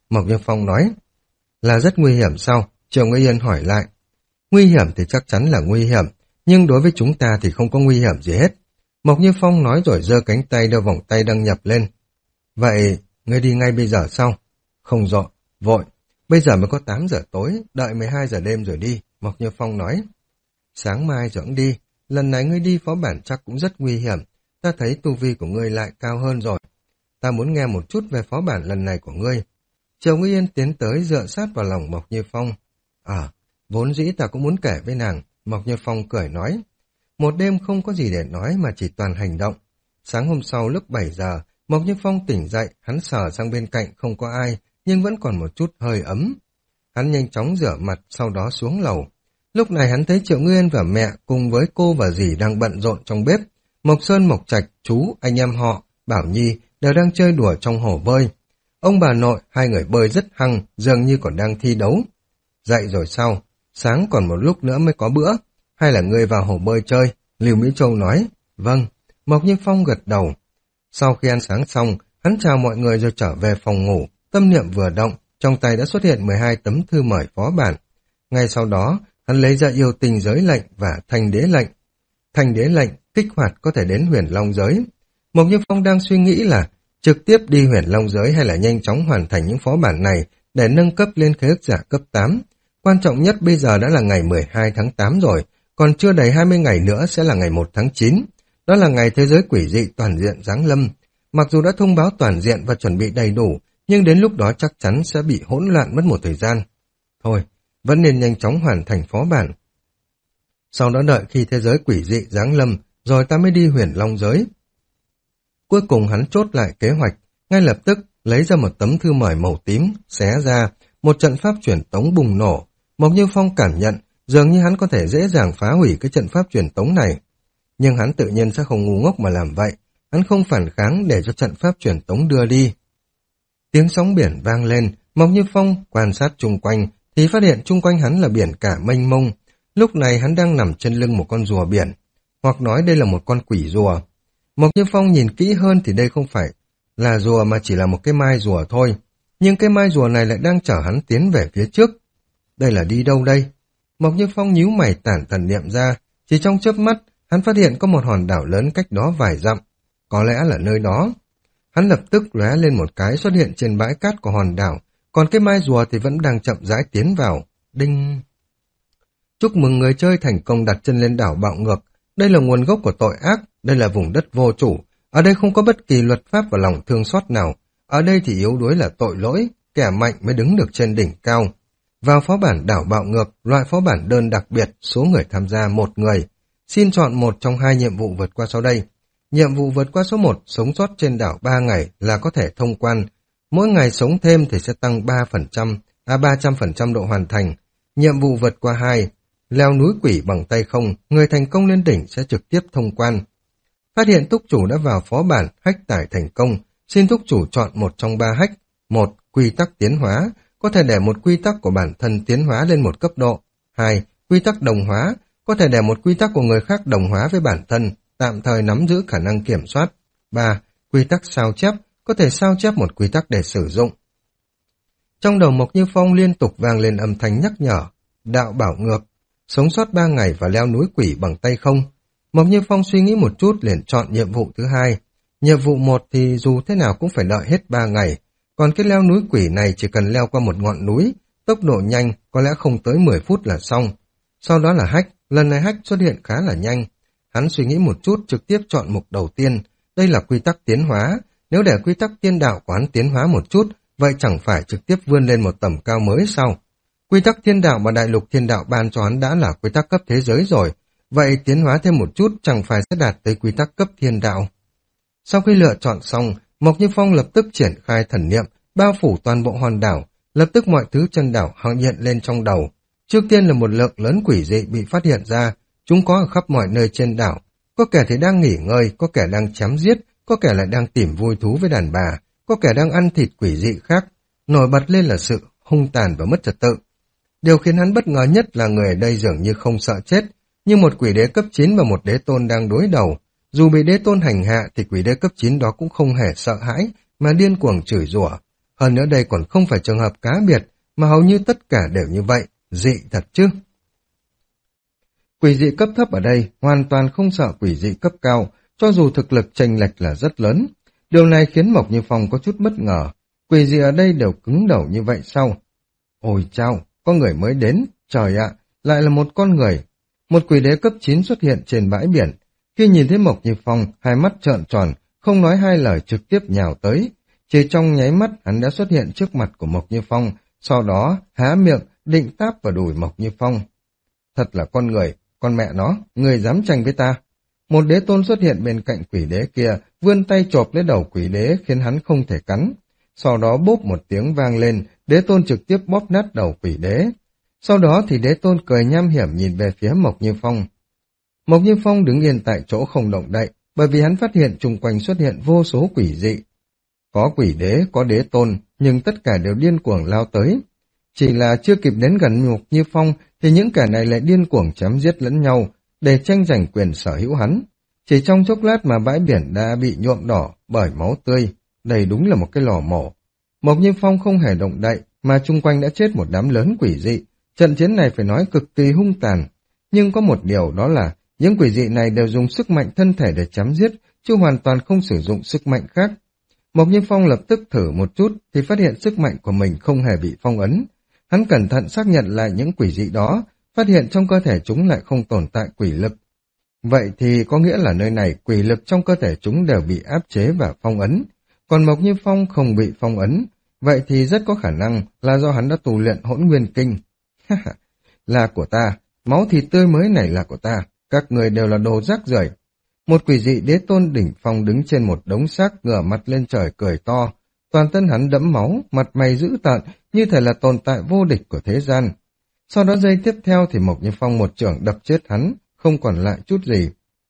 Mộc Như Phong nói. Là rất nguy hiểm sao? Triệu Ngữ Yên hỏi lại. Nguy hiểm thì chắc chắn là nguy hiểm, nhưng đối với chúng ta thì không có nguy hiểm gì hết. Mộc Như Phong nói rồi giơ cánh tay đeo vòng tay đăng nhập lên. Vậy, ngươi đi ngay bây giờ sao? Không dội, vội. Bây giờ mới có tám giờ tối, đợi mười hai giờ đêm rồi đi, Mộc Như Phong nói. Sáng mai rồi cũng đi, lần này ngươi đi phó bản chắc cũng rất nguy hiểm. Ta thấy tu vi của ngươi lại cao hơn rồi. Ta muốn nghe một chút về phó bản lần này của ngươi. Triệu Ngữ Yên tiến tới dựa sát vào lòng Mộc Như Phong. À, vốn dĩ ta cũng muốn kể với nàng, Mộc Như Phong cười nói. Một đêm không có gì để nói mà chỉ toàn hành động. Sáng hôm sau lúc bảy giờ, Mộc Như Phong tỉnh dậy, hắn sờ sang bên cạnh không có ai, nhưng vẫn còn một chút hơi ấm. Hắn nhanh chóng rửa mặt, sau đó xuống lầu. Lúc này hắn thấy Triệu Nguyên và mẹ cùng với cô và dì đang bận rộn trong bếp. Mộc Sơn, Mộc Trạch, chú, anh em họ, Bảo Nhi đều đang chơi đùa trong hồ bơi. Ông bà nội, hai người bơi rất hăng, dường như còn đang thi đấu. Dậy rồi sao? Sáng còn một lúc nữa mới có bữa. Hay là ngươi vào hồ bơi chơi? Lưu Mỹ Châu nói. Vâng. Mộc Như Phong gật đầu. Sau khi ăn sáng xong, hắn chào mọi người rồi trở về phòng ngủ. Tâm niệm vừa động, trong tay đã xuất hiện mười hai tấm thư mời phó bản. Ngay sau đó, hắn lấy ra yêu tình giới lệnh và thanh đế lệnh. Thanh đế lệnh kích hoạt có thể đến huyền long giới. Mộc Như Phong đang suy nghĩ là trực tiếp đi huyền long giới hay là nhanh chóng hoàn thành những phó bản này để nâng cấp lên khế ước giả cấp tám. Quan trọng nhất bây giờ đã là ngày mười hai tháng tám rồi, còn chưa đầy hai mươi ngày nữa sẽ là ngày một tháng chín. Đó là ngày thế giới quỷ dị toàn diện giáng lâm. Mặc dù đã thông báo toàn diện và chuẩn bị đầy đủ, nhưng đến lúc đó chắc chắn sẽ bị hỗn loạn mất một thời gian. Thôi, vẫn nên nhanh chóng hoàn thành phó bản. Sau đó đợi khi thế giới quỷ dị giáng lâm, rồi ta mới đi huyền long giới. Cuối cùng hắn chốt lại kế hoạch, ngay lập tức lấy ra một tấm thư mời màu tím, xé ra, một trận pháp truyền tống bùng nổ. Mộc Như Phong cảm nhận, dường như hắn có thể dễ dàng phá hủy cái trận pháp truyền tống này. Nhưng hắn tự nhiên sẽ không ngu ngốc mà làm vậy, hắn không phản kháng để cho trận pháp truyền tống đưa đi. Tiếng sóng biển vang lên, Mộc Như Phong quan sát chung quanh, thì phát hiện chung quanh hắn là biển cả mênh mông. Lúc này hắn đang nằm trên lưng một con rùa biển, hoặc nói đây là một con quỷ rùa. Mộc Như Phong nhìn kỹ hơn thì đây không phải là rùa mà chỉ là một cái mai rùa thôi. Nhưng cái mai rùa này lại đang chở hắn tiến về phía trước. Đây là đi đâu đây? Mộc Như Phong nhíu mày tản thần niệm ra, chỉ trong chớp mắt, hắn phát hiện có một hòn đảo lớn cách đó vài dặm. Có lẽ là nơi đó. Hắn lập tức lóe lên một cái xuất hiện trên bãi cát của hòn đảo, còn cái mai rùa thì vẫn đang chậm rãi tiến vào. Đinh! Chúc mừng người chơi thành công đặt chân lên đảo bạo ngược. Đây là nguồn gốc của tội ác, đây là vùng đất vô chủ. Ở đây không có bất kỳ luật pháp và lòng thương xót nào. Ở đây thì yếu đuối là tội lỗi, kẻ mạnh mới đứng được trên đỉnh cao. Vào phó bản đảo bạo ngược, loại phó bản đơn đặc biệt, số người tham gia một người. Xin chọn một trong hai nhiệm vụ vượt qua sau đây. Nhiệm vụ vượt qua số một, sống sót trên đảo ba ngày là có thể thông quan. Mỗi ngày sống thêm thì sẽ tăng ba phần trăm, à ba trăm phần trăm độ hoàn thành. Nhiệm vụ vượt qua hai, leo núi quỷ bằng tay không, người thành công lên đỉnh sẽ trực tiếp thông quan. Phát hiện túc chủ đã vào phó bản, hách tải thành công. Xin túc chủ chọn một trong ba hách. Một, quy tắc tiến hóa, có thể để một quy tắc của bản thân tiến hóa lên một cấp độ. Hai, quy tắc đồng hóa, có thể để một quy tắc của người khác đồng hóa với bản thân, tạm thời nắm giữ khả năng kiểm soát. Ba, quy tắc sao chép, có thể sao chép một quy tắc để sử dụng. Trong đầu Mộc Như Phong liên tục vang lên âm thanh nhắc nhở. Đạo bảo ngược, sống sót ba ngày và leo núi quỷ bằng tay không. Mộc Như Phong suy nghĩ một chút liền chọn nhiệm vụ thứ hai. Nhiệm vụ một thì dù thế nào cũng phải đợi hết ba ngày. Còn cái leo núi quỷ này chỉ cần leo qua một ngọn núi, tốc độ nhanh, có lẽ không tới mười phút là xong. Sau đó là hack, lần này hack xuất hiện khá là nhanh. Hắn suy nghĩ một chút trực tiếp chọn mục đầu tiên, đây là quy tắc tiến hóa. Nếu để quy tắc tiên đạo của hắn tiến hóa một chút, vậy chẳng phải trực tiếp vươn lên một tầm cao mới sao? Quy tắc thiên đạo mà đại lục thiên đạo ban cho hắn đã là quy tắc cấp thế giới rồi, vậy tiến hóa thêm một chút chẳng phải sẽ đạt tới quy tắc cấp thiên đạo. Sau khi lựa chọn xong, Mộc Như Phong lập tức triển khai thần niệm, bao phủ toàn bộ hòn đảo, lập tức mọi thứ trên đảo hiện hiện lên trong đầu. Trước tiên là một lượng lớn quỷ dị bị phát hiện ra, chúng có ở khắp mọi nơi trên đảo, có kẻ thì đang nghỉ ngơi, có kẻ đang chém giết, có kẻ lại đang tìm vui thú với đàn bà, có kẻ đang ăn thịt quỷ dị khác. Nổi bật lên là sự hung tàn và mất trật tự. Điều khiến hắn bất ngờ nhất là người ở đây dường như không sợ chết, như một quỷ đế cấp chín và một đế tôn đang đối đầu. Dù bị đế tôn hành hạ thì quỷ đế cấp chín đó cũng không hề sợ hãi, mà điên cuồng chửi rủa. Hơn nữa đây còn không phải trường hợp cá biệt, mà hầu như tất cả đều như vậy, dị thật chứ. Quỷ dị cấp thấp ở đây hoàn toàn không sợ quỷ dị cấp cao, cho dù thực lực chênh lệch là rất lớn. Điều này khiến Mộc Như Phong có chút bất ngờ. Quỷ dị ở đây đều cứng đầu như vậy sao? Ôi chao, có người mới đến, trời ạ, lại là một con người. Một quỷ đế cấp chín xuất hiện trên bãi biển. Khi nhìn thấy Mộc Như Phong, hai mắt trợn tròn, không nói hai lời trực tiếp nhào tới. Chỉ trong nháy mắt hắn đã xuất hiện trước mặt của Mộc Như Phong, sau đó há miệng định táp vào đùi Mộc Như Phong. Thật là con người, con mẹ nó, người dám tranh với ta. Một đế tôn xuất hiện bên cạnh quỷ đế kia, vươn tay chộp lấy đầu quỷ đế khiến hắn không thể cắn. Sau đó bốp một tiếng vang lên, đế tôn trực tiếp bóp nát đầu quỷ đế. Sau đó thì đế tôn cười nham hiểm nhìn về phía Mộc Như Phong. Mộc Như Phong đứng yên tại chỗ không động đậy, bởi vì hắn phát hiện chung quanh xuất hiện vô số quỷ dị. Có quỷ đế, có đế tôn, nhưng tất cả đều điên cuồng lao tới. Chỉ là chưa kịp đến gần Mộc Như Phong thì những kẻ này lại điên cuồng chém giết lẫn nhau để tranh giành quyền sở hữu hắn. Chỉ trong chốc lát mà bãi biển đã bị nhuộm đỏ bởi máu tươi. Đây đúng là một cái lò mổ. Mộc Như Phong không hề động đậy mà chung quanh đã chết một đám lớn quỷ dị. Trận chiến này phải nói cực kỳ hung tàn. Nhưng có một điều đó là những quỷ dị này đều dùng sức mạnh thân thể để chém giết, chứ hoàn toàn không sử dụng sức mạnh khác. Mộc Như Phong lập tức thử một chút thì phát hiện sức mạnh của mình không hề bị phong ấn. Hắn cẩn thận xác nhận lại những quỷ dị đó, phát hiện trong cơ thể chúng lại không tồn tại quỷ lực. Vậy thì có nghĩa là nơi này quỷ lực trong cơ thể chúng đều bị áp chế và phong ấn, còn Mộc Như Phong không bị phong ấn, vậy thì rất có khả năng là do hắn đã tu luyện Hỗn Nguyên Kinh. Là của ta, máu thịt tươi mới này là của ta, các người đều là đồ rác rưởi. Một quỷ dị đế tôn đỉnh phong đứng trên một đống xác ngửa mặt lên trời cười to, toàn thân hắn đẫm máu, mặt mày dữ tợn, như thể là tồn tại vô địch của thế gian. Sau đó giây tiếp theo thì Mộc Như Phong một chưởng đập chết hắn, không còn lại chút gì.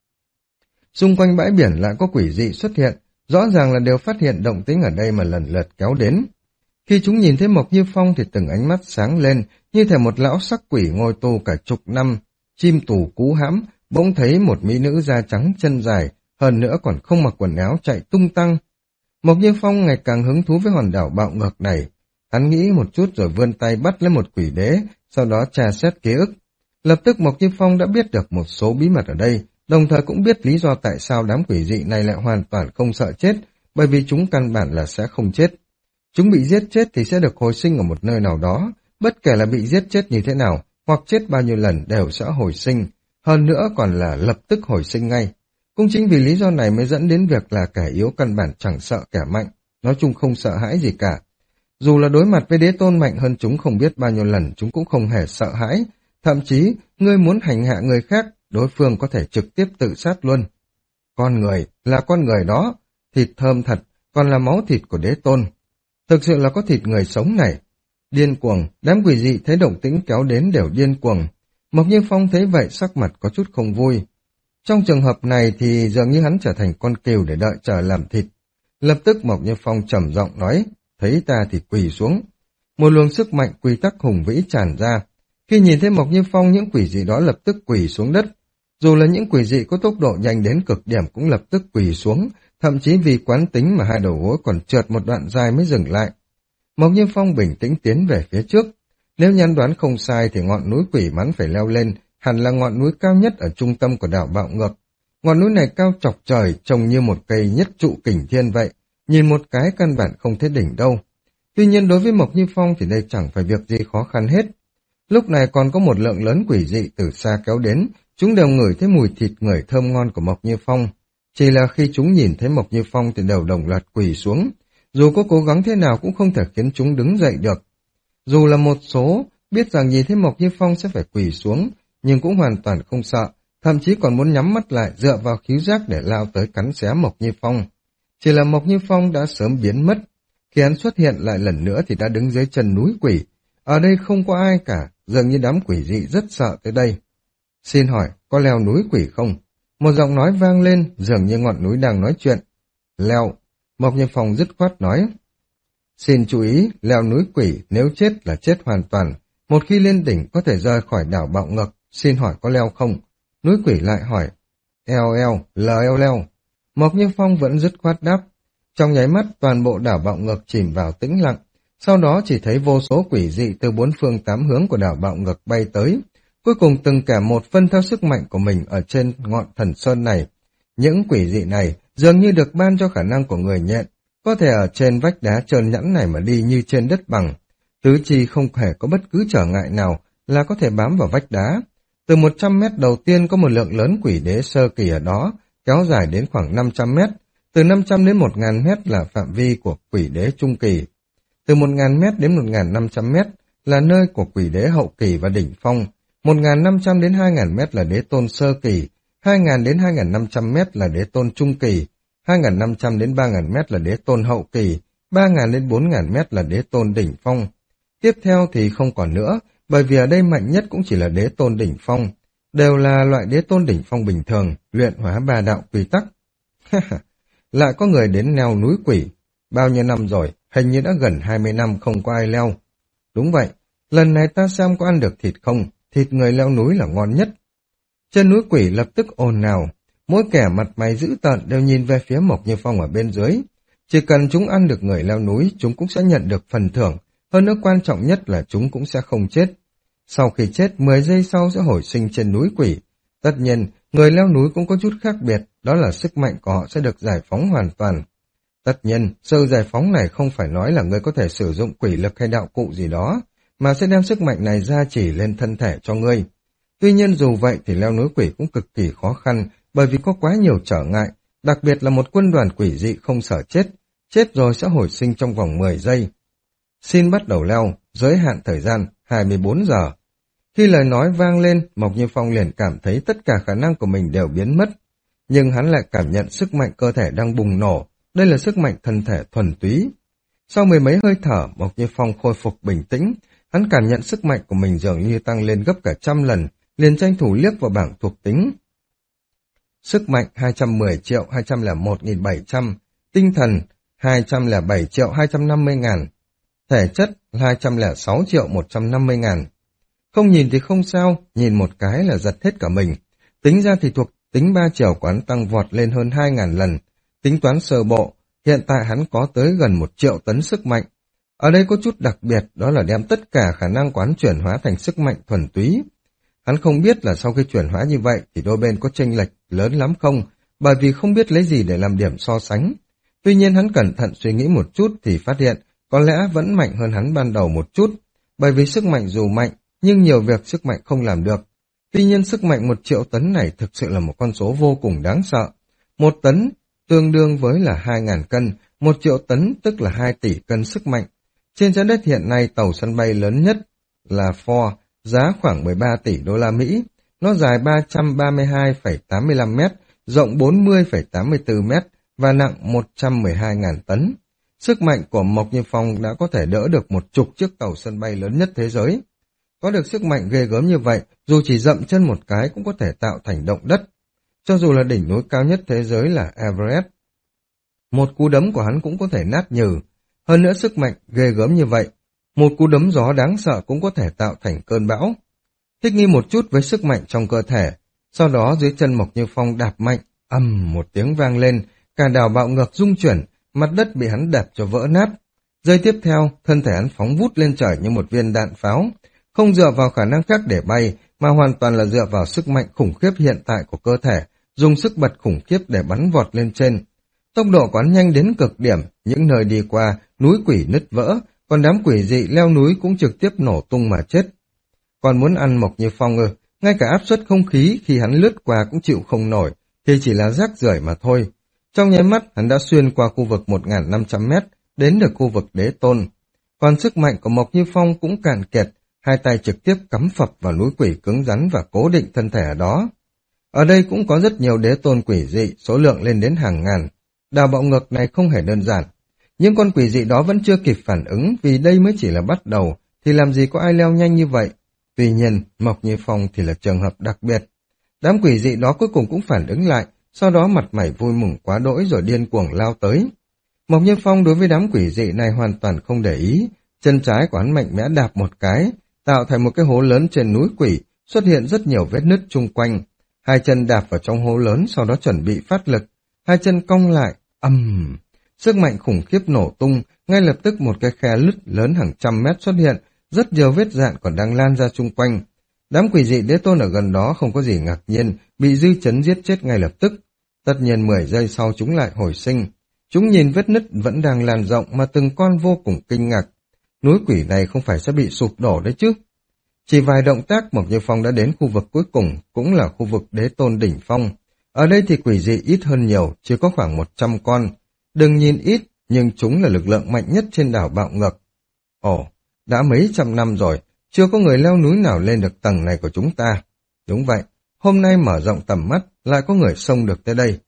Xung quanh bãi biển lại có quỷ dị xuất hiện, rõ ràng là đều phát hiện động tĩnh ở đây mà lần lượt kéo đến. Khi chúng nhìn thấy Mộc Như Phong thì từng ánh mắt sáng lên, như thể một lão sắc quỷ ngồi tù cả chục năm, chim tù cú hãm, bỗng thấy một mỹ nữ da trắng chân dài, hơn nữa còn không mặc quần áo chạy tung tăng. Mộc Như Phong ngày càng hứng thú với hòn đảo bạo ngược này. Hắn nghĩ một chút rồi vươn tay bắt lấy một quỷ đế, sau đó tra xét ký ức. Lập tức Mộc Như Phong đã biết được một số bí mật ở đây, đồng thời cũng biết lý do tại sao đám quỷ dị này lại hoàn toàn không sợ chết, bởi vì chúng căn bản là sẽ không chết. Chúng bị giết chết thì sẽ được hồi sinh ở một nơi nào đó, bất kể là bị giết chết như thế nào, hoặc chết bao nhiêu lần đều sẽ hồi sinh, hơn nữa còn là lập tức hồi sinh ngay. Cũng chính vì lý do này mới dẫn đến việc là kẻ yếu căn bản chẳng sợ kẻ mạnh, nói chung không sợ hãi gì cả. Dù là đối mặt với đế tôn mạnh hơn chúng không biết bao nhiêu lần, chúng cũng không hề sợ hãi. Thậm chí, ngươi muốn hành hạ người khác, đối phương có thể trực tiếp tự sát luôn. Con người là con người đó, thịt thơm thật, còn là máu thịt của đế tôn. Thực sự là có thịt người sống này. Điên cuồng, đám quỷ dị thấy động tĩnh kéo đến đều điên cuồng. Mộc Như Phong thấy vậy sắc mặt có chút không vui. Trong trường hợp này thì dường như hắn trở thành con cừu để đợi chờ làm thịt. Lập tức Mộc Như Phong trầm giọng nói, thấy ta thì quỳ xuống. Một luồng sức mạnh quy tắc hùng vĩ tràn ra. Khi nhìn thấy Mộc Như Phong, những quỷ dị đó lập tức quỳ xuống đất. Dù là những quỷ dị có tốc độ nhanh đến cực điểm cũng lập tức quỳ xuống, thậm chí vì quán tính mà hai đầu gối còn trượt một đoạn dài mới dừng lại. Mộc Như Phong bình tĩnh tiến về phía trước. Nếu nhân đoán không sai thì ngọn núi quỷ mắn phải leo lên, hẳn là ngọn núi cao nhất ở trung tâm của đảo Bạo Ngược. Ngọn núi này cao chọc trời, trông như một cây nhất trụ kình thiên vậy, nhìn một cái căn bản không thấy đỉnh đâu. Tuy nhiên đối với Mộc Như Phong thì đây chẳng phải việc gì khó khăn hết. Lúc này còn có một lượng lớn quỷ dị từ xa kéo đến, chúng đều ngửi thấy mùi thịt người thơm ngon của Mộc Như Phong. Chỉ là khi chúng nhìn thấy Mộc Như Phong thì đều đồng loạt quỳ xuống, dù có cố gắng thế nào cũng không thể khiến chúng đứng dậy được. Dù là một số biết rằng nhìn thấy Mộc Như Phong sẽ phải quỳ xuống, nhưng cũng hoàn toàn không sợ, thậm chí còn muốn nhắm mắt lại dựa vào khứu giác để lao tới cắn xé Mộc Như Phong. Chỉ là Mộc Như Phong đã sớm biến mất. Khi hắn xuất hiện lại lần nữa thì đã đứng dưới chân núi quỷ. Ở đây không có ai cả, dường như đám quỷ dị rất sợ tới đây. Xin hỏi, có leo núi quỷ không? Một giọng nói vang lên, dường như ngọn núi đang nói chuyện. Leo, Mộc Như Phong dứt khoát nói. Xin chú ý, leo núi quỷ nếu chết là chết hoàn toàn. Một khi lên đỉnh có thể rời khỏi đảo Bạo Ngược, xin hỏi có leo không? Núi quỷ lại hỏi. Eo eo, lờ eo leo. Mộc Như Phong vẫn dứt khoát đáp. Trong nháy mắt, toàn bộ đảo bạo ngược chìm vào tĩnh lặng, sau đó chỉ thấy vô số quỷ dị từ bốn phương tám hướng của đảo bạo ngược bay tới. Cuối cùng từng kẻ một phân theo sức mạnh của mình ở trên ngọn thần sơn này. Những quỷ dị này dường như được ban cho khả năng của người nhện, có thể ở trên vách đá trơn nhẵn này mà đi như trên đất bằng. Tứ chi không hề có bất cứ trở ngại nào là có thể bám vào vách đá. Từ một trăm mét đầu tiên có một lượng lớn quỷ đế sơ kỳ ở đó, kéo dài đến khoảng năm trăm mét. Từ năm trăm đến một nghìn mét là phạm vi của quỷ đế trung kỳ. Từ một nghìn mét đến một nghìn năm trăm mét là nơi của quỷ đế hậu kỳ và đỉnh phong. một nghìn năm trăm đến hai nghìn mét là đế tôn sơ kỳ. hai nghìn đến hai nghìn năm trăm mét là đế tôn trung kỳ. hai nghìn năm trăm đến ba nghìn mét là đế tôn hậu kỳ. ba nghìn đến bốn nghìn mét là đế tôn đỉnh phong. Tiếp theo thì không còn nữa, bởi vì ở đây mạnh nhất cũng chỉ là đế tôn đỉnh phong. Đều là loại đế tôn đỉnh phong bình thường, luyện hóa ba đạo quy tắc. Lại có người đến leo núi quỷ. Bao nhiêu năm rồi, hình như đã gần hai mươi năm không có ai leo. Đúng vậy, lần này ta xem có ăn được thịt không, thịt người leo núi là ngon nhất. Trên núi quỷ lập tức ồn ào, mỗi kẻ mặt mày dữ tợn đều nhìn về phía Mộc Như Phong ở bên dưới. Chỉ cần chúng ăn được người leo núi, chúng cũng sẽ nhận được phần thưởng, hơn nữa quan trọng nhất là chúng cũng sẽ không chết. Sau khi chết, mười giây sau sẽ hồi sinh trên núi quỷ. Tất nhiên, người leo núi cũng có chút khác biệt, đó là sức mạnh của họ sẽ được giải phóng hoàn toàn. Tất nhiên, sự giải phóng này không phải nói là ngươi có thể sử dụng quỷ lực hay đạo cụ gì đó, mà sẽ đem sức mạnh này gia trì lên thân thể cho ngươi. Tuy nhiên dù vậy thì leo núi quỷ cũng cực kỳ khó khăn, bởi vì có quá nhiều trở ngại, đặc biệt là một quân đoàn quỷ dị không sợ chết, chết rồi sẽ hồi sinh trong vòng mười giây. Xin bắt đầu leo, giới hạn thời gian hai mươi bốn giờ. Khi lời nói vang lên, Mộc Như Phong liền cảm thấy tất cả khả năng của mình đều biến mất, nhưng hắn lại cảm nhận sức mạnh cơ thể đang bùng nổ, đây là sức mạnh thân thể thuần túy. Sau mười mấy hơi thở, Mộc Như Phong khôi phục bình tĩnh, hắn cảm nhận sức mạnh của mình dường như tăng lên gấp cả trăm lần, liền tranh thủ liếc vào bảng thuộc tính. Sức mạnh hai trăm mười triệu hai trăm lẻ một nghìn bảy trăm, tinh thần hai trăm lẻ bảy triệu hai trăm năm mươi ngàn, thể chất hai trăm lẻ sáu triệu một trăm năm mươi ngàn. Không nhìn thì không sao, nhìn một cái là giật hết cả mình. Tính ra thì thuộc tính ba chiều của hắn tăng vọt lên hơn hai ngàn lần. Tính toán sơ bộ, hiện tại hắn có tới gần một triệu tấn sức mạnh. Ở đây có chút đặc biệt, đó là đem tất cả khả năng của hắn chuyển hóa thành sức mạnh thuần túy. Hắn không biết là sau khi chuyển hóa như vậy thì đôi bên có chênh lệch lớn lắm không, bởi vì không biết lấy gì để làm điểm so sánh. Tuy nhiên hắn cẩn thận suy nghĩ một chút thì phát hiện có lẽ vẫn mạnh hơn hắn ban đầu một chút, bởi vì sức mạnh dù mạnh, nhưng nhiều việc sức mạnh không làm được. Tuy nhiên sức mạnh một triệu tấn này thực sự là một con số vô cùng đáng sợ. Một tấn tương đương với là hai ngàn cân, một triệu tấn tức là hai tỷ cân sức mạnh. Trên trái đất hiện nay tàu sân bay lớn nhất là Ford, giá khoảng mười ba tỷ đô la Mỹ. Nó dài ba trăm ba mươi hai phẩy tám mươi lăm mét, rộng bốn mươi phẩy tám mươi tư mét và nặng một trăm mười hai nghìn tấn. Sức mạnh của Mộc Như Phong đã có thể đỡ được một chục chiếc tàu sân bay lớn nhất thế giới. Có được sức mạnh ghê gớm như vậy, dù chỉ dậm chân một cái cũng có thể tạo thành động đất. Cho dù là đỉnh núi cao nhất thế giới là Everest, một cú đấm của hắn cũng có thể nát nhừ. Hơn nữa sức mạnh ghê gớm như vậy, một cú đấm gió đáng sợ cũng có thể tạo thành cơn bão. Thích nghi một chút với sức mạnh trong cơ thể, sau đó dưới chân Mộc Như Phong đạp mạnh, ầm một tiếng vang lên, cả đảo bạo ngược rung chuyển, mặt đất bị hắn đạp cho vỡ nát. Giây tiếp theo, thân thể hắn phóng vút lên trời như một viên đạn pháo, không dựa vào khả năng khác để bay, mà hoàn toàn là dựa vào sức mạnh khủng khiếp hiện tại của cơ thể, dùng sức bật khủng khiếp để bắn vọt lên trên. Tốc độ của hắn nhanh đến cực điểm, những nơi đi qua, núi quỷ nứt vỡ, còn đám quỷ dị leo núi cũng trực tiếp nổ tung mà chết. Còn muốn ăn Mộc Như Phong ư, ngay cả áp suất không khí khi hắn lướt qua cũng chịu không nổi, thì chỉ là rác rưởi mà thôi. Trong nháy mắt, hắn đã xuyên qua khu vực một nghìn năm trăm mét, đến được khu vực đế tôn. Còn sức mạnh của Mộc Như Phong cũng cạn kiệt, hai tay trực tiếp cắm phập vào núi quỷ cứng rắn và cố định thân thể ở đó. Ở đây cũng có rất nhiều đế tôn quỷ dị, số lượng lên đến hàng ngàn. Đào bạo ngược này không hề đơn giản. Những con quỷ dị đó vẫn chưa kịp phản ứng, vì đây mới chỉ là bắt đầu, thì làm gì có ai leo nhanh như vậy. Tuy nhiên, Mộc Như Phong thì là trường hợp đặc biệt. Đám quỷ dị đó cuối cùng cũng phản ứng lại, sau đó mặt mày vui mừng quá đỗi rồi điên cuồng lao tới. Mộc Như Phong đối với đám quỷ dị này hoàn toàn không để ý, chân trái của hắn mạnh mẽ đạp một cái, tạo thành một cái hố lớn trên núi quỷ, xuất hiện rất nhiều vết nứt chung quanh. Hai chân đạp vào trong hố lớn, sau đó chuẩn bị phát lực, hai chân cong lại, ầm, Sức mạnh khủng khiếp nổ tung, ngay lập tức một cái khe lứt lớn hàng trăm mét xuất hiện, rất nhiều vết rạn còn đang lan ra chung quanh. Đám quỷ dị đế tôn ở gần đó không có gì ngạc nhiên, bị dư chấn giết chết ngay lập tức. Tất nhiên mười giây sau chúng lại hồi sinh. Chúng nhìn vết nứt vẫn đang lan rộng mà từng con vô cùng kinh ngạc. Núi quỷ này không phải sẽ bị sụp đổ đấy chứ? Chỉ vài động tác Mộc Như Phong đã đến khu vực cuối cùng, cũng là khu vực đế tôn đỉnh phong. Ở đây thì quỷ dị ít hơn nhiều, chỉ có khoảng một trăm con. Đừng nhìn ít, nhưng chúng là lực lượng mạnh nhất trên đảo Bạo Ngược. Ồ, đã mấy trăm năm rồi, chưa có người leo núi nào lên được tầng này của chúng ta. Đúng vậy, hôm nay mở rộng tầm mắt, lại có người xông được tới đây.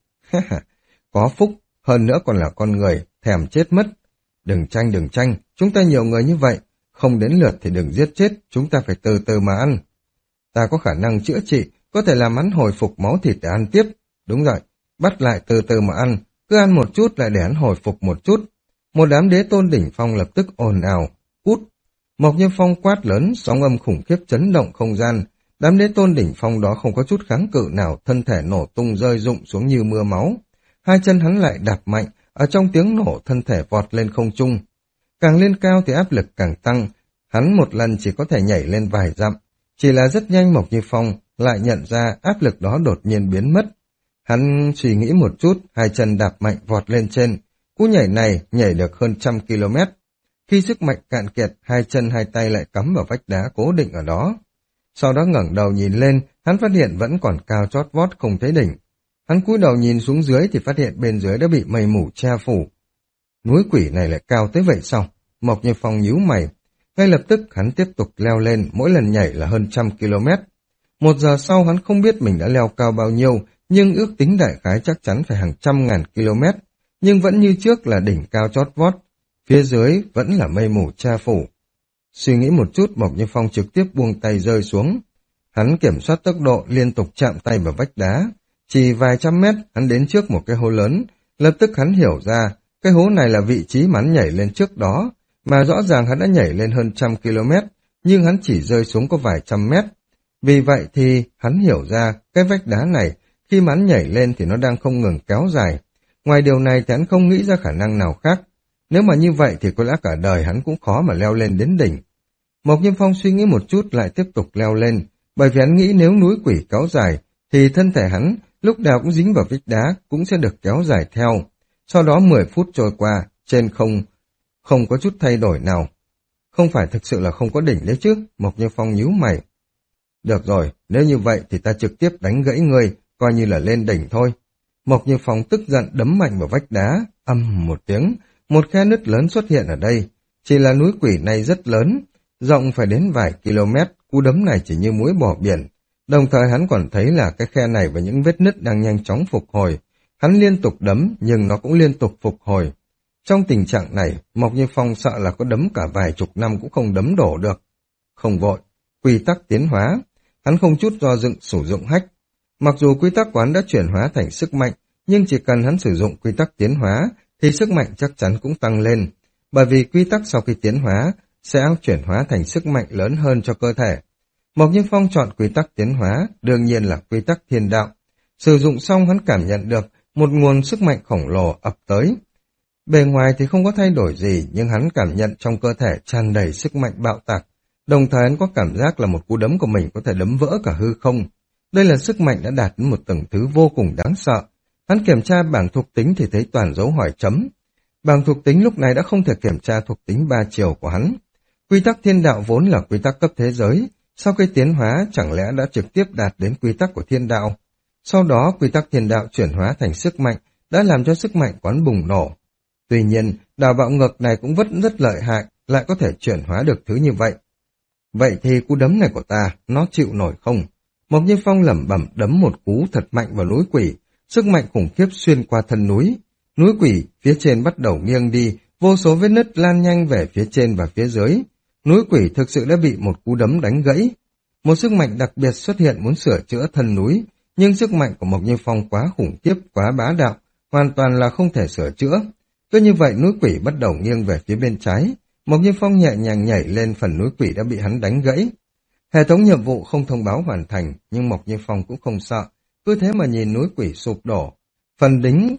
Có phúc, hơn nữa còn là con người, thèm chết mất. Đừng tranh đừng tranh, chúng ta nhiều người như vậy, không đến lượt thì đừng giết chết, chúng ta phải từ từ mà ăn. Ta có khả năng chữa trị, có thể làm hắn hồi phục máu thịt để ăn tiếp. Đúng rồi, bắt lại từ từ mà ăn, cứ ăn một chút lại để hắn hồi phục một chút. Một đám đế tôn đỉnh phong lập tức ồn ào, cút. Mộc Như Phong quát lớn, sóng âm khủng khiếp chấn động không gian. Đám đế tôn đỉnh phong đó không có chút kháng cự nào, thân thể nổ tung rơi rụng xuống như mưa máu. Hai chân hắn lại đạp mạnh, ở trong tiếng nổ thân thể vọt lên không trung. Càng lên cao thì áp lực càng tăng, hắn một lần chỉ có thể nhảy lên vài dặm. Chỉ là rất nhanh Mộc Như Phong lại nhận ra áp lực đó đột nhiên biến mất. Hắn suy nghĩ một chút, hai chân đạp mạnh vọt lên trên. Cú nhảy này nhảy được hơn trăm km. Khi sức mạnh cạn kiệt, hai chân hai tay lại cắm vào vách đá cố định ở đó. Sau đó ngẩng đầu nhìn lên, hắn phát hiện vẫn còn cao chót vót không thấy đỉnh. Hắn cúi đầu nhìn xuống dưới thì phát hiện bên dưới đã bị mây mù che phủ. Núi quỷ này lại cao tới vậy sao? Mộc Như Phong nhíu mày. Ngay lập tức hắn tiếp tục leo lên, mỗi lần nhảy là hơn trăm km. Một giờ sau hắn không biết mình đã leo cao bao nhiêu, nhưng ước tính đại khái chắc chắn phải hàng trăm ngàn km. Nhưng vẫn như trước là đỉnh cao chót vót. Phía dưới vẫn là mây mù che phủ. Suy nghĩ một chút, Mộc Như Phong trực tiếp buông tay rơi xuống. Hắn kiểm soát tốc độ, liên tục chạm tay vào vách đá. Chỉ vài trăm mét, hắn đến trước một cái hố lớn. Lập tức hắn hiểu ra, cái hố này là vị trí mà hắn nhảy lên trước đó. Mà rõ ràng hắn đã nhảy lên hơn trăm km, nhưng hắn chỉ rơi xuống có vài trăm mét. Vì vậy thì hắn hiểu ra, cái vách đá này, khi mà hắn nhảy lên thì nó đang không ngừng kéo dài. Ngoài điều này thì hắn không nghĩ ra khả năng nào khác. Nếu mà như vậy thì có lẽ cả đời hắn cũng khó mà leo lên đến đỉnh. Mộc Như Phong suy nghĩ một chút lại tiếp tục leo lên, bởi vì hắn nghĩ nếu núi quỷ kéo dài, thì thân thể hắn lúc nào cũng dính vào vách đá cũng sẽ được kéo dài theo. Sau đó mười phút trôi qua, trên không, không có chút thay đổi nào. Không phải thực sự là không có đỉnh đấy chứ, Mộc Như Phong nhíu mày. Được rồi, nếu như vậy thì ta trực tiếp đánh gãy ngươi, coi như là lên đỉnh thôi. Mộc Như Phong tức giận đấm mạnh vào vách đá, âm một tiếng, một khe nứt lớn xuất hiện ở đây. Chỉ là núi quỷ này rất lớn, rộng phải đến vài km, cú đấm này chỉ như muối bỏ biển. Đồng thời hắn còn thấy là cái khe này và những vết nứt đang nhanh chóng phục hồi. Hắn liên tục đấm nhưng nó cũng liên tục phục hồi. Trong tình trạng này, Mộc Như Phong sợ là có đấm cả vài chục năm cũng không đấm đổ được. Không vội, quy tắc tiến hóa. Hắn không chút do dự sử dụng hách. Mặc dù quy tắc quán đã chuyển hóa thành sức mạnh, nhưng chỉ cần hắn sử dụng quy tắc tiến hóa, thì sức mạnh chắc chắn cũng tăng lên. Bởi vì quy tắc sau khi tiến hóa, sẽ chuyển hóa thành sức mạnh lớn hơn cho cơ thể. Mộc Như Phong chọn quy tắc tiến hóa, đương nhiên là quy tắc thiên đạo. Sử dụng xong hắn cảm nhận được một nguồn sức mạnh khổng lồ ập tới. Bề ngoài thì không có thay đổi gì, nhưng hắn cảm nhận trong cơ thể tràn đầy sức mạnh bạo tạc. Đồng thời hắn có cảm giác là một cú đấm của mình có thể đấm vỡ cả hư không. Đây là sức mạnh đã đạt đến một tầng thứ vô cùng đáng sợ. Hắn kiểm tra bảng thuộc tính thì thấy toàn dấu hỏi chấm. Bảng thuộc tính lúc này đã không thể kiểm tra thuộc tính ba chiều của hắn. Quy tắc thiên đạo vốn là quy tắc cấp thế giới, sau khi tiến hóa chẳng lẽ đã trực tiếp đạt đến quy tắc của thiên đạo. Sau đó quy tắc thiên đạo chuyển hóa thành sức mạnh, đã làm cho sức mạnh quán bùng nổ. Tuy nhiên, đào bạo ngược này cũng vẫn rất lợi hại, lại có thể chuyển hóa được thứ như vậy. Vậy thì cú đấm này của ta, nó chịu nổi không? Mộc Như Phong lẩm bẩm đấm một cú thật mạnh vào núi quỷ, sức mạnh khủng khiếp xuyên qua thân núi. Núi quỷ phía trên bắt đầu nghiêng đi, vô số vết nứt lan nhanh về phía trên và phía dưới. Núi quỷ thực sự đã bị một cú đấm đánh gãy. Một sức mạnh đặc biệt xuất hiện muốn sửa chữa thân núi, nhưng sức mạnh của Mộc Như Phong quá khủng khiếp, quá bá đạo, hoàn toàn là không thể sửa chữa. Cứ như vậy núi quỷ bắt đầu nghiêng về phía bên trái. Mộc Như Phong nhẹ nhàng nhảy lên phần núi quỷ đã bị hắn đánh gãy. Hệ thống nhiệm vụ không thông báo hoàn thành, nhưng Mộc Như Phong cũng không sợ, cứ thế mà nhìn núi quỷ sụp đổ. Phần đính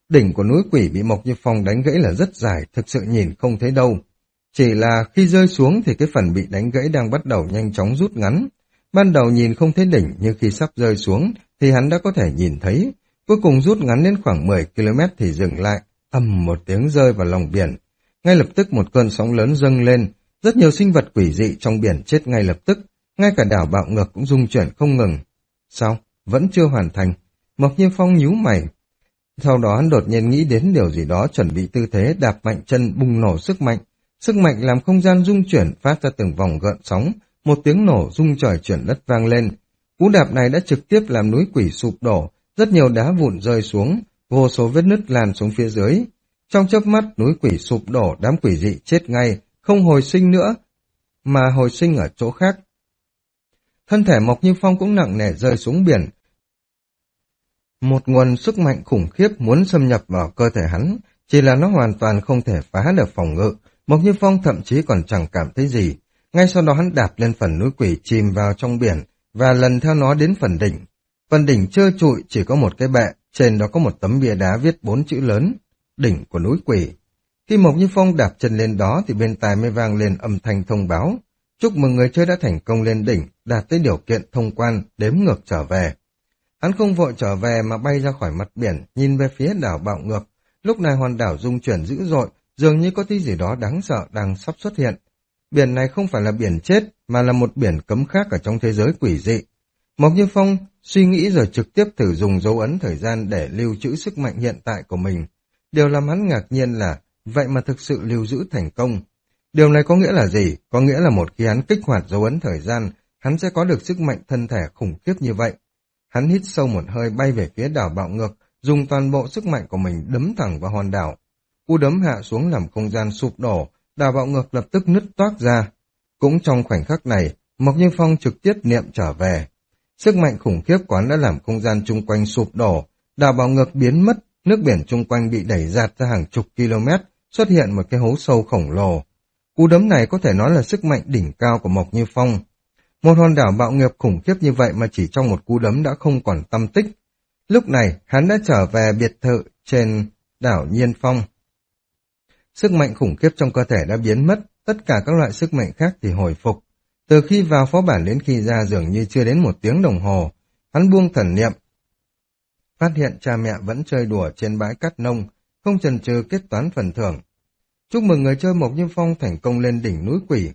Đỉnh của núi quỷ bị Mộc Như Phong đánh gãy là rất dài, thực sự nhìn không thấy đâu. Chỉ là khi rơi xuống thì cái phần bị đánh gãy đang bắt đầu nhanh chóng rút ngắn. Ban đầu nhìn không thấy đỉnh, nhưng khi sắp rơi xuống thì hắn đã có thể nhìn thấy. Cuối cùng rút ngắn đến khoảng mười ki lô mét thì dừng lại, ầm một tiếng rơi vào lòng biển. Ngay lập tức một cơn sóng lớn dâng lên, rất nhiều sinh vật quỷ dị trong biển chết ngay lập tức, ngay cả đảo bạo ngược cũng rung chuyển không ngừng. Sao? Vẫn chưa hoàn thành. Mộc Như Phong nhíu mày. Sau đó hắn đột nhiên nghĩ đến điều gì đó, chuẩn bị tư thế đạp mạnh chân bùng nổ sức mạnh. Sức mạnh làm không gian rung chuyển, phát ra từng vòng gợn sóng, một tiếng nổ rung trời chuyển đất vang lên. Cú đạp này đã trực tiếp làm núi quỷ sụp đổ, rất nhiều đá vụn rơi xuống, vô số vết nứt lan xuống phía dưới. Trong chớp mắt núi quỷ sụp đổ, đám quỷ dị chết ngay, không hồi sinh nữa, mà hồi sinh ở chỗ khác. Thân thể Mộc Như Phong cũng nặng nề rơi xuống biển. Một nguồn sức mạnh khủng khiếp muốn xâm nhập vào cơ thể hắn, chỉ là nó hoàn toàn không thể phá được phòng ngự. Mộc Như Phong thậm chí còn chẳng cảm thấy gì. Ngay sau đó hắn đạp lên phần núi quỷ chìm vào trong biển và lần theo nó đến phần đỉnh. Phần đỉnh trơ trụi chỉ có một cái bệ, trên đó có một tấm bia đá viết bốn chữ lớn, đỉnh của núi quỷ. Khi Mộc Như Phong đạp chân lên đó thì bên tai mới vang lên âm thanh thông báo. Chúc mừng người chơi đã thành công lên đỉnh, đạt tới điều kiện thông quan, đếm ngược trở về. Hắn không vội trở về mà bay ra khỏi mặt biển, nhìn về phía đảo bạo ngược. Lúc này hòn đảo rung chuyển dữ dội, dường như có tí gì đó đáng sợ đang sắp xuất hiện. Biển này không phải là biển chết, mà là một biển cấm khác ở trong thế giới quỷ dị. Mộc Như Phong suy nghĩ rồi trực tiếp thử dùng dấu ấn thời gian để lưu trữ sức mạnh hiện tại của mình. Điều làm hắn ngạc nhiên là, vậy mà thực sự lưu giữ thành công. Điều này có nghĩa là gì? Có nghĩa là một khi hắn kích hoạt dấu ấn thời gian, hắn sẽ có được sức mạnh thân thể khủng khiếp như vậy. Hắn hít sâu một hơi bay về phía đảo bạo ngược, dùng toàn bộ sức mạnh của mình đấm thẳng vào hòn đảo. Cú đấm hạ xuống làm không gian sụp đổ, đảo bạo ngược lập tức nứt toác ra. Cũng trong khoảnh khắc này, Mộc Như Phong trực tiếp niệm trở về. Sức mạnh khủng khiếp quán đã làm không gian chung quanh sụp đổ, đảo bạo ngược biến mất, nước biển chung quanh bị đẩy giạt ra hàng chục km, xuất hiện một cái hố sâu khổng lồ. Cú đấm này có thể nói là sức mạnh đỉnh cao của Mộc Như Phong. Một hòn đảo bạo nghiệp khủng khiếp như vậy mà chỉ trong một cú đấm đã không còn tăm tích. Lúc này, hắn đã trở về biệt thự trên đảo Nhiên Phong. Sức mạnh khủng khiếp trong cơ thể đã biến mất, tất cả các loại sức mạnh khác thì hồi phục. Từ khi vào phó bản đến khi ra dường như chưa đến một tiếng đồng hồ, hắn buông thần niệm. Phát hiện cha mẹ vẫn chơi đùa trên bãi cát nông, không chần chừ kết toán phần thưởng. Chúc mừng người chơi Mộc Như Phong thành công lên đỉnh núi quỷ.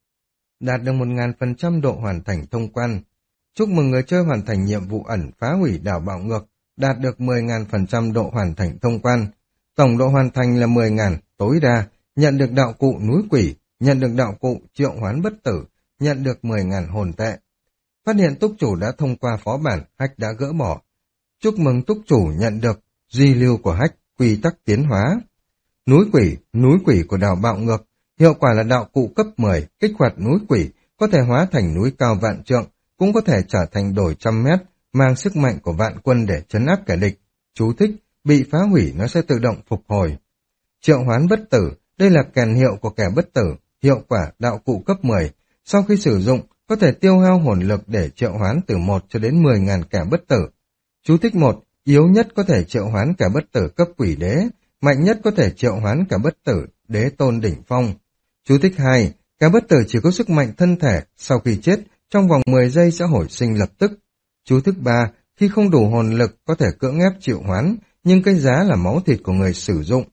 Đạt được một nghìn phần trăm độ hoàn thành thông quan. Chúc mừng người chơi hoàn thành nhiệm vụ ẩn phá hủy đảo bạo ngược, đạt được mười nghìn phần trăm độ hoàn thành thông quan. Tổng độ hoàn thành là mười nghìn, tối đa, nhận được đạo cụ núi quỷ, nhận được đạo cụ triệu hoán bất tử, nhận được mười nghìn hồn tệ. Phát hiện túc chủ đã thông qua phó bản, hack đã gỡ bỏ. Chúc mừng túc chủ nhận được di lưu của hack, quy tắc tiến hóa. Núi quỷ, núi quỷ của đảo bạo ngược, hiệu quả là đạo cụ cấp mười, kích hoạt núi quỷ, có thể hóa thành núi cao vạn trượng, cũng có thể trở thành đồi trăm mét, mang sức mạnh của vạn quân để trấn áp kẻ địch. Chú thích, bị phá hủy nó sẽ tự động phục hồi. Triệu hoán bất tử, đây là kèn hiệu của kẻ bất tử, hiệu quả đạo cụ cấp mười. Sau khi sử dụng, có thể tiêu hao hồn lực để triệu hoán từ một cho đến mười nghìn kẻ bất tử. Chú thích một, yếu nhất có thể triệu hoán kẻ bất tử cấp quỷ đế, mạnh nhất có thể triệu hoán kẻ bất tử đế tôn đỉnh phong. Chú thích hai, kẻ bất tử chỉ có sức mạnh thân thể, sau khi chết, trong vòng mười giây sẽ hồi sinh lập tức. Chú thích ba, khi không đủ hồn lực có thể cưỡng ép triệu hoán, nhưng cái giá là máu thịt của người sử dụng.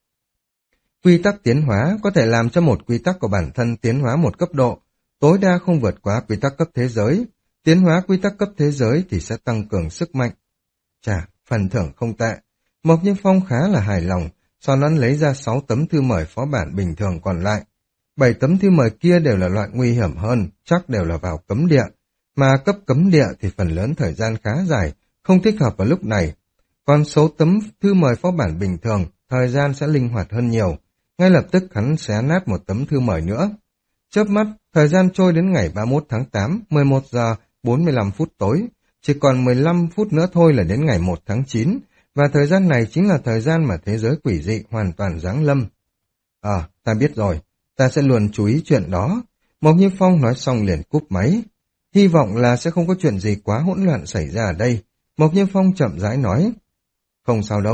Quy tắc tiến hóa có thể làm cho một quy tắc của bản thân tiến hóa một cấp độ, tối đa không vượt quá quy tắc cấp thế giới. Tiến hóa quy tắc cấp thế giới thì sẽ tăng cường sức mạnh. Chà, phần thưởng không tệ. Mộc Như Phong khá là hài lòng, sau đó lấy ra sáu tấm thư mời phó bản bình thường còn lại. bảy tấm thư mời kia đều là loại nguy hiểm hơn, chắc đều là vào cấm địa. Mà cấp cấm địa thì phần lớn thời gian khá dài, không thích hợp vào lúc này. Còn số tấm thư mời phó bản bình thường, thời gian sẽ linh hoạt hơn nhiều. Ngay lập tức hắn xé nát một tấm thư mời nữa. Chớp mắt, thời gian trôi đến ngày ba mươi mốt tháng tám, mười một giờ bốn mươi lăm phút tối. Chỉ còn mười lăm phút nữa thôi là đến ngày một tháng chín, và thời gian này chính là thời gian mà thế giới quỷ dị hoàn toàn giáng lâm. À, ta biết rồi, ta sẽ luôn chú ý chuyện đó. Mộc Như Phong nói xong liền cúp máy. Hy vọng là sẽ không có chuyện gì quá hỗn loạn xảy ra ở đây. Mộc Như Phong chậm rãi nói. Không sao đâu,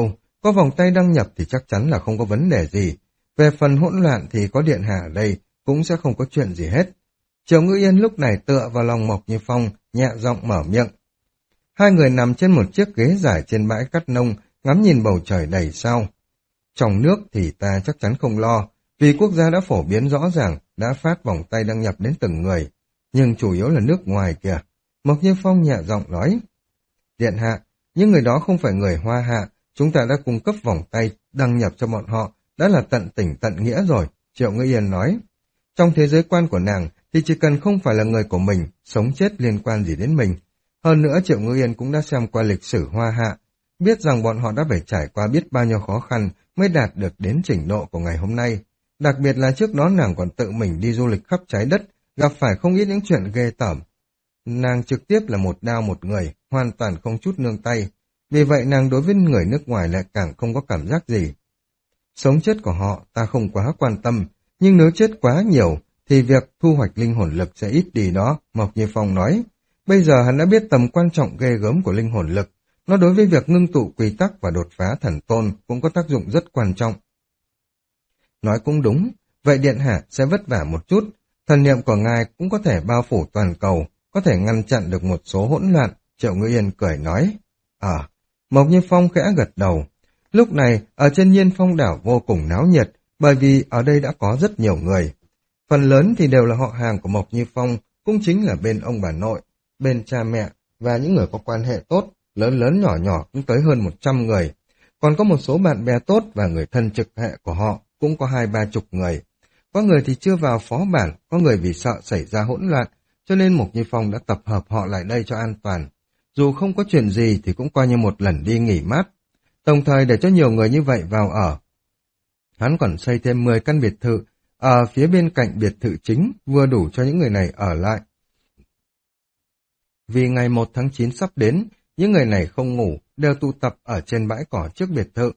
Có vòng tay đăng nhập thì chắc chắn là không có vấn đề gì. Về phần hỗn loạn thì có điện hạ ở đây cũng sẽ không có chuyện gì hết. Triệu Ngữ Yên lúc này tựa vào lòng Mộc Như Phong, nhẹ giọng mở miệng. Hai người nằm trên một chiếc ghế dài trên bãi cát nông, ngắm nhìn bầu trời đầy sao. Trong nước thì ta chắc chắn không lo, vì quốc gia đã phổ biến rõ ràng, đã phát vòng tay đăng nhập đến từng người. Nhưng chủ yếu là nước ngoài kìa. Mộc Như Phong nhẹ giọng nói. Điện hạ, những người đó không phải người Hoa Hạ, chúng ta đã cung cấp vòng tay đăng nhập cho bọn họ, đã là tận tình tận nghĩa rồi, Triệu Ngữ Yên nói. Trong thế giới quan của nàng thì chỉ cần không phải là người của mình, sống chết liên quan gì đến mình. Hơn nữa Triệu Ngữ Yên cũng đã xem qua lịch sử Hoa Hạ, biết rằng bọn họ đã phải trải qua biết bao nhiêu khó khăn mới đạt được đến trình độ của ngày hôm nay. Đặc biệt là trước đó nàng còn tự mình đi du lịch khắp trái đất, gặp phải không ít những chuyện ghê tởm. Nàng trực tiếp là một đao một người, hoàn toàn không chút nương tay. Vì vậy nàng đối với người nước ngoài lại càng không có cảm giác gì. Sống chết của họ ta không quá quan tâm, nhưng nếu chết quá nhiều thì việc thu hoạch linh hồn lực sẽ ít đi đó, Mộc Như Phong nói. Bây giờ hắn đã biết tầm quan trọng ghê gớm của linh hồn lực, nó đối với việc ngưng tụ quy tắc và đột phá thần tôn cũng có tác dụng rất quan trọng. Nói cũng đúng, vậy điện hạ sẽ vất vả một chút, thần niệm của ngài cũng có thể bao phủ toàn cầu, có thể ngăn chặn được một số hỗn loạn, Triệu Ngữ Yên cười nói. À, Mộc Như Phong khẽ gật đầu. Lúc này, ở trên Nhiên Phong đảo vô cùng náo nhiệt, bởi vì ở đây đã có rất nhiều người. Phần lớn thì đều là họ hàng của Mộc Như Phong, cũng chính là bên ông bà nội, bên cha mẹ và những người có quan hệ tốt, lớn lớn nhỏ nhỏ cũng tới hơn một trăm người. Còn có một số bạn bè tốt và người thân trực hệ của họ cũng có hai ba chục người. Có người thì chưa vào phó bản, có người vì sợ xảy ra hỗn loạn, cho nên Mộc Như Phong đã tập hợp họ lại đây cho an toàn. Dù không có chuyện gì thì cũng coi như một lần đi nghỉ mát. Đồng thời để cho nhiều người như vậy vào ở. Hắn còn xây thêm mười căn biệt thự ở phía bên cạnh biệt thự chính, vừa đủ cho những người này ở lại. Vì ngày một tháng chín sắp đến, những người này không ngủ, đều tụ tập ở trên bãi cỏ trước biệt thự.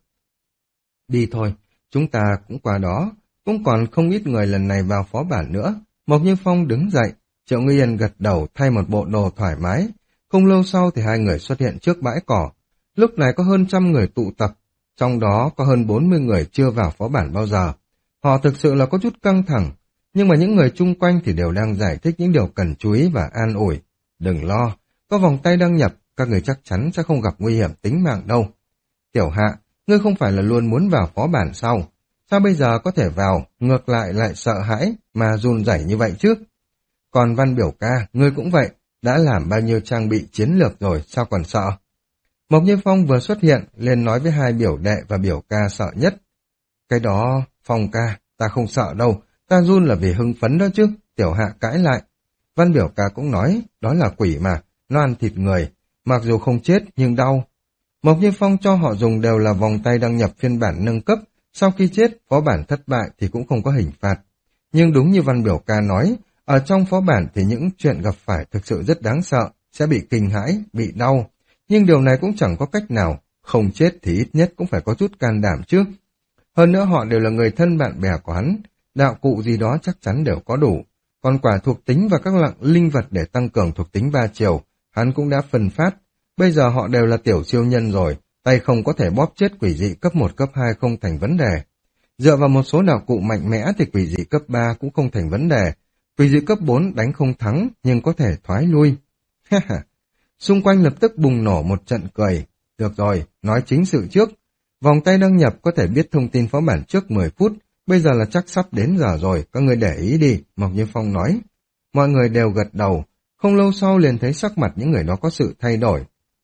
Đi thôi, chúng ta cũng qua đó, cũng còn không ít người lần này vào phó bản nữa. Mộc Như Phong đứng dậy, Triệu Ngữ Yên gật đầu thay một bộ đồ thoải mái. Không lâu sau thì hai người xuất hiện trước bãi cỏ. Lúc này có hơn trăm người tụ tập, trong đó có hơn bốn mươi người chưa vào phó bản bao giờ. Họ thực sự là có chút căng thẳng, nhưng mà những người chung quanh thì đều đang giải thích những điều cần chú ý và an ủi. Đừng lo, có vòng tay đăng nhập, các người chắc chắn sẽ không gặp nguy hiểm tính mạng đâu. Tiểu Hạ, ngươi không phải là luôn muốn vào phó bản sao? Sao bây giờ có thể vào, ngược lại lại sợ hãi mà run rẩy như vậy chứ? Còn Văn biểu ca, ngươi cũng vậy, đã làm bao nhiêu trang bị chiến lược rồi, sao còn sợ? Mộc Như Phong vừa xuất hiện, liền nói với hai biểu đệ và biểu ca sợ nhất. Cái đó, Phong ca, ta không sợ đâu, ta run là vì hưng phấn đó chứ, Tiểu Hạ cãi lại. Văn biểu ca cũng nói, đó là quỷ mà, nó ăn thịt người, mặc dù không chết nhưng đau. Mộc Như Phong cho họ dùng đều là vòng tay đăng nhập phiên bản nâng cấp, sau khi chết, phó bản thất bại thì cũng không có hình phạt. Nhưng đúng như Văn biểu ca nói, ở trong phó bản thì những chuyện gặp phải thực sự rất đáng sợ, sẽ bị kinh hãi, bị đau. Nhưng điều này cũng chẳng có cách nào, không chết thì ít nhất cũng phải có chút can đảm chứ. Hơn nữa họ đều là người thân bạn bè của hắn, đạo cụ gì đó chắc chắn đều có đủ. Còn quả thuộc tính và các lặng linh vật để tăng cường thuộc tính ba chiều, hắn cũng đã phân phát. Bây giờ họ đều là tiểu siêu nhân rồi, tay không có thể bóp chết quỷ dị cấp một cấp hai không thành vấn đề. Dựa vào một số đạo cụ mạnh mẽ thì quỷ dị cấp ba cũng không thành vấn đề. Quỷ dị cấp bốn đánh không thắng nhưng có thể thoái lui. Ha ha. Xung quanh lập tức bùng nổ một trận cười. Được rồi, nói chính sự trước. Vòng tay đăng nhập có thể biết thông tin phó bản trước mười phút, bây giờ là chắc sắp đến giờ rồi, các người để ý đi, Mộc Như Phong nói. Mọi người đều gật đầu, không lâu sau liền thấy sắc mặt những người đó có sự thay đổi.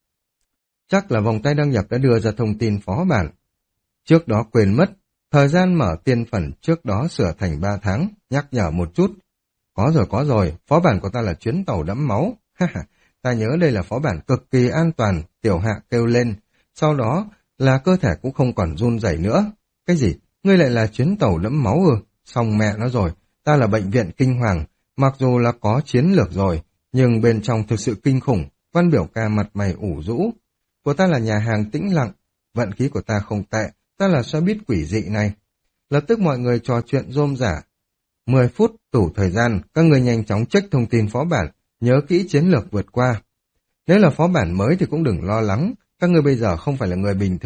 Chắc là vòng tay đăng nhập đã đưa ra thông tin phó bản. Trước đó quên mất, thời gian mở tiên phần trước đó sửa thành ba tháng, nhắc nhở một chút. Có rồi có rồi, phó bản của ta là chuyến tàu đẫm máu. Ha ha. Ta nhớ đây là phó bản cực kỳ an toàn, Tiểu Hạ kêu lên. Sau đó là cơ thể cũng không còn run rẩy nữa. Cái gì? Ngươi lại là chuyến tàu đẫm máu ư? Xong mẹ nó rồi, ta là bệnh viện kinh hoàng. Mặc dù là có chiến lược rồi, nhưng bên trong thực sự kinh khủng. Văn biểu ca mặt mày ủ rũ. Của ta là nhà hàng tĩnh lặng. Vận khí của ta không tệ, ta là xoa bít quỷ dị này. Lập tức mọi người trò chuyện rôm rả. Mười phút tủ thời gian, các người nhanh chóng check thông tin phó bản. Nhớ kỹ chiến lược vượt qua. Nếu là phó bản mới thì cũng đừng lo lắng, các ngươi bây giờ không phải là người bình thường,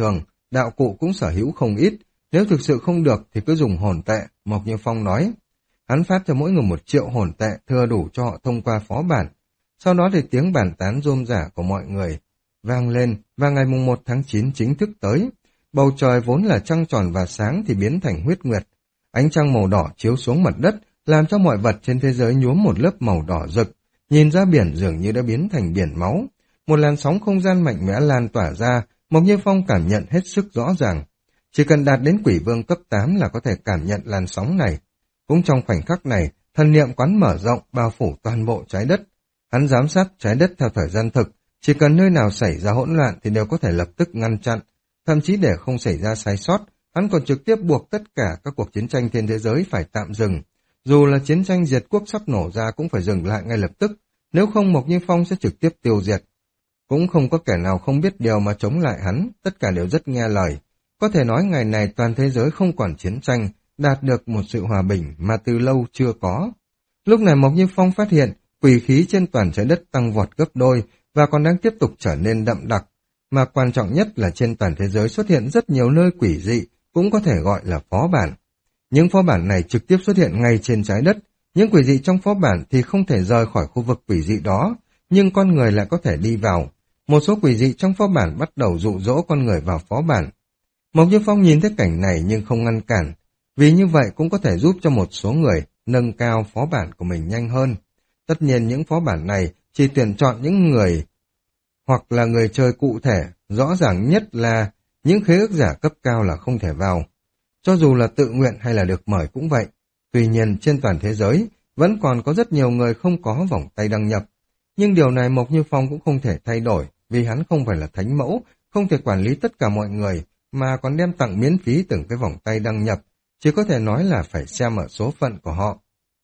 đạo cụ cũng sở hữu không ít. Nếu thực sự không được thì cứ dùng hồn tệ, Mộc Như Phong nói. Hắn phát cho mỗi người một triệu hồn tệ thừa đủ cho họ thông qua phó bản. Sau đó thì tiếng bàn tán rôm rả của mọi người vang lên và ngày mùng một tháng chín chính thức tới. Bầu trời vốn là trăng tròn và sáng thì biến thành huyết nguyệt. Ánh trăng màu đỏ chiếu xuống mặt đất làm cho mọi vật trên thế giới nhuốm một lớp màu đỏ rực. Nhìn ra biển dường như đã biến thành biển máu. Một làn sóng không gian mạnh mẽ lan tỏa ra, Mộc Như Phong cảm nhận hết sức rõ ràng. Chỉ cần đạt đến quỷ vương cấp tám là có thể cảm nhận làn sóng này. Cũng trong khoảnh khắc này, thần niệm quán mở rộng bao phủ toàn bộ trái đất. Hắn giám sát trái đất theo thời gian thực, chỉ cần nơi nào xảy ra hỗn loạn thì đều có thể lập tức ngăn chặn. Thậm chí để không xảy ra sai sót, hắn còn trực tiếp buộc tất cả các cuộc chiến tranh trên thế giới phải tạm dừng. Dù là chiến tranh diệt quốc sắp nổ ra cũng phải dừng lại ngay lập tức, nếu không Mộc Như Phong sẽ trực tiếp tiêu diệt. Cũng không có kẻ nào không biết điều mà chống lại hắn, tất cả đều rất nghe lời. Có thể nói ngày này toàn thế giới không còn chiến tranh, đạt được một sự hòa bình mà từ lâu chưa có. Lúc này Mộc Như Phong phát hiện quỷ khí trên toàn trái đất tăng vọt gấp đôi và còn đang tiếp tục trở nên đậm đặc. Mà quan trọng nhất là trên toàn thế giới xuất hiện rất nhiều nơi quỷ dị, cũng có thể gọi là phó bản. Những phó bản này trực tiếp xuất hiện ngay trên trái đất. Những quỷ dị trong phó bản thì không thể rời khỏi khu vực quỷ dị đó, nhưng con người lại có thể đi vào. Một số quỷ dị trong phó bản bắt đầu dụ dỗ con người vào phó bản. Mộc Như Phong nhìn thấy cảnh này nhưng không ngăn cản, vì như vậy cũng có thể giúp cho một số người nâng cao phó bản của mình nhanh hơn. Tất nhiên những phó bản này chỉ tuyển chọn những người hoặc là người chơi cụ thể, rõ ràng nhất là những khế ước giả cấp cao là không thể vào. Cho dù là tự nguyện hay là được mời cũng vậy. Tuy nhiên trên toàn thế giới vẫn còn có rất nhiều người không có vòng tay đăng nhập. Nhưng điều này Mộc Như Phong cũng không thể thay đổi, vì hắn không phải là thánh mẫu, không thể quản lý tất cả mọi người, mà còn đem tặng miễn phí từng cái vòng tay đăng nhập, chỉ có thể nói là phải xem ở số phận của họ.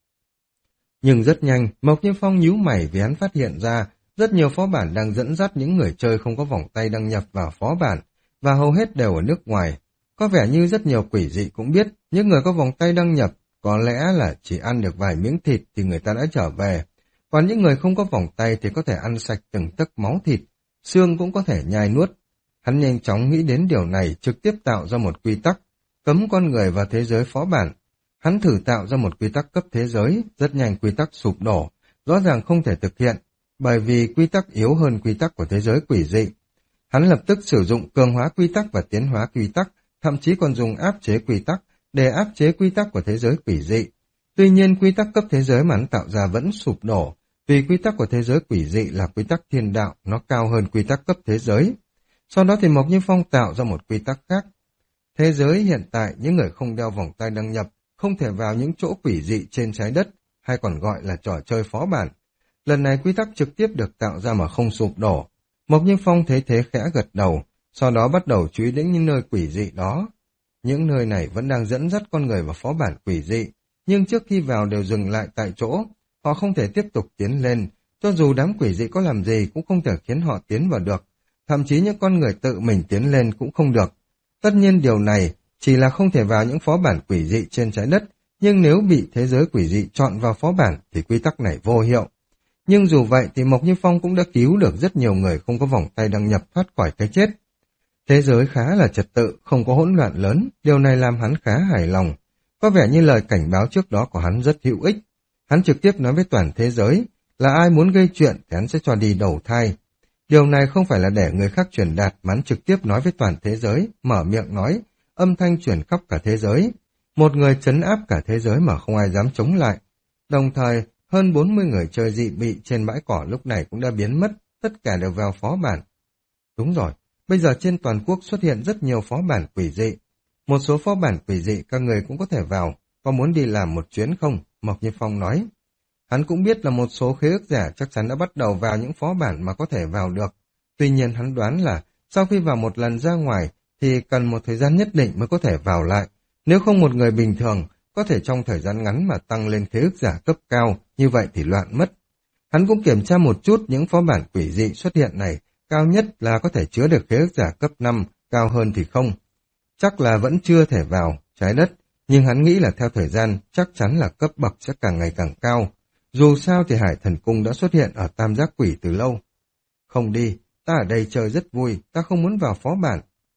Nhưng rất nhanh, Mộc Như Phong nhíu mày vì hắn phát hiện ra rất nhiều phó bản đang dẫn dắt những người chơi không có vòng tay đăng nhập vào phó bản, và hầu hết đều ở nước ngoài. Có vẻ như rất nhiều quỷ dị cũng biết, những người có vòng tay đăng nhập có lẽ là chỉ ăn được vài miếng thịt thì người ta đã trở về. Còn những người không có vòng tay thì có thể ăn sạch từng tấc máu thịt, xương cũng có thể nhai nuốt. Hắn nhanh chóng nghĩ đến điều này, trực tiếp tạo ra một quy tắc, cấm con người vào thế giới phó bản. Hắn thử tạo ra một quy tắc cấp thế giới, rất nhanh quy tắc sụp đổ, rõ ràng không thể thực hiện, bởi vì quy tắc yếu hơn quy tắc của thế giới quỷ dị. Hắn lập tức sử dụng cường hóa quy tắc và tiến hóa quy tắc, thậm chí còn dùng áp chế quy tắc để áp chế quy tắc của thế giới quỷ dị. Tuy nhiên quy tắc cấp thế giới mà hắn tạo ra vẫn sụp đổ, vì quy tắc của thế giới quỷ dị là quy tắc thiên đạo, nó cao hơn quy tắc cấp thế giới. Sau đó thì Mộc Như Phong tạo ra một quy tắc khác. Thế giới hiện tại những người không đeo vòng tay đăng nhập không thể vào những chỗ quỷ dị trên trái đất, hay còn gọi là trò chơi phó bản. Lần này quy tắc trực tiếp được tạo ra mà không sụp đổ. Mộc Như Phong thấy thế khẽ gật đầu, sau đó bắt đầu chú ý đến những nơi quỷ dị đó. Những nơi này vẫn đang dẫn dắt con người vào phó bản quỷ dị, nhưng trước khi vào đều dừng lại tại chỗ. Họ không thể tiếp tục tiến lên, cho dù đám quỷ dị có làm gì cũng không thể khiến họ tiến vào được. Thậm chí những con người tự mình tiến lên cũng không được. Tất nhiên điều này chỉ là không thể vào những phó bản quỷ dị trên trái đất, nhưng nếu bị thế giới quỷ dị chọn vào phó bản thì quy tắc này vô hiệu. Nhưng dù vậy thì Mộc Như Phong cũng đã cứu được rất nhiều người không có vòng tay đăng nhập thoát khỏi cái chết. Thế giới khá là trật tự, không có hỗn loạn lớn, điều này làm hắn khá hài lòng. Có vẻ như lời cảnh báo trước đó của hắn rất hữu ích. Hắn trực tiếp nói với toàn thế giới là ai muốn gây chuyện thì hắn sẽ cho đi đầu thai. Điều này không phải là để người khác truyền đạt, mà hắn trực tiếp nói với toàn thế giới, mở miệng nói, âm thanh truyền khắp cả thế giới. Một người trấn áp cả thế giới mà không ai dám chống lại. Đồng thời, hơn bốn mươi người chơi dị bị trên bãi cỏ lúc này cũng đã biến mất, tất cả đều vào phó bản. Đúng rồi, bây giờ trên toàn quốc xuất hiện rất nhiều phó bản quỷ dị. Một số phó bản quỷ dị các người cũng có thể vào, có muốn đi làm một chuyến không? Mộc Như Phong nói. Hắn cũng biết là một số khế ước giả chắc chắn đã bắt đầu vào những phó bản mà có thể vào được. Tuy nhiên hắn đoán là sau khi vào một lần ra ngoài thì cần một thời gian nhất định mới có thể vào lại. Nếu không một người bình thường có thể trong thời gian ngắn mà tăng lên khế ước giả cấp cao, như vậy thì loạn mất. Hắn cũng kiểm tra một chút những phó bản quỷ dị xuất hiện này, cao nhất là có thể chứa được khế ước giả cấp năm, cao hơn thì không. Chắc là vẫn chưa thể vào trái đất, nhưng hắn nghĩ là theo thời gian chắc chắn là cấp bậc sẽ càng ngày càng cao. Dù sao thì Hải Thần Cung đã xuất hiện ở Tam Giác Quỷ từ lâu. Không đi, ta ở đây chơi rất vui, ta không muốn vào phó bản.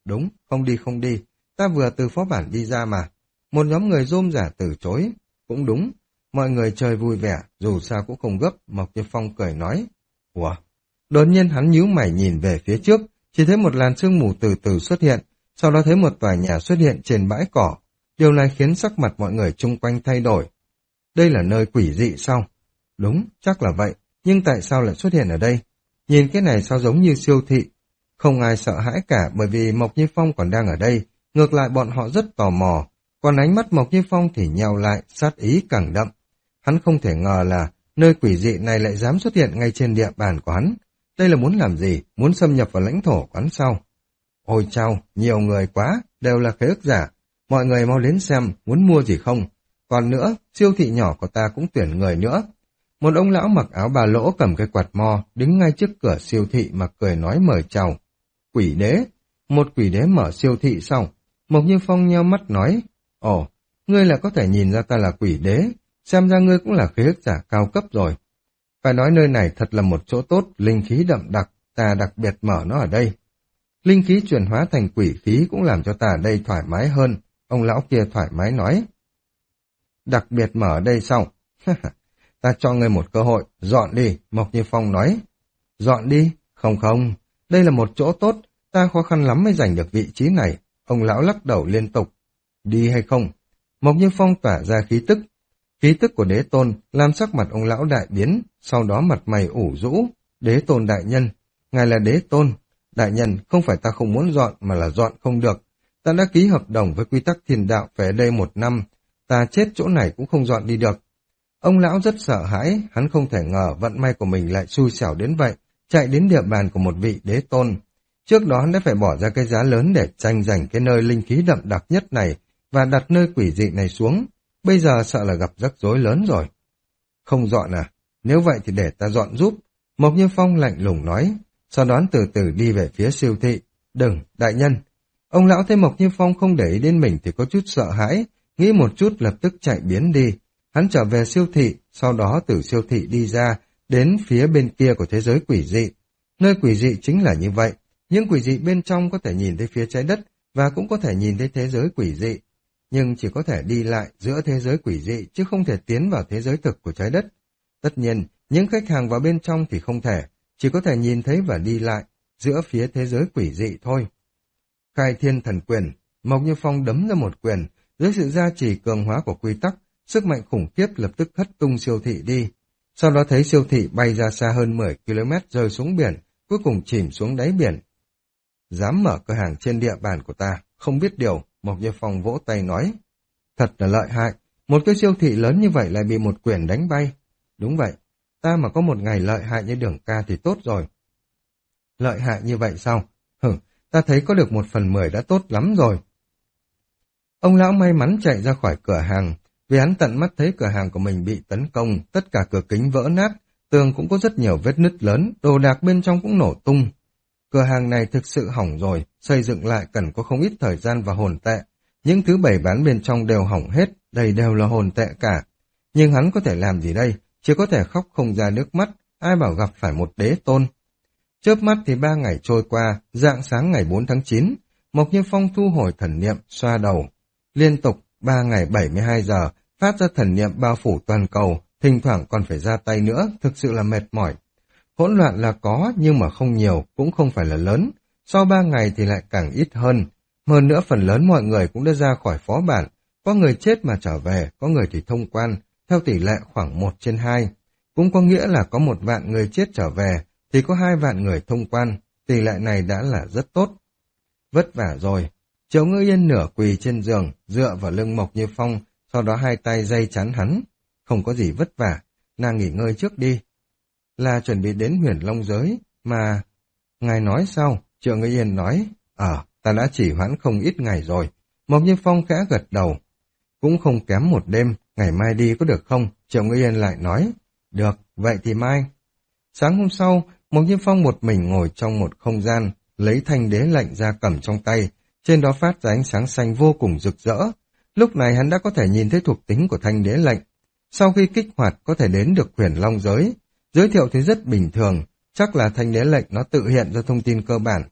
Đúng, không đi không đi, ta vừa từ phó bản đi ra mà. Một nhóm người rôm rả từ chối. Cũng đúng, mọi người chơi vui vẻ, dù sao cũng không gấp, Mộc Như Phong cười nói. Ủa? Đột nhiên hắn nhíu mày nhìn về phía trước, chỉ thấy một làn sương mù từ từ xuất hiện, sau đó thấy một tòa nhà xuất hiện trên bãi cỏ. Điều này khiến sắc mặt mọi người chung quanh thay đổi. Đây là nơi quỷ dị sao? Đúng, chắc là vậy, nhưng tại sao lại xuất hiện ở đây? Nhìn cái này sao giống như siêu thị? Không ai sợ hãi cả bởi vì Mộc Như Phong còn đang ở đây, ngược lại bọn họ rất tò mò. Còn ánh mắt Mộc Như Phong thì nheo lại, sát ý càng đậm. Hắn không thể ngờ là nơi quỷ dị này lại dám xuất hiện ngay trên địa bàn của hắn. Đây là muốn làm gì? Muốn xâm nhập vào lãnh thổ của hắn sao? Ôi chao, nhiều người quá, đều là khế ước giả. Mọi người mau đến xem, muốn mua gì không? Còn nữa, siêu thị nhỏ của ta cũng tuyển người nữa. Một ông lão mặc áo bà lỗ cầm cái quạt mo, đứng ngay trước cửa siêu thị mà cười nói mời chào. Quỷ đế? Một quỷ đế mở siêu thị sao? Mộc Như Phong nheo mắt nói, ồ, ngươi là có thể nhìn ra ta là quỷ đế, xem ra ngươi cũng là khế ước giả cao cấp rồi. Phải nói nơi này thật là một chỗ tốt, linh khí đậm đặc, ta đặc biệt mở nó ở đây. Linh khí chuyển hóa thành quỷ khí cũng làm cho ta ở đây thoải mái hơn, ông lão kia thoải mái nói. Đặc biệt mở ở đây sao? Ta cho ngươi một cơ hội, dọn đi, Mộc Như Phong nói. Dọn đi? Không không, đây là một chỗ tốt, ta khó khăn lắm mới giành được vị trí này. Ông lão lắc đầu liên tục. Đi hay không? Mộc Như Phong tỏa ra khí tức. Khí tức của đế tôn làm sắc mặt ông lão đại biến, sau đó mặt mày ủ rũ. Đế tôn đại nhân, ngài là đế tôn. Đại nhân, không phải ta không muốn dọn mà là dọn không được. Ta đã ký hợp đồng với quy tắc thiên đạo về đây một năm. Ta chết chỗ này cũng không dọn đi được. Ông lão rất sợ hãi, hắn không thể ngờ vận may của mình lại xui xẻo đến vậy, chạy đến địa bàn của một vị đế tôn. Trước đó hắn đã phải bỏ ra cái giá lớn để tranh giành cái nơi linh khí đậm đặc nhất này và đặt nơi quỷ dị này xuống. Bây giờ sợ là gặp rắc rối lớn rồi. Không dọn à? Nếu vậy thì để ta dọn giúp. Mộc Như Phong lạnh lùng nói, sau đó từ từ đi về phía siêu thị. Đừng, đại nhân. Ông lão thấy Mộc Như Phong không để ý đến mình thì có chút sợ hãi, nghĩ một chút lập tức chạy biến đi. Hắn trở về siêu thị, sau đó từ siêu thị đi ra, đến phía bên kia của thế giới quỷ dị. Nơi quỷ dị chính là như vậy. Những quỷ dị bên trong có thể nhìn thấy phía trái đất và cũng có thể nhìn thấy thế giới quỷ dị. Nhưng chỉ có thể đi lại giữa thế giới quỷ dị chứ không thể tiến vào thế giới thực của trái đất. Tất nhiên, những khách hàng vào bên trong thì không thể, chỉ có thể nhìn thấy và đi lại giữa phía thế giới quỷ dị thôi. Khai thiên thần quyền, Mộc Như Phong đấm ra một quyền, dưới sự gia trì cường hóa của quy tắc, sức mạnh khủng khiếp lập tức hất tung siêu thị đi. Sau đó thấy siêu thị bay ra xa hơn mười ki lô mét rơi xuống biển, cuối cùng chìm xuống đáy biển. Dám mở cửa hàng trên địa bàn của ta, không biết điều, Mộc Như Phong vỗ tay nói. Thật là lợi hại, một cái siêu thị lớn như vậy lại bị một quyền đánh bay. Đúng vậy, ta mà có một ngày lợi hại như Đường ca thì tốt rồi. Lợi hại như vậy sao? Hử, ta thấy có được một phần mười đã tốt lắm rồi. Ông lão may mắn chạy ra khỏi cửa hàng, vì hắn tận mắt thấy cửa hàng của mình bị tấn công, tất cả cửa kính vỡ nát, tường cũng có rất nhiều vết nứt lớn, đồ đạc bên trong cũng nổ tung. Cửa hàng này thực sự hỏng rồi, xây dựng lại cần có không ít thời gian và hồn tệ. Những thứ bày bán bên trong đều hỏng hết, đây đều là hồn tệ cả. Nhưng hắn có thể làm gì đây? Chỉ có thể khóc không ra nước mắt, ai bảo gặp phải một đế tôn. Chớp mắt thì ba ngày trôi qua, rạng sáng ngày bốn tháng chín, Mộc Như Phong thu hồi thần niệm, xoa đầu. Liên tục, ba ngày bảy mươi hai giờ, phát ra thần niệm bao phủ toàn cầu, thỉnh thoảng còn phải ra tay nữa, thực sự là mệt mỏi. Hỗn loạn là có, nhưng mà không nhiều, cũng không phải là lớn. Sau ba ngày thì lại càng ít hơn. Hơn nữa phần lớn mọi người cũng đã ra khỏi phó bản. Có người chết mà trở về, có người thì thông quan, theo tỷ lệ khoảng một trên hai. Cũng có nghĩa là có một vạn người chết trở về, thì có hai vạn người thông quan. Tỷ lệ này đã là rất tốt. Vất vả rồi. Triệu Ngư Yên nửa quỳ trên giường, dựa vào lưng Mộc Như Phong, sau đó hai tay dây chắn hắn. Không có gì vất vả, nàng nghỉ ngơi trước đi. Là chuẩn bị đến Huyền Long giới, mà... Ngài nói sao? Triệu Ngư Yên nói, ờ, ta đã chỉ hoãn không ít ngày rồi. Mộc Như Phong khẽ gật đầu. Cũng không kém một đêm, ngày mai đi có được không? Triệu Ngư Yên lại nói, được, vậy thì mai. Sáng hôm sau, Mộc Như Phong một mình ngồi trong một không gian, lấy thanh đế lệnh ra cầm trong tay, trên đó phát ra ánh sáng xanh vô cùng rực rỡ. Lúc này hắn đã có thể nhìn thấy thuộc tính của thanh đế lệnh. Sau khi kích hoạt có thể đến được Huyền Long giới. Giới thiệu thì rất bình thường, chắc là thanh đế lệnh nó tự hiện ra thông tin cơ bản.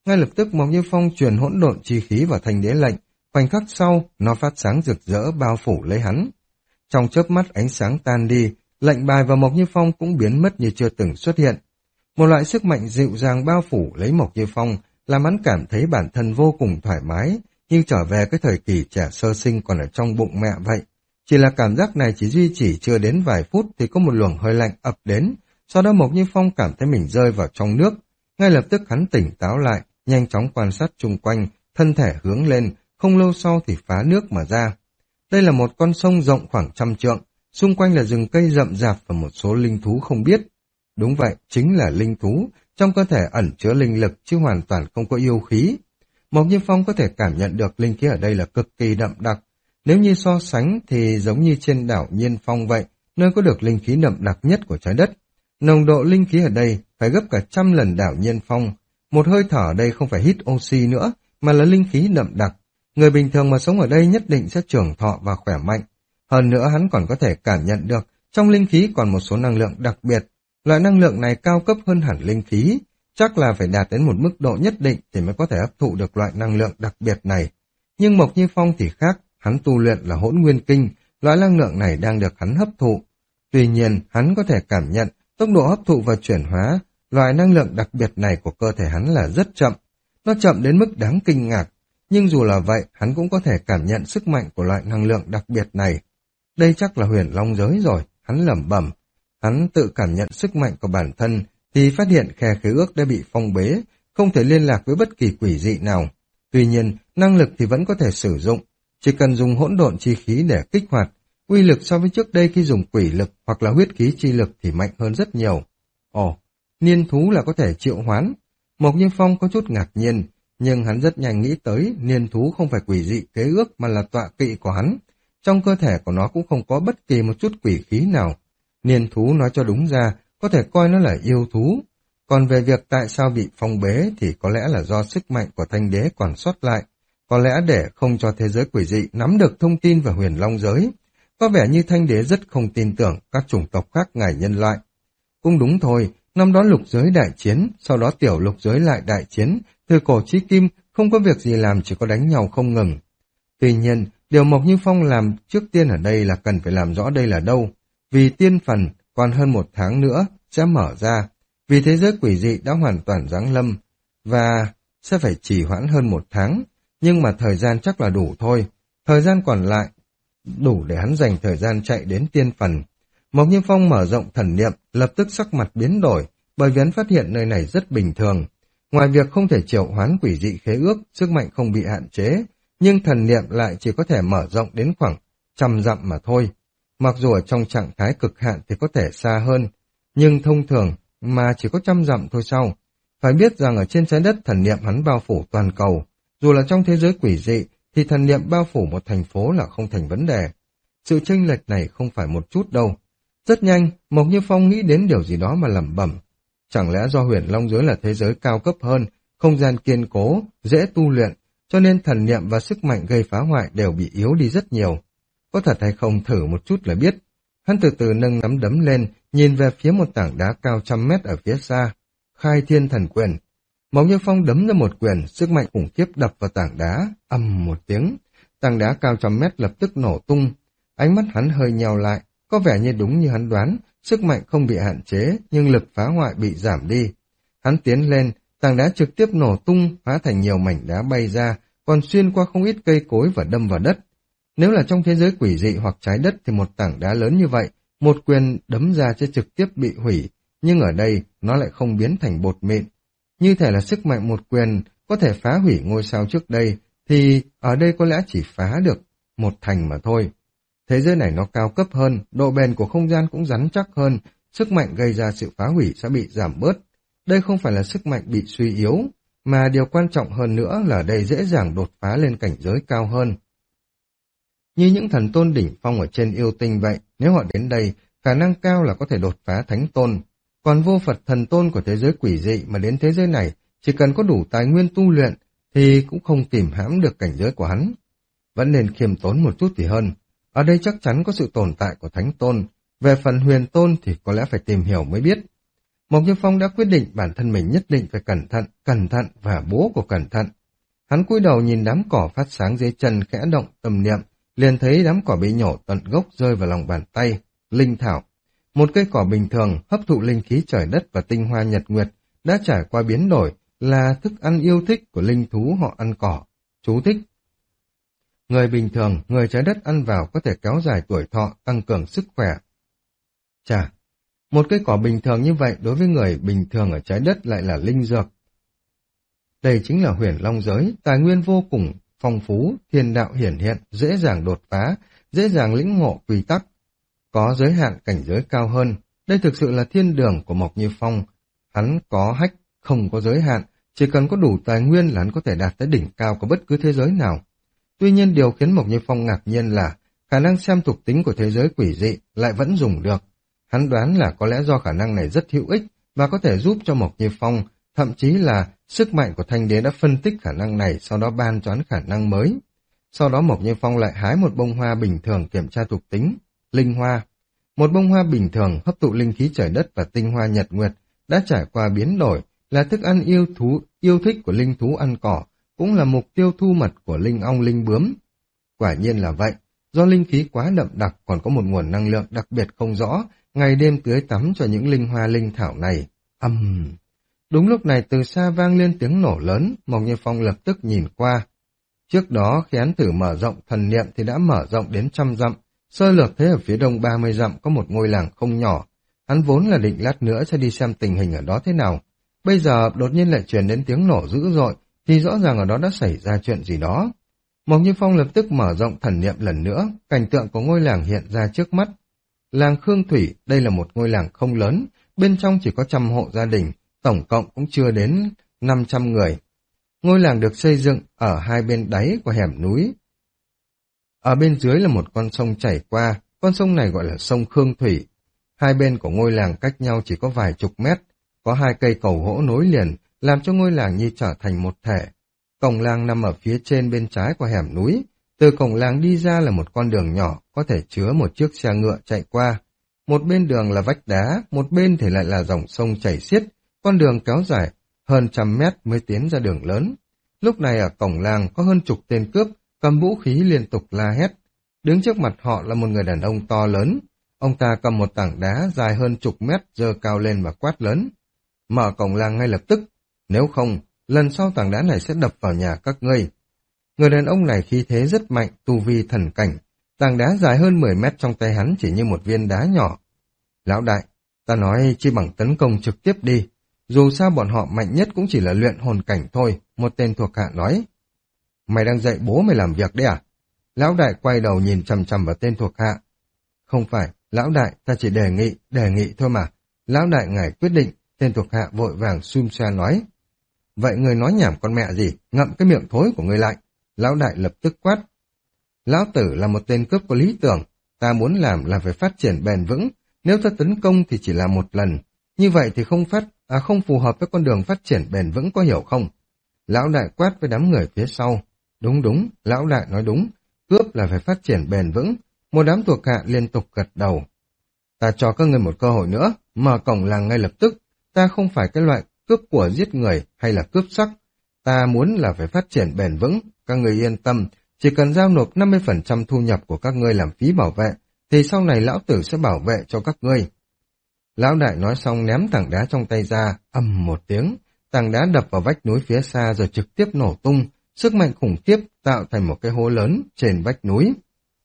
Ngay lập tức Mộc Như Phong truyền hỗn độn chi khí vào thanh đế lệnh, khoảnh khắc sau, nó phát sáng rực rỡ bao phủ lấy hắn. Trong chớp mắt ánh sáng tan đi, lệnh bài và Mộc Như Phong cũng biến mất như chưa từng xuất hiện. Một loại sức mạnh dịu dàng bao phủ lấy Mộc Như Phong, làm hắn cảm thấy bản thân vô cùng thoải mái, như trở về cái thời kỳ trẻ sơ sinh còn ở trong bụng mẹ vậy. Chỉ là cảm giác này chỉ duy trì chưa đến vài phút thì có một luồng hơi lạnh ập đến, sau đó Mộc Như Phong cảm thấy mình rơi vào trong nước. Ngay lập tức hắn tỉnh táo lại, nhanh chóng quan sát chung quanh, thân thể hướng lên, không lâu sau thì phá nước mà ra. Đây là một con sông rộng khoảng trăm trượng, xung quanh là rừng cây rậm rạp và một số linh thú không biết. Đúng vậy, chính là linh thú, trong cơ thể ẩn chứa linh lực chứ hoàn toàn không có yêu khí. Mộc Như Phong có thể cảm nhận được linh khí ở đây là cực kỳ đậm đặc. Nếu như so sánh thì giống như trên đảo Nhiên Phong vậy, nơi có được linh khí đậm đặc nhất của trái đất. Nồng độ linh khí ở đây phải gấp cả trăm lần đảo Nhiên Phong. Một hơi thở ở đây không phải hít oxy nữa, mà là linh khí đậm đặc. Người bình thường mà sống ở đây nhất định sẽ trường thọ và khỏe mạnh. Hơn nữa hắn còn có thể cảm nhận được trong linh khí còn một số năng lượng đặc biệt. Loại năng lượng này cao cấp hơn hẳn linh khí, chắc là phải đạt đến một mức độ nhất định thì mới có thể hấp thụ được loại năng lượng đặc biệt này. Nhưng Mộc Như Phong thì khác, hắn tu luyện là hỗn nguyên kinh, loại năng lượng này đang được hắn hấp thụ. Tuy nhiên, hắn có thể cảm nhận tốc độ hấp thụ và chuyển hóa, loại năng lượng đặc biệt này của cơ thể hắn là rất chậm. Nó chậm đến mức đáng kinh ngạc, nhưng dù là vậy, hắn cũng có thể cảm nhận sức mạnh của loại năng lượng đặc biệt này. Đây chắc là huyền long giới rồi, hắn lẩm bẩm. Hắn tự cảm nhận sức mạnh của bản thân, thì phát hiện khe khế ước đã bị phong bế, không thể liên lạc với bất kỳ quỷ dị nào. Tuy nhiên, năng lực thì vẫn có thể sử dụng, chỉ cần dùng hỗn độn chi khí để kích hoạt. Uy lực so với trước đây khi dùng quỷ lực hoặc là huyết khí chi lực thì mạnh hơn rất nhiều. Ồ, niên thú là có thể triệu hoán. Mộc Như Phong có chút ngạc nhiên, nhưng hắn rất nhanh nghĩ tới niên thú không phải quỷ dị kế ước mà là tọa kỵ của hắn. Trong cơ thể của nó cũng không có bất kỳ một chút quỷ khí nào. Niên thú nói cho đúng ra, có thể coi nó là yêu thú. Còn về việc tại sao bị phong bế thì có lẽ là do sức mạnh của thanh đế còn sót lại. Có lẽ để không cho thế giới quỷ dị nắm được thông tin về huyền long giới. Có vẻ như thanh đế rất không tin tưởng các chủng tộc khác ngoài nhân loại. Cũng đúng thôi, năm đó lục giới đại chiến, sau đó tiểu lục giới lại đại chiến, từ cổ chí kim không có việc gì làm chỉ có đánh nhau không ngừng. Tuy nhiên, điều Mộc Như Phong làm trước tiên ở đây là cần phải làm rõ đây là đâu. Vì tiên phần còn hơn một tháng nữa sẽ mở ra, vì thế giới quỷ dị đã hoàn toàn giáng lâm, và sẽ phải trì hoãn hơn một tháng, nhưng mà thời gian chắc là đủ thôi. Thời gian còn lại đủ để hắn dành thời gian chạy đến tiên phần. Mộc Như Phong mở rộng thần niệm, lập tức sắc mặt biến đổi, bởi vì hắn phát hiện nơi này rất bình thường. Ngoài việc không thể triệu hoán quỷ dị khế ước, sức mạnh không bị hạn chế, nhưng thần niệm lại chỉ có thể mở rộng đến khoảng trăm dặm mà thôi. Mặc dù ở trong trạng thái cực hạn thì có thể xa hơn, nhưng thông thường mà chỉ có trăm dặm thôi sao? Phải biết rằng ở trên trái đất thần niệm hắn bao phủ toàn cầu, dù là trong thế giới quỷ dị thì thần niệm bao phủ một thành phố là không thành vấn đề. Sự chênh lệch này không phải một chút đâu. Rất nhanh, Mộc Như Phong nghĩ đến điều gì đó mà lẩm bẩm. Chẳng lẽ do huyền long giới là thế giới cao cấp hơn, không gian kiên cố, dễ tu luyện, cho nên thần niệm và sức mạnh gây phá hoại đều bị yếu đi rất nhiều. Có thật hay không thử một chút là biết. Hắn từ từ nâng nắm đấm lên, nhìn về phía một tảng đá cao trăm mét ở phía xa. Khai thiên thần quyền. Mộc Như Phong đấm ra một quyền, sức mạnh khủng khiếp đập vào tảng đá, ầm một tiếng. Tảng đá cao trăm mét lập tức nổ tung. Ánh mắt hắn hơi nheo lại, có vẻ như đúng như hắn đoán, sức mạnh không bị hạn chế, nhưng lực phá hoại bị giảm đi. Hắn tiến lên, tảng đá trực tiếp nổ tung, phá thành nhiều mảnh đá bay ra, còn xuyên qua không ít cây cối và đâm vào đất. Nếu là trong thế giới quỷ dị hoặc trái đất thì một tảng đá lớn như vậy, một quyền đấm ra sẽ trực tiếp bị hủy, nhưng ở đây nó lại không biến thành bột mịn. Như thể là sức mạnh một quyền có thể phá hủy ngôi sao trước đây, thì ở đây có lẽ chỉ phá được một thành mà thôi. Thế giới này nó cao cấp hơn, độ bền của không gian cũng rắn chắc hơn, sức mạnh gây ra sự phá hủy sẽ bị giảm bớt. Đây không phải là sức mạnh bị suy yếu, mà điều quan trọng hơn nữa là ở đây dễ dàng đột phá lên cảnh giới cao hơn. Như những thần tôn đỉnh phong ở trên yêu tinh vậy, nếu họ đến đây, khả năng cao là có thể đột phá thánh tôn. Còn vô Phật thần tôn của thế giới quỷ dị mà đến thế giới này, chỉ cần có đủ tài nguyên tu luyện, thì cũng không kìm hãm được cảnh giới của hắn. Vẫn nên khiêm tốn một chút thì hơn. Ở đây chắc chắn có sự tồn tại của thánh tôn. Về phần huyền tôn thì có lẽ phải tìm hiểu mới biết. Mộc Như Phong đã quyết định bản thân mình nhất định phải cẩn thận, cẩn thận và bố của cẩn thận. Hắn cúi đầu nhìn đám cỏ phát sáng dưới chân khẽ động tâm niệm, liền thấy đám cỏ bị nhổ tận gốc rơi vào lòng bàn tay. Linh thảo, một cây cỏ bình thường hấp thụ linh khí trời đất và tinh hoa nhật nguyệt, đã trải qua biến đổi, là thức ăn yêu thích của linh thú họ ăn cỏ. Chú thích: người bình thường, người trái đất ăn vào có thể kéo dài tuổi thọ, tăng cường sức khỏe. Chà, một cây cỏ bình thường như vậy đối với người bình thường ở trái đất lại là linh dược. Đây chính là huyền long giới, tài nguyên vô cùng phong phú, thiên đạo hiển hiện, dễ dàng đột phá, dễ dàng lĩnh ngộ quy tắc. Có giới hạn cảnh giới cao hơn, đây thực sự là thiên đường của Mộc Như Phong. Hắn có hách, không có giới hạn, chỉ cần có đủ tài nguyên là hắn có thể đạt tới đỉnh cao của bất cứ thế giới nào. Tuy nhiên điều khiến Mộc Như Phong ngạc nhiên là khả năng xem thuộc tính của thế giới quỷ dị lại vẫn dùng được. Hắn đoán là có lẽ do khả năng này rất hữu ích và có thể giúp cho Mộc Như Phong, thậm chí là sức mạnh của Thanh Đế đã phân tích khả năng này, sau đó ban cho hắn khả năng mới. Sau đó Mộc Như Phong lại hái một bông hoa bình thường kiểm tra thuộc tính. Linh hoa. Một bông hoa bình thường hấp thụ linh khí trời đất và tinh hoa nhật nguyệt, đã trải qua biến đổi, là thức ăn yêu thú yêu thích của linh thú ăn cỏ, cũng là mục tiêu thu mật của linh ong linh bướm. Quả nhiên là vậy, do linh khí quá đậm đặc còn có một nguồn năng lượng đặc biệt không rõ, ngày đêm tưới tắm cho những linh hoa linh thảo này. Âm! Uhm. Đúng lúc này từ xa vang lên tiếng nổ lớn, Mộc Như Phong lập tức nhìn qua. Trước đó khi hắn thử mở rộng thần niệm thì đã mở rộng đến trăm dặm, sơ lược thấy ở phía đông ba mươi dặm có một ngôi làng không nhỏ. Hắn vốn là định lát nữa sẽ đi xem tình hình ở đó thế nào. Bây giờ đột nhiên lại truyền đến tiếng nổ dữ dội, thì rõ ràng ở đó đã xảy ra chuyện gì đó. Mộc Như Phong lập tức mở rộng thần niệm lần nữa, cảnh tượng của ngôi làng hiện ra trước mắt. Làng Khương Thủy, đây là một ngôi làng không lớn, bên trong chỉ có trăm hộ gia đình, tổng cộng cũng chưa đến năm trăm người. Ngôi làng được xây dựng ở hai bên đáy của hẻm núi. Ở bên dưới là một con sông chảy qua, con sông này gọi là sông Khương Thủy. Hai bên của ngôi làng cách nhau chỉ có vài chục mét, có hai cây cầu gỗ nối liền, làm cho ngôi làng như trở thành một thể. Cổng làng nằm ở phía trên bên trái của hẻm núi, từ cổng làng đi ra là một con đường nhỏ, có thể chứa một chiếc xe ngựa chạy qua. Một bên đường là vách đá, một bên thì lại là dòng sông chảy xiết, con đường kéo dài hơn trăm mét mới tiến ra đường lớn. Lúc này ở cổng làng có hơn chục tên cướp, cầm vũ khí liên tục la hét. Đứng trước mặt họ là một người đàn ông to lớn. Ông ta cầm một tảng đá dài hơn chục mét giơ cao lên và quát lớn. Mở cổng làng ngay lập tức, nếu không, lần sau tảng đá này sẽ đập vào nhà các ngươi. Người đàn ông này khí thế rất mạnh, tu vi thần cảnh. Tảng đá dài hơn mười mét trong tay hắn chỉ như một viên đá nhỏ. Lão đại, ta nói chi bằng tấn công trực tiếp đi. Dù sao bọn họ mạnh nhất cũng chỉ là luyện hồn cảnh thôi, một tên thuộc hạ nói. Mày đang dạy bố mày làm việc đấy à? Lão đại quay đầu nhìn chằm chằm vào tên thuộc hạ. Không phải, lão đại, ta chỉ đề nghị, đề nghị thôi mà. Lão đại ngài quyết định, tên thuộc hạ vội vàng xum xoa nói. Vậy người nói nhảm con mẹ gì, ngậm cái miệng thối của người lại. Lão đại lập tức quát. Lão tử là một tên cướp có lý tưởng, ta muốn làm là phải phát triển bền vững, nếu ta tấn công thì chỉ là một lần. Như vậy thì không phát, à không phù hợp với con đường phát triển bền vững, có hiểu không? Lão đại quát với đám người phía sau. Đúng đúng, lão đại nói đúng, cướp là phải phát triển bền vững. Một đám thuộc hạ liên tục gật đầu. Ta cho các người một cơ hội nữa, mở cổng làng ngay lập tức. Ta không phải cái loại cướp của giết người hay là cướp sắc. Ta muốn là phải phát triển bền vững. Các người yên tâm, chỉ cần giao nộp năm mươi phần trăm thu nhập của các ngươi làm phí bảo vệ, thì sau này lão tử sẽ bảo vệ cho các ngươi. Lão đại nói xong ném tảng đá trong tay ra, ầm một tiếng, tảng đá đập vào vách núi phía xa rồi trực tiếp nổ tung, sức mạnh khủng khiếp tạo thành một cái hố lớn trên vách núi.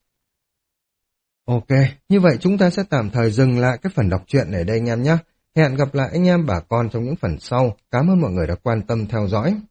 Ok, như vậy chúng ta sẽ tạm thời dừng lại cái phần đọc truyện ở đây anh em nhé. Hẹn gặp lại anh em bà con trong những phần sau. Cảm ơn mọi người đã quan tâm theo dõi.